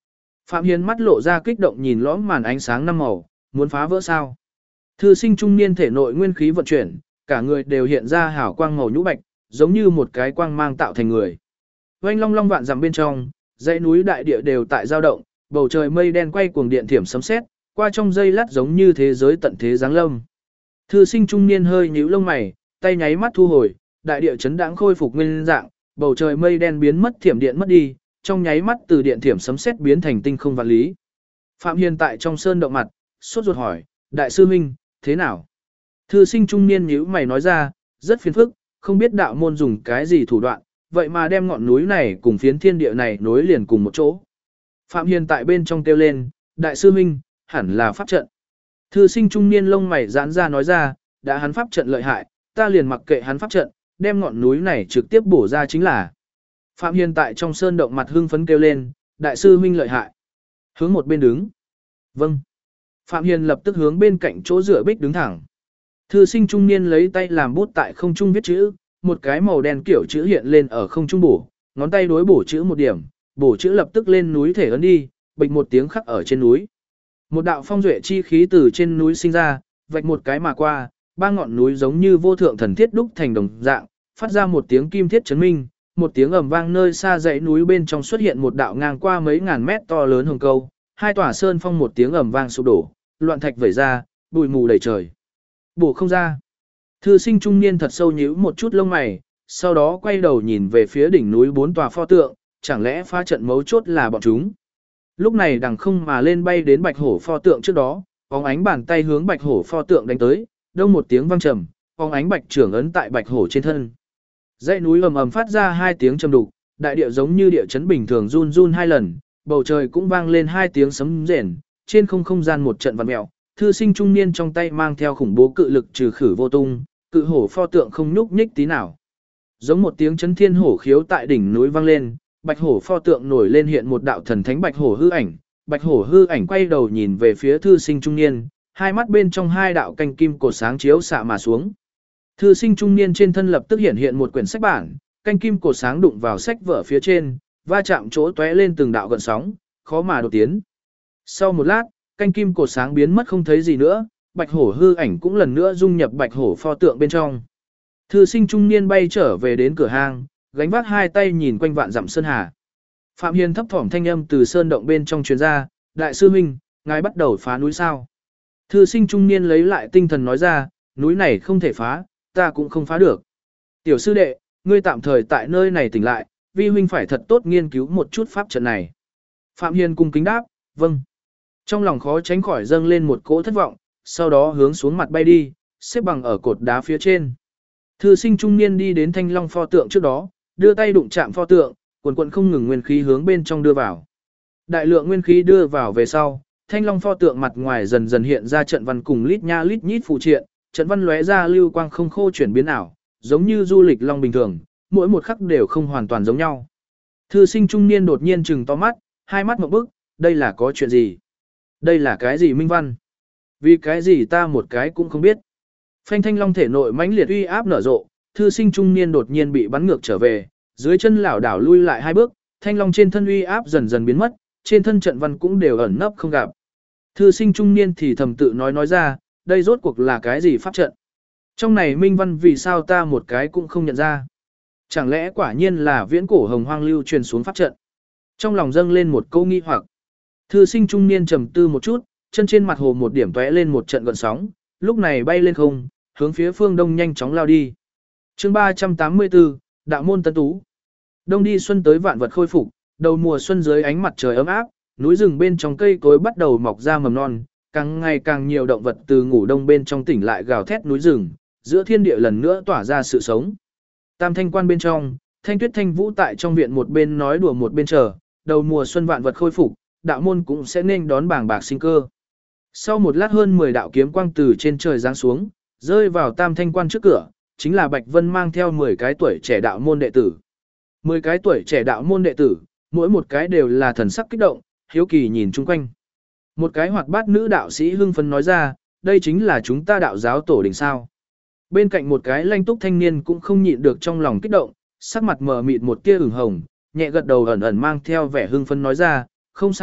Speaker 1: Phạm Hiền mắt lộ ra kích động nhìn lõm màn ánh sáng năm màu, muốn phá vỡ sao? Thư sinh trung niên thể nội nguyên khí vận chuyển, cả người đều hiện ra hào quang màu nhũ bạch, giống như một cái quang mang tạo thành người. Oanh long long vạn dặm bên trong, dãy núi đại địa đều tại dao động, bầu trời mây đen quay cuồng điện thiểm sấm sét, qua trong giây lát giống như thế giới tận thế giáng lâm. Thư sinh trung niên hơi nhíu lông mày, tay nháy mắt thu hồi, đại địa chấn đãng khôi phục nguyên dạng, bầu trời mây đen biến mất thiểm điện mất đi, trong nháy mắt từ điện thiểm sấm sét biến thành tinh không vạn lý. Phạm Hiền tại trong sơn động mặt, sốt ruột hỏi, đại sư huynh, thế nào? Thư sinh trung niên nhíu mày nói ra, rất phiền phức, không biết đạo môn dùng cái gì thủ đoạn, vậy mà đem ngọn núi này cùng phiến thiên địa này nối liền cùng một chỗ. Phạm Hiền tại bên trong kêu lên, đại sư huynh, hẳn là pháp trận. Thư sinh trung niên lông mày giãn ra nói ra, đã hắn pháp trận lợi hại, ta liền mặc kệ hắn pháp trận, đem ngọn núi này trực tiếp bổ ra chính là. Phạm Hiền tại trong sơn động mặt hưng phấn kêu lên, đại sư huynh lợi hại. Hướng một bên đứng. Vâng. Phạm Hiền lập tức hướng bên cạnh chỗ dựa bích đứng thẳng. Thư sinh trung niên lấy tay làm bút tại không trung viết chữ, một cái màu đen kiểu chữ hiện lên ở không trung bổ, ngón tay đối bổ chữ một điểm, bổ chữ lập tức lên núi thể ấn đi, bịch một tiếng khắc ở trên núi. Một đạo phong duệ chi khí từ trên núi sinh ra, vạch một cái mà qua, ba ngọn núi giống như vô thượng thần thiết đúc thành đồng dạng, phát ra một tiếng kim thiết chấn minh, một tiếng ầm vang nơi xa dãy núi bên trong xuất hiện một đạo ngang qua mấy ngàn mét to lớn hồng câu, hai tòa sơn phong một tiếng ầm vang sụp đổ, loạn thạch vẩy ra, bụi mù đầy trời. Bổ không ra. Thư sinh trung niên thật sâu nhíu một chút lông mày, sau đó quay đầu nhìn về phía đỉnh núi bốn tòa pho tượng, chẳng lẽ phá trận mấu chốt là bọn chúng. Lúc này đằng không mà lên bay đến bạch hổ pho tượng trước đó, bóng ánh bàn tay hướng bạch hổ pho tượng đánh tới, đông một tiếng vang trầm, bóng ánh bạch trưởng ấn tại bạch hổ trên thân. Dãy núi ầm ầm phát ra hai tiếng trầm đục, đại địa giống như địa chấn bình thường run run hai lần, bầu trời cũng vang lên hai tiếng sấm rền, trên không gian một trận vặn mèo. Thư sinh trung niên trong tay mang theo khủng bố cự lực trừ khử vô tung, cự hổ pho tượng không nhúc nhích tí nào. Giống một tiếng chấn thiên hổ khiếu tại đỉnh núi vang lên, bạch hổ pho tượng nổi lên hiện một đạo thần thánh bạch hổ hư ảnh. Bạch hổ hư ảnh quay đầu nhìn về phía thư sinh trung niên, hai mắt bên trong hai đạo canh kim cột sáng chiếu xạ mà xuống. Thư sinh trung niên trên thân lập tức hiện một quyển sách bản, canh kim cột sáng đụng vào sách vở phía trên, va chạm chỗ tóe lên từng đạo gợn sóng, khó mà đột tiến. Sau một lát, canh kim cột sáng biến mất không thấy gì nữa, bạch hổ hư ảnh cũng lần nữa dung nhập bạch hổ pho tượng bên trong. Thư sinh trung niên bay trở về đến cửa hang, gánh vác hai tay nhìn quanh vạn dặm sơn hà. Phạm Hiền thấp thỏm thanh âm từ sơn động bên trong truyền ra, đại sư huynh, ngài bắt đầu phá núi sao? Thư sinh trung niên lấy lại tinh thần nói ra, núi này không thể phá, ta cũng không phá được. Tiểu sư đệ, ngươi tạm thời tại nơi này tỉnh lại, vi huynh phải thật tốt nghiên cứu một chút pháp trận này. Phạm Hiền cung kính đáp, vâng. Trong lòng khó tránh khỏi dâng lên một cỗ thất vọng, sau đó hướng xuống mặt bay đi, xếp bằng ở cột đá phía trên. Thư sinh trung niên đi đến thanh long pho tượng trước đó, đưa tay đụng chạm pho tượng, quần quần không ngừng nguyên khí hướng bên trong đưa vào. Đại lượng nguyên khí đưa vào về sau, thanh long pho tượng mặt ngoài dần dần hiện ra trận văn cùng lít nha lít nhít phụ triện, trận văn lóe ra lưu quang không khô chuyển biến ảo, giống như du lịch long bình thường, mỗi một khắc đều không hoàn toàn giống nhau. Thư sinh trung niên đột nhiên trừng to mắt, hai mắt ngộp bức, đây là có chuyện gì? Đây là cái gì minh văn? Vì cái gì ta một cái cũng không biết. Phanh thanh long thể nội mãnh liệt uy áp nở rộ, thư sinh trung niên đột nhiên bị bắn ngược trở về, dưới chân lảo đảo lui lại hai bước, thanh long trên thân uy áp dần dần biến mất, trên thân trận văn cũng đều ẩn nấp không gặp. Thư sinh trung niên thì thầm tự nói ra, đây rốt cuộc là cái gì pháp trận? Trong này minh văn vì sao ta một cái cũng không nhận ra? Chẳng lẽ quả nhiên là viễn cổ hồng hoang lưu truyền xuống pháp trận? Trong lòng dâng lên một câu nghi hoặc. Thư sinh trung niên trầm tư một chút, chân trên mặt hồ một điểm tóe lên một trận gợn sóng, lúc này bay lên không, hướng phía phương đông nhanh chóng lao đi. Chương 384, Đạo môn tân tú. Đông đi xuân tới vạn vật khôi phục, đầu mùa xuân dưới ánh mặt trời ấm áp, núi rừng bên trong cây cối bắt đầu mọc ra mầm non, càng ngày càng nhiều động vật từ ngủ đông bên trong tỉnh lại gào thét núi rừng, giữa thiên địa lần nữa tỏa ra sự sống. Tam thanh quan bên trong, Thanh Tuyết Thanh Vũ tại trong viện một bên nói đùa một bên chờ, đầu mùa xuân vạn vật khôi phục, đạo môn cũng sẽ nên đón bảng bạc sinh cơ. Sau một lát hơn 10 đạo kiếm quang từ trên trời giáng xuống, rơi vào Tam Thanh quan trước cửa, chính là Bạch Vân mang theo 10 cái tuổi trẻ đạo môn đệ tử. 10 cái tuổi trẻ đạo môn đệ tử, mỗi một cái đều là thần sắc kích động, hiếu kỳ nhìn chung quanh. Một cái hoạt bát nữ đạo sĩ hưng phấn nói ra, đây chính là chúng ta đạo giáo tổ đình sao. Bên cạnh một cái lanh túc thanh niên cũng không nhịn được trong lòng kích động, sắc mặt mờ mịt một tia ửng hồng, nhẹ gật đầu ẩn ẩn mang theo vẻ hưng phấn nói ra, không sai,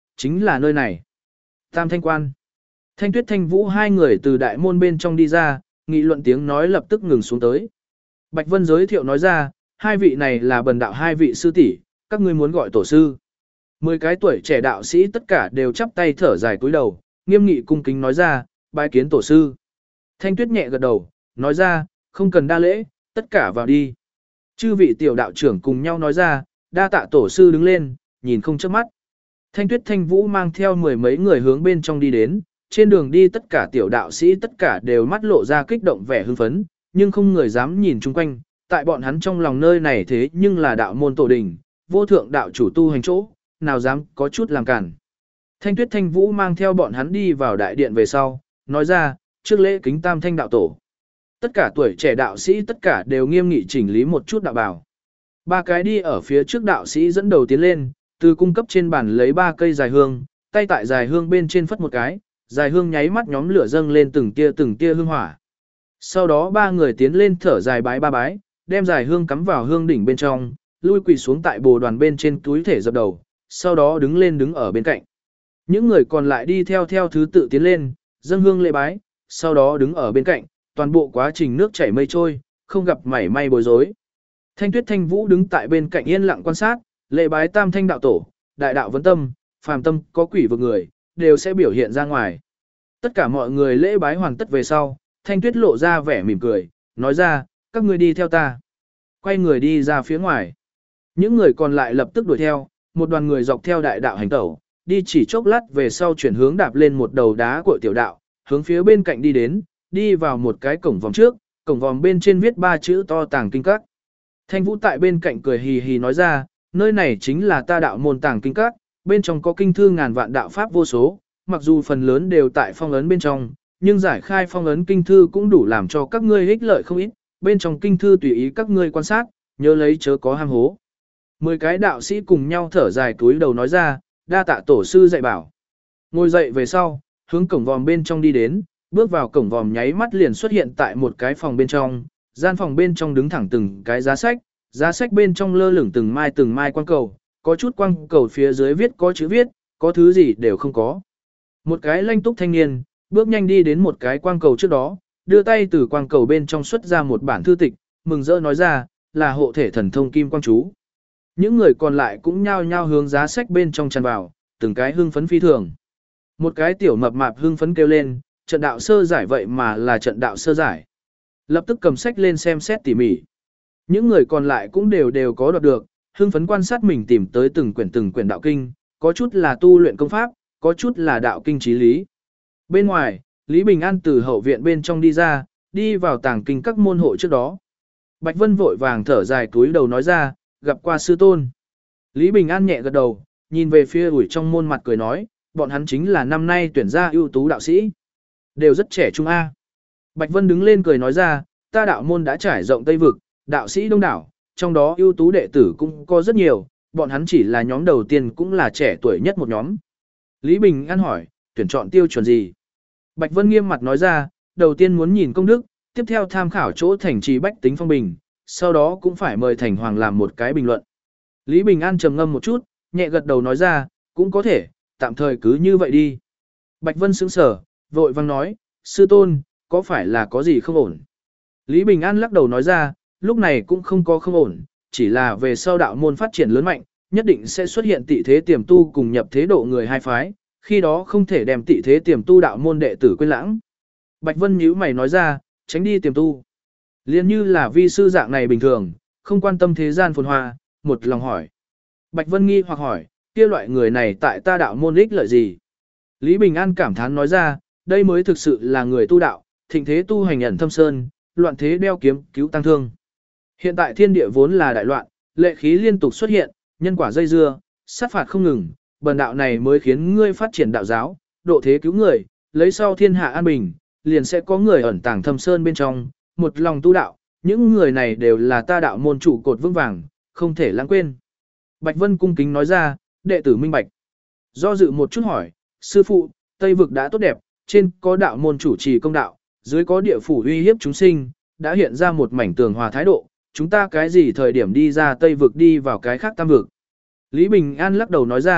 Speaker 1: chính là nơi này. Tam Thanh Quan. Thanh Tuyết Thanh Vũ hai người từ đại môn bên trong đi ra, nghị luận tiếng nói lập tức ngừng xuống tới. Bạch Vân giới thiệu nói ra, hai vị này là bần đạo hai vị sư tỷ, các ngươi muốn gọi tổ sư. 10 cái tuổi trẻ đạo sĩ tất cả đều chắp tay thở dài cúi đầu, nghiêm nghị cung kính nói ra, bái kiến tổ sư. Thanh Tuyết nhẹ gật đầu, nói ra, không cần đa lễ, tất cả vào đi. Chư vị tiểu đạo trưởng cùng nhau nói ra, đa tạ tổ sư đứng lên, nhìn không chớp mắt. Thanh Tuyết Thanh Vũ mang theo 10 mấy người hướng bên trong đi đến, trên đường đi tất cả tiểu đạo sĩ tất cả đều mắt lộ ra kích động vẻ hưng phấn, nhưng không người dám nhìn chung quanh, tại bọn hắn trong lòng nơi này thế nhưng là đạo môn tổ đình, vô thượng đạo chủ tu hành chỗ, nào dám có chút làm cản. Thanh Tuyết Thanh Vũ mang theo bọn hắn đi vào đại điện về sau, nói ra, trước lễ kính Tam Thanh đạo tổ. Tất cả tuổi trẻ đạo sĩ tất cả đều nghiêm nghị chỉnh lý một chút đạo bào. Ba cái đi ở phía trước đạo sĩ dẫn đầu tiến lên, từ cung cấp trên bàn lấy 3 cây dài hương, tay tại dài hương bên trên phất một cái, dài hương nháy mắt nhóm lửa dâng lên từng tia hương hỏa. Sau đó 3 người tiến lên thở dài bái 3 bái, đem dài hương cắm vào hương đỉnh bên trong, lui quỳ xuống tại bồ đoàn bên trên túi thể dập đầu, sau đó đứng lên đứng ở bên cạnh. Những người còn lại đi theo thứ tự tiến lên, dâng hương lễ bái, sau đó đứng ở bên cạnh, toàn bộ quá trình nước chảy mây trôi, không gặp mảy may bối rối. Thanh Tuyết Thanh Vũ đứng tại bên cạnh yên lặng quan sát, lễ bái Tam Thanh đạo tổ, đại đạo vấn tâm, phàm tâm có quỷ vực người, đều sẽ biểu hiện ra ngoài. Tất cả mọi người lễ bái hoàn tất về sau, Thanh Tuyết lộ ra vẻ mỉm cười, nói ra, các ngươi đi theo ta. Quay người đi ra phía ngoài. Những người còn lại lập tức đuổi theo, một đoàn người dọc theo đại đạo hành tẩu, đi chỉ chốc lát về sau chuyển hướng đạp lên một đầu đá của tiểu đạo, hướng phía bên cạnh đi đến, đi vào một cái cổng vòm trước, cổng vòm bên trên viết 3 chữ to Tàng Kinh Các. Thanh Vũ tại bên cạnh cười hì hì nói ra, nơi này chính là ta đạo môn Tàng Kinh Các, bên trong có kinh thư ngàn vạn đạo pháp vô số, mặc dù phần lớn đều tại phong ấn bên trong, nhưng giải khai phong ấn kinh thư cũng đủ làm cho các ngươi ích lợi không ít, bên trong kinh thư tùy ý các ngươi quan sát, nhớ lấy chớ có ham hố. 10 cái đạo sĩ cùng nhau thở dài cúi đầu nói ra, đa tạ tổ sư dạy bảo. Ngồi dậy về sau, hướng cổng vòm bên trong đi đến, bước vào cổng vòm nháy mắt liền xuất hiện tại một cái phòng bên trong, gian phòng bên trong đứng thẳng từng cái giá sách bên trong lơ lửng từng mai quang cầu, có chút quang cầu phía dưới viết có chữ viết, có thứ gì đều không có. Một cái lanh túc thanh niên, bước nhanh đi đến một cái quang cầu trước đó, đưa tay từ quang cầu bên trong xuất ra một bản thư tịch, mừng rỡ nói ra, là hộ thể thần thông kim quang chú. Những người còn lại cũng nhao nhao hướng giá sách bên trong tràn vào, từng cái hưng phấn phi thường. Một cái tiểu mập mạp hưng phấn kêu lên, trận đạo sơ giải vậy mà là trận đạo sơ giải. Lập tức cầm sách lên xem xét tỉ mỉ. Những người còn lại cũng đều có đoạt được, hưng phấn quan sát mình tìm tới từng quyển đạo kinh, có chút là tu luyện công pháp, có chút là đạo kinh trí lý. Bên ngoài, Lý Bình An từ hậu viện bên trong đi ra, đi vào Tàng Kinh Các môn hộ trước đó. Bạch Vân vội vàng thở dài túi đầu nói ra, gặp qua sư tôn. Lý Bình An nhẹ gật đầu, nhìn về phía ủi trong môn mặt cười nói, bọn hắn chính là năm nay tuyển ra ưu tú đạo sĩ. Đều rất trẻ trung A. Bạch Vân đứng lên cười nói ra, ta đạo môn đã trải rộng Tây Vực, đạo sĩ đông đảo, trong đó ưu tú đệ tử cũng có rất nhiều, bọn hắn chỉ là nhóm đầu tiên cũng là trẻ tuổi nhất một nhóm. Lý Bình An hỏi, tuyển chọn tiêu chuẩn gì? Bạch Vân nghiêm mặt nói ra, đầu tiên muốn nhìn công đức, tiếp theo tham khảo chỗ thành trì bách tính phong bình, sau đó cũng phải mời Thành Hoàng làm một cái bình luận. Lý Bình An trầm ngâm một chút, nhẹ gật đầu nói ra, cũng có thể, tạm thời cứ như vậy đi. Bạch Vân sững sờ, vội vang nói, sư tôn, có phải là có gì không ổn? Lý Bình An lắc đầu nói ra, lúc này cũng không có không ổn, chỉ là về sau đạo môn phát triển lớn mạnh, nhất định sẽ xuất hiện tị thế tiềm tu cùng nhập thế độ người hai phái, khi đó không thể đem tị thế tiềm tu đạo môn đệ tử quên lãng. Bạch Vân nhíu mày nói ra, tránh đi tiềm tu. Liên như là vi sư dạng này bình thường, không quan tâm thế gian phồn hoa, một lòng hỏi. Bạch Vân nghi hoặc hỏi, kia loại người này tại ta đạo môn ích lợi gì? Lý Bình An cảm thán nói ra, đây mới thực sự là người tu đạo, thịnh thế tu hành ẩn thâm sơn, loạn thế đeo kiếm cứu tăng thương. Hiện tại thiên địa vốn là đại loạn, lệ khí liên tục xuất hiện, nhân quả dây dưa, sát phạt không ngừng, bần đạo này mới khiến ngươi phát triển đạo giáo, độ thế cứu người, lấy sau thiên hạ an bình, liền sẽ có người ẩn tàng thâm sơn bên trong, một lòng tu đạo, những người này đều là ta đạo môn trụ cột vững vàng, không thể lãng quên. Bạch Vân cung kính nói ra, đệ tử minh bạch. Do dự một chút hỏi, sư phụ, Tây Vực đã tốt đẹp, trên có đạo môn chủ trì công đạo, dưới có địa phủ uy hiếp chúng sinh, đã hiện ra một mảnh tường hòa thái độ, chúng ta cái gì thời điểm đi ra Tây Vực đi vào cái khác Tam Vực. Lý Bình An lắc đầu nói ra,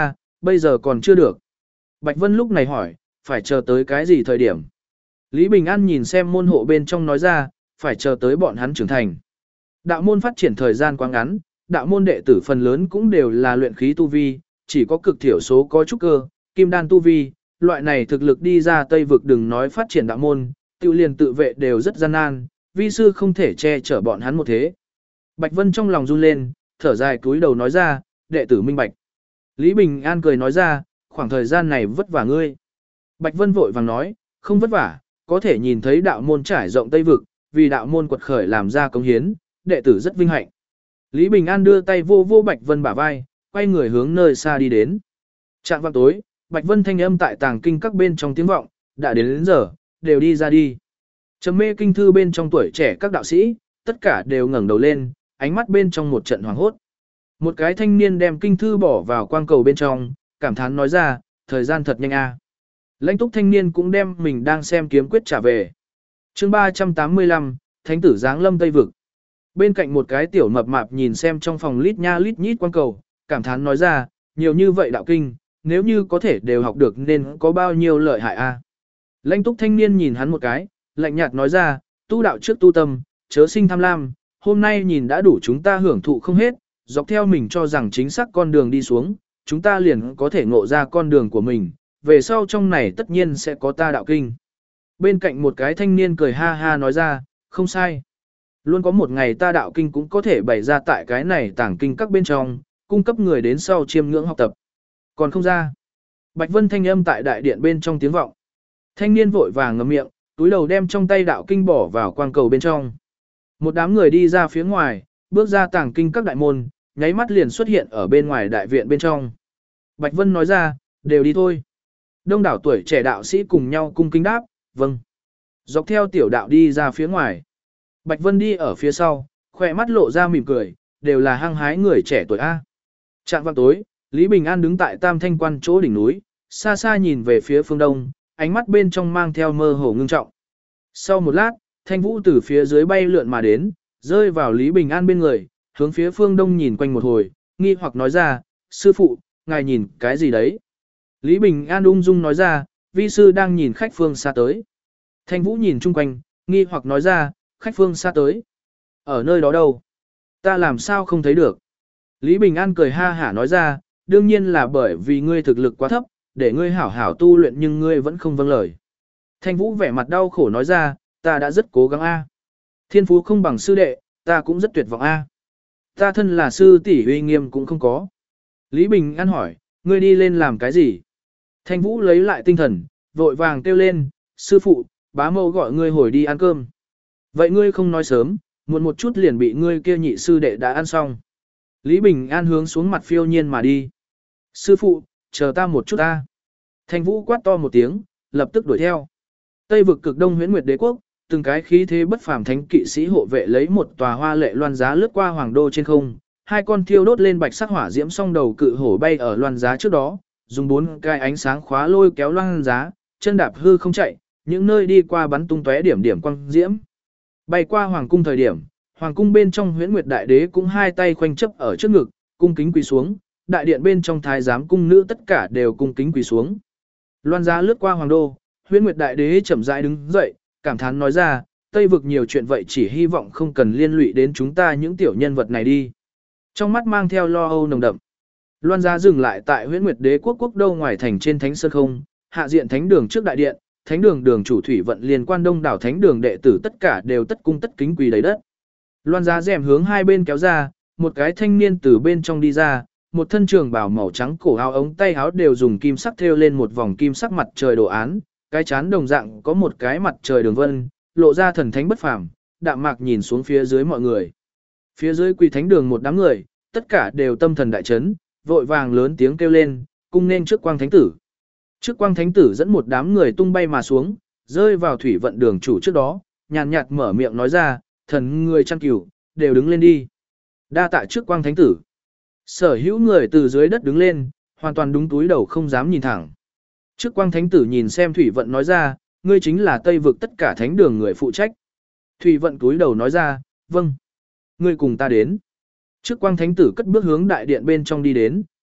Speaker 1: bây giờ còn chưa được. Bạch Vân lúc này hỏi, phải chờ tới cái gì thời điểm? Lý Bình An nhìn xem môn hộ bên trong nói ra, phải chờ tới bọn hắn trưởng thành. Đạo môn phát triển thời gian quá ngắn, đạo môn đệ tử phần lớn cũng đều là luyện khí tu vi, chỉ có cực thiểu số có trúc cơ, kim đan tu vi, loại này thực lực đi ra Tây vực đừng nói phát triển đạo môn, tiêu liền tự vệ đều rất gian nan, vi sư không thể che chở bọn hắn một thế. Bạch Vân trong lòng run lên, thở dài cúi đầu nói ra, đệ tử minh bạch. Lý Bình An cười nói ra, khoảng thời gian này vất vả ngươi. Bạch Vân vội vàng nói, không vất vả, có thể nhìn thấy đạo môn trải rộng Tây vực, vì đạo môn quật khởi làm ra công hiến, đệ tử rất vinh hạnh. Lý Bình An đưa tay vô vô Bạch Vân bả vai, quay người hướng nơi xa đi đến. Trạng vạng tối, Bạch Vân thanh âm tại tàng kinh các bên trong tiếng vọng, đã đến giờ, đều đi ra đi. Trầm mê kinh thư bên trong tuổi trẻ các đạo sĩ, tất cả đều ngẩng đầu lên, ánh mắt bên trong một trận hoảng hốt. Một cái thanh niên đem kinh thư bỏ vào quang cầu bên trong, cảm thán nói ra, thời gian thật nhanh a. Lãnh túc thanh niên cũng đem mình đang xem kiếm quyết trả về. Chương 385, Thánh tử giáng lâm Tây vực. Bên cạnh một cái tiểu mập mạp nhìn xem trong phòng lít nha lít nhít quang cầu, cảm thán nói ra, nhiều như vậy đạo kinh, nếu như có thể đều học được nên có bao nhiêu lợi hại a. Lãnh túc thanh niên nhìn hắn một cái, lạnh nhạt nói ra, tu đạo trước tu tâm, chớ sinh tham lam, hôm nay nhìn đã đủ chúng ta hưởng thụ không hết, dọc theo mình cho rằng chính xác con đường đi xuống, chúng ta liền có thể ngộ ra con đường của mình, về sau trong này tất nhiên sẽ có ta đạo kinh. Bên cạnh một cái thanh niên cười ha ha nói ra, không sai. Luôn có một ngày ta đạo kinh cũng có thể bày ra tại cái này tàng kinh các bên trong, cung cấp người đến sau chiêm ngưỡng học tập. Còn không ra. Bạch Vân thanh âm tại đại điện bên trong tiếng vọng. Thanh niên vội vàng ngậm miệng, túi đầu đem trong tay đạo kinh bỏ vào quang cầu bên trong. Một đám người đi ra phía ngoài, bước ra tàng kinh các đại môn, nháy mắt liền xuất hiện ở bên ngoài đại viện bên trong. Bạch Vân nói ra, đều đi thôi. Đông đảo tuổi trẻ đạo sĩ cùng nhau cung kính đáp, vâng. Dọc theo tiểu đạo đi ra phía ngoài. Bạch Vân đi ở phía sau, khỏe mắt lộ ra mỉm cười, đều là hăng hái người trẻ tuổi A. Trạng vạng tối, Lý Bình An đứng tại Tam Thanh Quan chỗ đỉnh núi, xa xa nhìn về phía phương đông, ánh mắt bên trong mang theo mơ hồ ngưng trọng. Sau một lát, Thanh Vũ từ phía dưới bay lượn mà đến, rơi vào Lý Bình An bên người, hướng phía phương đông nhìn quanh một hồi, nghi hoặc nói ra, sư phụ, ngài nhìn cái gì đấy? Lý Bình An ung dung nói ra, vi sư đang nhìn khách phương xa tới. Thanh Vũ nhìn chung quanh, nghi hoặc nói ra, khách phương xa tới. Ở nơi đó đâu? Ta làm sao không thấy được? Lý Bình An cười ha hả nói ra, đương nhiên là bởi vì ngươi thực lực quá thấp, để ngươi hảo hảo tu luyện nhưng ngươi vẫn không vâng lời. Thanh Vũ vẻ mặt đau khổ nói ra, ta đã rất cố gắng a. Thiên phú không bằng sư đệ, ta cũng rất tuyệt vọng a. Ta thân là sư tỷ uy nghiêm cũng không có. Lý Bình An hỏi, ngươi đi lên làm cái gì? Thanh Vũ lấy lại tinh thần, vội vàng kêu lên, sư phụ, bá mẫu gọi ngươi hồi đi ăn cơm. Vậy ngươi không nói sớm, muộn một chút liền bị ngươi kia nhị sư đệ đã ăn xong. Lý Bình An hướng xuống mặt phiêu nhiên mà đi. Sư phụ, chờ ta một chút ta. Thanh Vũ quát to một tiếng, lập tức đuổi theo. Tây vực cực đông Huyễn Nguyệt Đế quốc, từng cái khí thế bất phàm thánh kỵ sĩ hộ vệ lấy một tòa hoa lệ loan giá lướt qua hoàng đô trên không, hai con thiêu đốt lên bạch sắc hỏa diễm song đầu cự hổ bay ở loan giá trước đó, dùng 4 cái ánh sáng khóa lôi kéo loan giá, chân đạp hư không chạy, những nơi đi qua bắn tung tóe điểm điểm quang diễm. Bay qua hoàng cung thời điểm, hoàng cung bên trong Huyễn Nguyệt Đại Đế cũng hai tay khoanh chấp ở trước ngực, cung kính quỳ xuống, đại điện bên trong thái giám cung nữ tất cả đều cung kính quỳ xuống. Loan giá lướt qua hoàng đô, Huyễn Nguyệt Đại Đế chậm rãi đứng dậy, cảm thán nói ra, Tây vực nhiều chuyện vậy chỉ hy vọng không cần liên lụy đến chúng ta những tiểu nhân vật này đi. Trong mắt mang theo lo âu nồng đậm. Loan giá dừng lại tại Huyễn Nguyệt Đế quốc quốc đô ngoài thành trên Thánh Sơn không, hạ diện thánh đường trước đại điện, thánh đường đường chủ thủy vận liên quan đông đảo thánh đường đệ tử tất cả đều tất cung tất kính quỳ đầy đất. Loan giá rèm hướng hai bên kéo ra, một cái thanh niên từ bên trong đi ra, một thân trường bào màu trắng cổ áo ống tay áo đều dùng kim sắc thêu lên một vòng kim sắc mặt trời đồ án, cái chán đồng dạng có một cái mặt trời đường vân, lộ ra thần thánh bất phàm, đạm mạc nhìn xuống phía dưới mọi người. Phía dưới quỳ thánh đường một đám người, tất cả đều tâm thần đại chấn, vội vàng lớn tiếng kêu lên, cung nên trước quang thánh tử. Trước quang thánh tử dẫn một đám người tung bay mà xuống, rơi vào thủy vận đường chủ trước đó, nhàn nhạt mở miệng nói ra, thần người chăn cừu, đều đứng lên đi. Đa tạ trước quang thánh tử. Sở hữu người từ dưới đất đứng lên, hoàn toàn đúng túi đầu không dám nhìn thẳng. Trước quang thánh tử nhìn xem thủy vận nói ra, ngươi chính là Tây vực tất cả thánh đường người phụ trách. Thủy vận túi đầu nói ra, vâng. Ngươi cùng ta đến. Trước quang thánh tử cất bước hướng đại điện bên trong đi đến,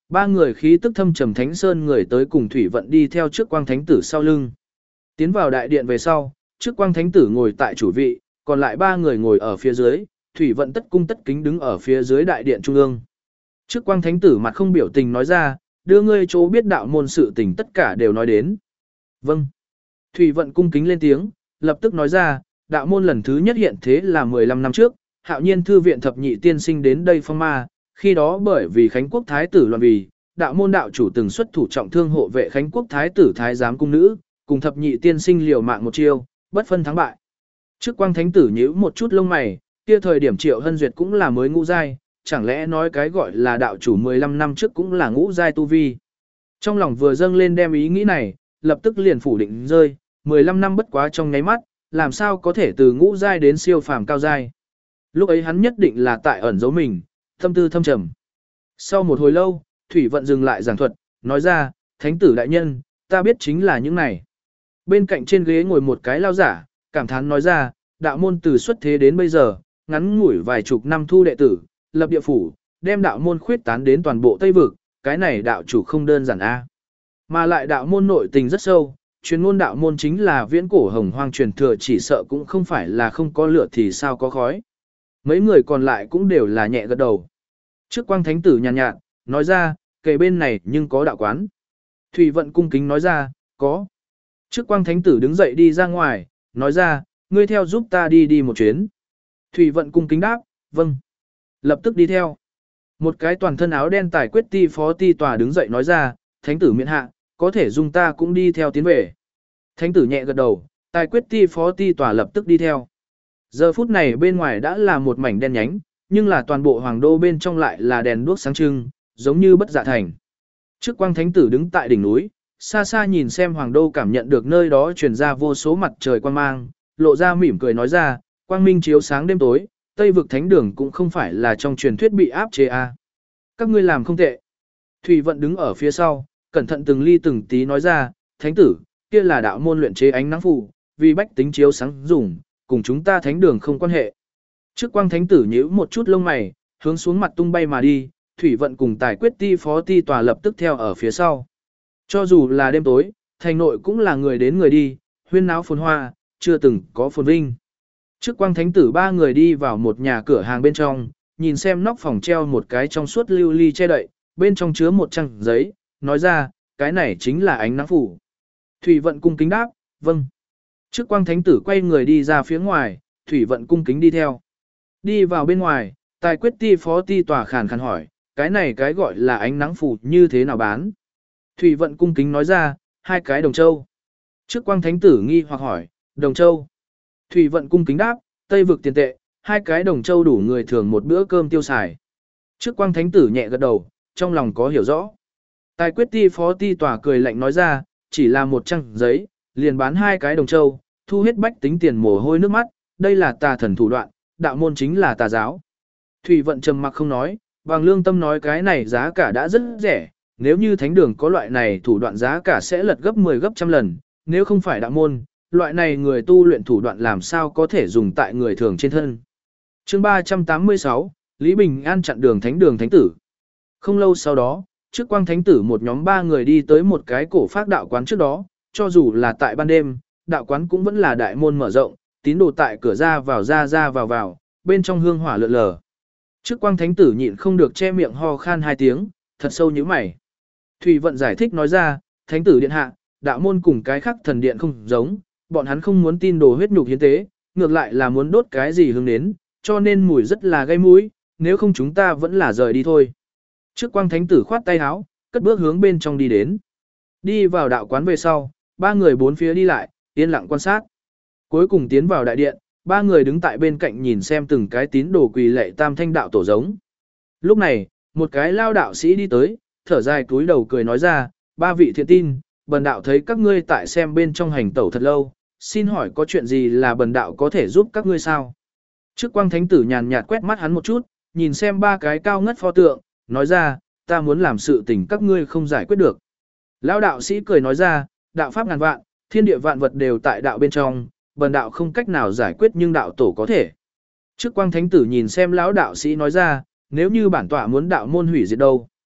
Speaker 1: Ba người khí tức thâm trầm thánh sơn người tới cùng Thủy Vận đi theo trước quang thánh tử sau lưng. Tiến vào đại điện về sau, trước quang thánh tử ngồi tại chủ vị, còn lại ba người ngồi ở phía dưới, Thủy Vận tất cung tất kính đứng ở phía dưới đại điện trung ương. Trước quang thánh tử mặt không biểu tình nói ra, đưa ngươi chỗ biết đạo môn sự tình tất cả đều nói đến. Vâng. Thủy Vận cung kính lên tiếng, lập tức nói ra, đạo môn lần thứ nhất hiện thế là 15 năm trước, Hạo Nhiên thư viện thập nhị tiên sinh đến đây phong ma, khi đó bởi vì Khánh Quốc thái tử loạn vì, đạo môn đạo chủ từng xuất thủ trọng thương hộ vệ Khánh Quốc thái tử thái giám cung nữ, cùng thập nhị tiên sinh liều mạng một chiêu, bất phân thắng bại. Trước quang thánh tử nhíu một chút lông mày, kia thời điểm Triệu Hân Duyệt cũng là mới ngũ giai, chẳng lẽ nói cái gọi là đạo chủ 15 năm trước cũng là ngũ giai tu vi. Trong lòng vừa dâng lên đem ý nghĩ này, lập tức liền phủ định rơi, 15 năm bất quá trong nháy mắt, làm sao có thể từ ngũ giai đến siêu phàm cao giai. Lúc ấy hắn nhất định là tại ẩn giấu mình, tâm tư thâm trầm. Sau một hồi lâu, Thủy Vận dừng lại giảng thuật, nói ra, thánh tử đại nhân, ta biết chính là những này. Bên cạnh trên ghế ngồi một cái lao giả, cảm thán nói ra, đạo môn từ xuất thế đến bây giờ, ngắn ngủi vài chục năm thu đệ tử, lập địa phủ, đem đạo môn khuyết tán đến toàn bộ Tây Vực, cái này đạo chủ không đơn giản a. Mà lại đạo môn nội tình rất sâu, truyền ngôn đạo môn chính là viễn cổ hồng hoang truyền thừa, chỉ sợ cũng không phải là không có lửa thì sao có khói. Mấy người còn lại cũng đều là nhẹ gật đầu. Trước quang thánh tử nhàn nhạt, nói ra, kề bên này nhưng có đạo quán. Thủy Vận cung kính nói ra, có. Trước quang thánh tử đứng dậy đi ra ngoài, nói ra, ngươi theo giúp ta đi một chuyến. Thủy Vận cung kính đáp, vâng. Lập tức đi theo. Một cái toàn thân áo đen tài quyết ti phó ti tòa đứng dậy nói ra, thánh tử miễn hạ, có thể dùng ta cũng đi theo tiến về. Thánh tử nhẹ gật đầu, tài quyết ti phó ti tòa lập tức đi theo. Giờ phút này bên ngoài đã là một mảnh đen nhánh, nhưng là toàn bộ hoàng đô bên trong lại là đèn đuốc sáng trưng, giống như bất dạ thành. Trước quang thánh tử đứng tại đỉnh núi, xa xa nhìn xem hoàng đô, cảm nhận được nơi đó truyền ra vô số mặt trời quang mang, lộ ra mỉm cười nói ra, quang minh chiếu sáng đêm tối, Tây vực thánh đường cũng không phải là trong truyền thuyết bị áp chế a. Các ngươi làm không tệ. Thủy Vận đứng ở phía sau, cẩn thận từng ly từng tí nói ra, thánh tử, kia là đạo môn luyện chế ánh nắng phù, vì bách tính chiếu sáng dùng, cùng chúng ta thánh đường không quan hệ. Trước quang thánh tử nhíu một chút lông mày, hướng xuống mặt tung bay mà đi, Thủy Vận cùng tài quyết ti phó ti tòa lập tức theo ở phía sau. Cho dù là đêm tối, thành nội cũng là người đến người đi, huyên náo phồn hoa, chưa từng có phồn vinh. Trước quang thánh tử ba người đi vào một nhà cửa hàng bên trong, nhìn xem nóc phòng treo một cái trong suốt lưu ly che đậy, bên trong chứa một trang giấy, nói ra, cái này chính là ánh nắng phủ. Thủy Vận cung kính đáp, vâng. Trước quang thánh tử quay người đi ra phía ngoài, Thủy Vận cung kính đi theo. Đi vào bên ngoài, tài quyết ti phó ti tòa khàn khàn hỏi, cái này cái gọi là ánh nắng phủ như thế nào bán? Thủy Vận cung kính nói ra, 2 cái đồng châu. Trước quang thánh tử nghi hoặc hỏi, đồng châu. Thủy Vận cung kính đáp, Tây vực tiền tệ, 2 cái đồng châu đủ người thường một bữa cơm tiêu xài. Trước quang thánh tử nhẹ gật đầu, trong lòng có hiểu rõ. Tài quyết ti phó ti tòa cười lạnh nói ra, chỉ là một trang giấy, liền bán 2 cái đồng châu, thu hết bách tính tiền mồ hôi nước mắt, đây là tà thần thủ đoạn, đạo môn chính là tà giáo. Thủy Vận trầm mặc không nói, bằng lương tâm nói cái này giá cả đã rất rẻ, nếu như thánh đường có loại này thủ đoạn giá cả sẽ lật gấp 10 gấp trăm lần, nếu không phải đạo môn, loại này người tu luyện thủ đoạn làm sao có thể dùng tại người thường trên thân. Chương 386, Lý Bình An chặn đường thánh tử. Không lâu sau đó, trước quang thánh tử một nhóm 3 người đi tới một cái cổ phác đạo quán trước đó, cho dù là tại ban đêm, đạo quán cũng vẫn là đại môn mở rộng, tín đồ tại cửa ra vào, bên trong hương hỏa lượn lờ. Trước quang thánh tử nhịn không được che miệng ho khan 2 tiếng, thật sâu như mày. Thủy Vận giải thích nói ra, thánh tử điện hạ, đạo môn cùng cái khác thần điện không giống, bọn hắn không muốn tin đồ huyết nhục hiến tế, ngược lại là muốn đốt cái gì hương đến, cho nên mùi rất là gây mũi, nếu không chúng ta vẫn là rời đi thôi. Trước quang thánh tử khoát tay áo, cất bước hướng bên trong đi đến. Đi vào đạo quán về sau, 3 người bốn phía đi lại, yên lặng quan sát. Cuối cùng tiến vào đại điện, 3 người đứng tại bên cạnh nhìn xem từng cái tín đồ quỳ lạy tam thanh đạo tổ giống. Lúc này, một cái lao đạo sĩ đi tới, thở dài cúi đầu cười nói ra, 3 vị thiện tin, bần đạo thấy các ngươi tại xem bên trong hành tẩu thật lâu, xin hỏi có chuyện gì là bần đạo có thể giúp các ngươi sao? Trước quang thánh tử nhàn nhạt quét mắt hắn một chút, nhìn xem 3 cái cao ngất pho tượng, nói ra, ta muốn làm sự tình các ngươi không giải quyết được. Lão đạo sĩ cười nói ra, đạo pháp ngàn vạn, thiên địa vạn vật đều tại đạo bên trong, bần đạo không cách nào giải quyết nhưng đạo tổ có thể. Trước quang thánh tử nhìn xem lão đạo sĩ nói ra, nếu như bản tọa muốn đạo môn hủy diệt đâu?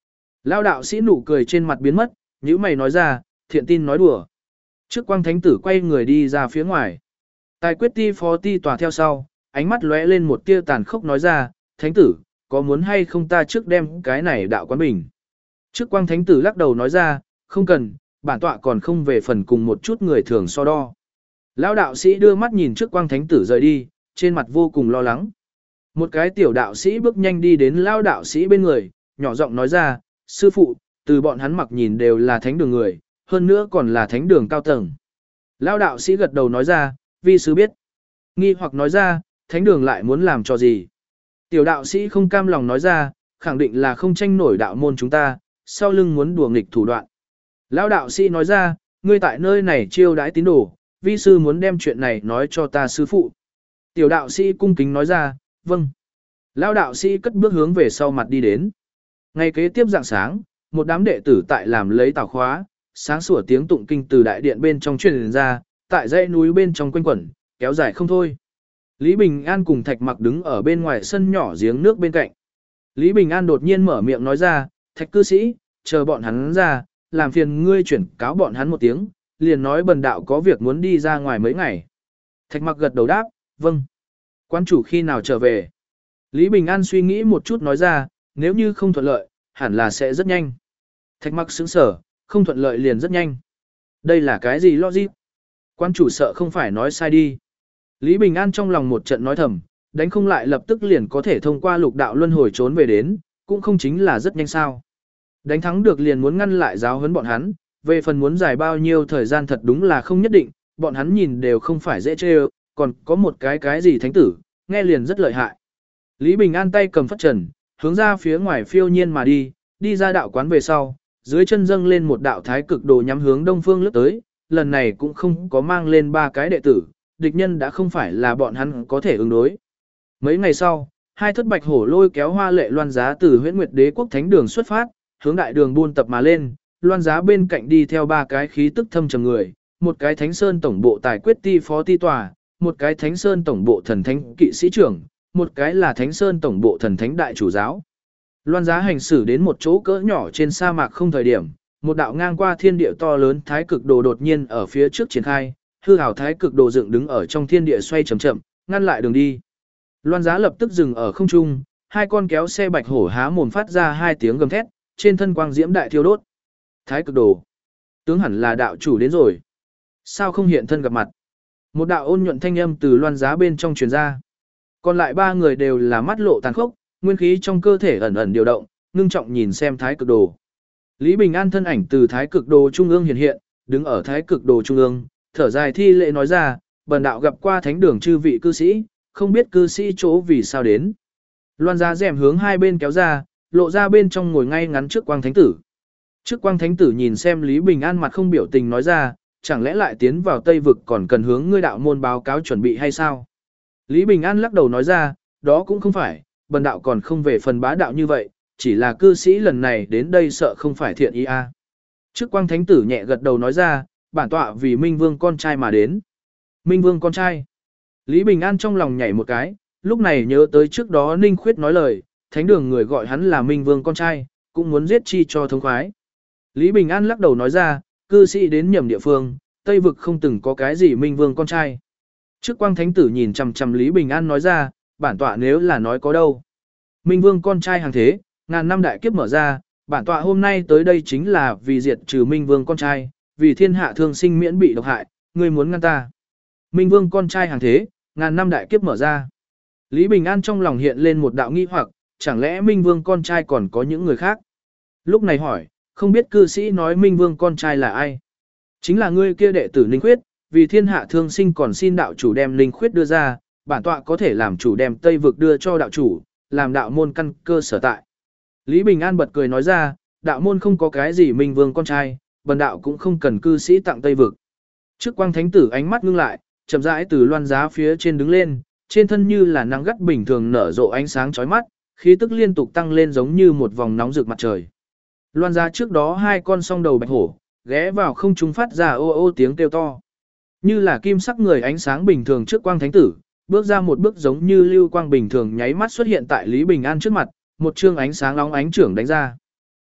Speaker 1: Lao đạo sĩ nụ cười trên mặt biến mất, nhíu mày nói ra, thiện tin nói đùa. Trước quang thánh tử quay người đi ra phía ngoài. Tài quyết ti phó ti tòa theo sau, ánh mắt lóe lên một tia tàn khốc nói ra, thánh tử, có muốn hay không ta trước đem cái này đạo quán bình. Trước quang thánh tử lắc đầu nói ra, không cần, bản tọa còn không về phần cùng một chút người thường so đo. Lão đạo sĩ đưa mắt nhìn trước quang thánh tử rời đi, trên mặt vô cùng lo lắng. Một cái tiểu đạo sĩ bước nhanh đi đến lão đạo sĩ bên người, nhỏ giọng nói ra, sư phụ, từ bọn hắn mặc nhìn đều là thánh đường người, hơn nữa còn là thánh đường cao tầng. Lão đạo sĩ gật đầu nói ra, vi sư biết. Nghi hoặc nói ra, thánh đường lại muốn làm cho gì? Tiểu đạo sĩ không cam lòng nói ra, khẳng định là không tranh nổi đạo môn chúng ta, sau lưng muốn đùa nghịch thủ đoạn. Lão đạo sĩ nói ra, ngươi tại nơi này chiêu đãi tín đồ, vi sư muốn đem chuyện này nói cho ta sư phụ. Tiểu đạo sĩ cung kính nói ra, vâng. Lão đạo sĩ cất bước hướng về sau mặt đi đến. Ngày kế tiếp rạng sáng, một đám đệ tử tại làm lấy tảo khóa, sáng sủa tiếng tụng kinh từ đại điện bên trong truyền ra, tại dãy núi bên trong quanh quẩn, kéo dài không thôi. Lý Bình An cùng Thạch Mặc đứng ở bên ngoài sân nhỏ giếng nước bên cạnh. Lý Bình An đột nhiên mở miệng nói ra, Thạch cư sĩ, chờ bọn hắn ra, làm phiền ngươi chuyển cáo bọn hắn một tiếng, liền nói bần đạo có việc muốn đi ra ngoài mấy ngày. Thạch Mặc gật đầu đáp, vâng. Quan chủ khi nào trở về? Lý Bình An suy nghĩ một chút nói ra, nếu như không thuận lợi, hẳn là sẽ rất nhanh. Thạch Mặc sững sờ, không thuận lợi liền rất nhanh. Đây là cái gì logic? Quan chủ sợ không phải nói sai đi. Lý Bình An trong lòng một trận nói thầm, đánh không lại lập tức liền có thể thông qua lục đạo luân hồi trốn về đến, cũng không chính là rất nhanh sao. Đánh thắng được liền muốn ngăn lại giáo huấn bọn hắn, về phần muốn dài bao nhiêu thời gian thật đúng là không nhất định, bọn hắn nhìn đều không phải dễ chơi, còn có một cái gì thánh tử, nghe liền rất lợi hại. Lý Bình An tay cầm phất trần, hướng ra phía ngoài phiêu nhiên mà đi, đi ra đạo quán về sau, dưới chân dâng lên một đạo thái cực đồ nhắm hướng đông phương lướt tới, lần này cũng không có mang lên 3 cái đệ tử, địch nhân đã không phải là bọn hắn có thể ứng đối. Mấy ngày sau, 2 thất bạch hổ lôi kéo Hoa Lệ Loan Giá từ Huyễn Nguyệt Đế quốc thánh đường xuất phát, hướng đại đường buôn tập mà lên, Loan Giá bên cạnh đi theo 3 cái khí tức thâm trầm người, một cái Thánh Sơn tổng bộ tài quyết ti phó ti tòa, một cái Thánh Sơn tổng bộ thần thánh kỵ sĩ trưởng, một cái là Thánh Sơn tổng bộ thần thánh đại chủ giáo. Loan Giá hành xử đến một chỗ cỡ nhỏ trên sa mạc không thời điểm, một đạo ngang qua thiên địa to lớn thái cực đồ đột nhiên ở phía trước triển khai, hư hào thái cực đồ dựng đứng ở trong thiên địa xoay chậm chậm, ngăn lại đường đi. Loan Giá lập tức dừng ở không trung, 2 con kéo xe bạch hổ há mồm phát ra 2 tiếng gầm thét, trên thân quang diễm đại thiêu đốt. Thái cực đồ, tướng hẳn là đạo chủ đến rồi. Sao không hiện thân gặp mặt? Một đạo ôn nhuận thanh âm từ Loan Giá bên trong truyền ra. Còn lại 3 người đều là mắt lộ tàn khốc, nguyên khí trong cơ thể ẩn ẩn điều động, ngưng trọng nhìn xem thái cực đồ. Lý Bình An thân ảnh từ thái cực đồ trung ương hiện hiện, đứng ở thái cực đồ trung ương, thở dài thi lễ nói ra, bần đạo gặp qua thánh đường chư vị cư sĩ, không biết cư sĩ chỗ vì sao đến. Loan Giá rèm hướng hai bên kéo ra, lộ ra bên trong ngồi ngay ngắn trước quang thánh tử. Trước quang thánh tử nhìn xem Lý Bình An mặt không biểu tình nói ra, chẳng lẽ lại tiến vào Tây Vực còn cần hướng ngươi đạo môn báo cáo chuẩn bị hay sao? Lý Bình An lắc đầu nói ra, đó cũng không phải, bần đạo còn không về phần bá đạo như vậy, chỉ là cư sĩ lần này đến đây sợ không phải thiện ý a. Trước quang thánh tử nhẹ gật đầu nói ra, bản tọa vì Minh Vương con trai mà đến. Minh Vương con trai. Lý Bình An trong lòng nhảy một cái, lúc này nhớ tới trước đó Ninh Khuyết nói lời, thánh đường người gọi hắn là Minh Vương con trai, cũng muốn giết chi cho thống khoái. Lý Bình An lắc đầu nói ra, cư sĩ đến nhầm địa phương, Tây Vực không từng có cái gì Minh Vương con trai. Trước quang thánh tử nhìn chằm chằm Lý Bình An nói ra, bản tọa nếu là nói có đâu. Minh Vương con trai hàng thế, ngàn năm đại kiếp mở ra, bản tọa hôm nay tới đây chính là vì diệt trừ Minh Vương con trai, vì thiên hạ thương sinh miễn bị độc hại, ngươi muốn ngăn ta. Minh Vương con trai hàng thế, ngàn năm đại kiếp mở ra. Lý Bình An trong lòng hiện lên một đạo nghi hoặc, chẳng lẽ Minh Vương con trai còn có những người khác? Lúc này hỏi, không biết cư sĩ nói Minh Vương con trai là ai? Chính là ngươi kia đệ tử Ninh Khuyết, vì thiên hạ thương sinh còn xin đạo chủ đem Ninh Khuyết đưa ra, bản tọa có thể làm chủ đem Tây Vực đưa cho đạo chủ, làm đạo môn căn cơ sở tại. Lý Bình An bật cười nói ra, đạo môn không có cái gì Minh Vương con trai, bần đạo cũng không cần cư sĩ tặng Tây Vực. Trước quang thánh tử ánh mắt ngưng lại, chậm rãi từ Loan Giá phía trên đứng lên, trên thân như là nắng gắt bình thường nở rộ ánh sáng chói mắt, khí tức liên tục tăng lên giống như một vòng nóng rực mặt trời. Loan Giá trước đó 2 con song đầu bạch hổ, ghé vào không trung phát ra ô ô tiếng kêu to. Như là kim sắc người ánh sáng bình thường trước quang thánh tử, bước ra một bước giống như lưu quang bình thường nháy mắt xuất hiện tại Lý Bình An trước mặt, một chương ánh sáng nóng ánh trưởng đánh ra.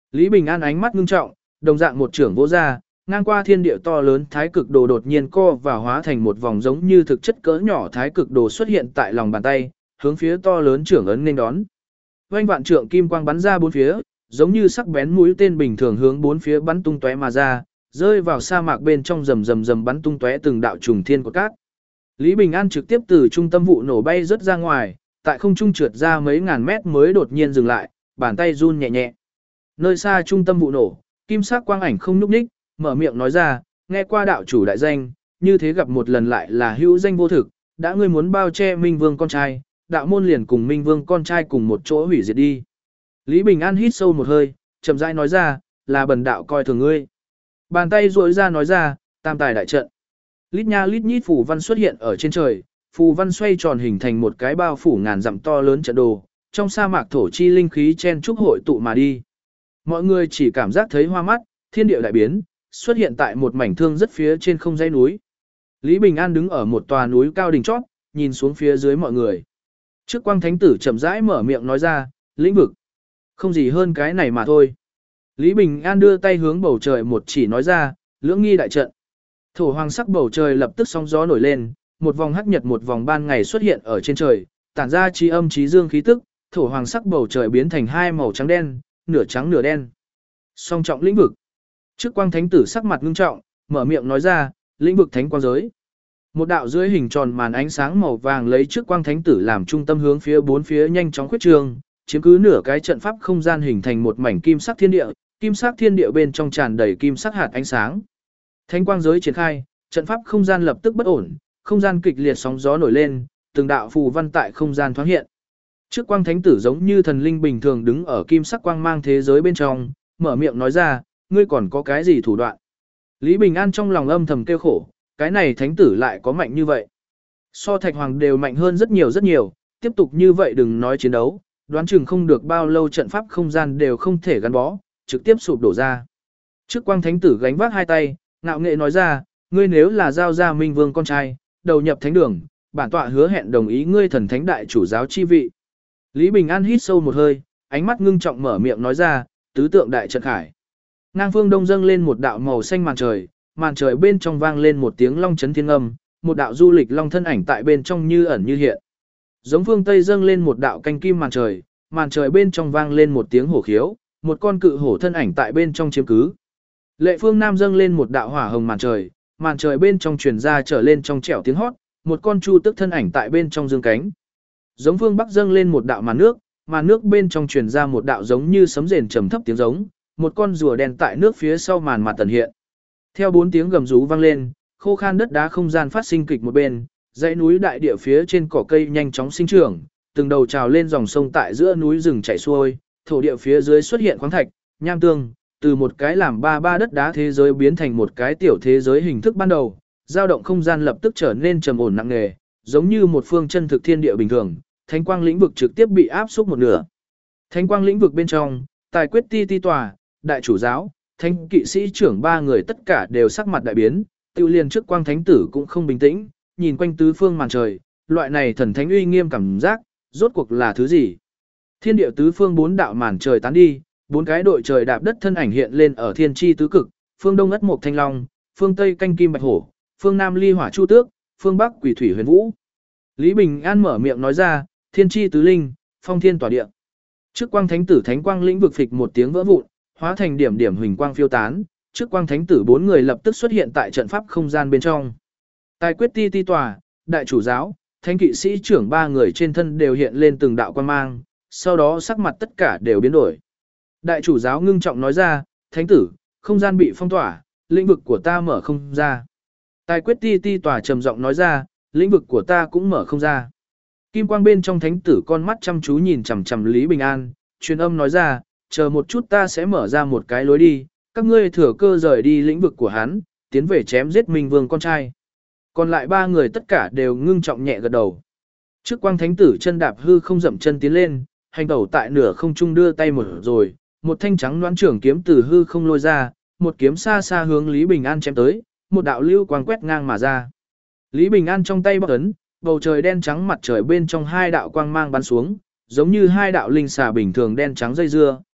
Speaker 1: Lý Bình An ánh mắt ngưng trọng, đồng dạng một trưởng vỗ ra, ngang qua thiên địa to lớn thái cực đồ đột nhiên co và hóa thành một vòng giống như thực chất cỡ nhỏ thái cực đồ xuất hiện tại lòng bàn tay, hướng phía to lớn trưởng ấn nên đón. Vành vạn trượng kim quang bắn ra bốn phía, giống như sắc bén mũi tên bình thường hướng bốn phía bắn tung tóe mà ra, rơi vào sa mạc bên trong rầm rầm rầm bắn tung tóe từng đạo trùng thiên của cát. Lý Bình An trực tiếp từ trung tâm vụ nổ bay rất ra ngoài, tại không trung trượt ra mấy ngàn mét mới đột nhiên dừng lại, bàn tay run nhẹ nhẹ. Nơi xa trung tâm vụ nổ, kim sắc quang ảnh không nhúc nhích, mở miệng nói ra, nghe qua đạo chủ đại danh, như thế gặp một lần lại là hữu danh vô thực, đã ngươi muốn bao che Minh Vương con trai, đạo môn liền cùng Minh Vương con trai cùng một chỗ hủy diệt đi. Lý Bình An hít sâu một hơi, chậm rãi nói ra, là bần đạo coi thường ngươi. Bàn tay duỗi ra nói ra, tam tài đại trận. Lít nha lít nhít phù văn xuất hiện ở trên trời, phù văn xoay tròn hình thành một cái bao phủ ngàn dặm to lớn trận đồ, trong sa mạc thổ chi linh khí chen trúc hội tụ mà đi. Mọi người chỉ cảm giác thấy hoa mắt, thiên địa đại biến, xuất hiện tại một mảnh thương rất phía trên không dãy núi. Lý Bình An đứng ở một tòa núi cao đỉnh chót, nhìn xuống phía dưới mọi người. Trước quang thánh tử chậm rãi mở miệng nói ra, lĩnh vực. Không gì hơn cái này mà thôi. Lý Bình An đưa tay hướng bầu trời một chỉ nói ra, lưỡng nghi đại trận. Thổ hoàng sắc bầu trời lập tức sóng gió nổi lên, một vòng hắc nhật một vòng ban ngày xuất hiện ở trên trời, tản ra chi âm chí dương khí tức, thổ hoàng sắc bầu trời biến thành hai màu trắng đen, nửa trắng nửa đen. Song trọng lĩnh vực. Trước quang thánh tử sắc mặt ngưng trọng, mở miệng nói ra, lĩnh vực thánh quang giới. Một đạo dưới hình tròn màn ánh sáng màu vàng lấy trước quang thánh tử làm trung tâm hướng phía bốn phía nhanh chóng khuyết trương, chiếm cứ nửa cái trận pháp không gian hình thành một mảnh kim sắc thiên địa, kim sắc thiên địa bên trong tràn đầy kim sắc hạt ánh sáng. Thánh quang giới triển khai, trận pháp không gian lập tức bất ổn, không gian kịch liệt sóng gió nổi lên, từng đạo phù văn tại không gian thoáng hiện. Trước quang thánh tử giống như thần linh bình thường đứng ở kim sắc quang mang thế giới bên trong, mở miệng nói ra, ngươi còn có cái gì thủ đoạn? Lý Bình An trong lòng âm thầm kêu khổ, cái này thánh tử lại có mạnh như vậy. So Thạch Hoàng đều mạnh hơn rất nhiều, tiếp tục như vậy đừng nói chiến đấu, đoán chừng không được bao lâu trận pháp không gian đều không thể gắn bó, trực tiếp sụp đổ ra. Trước quang thánh tử gánh vác hai tay, ngạo nghệ nói ra, ngươi nếu là giao ra Minh Vương con trai, đầu nhập thánh đường, bản tọa hứa hẹn đồng ý ngươi thần thánh đại chủ giáo chi vị. Lý Bình An hít sâu một hơi, ánh mắt ngưng trọng mở miệng nói ra, tứ tượng đại trận khải. Ngang phương đông dâng lên một đạo màu xanh màn trời bên trong vang lên một tiếng long chấn thiên âm, một đạo du lịch long thân ảnh tại bên trong như ẩn như hiện. Giống phương tây dâng lên một đạo canh kim màn trời bên trong vang lên một tiếng hổ khiếu, một con cự hổ thân ảnh tại bên trong chiếm cứ. Lệ phương nam dâng lên một đạo hỏa hồng màn trời bên trong truyền ra trở lên trong trẻo tiếng hót, một con chu tức thân ảnh tại bên trong dương cánh. Giống phương bắc dâng lên một đạo màn nước bên trong truyền ra một đạo giống như sấm rền trầm thấp tiếng giống, một con rùa đen tại nước phía sau màn mặt tần hiện. Theo bốn tiếng gầm rú vang lên, khô khan đất đá không gian phát sinh kịch một bên, dãy núi đại địa phía trên cỏ cây nhanh chóng sinh trưởng, từng đầu trào lên dòng sông tại giữa núi rừng chảy xuôi, thổ địa phía dưới xuất hiện khoáng thạch, nham tương, từ một cái làm ba đất đá thế giới biến thành một cái tiểu thế giới hình thức ban đầu, dao động không gian lập tức trở nên trầm ổn nặng nề, giống như một phương chân thực thiên địa bình thường, thánh quang lĩnh vực trực tiếp bị áp xúc một nửa. Thánh quang lĩnh vực bên trong, tài quyết ti tòa, đại chủ giáo, thánh kỵ sĩ trưởng ba người tất cả đều sắc mặt đại biến, tiêu liền trước quang thánh tử cũng không bình tĩnh, nhìn quanh tứ phương màn trời, loại này thần thánh uy nghiêm cảm giác, rốt cuộc là thứ gì? Thiên địa tứ phương bốn đạo màn trời tán đi, bốn cái đội trời đạp đất thân ảnh hiện lên ở thiên chi tứ cực, phương đông ất mộc thanh long, phương tây canh kim bạch hổ, phương nam ly hỏa chu tước, phương bắc quỷ thủy huyền vũ. Lý Bình An mở miệng nói ra, thiên chi tứ linh, phong thiên tỏa địa. Trước quang thánh tử thánh quang lĩnh vực phịch một tiếng vỡ vụn, hóa thành điểm điểm huỳnh quang phiêu tán, trước quang thánh tử bốn người lập tức xuất hiện tại trận pháp không gian bên trong. Tài quyết ti tòa, đại chủ giáo, thánh kỵ sĩ trưởng ba người trên thân đều hiện lên từng đạo quang mang, sau đó sắc mặt tất cả đều biến đổi. Đại chủ giáo ngưng trọng nói ra, thánh tử, không gian bị phong tỏa, lĩnh vực của ta mở không ra. Tài quyết ti tòa trầm giọng nói ra, lĩnh vực của ta cũng mở không ra. Kim quang bên trong thánh tử con mắt chăm chú nhìn chằm chằm Lý Bình An, truyền âm nói ra, chờ một chút ta sẽ mở ra một cái lối đi, các ngươi thừa cơ rời đi lĩnh vực của hắn, tiến về chém giết Minh Vương con trai. Còn lại ba người tất cả đều ngưng trọng nhẹ gật đầu. Trước quang thánh tử chân đạp hư không dậm chân tiến lên, hành tẩu tại nửa không trung đưa tay mở rồi, một thanh trắng đoán trưởng kiếm từ hư không lôi ra, một kiếm xa xa hướng Lý Bình An chém tới, một đạo lưu quang quét ngang mà ra. Lý Bình An trong tay bóc ấn, bầu trời đen trắng mặt trời bên trong hai đạo quang mang bắn xuống, giống như hai đạo linh xà bình thường đen trắng dây dưa,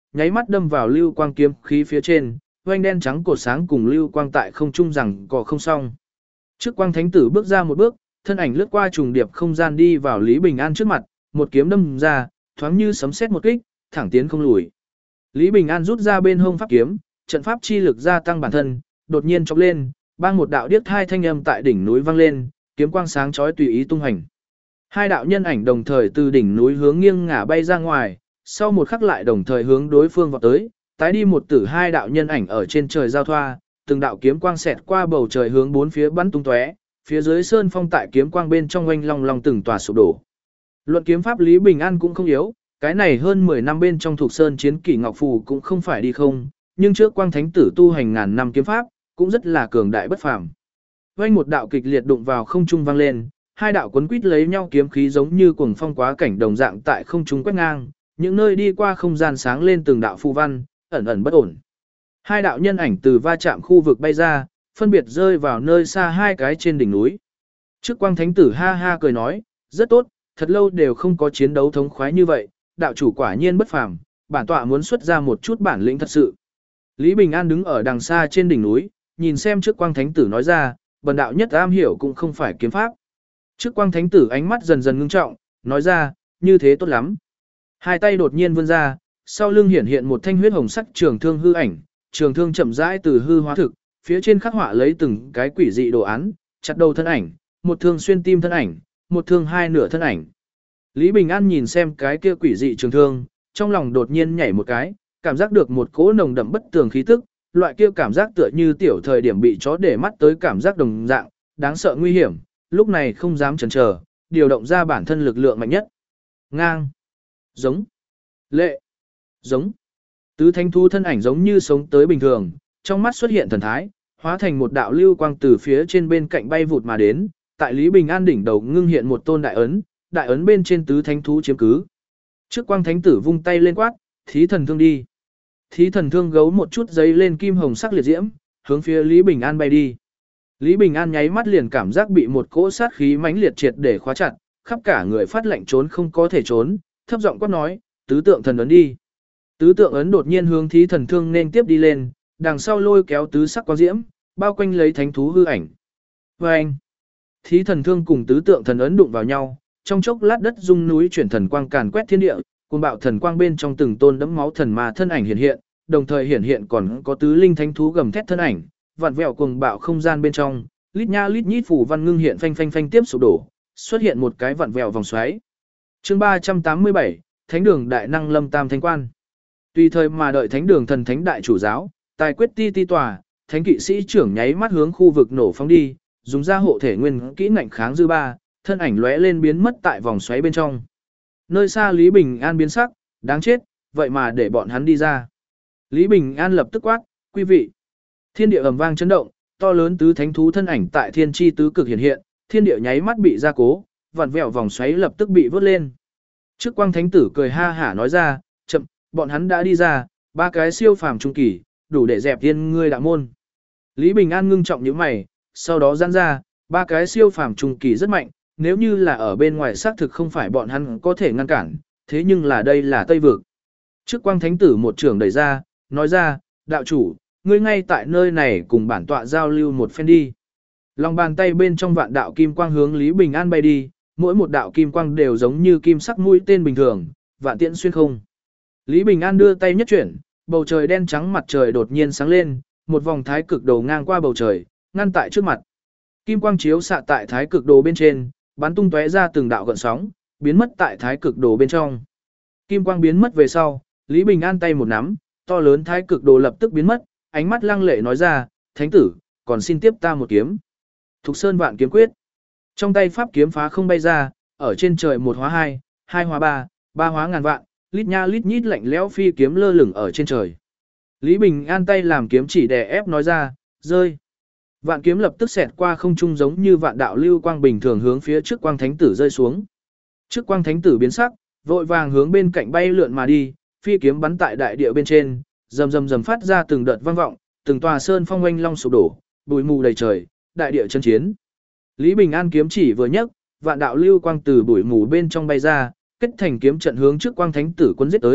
Speaker 1: nháy mắt đâm vào lưu quang kiếm khí phía trên, oanh đen trắng cột sáng cùng lưu quang tại không trung rằng cò không xong. Trước quang thánh tử bước ra một bước, thân ảnh lướt qua trùng điệp không gian đi vào Lý Bình An trước mặt, một kiếm đâm ra, thoáng như sấm sét một kích, thẳng tiến không lùi. Lý Bình An rút ra bên hông pháp kiếm, trận pháp chi lực gia tăng bản thân, đột nhiên chốc lên, bang một đạo điếc hai thanh âm tại đỉnh núi vang lên, kiếm quang sáng chói tùy ý tung hành. Hai đạo nhân ảnh đồng thời từ đỉnh núi hướng nghiêng ngả bay ra ngoài, sau một khắc lại đồng thời hướng đối phương vọt tới, tái đi một tử hai đạo nhân ảnh ở trên trời giao thoa, từng đạo kiếm quang xẹt qua bầu trời hướng bốn phía bắn tung tóe, phía dưới sơn phong tại kiếm quang bên trong oanh long long từng tòa sụp đổ. Luận kiếm pháp Lý Bình An cũng không yếu, cái này hơn 10 năm bên trong thuộc sơn chiến kỷ ngọc phù cũng không phải đi không, nhưng trước quang thánh tử tu hành ngàn năm kiếm pháp, cũng rất là cường đại bất phàm. Vang một đạo kịch liệt đụng vào không trung vang lên, hai đạo cuốn quýt lấy nhau kiếm khí giống như cuồng phong quá cảnh đồng dạng tại không trung quét ngang, những nơi đi qua không gian sáng lên từng đạo phù văn, ẩn ẩn bất ổn. Hai đạo nhân ảnh từ va chạm khu vực bay ra, phân biệt rơi vào nơi xa hai cái trên đỉnh núi. Trước quang thánh tử ha ha cười nói, rất tốt, thật lâu đều không có chiến đấu thống khoái như vậy, đạo chủ quả nhiên bất phàm, bản tọa muốn xuất ra một chút bản lĩnh thật sự. Lý Bình An đứng ở đằng xa trên đỉnh núi, nhìn xem trước quang thánh tử nói ra, bần đạo nhất am hiểu cũng không phải kiếm pháp. Trước quang thánh tử ánh mắt dần dần ngưng trọng, nói ra, như thế tốt lắm. Hai tay đột nhiên vươn ra, sau lưng hiển hiện một thanh huyết hồng sắc trường thương hư ảnh, trường thương chậm rãi từ hư hóa thực, phía trên khắc họa lấy từng cái quỷ dị đồ án, chặt đầu thân ảnh, một thương xuyên tim thân ảnh, một thương hai nửa thân ảnh. Lý Bình An nhìn xem cái kia quỷ dị trường thương, trong lòng đột nhiên nhảy một cái, cảm giác được một cỗ nồng đậm bất tường khí tức, loại kia cảm giác tựa như tiểu thời điểm bị chó để mắt tới cảm giác đồng dạng, đáng sợ nguy hiểm, lúc này không dám chần chờ, điều động ra bản thân lực lượng mạnh nhất. Ngang, giống, lệ, giống. Tứ thánh thú thân ảnh giống như sống tới bình thường, trong mắt xuất hiện thần thái, hóa thành một đạo lưu quang từ phía trên bên cạnh bay vụt mà đến, tại Lý Bình An đỉnh đầu ngưng hiện một tôn đại ấn bên trên tứ thánh thú chiếm cứ. Trước quang thánh tử vung tay lên quát, thí thần thương đi. Thí thần thương gấu một chút giấy lên kim hồng sắc liệt diễm, hướng phía Lý Bình An bay đi. Lý Bình An nháy mắt liền cảm giác bị một cỗ sát khí mãnh liệt triệt để khóa chặt, khắp cả người phát lạnh trốn không có thể trốn, thấp giọng quát nói, tứ tượng thần ấn đi. Tứ tượng ấn đột nhiên hướng thí thần thương nên tiếp đi lên, đằng sau lôi kéo tứ sắc quang diễm, bao quanh lấy thánh thú hư ảnh. Và anh, thí thần thương cùng tứ tượng thần ấn đụng vào nhau, trong chốc lát đất rung núi chuyển thần quang càn quét thiên địa, cuồng bạo thần quang bên trong từng tôn đẫm máu thần ma thân ảnh hiện hiện, đồng thời hiện hiện còn có tứ linh thánh thú gầm thét thân ảnh, vặn vẹo cuồng bạo không gian bên trong, lít nha lít nhít phủ văn ngưng hiện phanh phanh phanh tiếp sụp đổ, xuất hiện một cái vặn vẹo vòng xoáy. Chương 387, Thánh đường đại năng lâm tam thánh quan. Tùy thời mà đợi thánh đường thần thánh đại chủ giáo, tài quyết ti ti tòa, thánh kỵ sĩ trưởng nháy mắt hướng khu vực nổ phóng đi, dùng ra hộ thể nguyên kỹ ngạnh kháng dư ba, thân ảnh lóe lên biến mất tại vòng xoáy bên trong. Nơi xa Lý Bình An biến sắc, đáng chết, vậy mà để bọn hắn đi ra. Lý Bình An lập tức quát, quý vị. Thiên địa ầm vang chấn động, to lớn tứ thánh thú thân ảnh tại thiên chi tứ cực hiện hiện, thiên địa nháy mắt bị gia cố, vặn vẹo vòng xoáy lập tức bị vớt lên. Trước quang thánh tử cười ha hả nói ra, chậm, bọn hắn đã đi ra, ba cái siêu phàm trung kỳ, đủ để dẹp tiên ngươi đạo môn. Lý Bình An ngưng trọng nhíu mày, sau đó giãn ra, ba cái siêu phàm trung kỳ rất mạnh, nếu như là ở bên ngoài xác thực không phải bọn hắn có thể ngăn cản, thế nhưng là đây là Tây Vực. Trước quang thánh tử một trường đẩy ra, nói ra, đạo chủ, ngươi ngay tại nơi này cùng bản tọa giao lưu một phen đi. Lòng bàn tay bên trong vạn đạo kim quang hướng Lý Bình An bay đi, mỗi một đạo kim quang đều giống như kim sắc mũi tên bình thường, vạn tiễn xuyên không. Lý Bình An đưa tay nhất chuyển, bầu trời đen trắng mặt trời đột nhiên sáng lên, một vòng thái cực đồ ngang qua bầu trời, ngăn tại trước mặt. Kim quang chiếu xạ tại thái cực đồ bên trên, bắn tung tóe ra từng đạo gợn sóng, biến mất tại thái cực đồ bên trong. Kim quang biến mất về sau, Lý Bình An tay một nắm, to lớn thái cực đồ lập tức biến mất, ánh mắt lăng lệ nói ra, thánh tử, còn xin tiếp ta một kiếm. Thục Sơn Vạn Kiếm Quyết. Trong tay pháp kiếm phá không bay ra, ở trên trời một hóa hai, hai hóa ba, ba hóa ngàn vạn, lít nha lít nhít lạnh lẽo phi kiếm lơ lửng ở trên trời. Lý Bình An tay làm kiếm chỉ đè ép nói ra, rơi. Vạn kiếm lập tức xẹt qua không trung giống như vạn đạo lưu quang bình thường hướng phía trước quang thánh tử rơi xuống. Trước quang thánh tử biến sắc, vội vàng hướng bên cạnh bay lượn mà đi, phi kiếm bắn tại đại địa bên trên, rầm rầm rầm phát ra từng đợt vang vọng, từng tòa sơn phong oanh long sụp đổ, bụi mù đầy trời, đại địa chấn chiến. Lý Bình An kiếm chỉ vừa nhấc, vạn đạo lưu quang từ bụi mù bên trong bay ra, kết thành kiếm trận hướng trước quang thánh tử quân giết tới,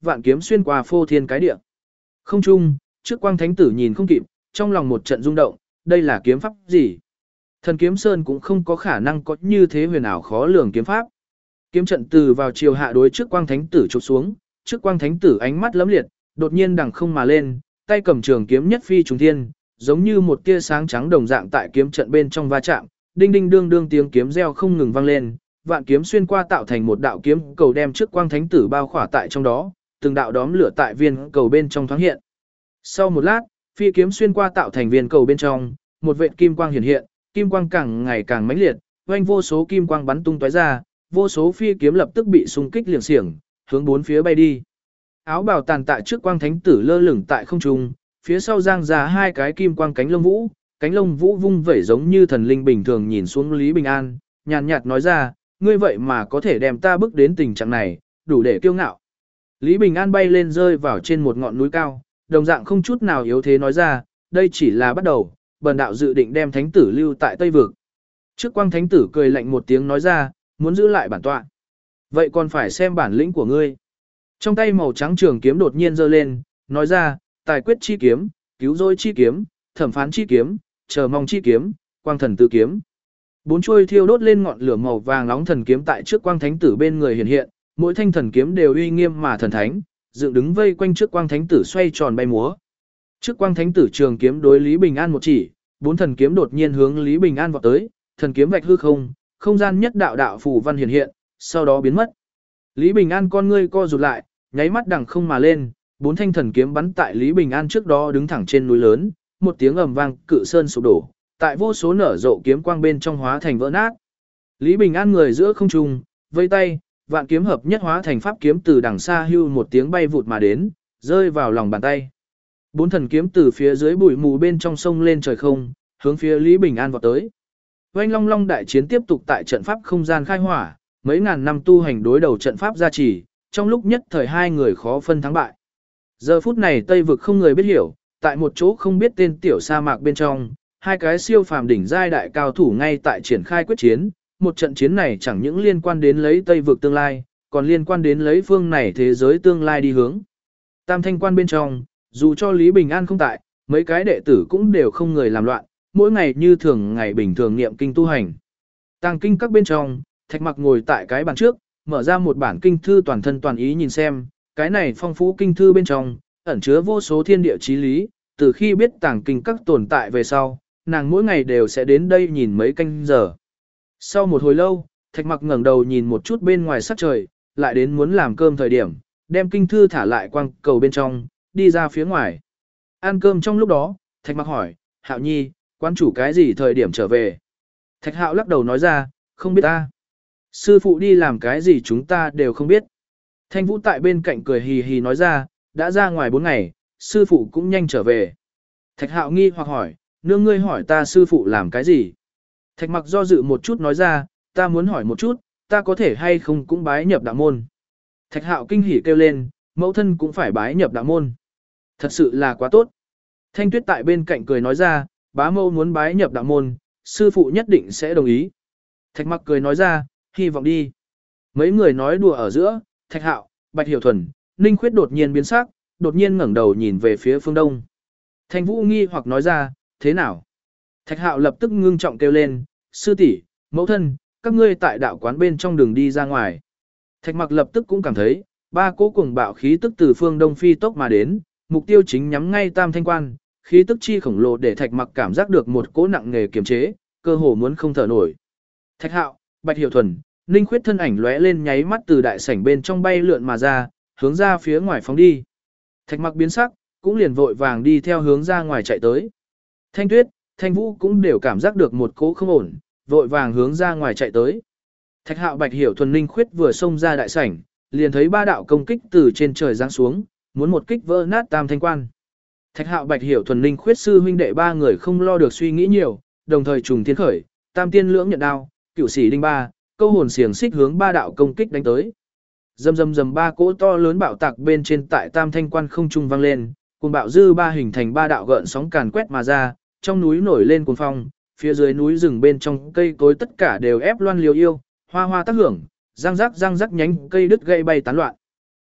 Speaker 1: vạn kiếm xuyên qua phô thiên cái địa. Không trung, trước quang thánh tử nhìn không kịp, trong lòng một trận rung động, đây là kiếm pháp gì? Thần kiếm sơn cũng không có khả năng có như thế huyền ảo khó lường kiếm pháp. Kiếm trận từ vào chiều hạ đối trước quang thánh tử chụp xuống, trước quang thánh tử ánh mắt lấm liệt, đột nhiên đằng không mà lên, tay cầm trường kiếm nhất phi trùng thiên, giống như một tia sáng trắng đồng dạng tại kiếm trận bên trong va chạm, đinh đinh đương đương tiếng kiếm reo không ngừng vang lên, vạn kiếm xuyên qua tạo thành một đạo kiếm cầu đem trước quang thánh tử bao khỏa tại trong đó, từng đạo đóm lửa tại viên cầu bên trong thoáng hiện. Sau một lát, phi kiếm xuyên qua tạo thành viên cầu bên trong, một vệt kim quang hiện hiện, kim quang càng ngày càng mãnh liệt, oanh vô số kim quang bắn tung tóe ra, vô số phi kiếm lập tức bị xung kích liệng xiềng, hướng bốn phía bay đi. Áo bào tàn tạ trước quang thánh tử lơ lửng tại không trung, phía sau giang ra hai cái kim quang cánh lông vũ vung vẩy giống như thần linh bình thường nhìn xuống Lý Bình An, nhàn nhạt nói ra, ngươi vậy mà có thể đem ta bước đến tình trạng này, đủ để kiêu ngạo. Lý Bình An bay lên rơi vào trên một ngọn núi cao, đồng dạng không chút nào yếu thế nói ra, đây chỉ là bắt đầu, bần đạo dự định đem thánh tử lưu tại Tây Vực. Trước quang thánh tử cười lạnh một tiếng nói ra, muốn giữ lại bản tọa. Vậy còn phải xem bản lĩnh của ngươi. Trong tay màu trắng trường kiếm đột nhiên giơ lên, nói ra, tài quyết chi kiếm, cứu rỗi chi kiếm, thẩm phán chi kiếm, chờ mong chi kiếm, quang thần tự kiếm. Bốn chuôi thiêu đốt lên ngọn lửa màu vàng nóng thần kiếm tại trước quang thánh tử bên người hiện hiện, mỗi thanh thần kiếm đều uy nghiêm mà thần thánh, dựng đứng vây quanh trước quang thánh tử xoay tròn bay múa. Trước quang thánh tử trường kiếm đối Lý Bình An một chỉ, bốn thần kiếm đột nhiên hướng Lý Bình An vọt tới, thần kiếm vạch hư không, không gian nhất đạo đạo phù văn hiện hiện, sau đó biến mất. Lý Bình An con ngươi co rụt lại, nháy mắt đằng không mà lên, bốn thanh thần kiếm bắn tại Lý Bình An trước đó đứng thẳng trên núi lớn, một tiếng ầm vang, cự sơn sụp đổ, tại vô số nở rộ kiếm quang bên trong hóa thành vỡ nát. Lý Bình An người giữa không trung, vây tay, vạn kiếm hợp nhất hóa thành pháp kiếm từ đằng xa hưu một tiếng bay vụt mà đến, rơi vào lòng bàn tay. Bốn thần kiếm từ phía dưới bụi mù bên trong sông lên trời không, hướng phía Lý Bình An vọt tới. Oanh long long đại chiến tiếp tục tại trận pháp không gian khai hỏa, mấy ngàn năm tu hành đối đầu trận pháp gia trì, trong lúc nhất thời hai người khó phân thắng bại. Giờ phút này Tây Vực không người biết hiểu, tại một chỗ không biết tên tiểu sa mạc bên trong, hai cái siêu phàm đỉnh giai đại cao thủ ngay tại triển khai quyết chiến, một trận chiến này chẳng những liên quan đến lấy Tây Vực tương lai, còn liên quan đến lấy phương này thế giới tương lai đi hướng. Tam thanh quan bên trong, dù cho Lý Bình An không tại, mấy cái đệ tử cũng đều không người làm loạn, mỗi ngày như thường ngày bình thường niệm kinh tu hành. Tàng kinh các bên trong, Thạch Mặc ngồi tại cái bàn trước, mở ra một bản kinh thư toàn thân toàn ý nhìn xem, cái này phong phú kinh thư bên trong, ẩn chứa vô số thiên địa chí lý, từ khi biết tàng kinh các tồn tại về sau, nàng mỗi ngày đều sẽ đến đây nhìn mấy canh giờ. Sau một hồi lâu, Thạch Mặc ngẩng đầu nhìn một chút bên ngoài sắc trời, lại đến muốn làm cơm thời điểm, đem kinh thư thả lại quang cầu bên trong, đi ra phía ngoài. Ăn cơm trong lúc đó, Thạch Mặc hỏi, Hạo Nhi, quán chủ cái gì thời điểm trở về? Thạch Hạo lắc đầu nói ra, không biết ta. Sư phụ đi làm cái gì chúng ta đều không biết. Thanh Vũ tại bên cạnh cười hì hì nói ra, đã ra ngoài 4 ngày, sư phụ cũng nhanh trở về. Thạch Hạo nghi hoặc hỏi, nương ngươi hỏi ta sư phụ làm cái gì? Thạch Mặc do dự một chút nói ra, ta muốn hỏi một chút, ta có thể hay không cũng bái nhập đạo môn. Thạch Hạo kinh hỉ kêu lên, mẫu thân cũng phải bái nhập đạo môn. Thật sự là quá tốt. Thanh Tuyết tại bên cạnh cười nói ra, bá mẫu muốn bái nhập đạo môn, sư phụ nhất định sẽ đồng ý. Thạch Mặc cười nói ra, hy vọng đi. Mấy người nói đùa ở giữa, Thạch Hạo, Bạch Hiểu Thuần, Ninh Khuyết đột nhiên biến sắc, đột nhiên ngẩng đầu nhìn về phía phương đông. Thanh Vũ nghi hoặc nói ra, thế nào? Thạch Hạo lập tức ngưng trọng kêu lên, sư tỷ, mẫu thân, các ngươi tại đạo quán bên trong đường đi ra ngoài. Thạch Mặc lập tức cũng cảm thấy, ba cỗ cuồng bạo khí tức từ phương đông phi tốc mà đến, mục tiêu chính nhắm ngay Tam Thanh Quan, khí tức chi khổng lồ để Thạch Mặc cảm giác được một cỗ nặng nề kiềm chế, cơ hồ muốn không thở nổi. Thạch Hạo, Bạch Hiểu Thuần, Ninh Khuyết thân ảnh lóe lên nháy mắt từ đại sảnh bên trong bay lượn mà ra, hướng ra phía ngoài phóng đi. Thạch Mặc biến sắc, cũng liền vội vàng đi theo hướng ra ngoài chạy tới. Thanh Tuyết, Thanh Vũ cũng đều cảm giác được một cỗ không ổn, vội vàng hướng ra ngoài chạy tới. Thạch Hạo, Bạch Hiểu Thuần, Ninh Khuyết vừa xông ra đại sảnh, liền thấy ba đạo công kích từ trên trời giáng xuống, muốn một kích vỡ nát Tam Thanh Quan. Thạch Hạo, Bạch Hiểu Thuần, Ninh Khuyết sư huynh đệ ba người không lo được suy nghĩ nhiều, đồng thời trùng thiên khởi, Tam Tiên Lưỡng Nhận Đao, Cửu Sĩ Đinh Ba, câu hồn xiềng xích hướng ba đạo công kích đánh tới. Rầm rầm rầm ba cỗ to lớn bạo tạc bên trên tại Tam Thanh Quan không trung vang lên, cuồng bạo dư ba hình thành ba đạo gợn sóng càn quét mà ra, trong núi nổi lên cuồng phong, phía dưới núi rừng bên trong cây cối tất cả đều ép loan liều yêu, hoa hoa tác hưởng, răng rắc nhánh cây đứt gãy bay tán loạn.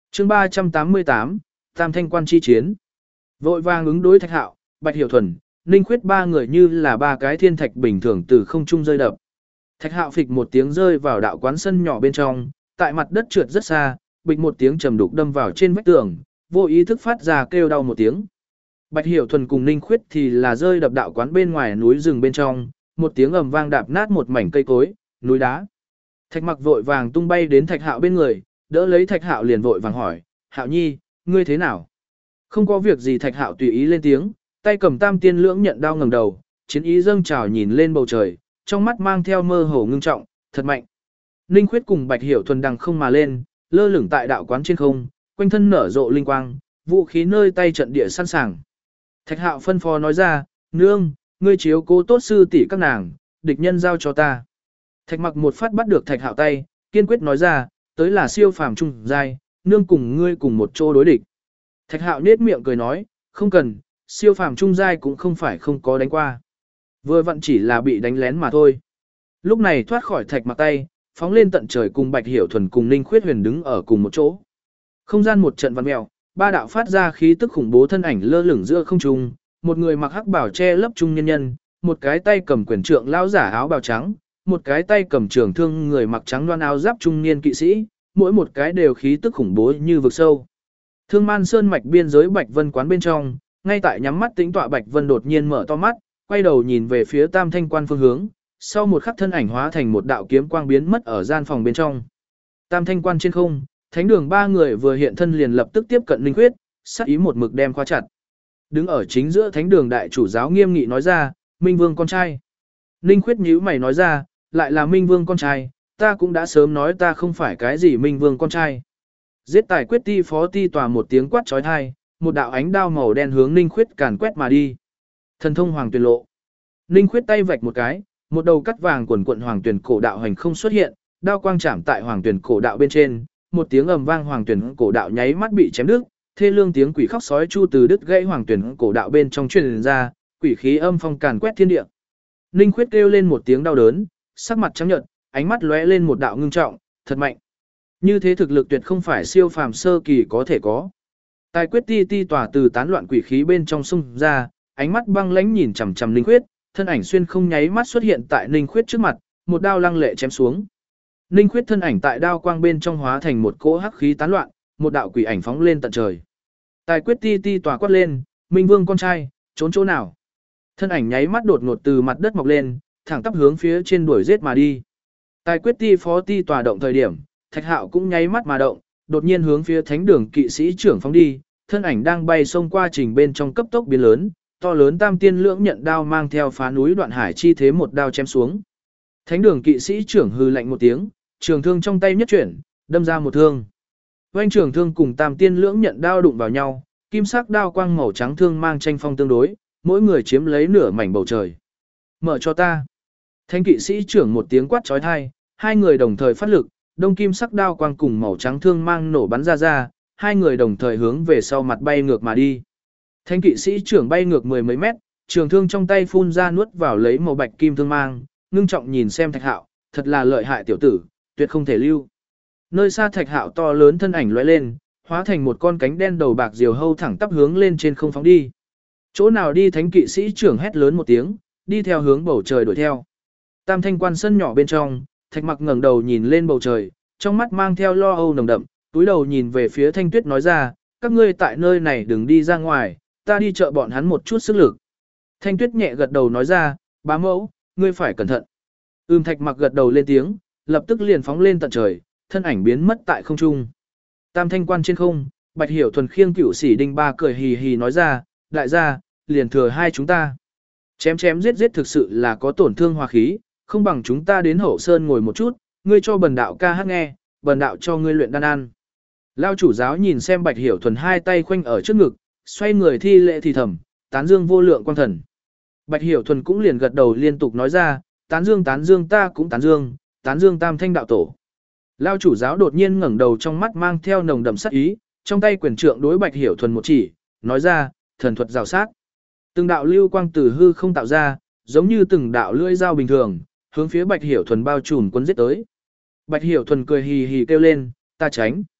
Speaker 1: Chương 388, Tam Thanh Quan chi chiến. Vội vàng ứng đối Thạch Hạo, Bạch Hiểu Thuần, Ninh Khuyết ba người như là ba cái thiên thạch bình thường từ không trung rơi đập. Thạch Hạo phịch một tiếng rơi vào đạo quán sân nhỏ bên trong, tại mặt đất trượt rất xa, bịch một tiếng trầm đục đâm vào trên vách tường, vô ý thức phát ra kêu đau một tiếng. Bạch Hiểu Thuần cùng Ninh Khuyết thì là rơi đập đạo quán bên ngoài núi rừng bên trong, một tiếng ầm vang đạp nát một mảnh cây cối, núi đá. Thạch Mặc vội vàng tung bay đến Thạch Hạo bên người, đỡ lấy Thạch Hạo liền vội vàng hỏi, "Hạo Nhi, ngươi thế nào?" Không có việc gì. Thạch Hạo tùy ý lên tiếng, tay cầm Tam Tiên Lưỡng Nhận đao ngẩng đầu, chiến ý dâng trào nhìn lên bầu trời, trong mắt mang theo mơ hồ ngưng trọng, thật mạnh. Ninh Khuyết cùng Bạch Hiểu Thuần đằng không mà lên, lơ lửng tại đạo quán trên không, quanh thân nở rộ linh quang, vũ khí nơi tay trận địa sẵn sàng. Thạch Hạo phân phó nói ra, "Nương, ngươi chiếu cố tốt sư tỷ các nàng, địch nhân giao cho ta." Thạch Mặc một phát bắt được Thạch Hạo tay, kiên quyết nói ra, "Tới là siêu phàm trung giai, nương cùng ngươi cùng một chỗ đối địch." Thạch Hạo nhếch miệng cười nói, "Không cần, siêu phàm trung giai cũng không phải không có đánh qua. Vừa vặn chỉ là bị đánh lén mà thôi." Lúc này thoát khỏi Thạch Mặc tay, phóng lên tận trời cùng Bạch Hiểu Thuần cùng Ninh Khuyết Huyền đứng ở cùng một chỗ. Không gian một trận vặn mèo, ba đạo phát ra khí tức khủng bố thân ảnh lơ lửng giữa không trung, một người mặc hắc bào che lấp trung nhân nhân, một cái tay cầm quyền trượng lão giả áo bào trắng, một cái tay cầm trường thương người mặc trắng loan áo giáp trung niên kỵ sĩ, mỗi một cái đều khí tức khủng bố như vực sâu. Thương Man Sơn mạch biên giới Bạch Vân quán bên trong, ngay tại nhắm mắt tĩnh tọa Bạch Vân đột nhiên mở to mắt, quay đầu nhìn về phía Tam Thanh Quan phương hướng, sau một khắc thân ảnh hóa thành một đạo kiếm quang biến mất ở gian phòng bên trong. Tam Thanh Quan trên không, Thánh Đường ba người vừa hiện thân liền lập tức tiếp cận Ninh Khuyết, sát ý một mực đem khóa chặt. Đứng ở chính giữa Thánh Đường đại chủ giáo nghiêm nghị nói ra, "Minh Vương con trai." Ninh Khuyết nhíu mày nói ra, "Lại là Minh Vương con trai, ta cũng đã sớm nói ta không phải cái gì Minh Vương con trai." Giết tài quyết ti phó ti tòa một tiếng quát chói tai, một đạo ánh đao màu đen hướng Ninh Khuyết càn quét mà đi. Thần thông Hoàng Tuyền Lộ. Ninh Khuyết tay vạch một cái, một đầu cắt vàng quần quận Hoàng Tuyền cổ đạo hành không xuất hiện, đao quang chạm tại Hoàng Tuyền cổ đạo bên trên, một tiếng ầm vang Hoàng Tuyền cổ đạo nháy mắt bị chém đứt, thê lương tiếng quỷ khóc sói chu từ đứt gãy Hoàng Tuyền cổ đạo bên trong truyền ra, quỷ khí âm phong càn quét thiên địa. Ninh Khuyết kêu lên một tiếng đau đớn, sắc mặt trắng nhợt, ánh mắt lóe lên một đạo ngưng trọng, thật mạnh. Như thế thực lực tuyệt không phải siêu phàm sơ kỳ có thể có. Tài quyết ti ti tỏa từ tán loạn quỷ khí bên trong xung ra, ánh mắt băng lãnh nhìn chằm chằm Ninh Khuyết, thân ảnh xuyên không nháy mắt xuất hiện tại Ninh Khuyết trước mặt, một đao lăng lệ chém xuống. Ninh Khuyết thân ảnh tại đao quang bên trong hóa thành một cỗ hắc khí tán loạn, một đạo quỷ ảnh phóng lên tận trời. Tài quyết ti ti tỏa quát lên, "Minh Vương con trai, trốn chỗ nào?" Thân ảnh nháy mắt đột ngột từ mặt đất mọc lên, thẳng tắp hướng phía trên đuổi giết mà đi. Tài quyết ti phó ti tỏa động thời điểm, Thạch Hạo cũng nháy mắt mà động, đột nhiên hướng phía Thánh Đường kỵ sĩ trưởng phóng đi, thân ảnh đang bay xông qua trình bên trong cấp tốc biến lớn, to lớn Tam Tiên Lưỡng Nhận đao mang theo phá núi đoạn hải chi thế một đao chém xuống. Thánh Đường kỵ sĩ trưởng hừ lạnh một tiếng, trường thương trong tay nhất chuyển, đâm ra một thương. Oanh trường thương cùng Tam Tiên Lưỡng Nhận đao đụng vào nhau, kim sắc đao quang màu trắng thương mang tranh phong tương đối, mỗi người chiếm lấy nửa mảnh bầu trời. "Mở cho ta." Thánh kỵ sĩ trưởng một tiếng quát chói tai, hai người đồng thời phát lực, đông kim sắc đao quang cùng màu trắng thương mang nổ bắn ra, hai người đồng thời hướng về sau mặt bay ngược mà đi. Thánh kỵ sĩ trưởng bay ngược mười mấy mét, trường thương trong tay phun ra nuốt vào lấy màu bạch kim thương mang, ngưng trọng nhìn xem Thạch Hạo, thật là lợi hại tiểu tử, tuyệt không thể lưu. Nơi xa Thạch Hạo to lớn thân ảnh lóe lên, hóa thành một con cánh đen đầu bạc diều hâu thẳng tắp hướng lên trên không phóng đi. Chỗ nào đi, thánh kỵ sĩ trưởng hét lớn một tiếng, đi theo hướng bầu trời đuổi theo. Tam Thanh Quan sân nhỏ bên trong, Thạch Mặc ngẩng đầu nhìn lên bầu trời, trong mắt mang theo lo âu nồng đậm, túi đầu nhìn về phía Thanh Tuyết nói ra, "Các ngươi tại nơi này đừng đi ra ngoài, ta đi chợ bọn hắn một chút sức lực." Thanh Tuyết nhẹ gật đầu nói ra, "Bá mẫu, ngươi phải cẩn thận." Thạch Mặc gật đầu lên tiếng, lập tức liền phóng lên tận trời, thân ảnh biến mất tại không trung. Tam Thanh Quan trên không, Bạch Hiểu Thuần khiêng Cửu Sĩ Đinh Ba cười hì hì nói ra, "Đại gia, liền thừa hai chúng ta. Chém chém giết giết thực sự là có tổn thương hòa khí, không bằng chúng ta đến Hậu Sơn ngồi một chút, ngươi cho bần đạo ca hát nghe, bần đạo cho ngươi luyện đan ăn." Lao chủ giáo nhìn xem Bạch Hiểu Thuần hai tay khoanh ở trước ngực, xoay người thi lễ thì thầm, "Tán dương vô lượng quang thần." Bạch Hiểu Thuần cũng liền gật đầu liên tục nói ra, tán dương ta cũng tán dương Tam Thanh đạo tổ." Lao chủ giáo đột nhiên ngẩng đầu, trong mắt mang theo nồng đậm sát ý, trong tay quyền trượng đối Bạch Hiểu Thuần một chỉ, nói ra, "Thần thuật rào sát." Từng đạo lưu quang từ hư không tạo ra, giống như từng đạo lưỡi dao bình thường, hướng phía Bạch Hiểu Thuần bao trùm cuốn giết tới. Bạch Hiểu Thuần cười hì hì kêu lên, "Ta tránh."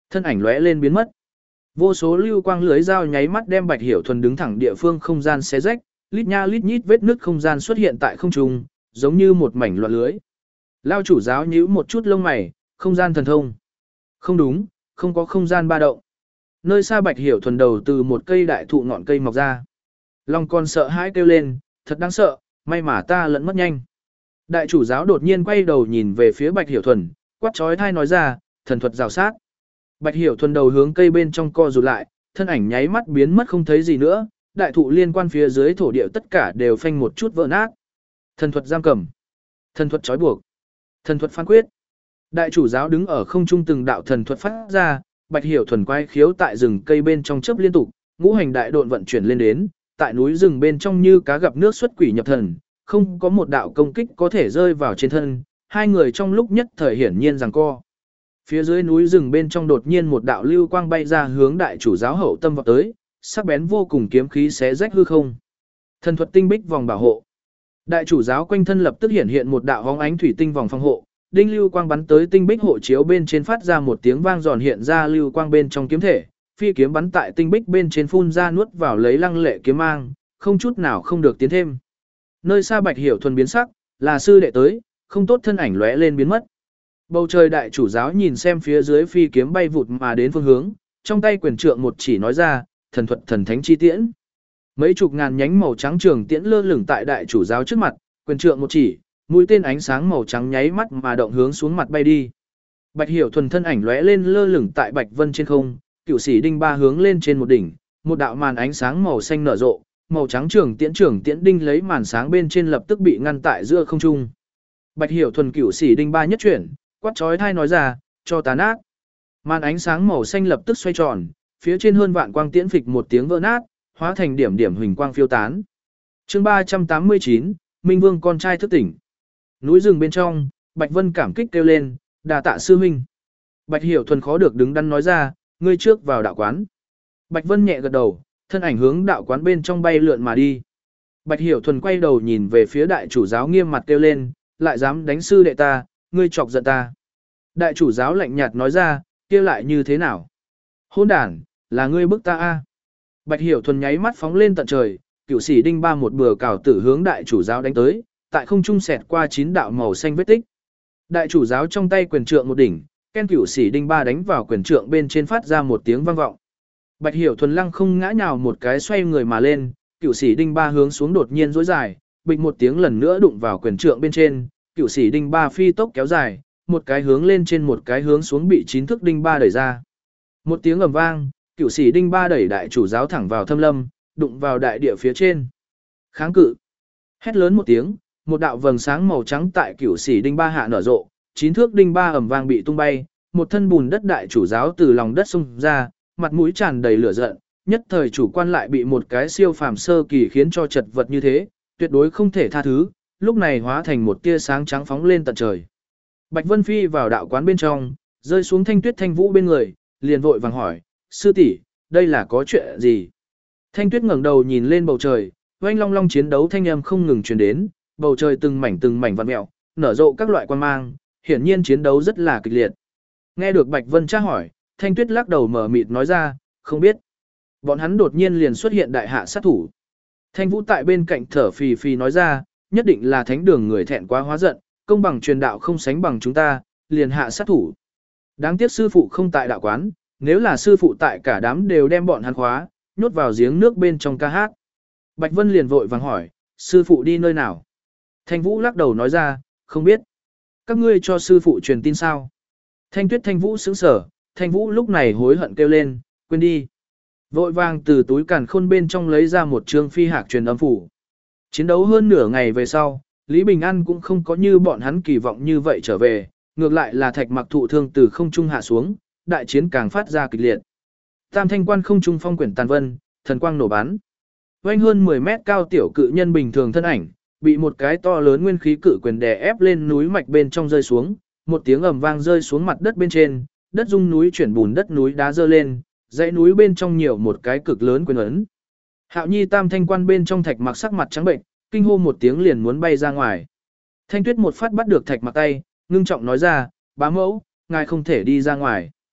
Speaker 1: Thân ảnh lóe lên biến mất. Vô số lưu quang lưới dao nháy mắt đem Bạch Hiểu Thuần đứng thẳng địa phương không gian xé rách, lít nha lít nhít vết nứt không gian xuất hiện tại không trung, giống như một mảnh loạn lưới. Lao chủ giáo nhíu một chút lông mày, không gian thần thông. Không đúng, không có không gian ba động. Nơi xa Bạch Hiểu Thuần đầu từ một cây đại thụ ngọn cây mọc ra. Long con sợ hãi kêu lên, thật đáng sợ, may mà ta lẫn mất nhanh. Đại chủ giáo đột nhiên quay đầu nhìn về phía Bạch Hiểu Thuần, quát chói tai nói ra, thần thuật rào sát. Bạch Hiểu Thuần đầu hướng cây bên trong co rụt lại, thân ảnh nháy mắt biến mất không thấy gì nữa, đại thụ liên quan phía dưới thổ địa tất cả đều phanh một chút vỡ nát. Thần thuật giam cầm, thần thuật trói buộc, thần thuật phán quyết. Đại chủ giáo đứng ở không trung từng đạo thần thuật phát ra, Bạch Hiểu Thuần quay khiếu tại rừng cây bên trong chớp liên tục, ngũ hành đại độn vận chuyển lên đến, tại núi rừng bên trong như cá gặp nước xuất quỷ nhập thần, không có một đạo công kích có thể rơi vào trên thân, hai người trong lúc nhất thời hiển nhiên giằng co. Phía dưới núi rừng bên trong đột nhiên một đạo lưu quang bay ra hướng đại chủ giáo hậu tâm vọt tới, sắc bén vô cùng kiếm khí xé rách hư không. Thần thuật tinh bích vòng bảo hộ. Đại chủ giáo quanh thân lập tức hiện hiện một đạo hóng ánh thủy tinh vòng phòng hộ, đinh lưu quang bắn tới tinh bích hộ chiếu bên trên phát ra một tiếng vang giòn hiện ra lưu quang bên trong kiếm thể, phi kiếm bắn tại tinh bích bên trên phun ra nuốt vào lấy lăng lệ kiếm mang, không chút nào không được tiến thêm. Nơi xa Bạch Hiểu Thuần biến sắc, là sư đệ tới, không tốt thân ảnh lóe lên biến mất. Bầu trời đại chủ giáo nhìn xem phía dưới phi kiếm bay vụt mà đến phương hướng, trong tay quyền trượng một chỉ nói ra, thần thuật thần thánh chi tiễn. Mấy chục ngàn nhánh màu trắng trường tiễn lơ lửng tại đại chủ giáo trước mặt, quyền trượng một chỉ, mũi tên ánh sáng màu trắng nháy mắt mà động hướng xuống mặt bay đi. Bạch Hiểu Thuần thân ảnh lóe lên lơ lửng tại bạch vân trên không, cựu sĩ đinh ba hướng lên trên một đỉnh, một đạo màn ánh sáng màu xanh nở rộ, màu trắng trường tiễn đinh lấy màn sáng bên trên lập tức bị ngăn tại giữa không trung. Bạch Hiểu Thuần cựu sĩ đinh ba nhất chuyển, quát chói tai nói ra, cho tàn nát. Màn ánh sáng màu xanh lập tức xoay tròn, phía trên hơn vạn quang tiễn phịch một tiếng vỡ nát, hóa thành điểm điểm huỳnh quang phiêu tán. Chương 389, Minh Vương con trai thức tỉnh. Núi rừng bên trong, Bạch Vân cảm kích kêu lên, đà tạ sư huynh. Bạch Hiểu Thuần khó được đứng đắn nói ra, ngươi trước vào đạo quán. Bạch Vân nhẹ gật đầu, thân ảnh hướng đạo quán bên trong bay lượn mà đi. Bạch Hiểu Thuần quay đầu nhìn về phía đại chủ giáo nghiêm mặt kêu lên, lại dám đánh sư đệ ta, ngươi chọc giận ta. Đại chủ giáo lạnh nhạt nói ra, kia lại như thế nào? Hỗn đản, là ngươi bức ta a. Bạch Hiểu Thuần nháy mắt phóng lên tận trời, cựu sĩ đinh ba một bừa cào tử hướng đại chủ giáo đánh tới, tại không trung xẹt qua 9 đạo màu xanh vết tích. Đại chủ giáo trong tay quyền trượng một đỉnh, ken cựu sĩ đinh ba đánh vào quyền trượng bên trên phát ra một tiếng vang vọng. Bạch Hiểu Thuần lăng không ngã nhào một cái xoay người mà lên, cựu sĩ đinh ba hướng xuống đột nhiên rối dài, bịch một tiếng lần nữa đụng vào quyền trượng bên trên, cựu sĩ đinh ba phi tốc kéo dài, một cái hướng lên trên một cái hướng xuống bị 9 thước đinh ba đẩy ra. Một tiếng ầm vang, cựu sĩ đinh ba đẩy đại chủ giáo thẳng vào thâm lâm, đụng vào đại địa phía trên. Kháng cự. Hét lớn một tiếng, một đạo vầng sáng màu trắng tại cựu sĩ đinh ba hạ nở rộ, 9 thước đinh ba ầm vang bị tung bay, một thân bùn đất đại chủ giáo từ lòng đất xông ra, mặt mũi tràn đầy lửa giận, nhất thời chủ quan lại bị một cái siêu phàm sơ kỳ khiến cho chật vật như thế, tuyệt đối không thể tha thứ, lúc này hóa thành một tia sáng trắng phóng lên tận trời. Bạch Vân Phi vào đạo quán bên trong, rơi xuống Thanh Tuyết Thanh Vũ bên người, liền vội vàng hỏi, sư tỷ, đây là có chuyện gì? Thanh Tuyết ngẩng đầu nhìn lên bầu trời, oanh long long chiến đấu thanh âm không ngừng truyền đến, bầu trời từng mảnh vặn mèo, nở rộ các loại quang mang, hiển nhiên chiến đấu rất là kịch liệt. Nghe được Bạch Vân tra hỏi, Thanh Tuyết lắc đầu mờ mịt nói ra, không biết. Bọn hắn đột nhiên liền xuất hiện đại hạ sát thủ. Thanh Vũ tại bên cạnh thở phì phì nói ra, nhất định là thánh đường người thẹn quá hóa giận, công bằng truyền đạo không sánh bằng chúng ta, liền hạ sát thủ. Đáng tiếc sư phụ không tại đạo quán, nếu là sư phụ tại cả đám đều đem bọn hắn khóa, nhốt vào giếng nước bên trong ca hát. Bạch Vân liền vội vàng hỏi, sư phụ đi nơi nào? Thanh Vũ lắc đầu nói ra, không biết. Các ngươi cho sư phụ truyền tin sao? Thanh Tuyết Thanh Vũ sững sờ, Thanh Vũ lúc này hối hận kêu lên, quên đi. Vội vàng từ túi càn khôn bên trong lấy ra một trương phi hạc truyền âm phủ. Chiến đấu hơn nửa ngày về sau, Lý Bình An cũng không có như bọn hắn kỳ vọng như vậy trở về, ngược lại là Thạch Mặc thụ thương từ không trung hạ xuống, đại chiến càng phát ra kịch liệt. Tam thanh quan không trung phong quyển tàn vân, thần quang nổ bắn. Vành hơn 10 mét cao tiểu cự nhân bình thường thân ảnh, bị một cái to lớn nguyên khí cự quyền đè ép lên núi mạch bên trong rơi xuống, một tiếng ầm vang rơi xuống mặt đất bên trên, đất rung núi chuyển bùn đất núi đá dơ lên, dãy núi bên trong nhiều một cái cực lớn quyền ấn. Hạo Nhi tam thanh quan bên trong Thạch Mặc sắc mặt trắng bệnh, kinh hô một tiếng liền muốn bay ra ngoài. Thanh Tuyết một phát bắt được Thạch Mặc tay, ngưng trọng nói ra, bá mẫu, ngài không thể đi ra ngoài.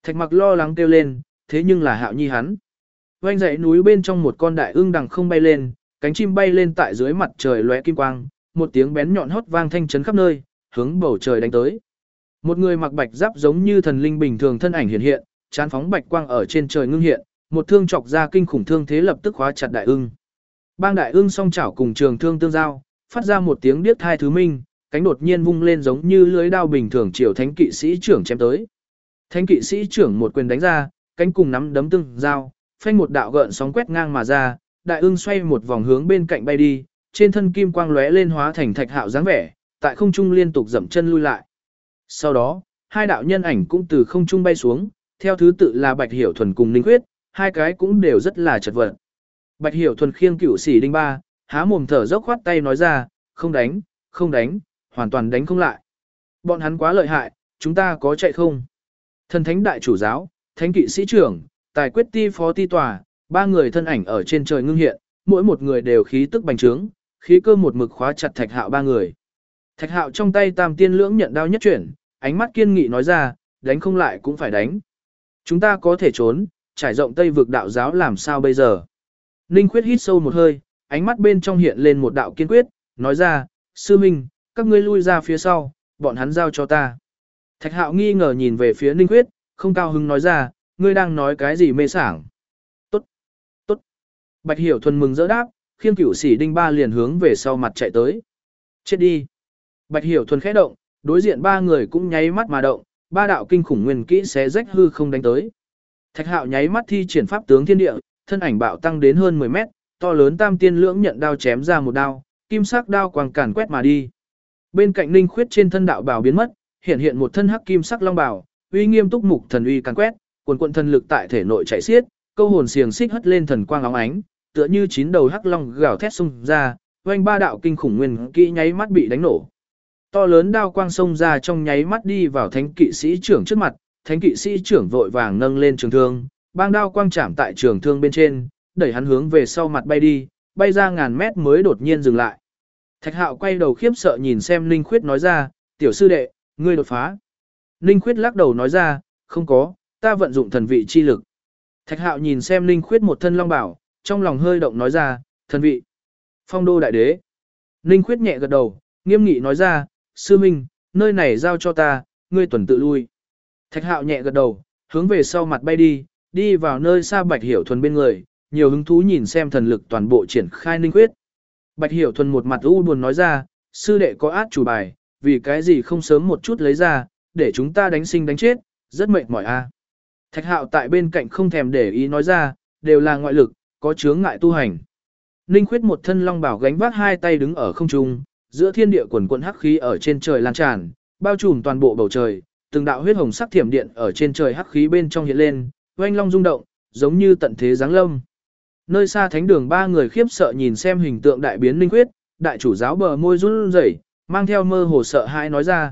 Speaker 1: Thạch Mặc lo lắng kêu lên, thế nhưng là Hạo Nhi hắn. Oanh dãy núi bên trong một con đại ưng đằng không bay lên, cánh chim bay lên tại dưới mặt trời lóe kim quang, một tiếng bén nhọn hót vang thanh chấn khắp nơi, hướng bầu trời đánh tới. Một người mặc bạch giáp giống như thần linh bình thường thân ảnh hiện hiện, chán phóng bạch quang ở trên trời ngưng hiện, một thương chọc ra kinh khủng thương thế lập tức khóa chặt đại ưng. Bang đại ưng song chảo cùng trường thương tương giao, phát ra một tiếng điếc thai thứ minh, cánh đột nhiên vung lên giống như lưới đao bình thường chiều thánh kỵ sĩ trưởng chém tới. Thánh kỵ sĩ trưởng một quyền đánh ra, cánh cùng nắm đấm tương giao, phanh một đạo gợn sóng quét ngang mà ra, đại ưng xoay một vòng hướng bên cạnh bay đi, trên thân kim quang lóe lên hóa thành Thạch Hạo dáng vẻ, tại không trung liên tục dậm chân lui lại. Sau đó, hai đạo nhân ảnh cũng từ không trung bay xuống, theo thứ tự là Bạch Hiểu Thuần cùng Ninh Khuyết, hai cái cũng đều rất là chật vật. Bạch Hiểu Thuần khiêng Cửu Sĩ Đinh Ba, há mồm thở dốc khoát tay nói ra, không đánh, không đánh, hoàn toàn đánh không lại. Bọn hắn quá lợi hại, chúng ta có chạy không? Thần Thánh Đại Chủ Giáo, Thánh Kỵ Sĩ Trưởng, Tài Quyết Ti Phó Ti Tòa, ba người thân ảnh ở trên trời ngưng hiện, mỗi một người đều khí tức bành trướng, khí cơ một mực khóa chặt Thạch Hạo ba người. Thạch Hạo trong tay Tam Tiên Lưỡng nhận đao nhất chuyển, ánh mắt kiên nghị nói ra, đánh không lại cũng phải đánh. Chúng ta có thể trốn, trải rộng Tây vực đạo giáo làm sao bây giờ? Ninh Khuyết hít sâu một hơi, ánh mắt bên trong hiện lên một đạo kiên quyết, nói ra, sư minh, các ngươi lui ra phía sau, bọn hắn giao cho ta. Thạch Hạo nghi ngờ nhìn về phía Ninh Khuyết, không cao hứng nói ra, ngươi đang nói cái gì mê sảng. Tốt, tốt. Bạch Hiểu Thuần mừng rỡ đáp, khiêng Cửu Sĩ Đinh Ba liền hướng về sau mặt chạy tới. Chết đi. Bạch Hiểu Thuần khẽ động, đối diện ba người cũng nháy mắt mà động, ba đạo kinh khủng nguyên kỹ xé rách hư không đánh tới. Thạch Hạo nháy mắt thi triển pháp tướng thiên địa, thân ảnh bạo tăng đến hơn 10 mét, to lớn Tam Tiên Lưỡng nhận đao chém ra một đao, kim sắc đao quang càn quét mà đi. Bên cạnh Ninh Khuyết trên thân đạo bào biến mất, hiện hiện một thân hắc kim sắc long bào, uy nghiêm túc mục thần uy càn quét, quần quần thần lực tại thể nội chạy xiết, câu hồn xiềng xích hất lên thần quang óng ánh, tựa như chín đầu hắc long gào thét xung ra, oanh ba đạo kinh khủng nguyên kỹ nháy mắt bị đánh nổ. To lớn đao quang xông ra trong nháy mắt đi vào Thánh Kỵ Sĩ Trưởng trước mặt, Thánh Kỵ Sĩ Trưởng vội vàng nâng lên trường thương, bang đao quang chạm tại trường thương bên trên, đẩy hắn hướng về sau mặt bay đi, bay ra ngàn mét mới đột nhiên dừng lại. Thạch Hạo quay đầu khiếp sợ nhìn xem Ninh Khuyết nói ra, tiểu sư đệ, ngươi đột phá. Ninh Khuyết lắc đầu nói ra, không có, ta vận dụng thần vị chi lực. Thạch Hạo nhìn xem Ninh Khuyết một thân long bảo, trong lòng hơi động nói ra, thần vị. Phong đô đại đế. Ninh Khuyết nhẹ gật đầu, nghiêm nghị nói ra, sư minh, nơi này giao cho ta, ngươi tuần tự lui. Thạch Hạo nhẹ gật đầu, hướng về sau mặt bay đi, đi vào nơi xa Bạch Hiểu Thuần bên người, nhiều hứng thú nhìn xem thần lực toàn bộ triển khai Ninh Khuyết. Bạch Hiểu Thuần một mặt u buồn nói ra, sư đệ có át chủ bài, vì cái gì không sớm một chút lấy ra, để chúng ta đánh sinh đánh chết, rất mệt mỏi a. Thạch Hạo tại bên cạnh không thèm để ý nói ra, đều là ngoại lực, có chướng ngại tu hành. Ninh Khuyết một thân long bảo gánh vác hai tay đứng ở không trung, giữa thiên địa quần quần hắc khí ở trên trời lan tràn, bao trùm toàn bộ bầu trời, từng đạo huyết hồng sắc thiểm điện ở trên trời hắc khí bên trong hiện lên, oanh long rung động, giống như tận thế giáng lâm. Nơi xa thánh đường ba người khiếp sợ nhìn xem hình tượng đại biến Ninh Khuyết, đại chủ giáo bờ môi run rẩy, mang theo mơ hồ sợ hãi nói ra,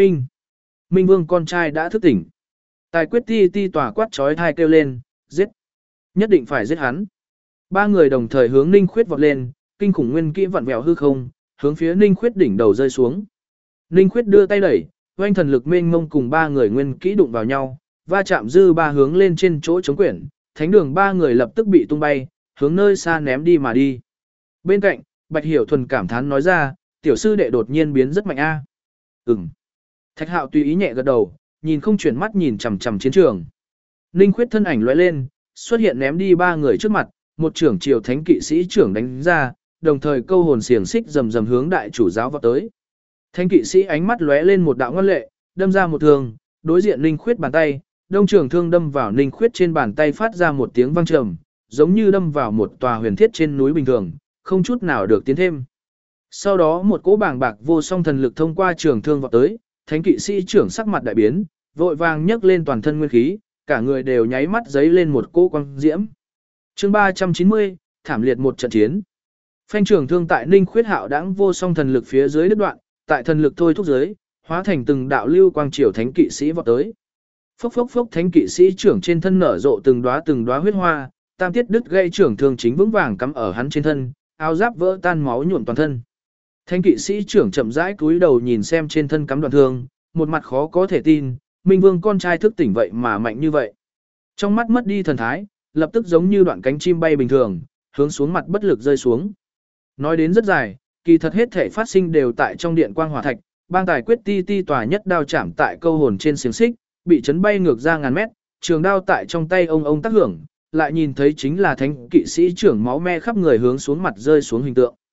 Speaker 1: Minh Vương con trai đã thức tỉnh. Tài Quyết Ti tòa quát chói tai kêu lên, giết, nhất định phải giết hắn. Ba người đồng thời hướng Ninh Khuyết vọt lên, kinh khủng nguyên kỹ vặn vẹo hư không, hướng phía Ninh Khuyết đỉnh đầu rơi xuống. Ninh Khuyết đưa tay đẩy, oanh thần lực mênh mông cùng ba người nguyên kỹ đụng vào nhau, va chạm dư ba hướng lên trên chỗ chống quyển, thánh đường ba người lập tức bị tung bay, hướng nơi xa ném đi mà đi. Bên cạnh, Bạch Hiểu Thuần cảm thán nói ra, tiểu sư đệ đột nhiên biến rất mạnh a. Ừm. Thạch Hạo tùy ý nhẹ gật đầu, nhìn không chuyển mắt nhìn chằm chằm chiến trường. Ninh Khuyết thân ảnh lóe lên, xuất hiện ném đi ba người trước mặt, một trưởng triều Thánh Kỵ Sĩ trưởng đánh ra, đồng thời câu hồn xiềng xích rầm rầm hướng đại chủ giáo vọt tới. Thánh Kỵ Sĩ ánh mắt lóe lên một đạo ngoan lệ, đâm ra một thương, đối diện Ninh Khuyết bàn tay, đông trường thương đâm vào Ninh Khuyết trên bàn tay phát ra một tiếng vang trầm, giống như đâm vào một tòa huyền thiết trên núi bình thường, không chút nào được tiến thêm. Sau đó một cỗ bàng bạc vô song thần lực thông qua trường thương vọt tới, Thánh Kỵ Sĩ trưởng sắc mặt đại biến, vội vàng nhấc lên toàn thân nguyên khí, cả người đều nháy mắt giấy lên một cỗ quang diễm. Chương 390, thảm liệt một trận chiến. Phanh trường thương tại Ninh Khuyết Hạo đãng vô song thần lực phía dưới đứt đoạn, tại thần lực thôi thúc dưới, hóa thành từng đạo lưu quang triều Thánh Kỵ Sĩ vọt tới. Phốc phốc phốc, Thánh Kỵ Sĩ trưởng trên thân nở rộ từng đóa huyết hoa, tam tiết đứt gây trưởng thương chính vững vàng cắm ở hắn trên thân, áo giáp vỡ tan máu nhuộm toàn thân. Thánh Kỵ Sĩ trưởng chậm rãi cúi đầu nhìn xem trên thân cắm đoạn thương, một mặt khó có thể tin, Minh Vương con trai thức tỉnh vậy mà mạnh như vậy. Trong mắt mất đi thần thái, lập tức giống như đoạn cánh chim bay bình thường, hướng xuống mặt bất lực rơi xuống. Nói đến rất dài, kỳ thật hết thể phát sinh đều tại trong điện quang hỏa thạch, bang tài quyết ti ti tòa nhất đao chạm tại câu hồn trên xiềng xích, bị chấn bay ngược ra ngàn mét, trường đao tại trong tay ông tác hưởng, lại nhìn thấy chính là thánh kỵ sĩ trưởng máu me khắp người hướng xuống mặt rơi xuống hình tượng.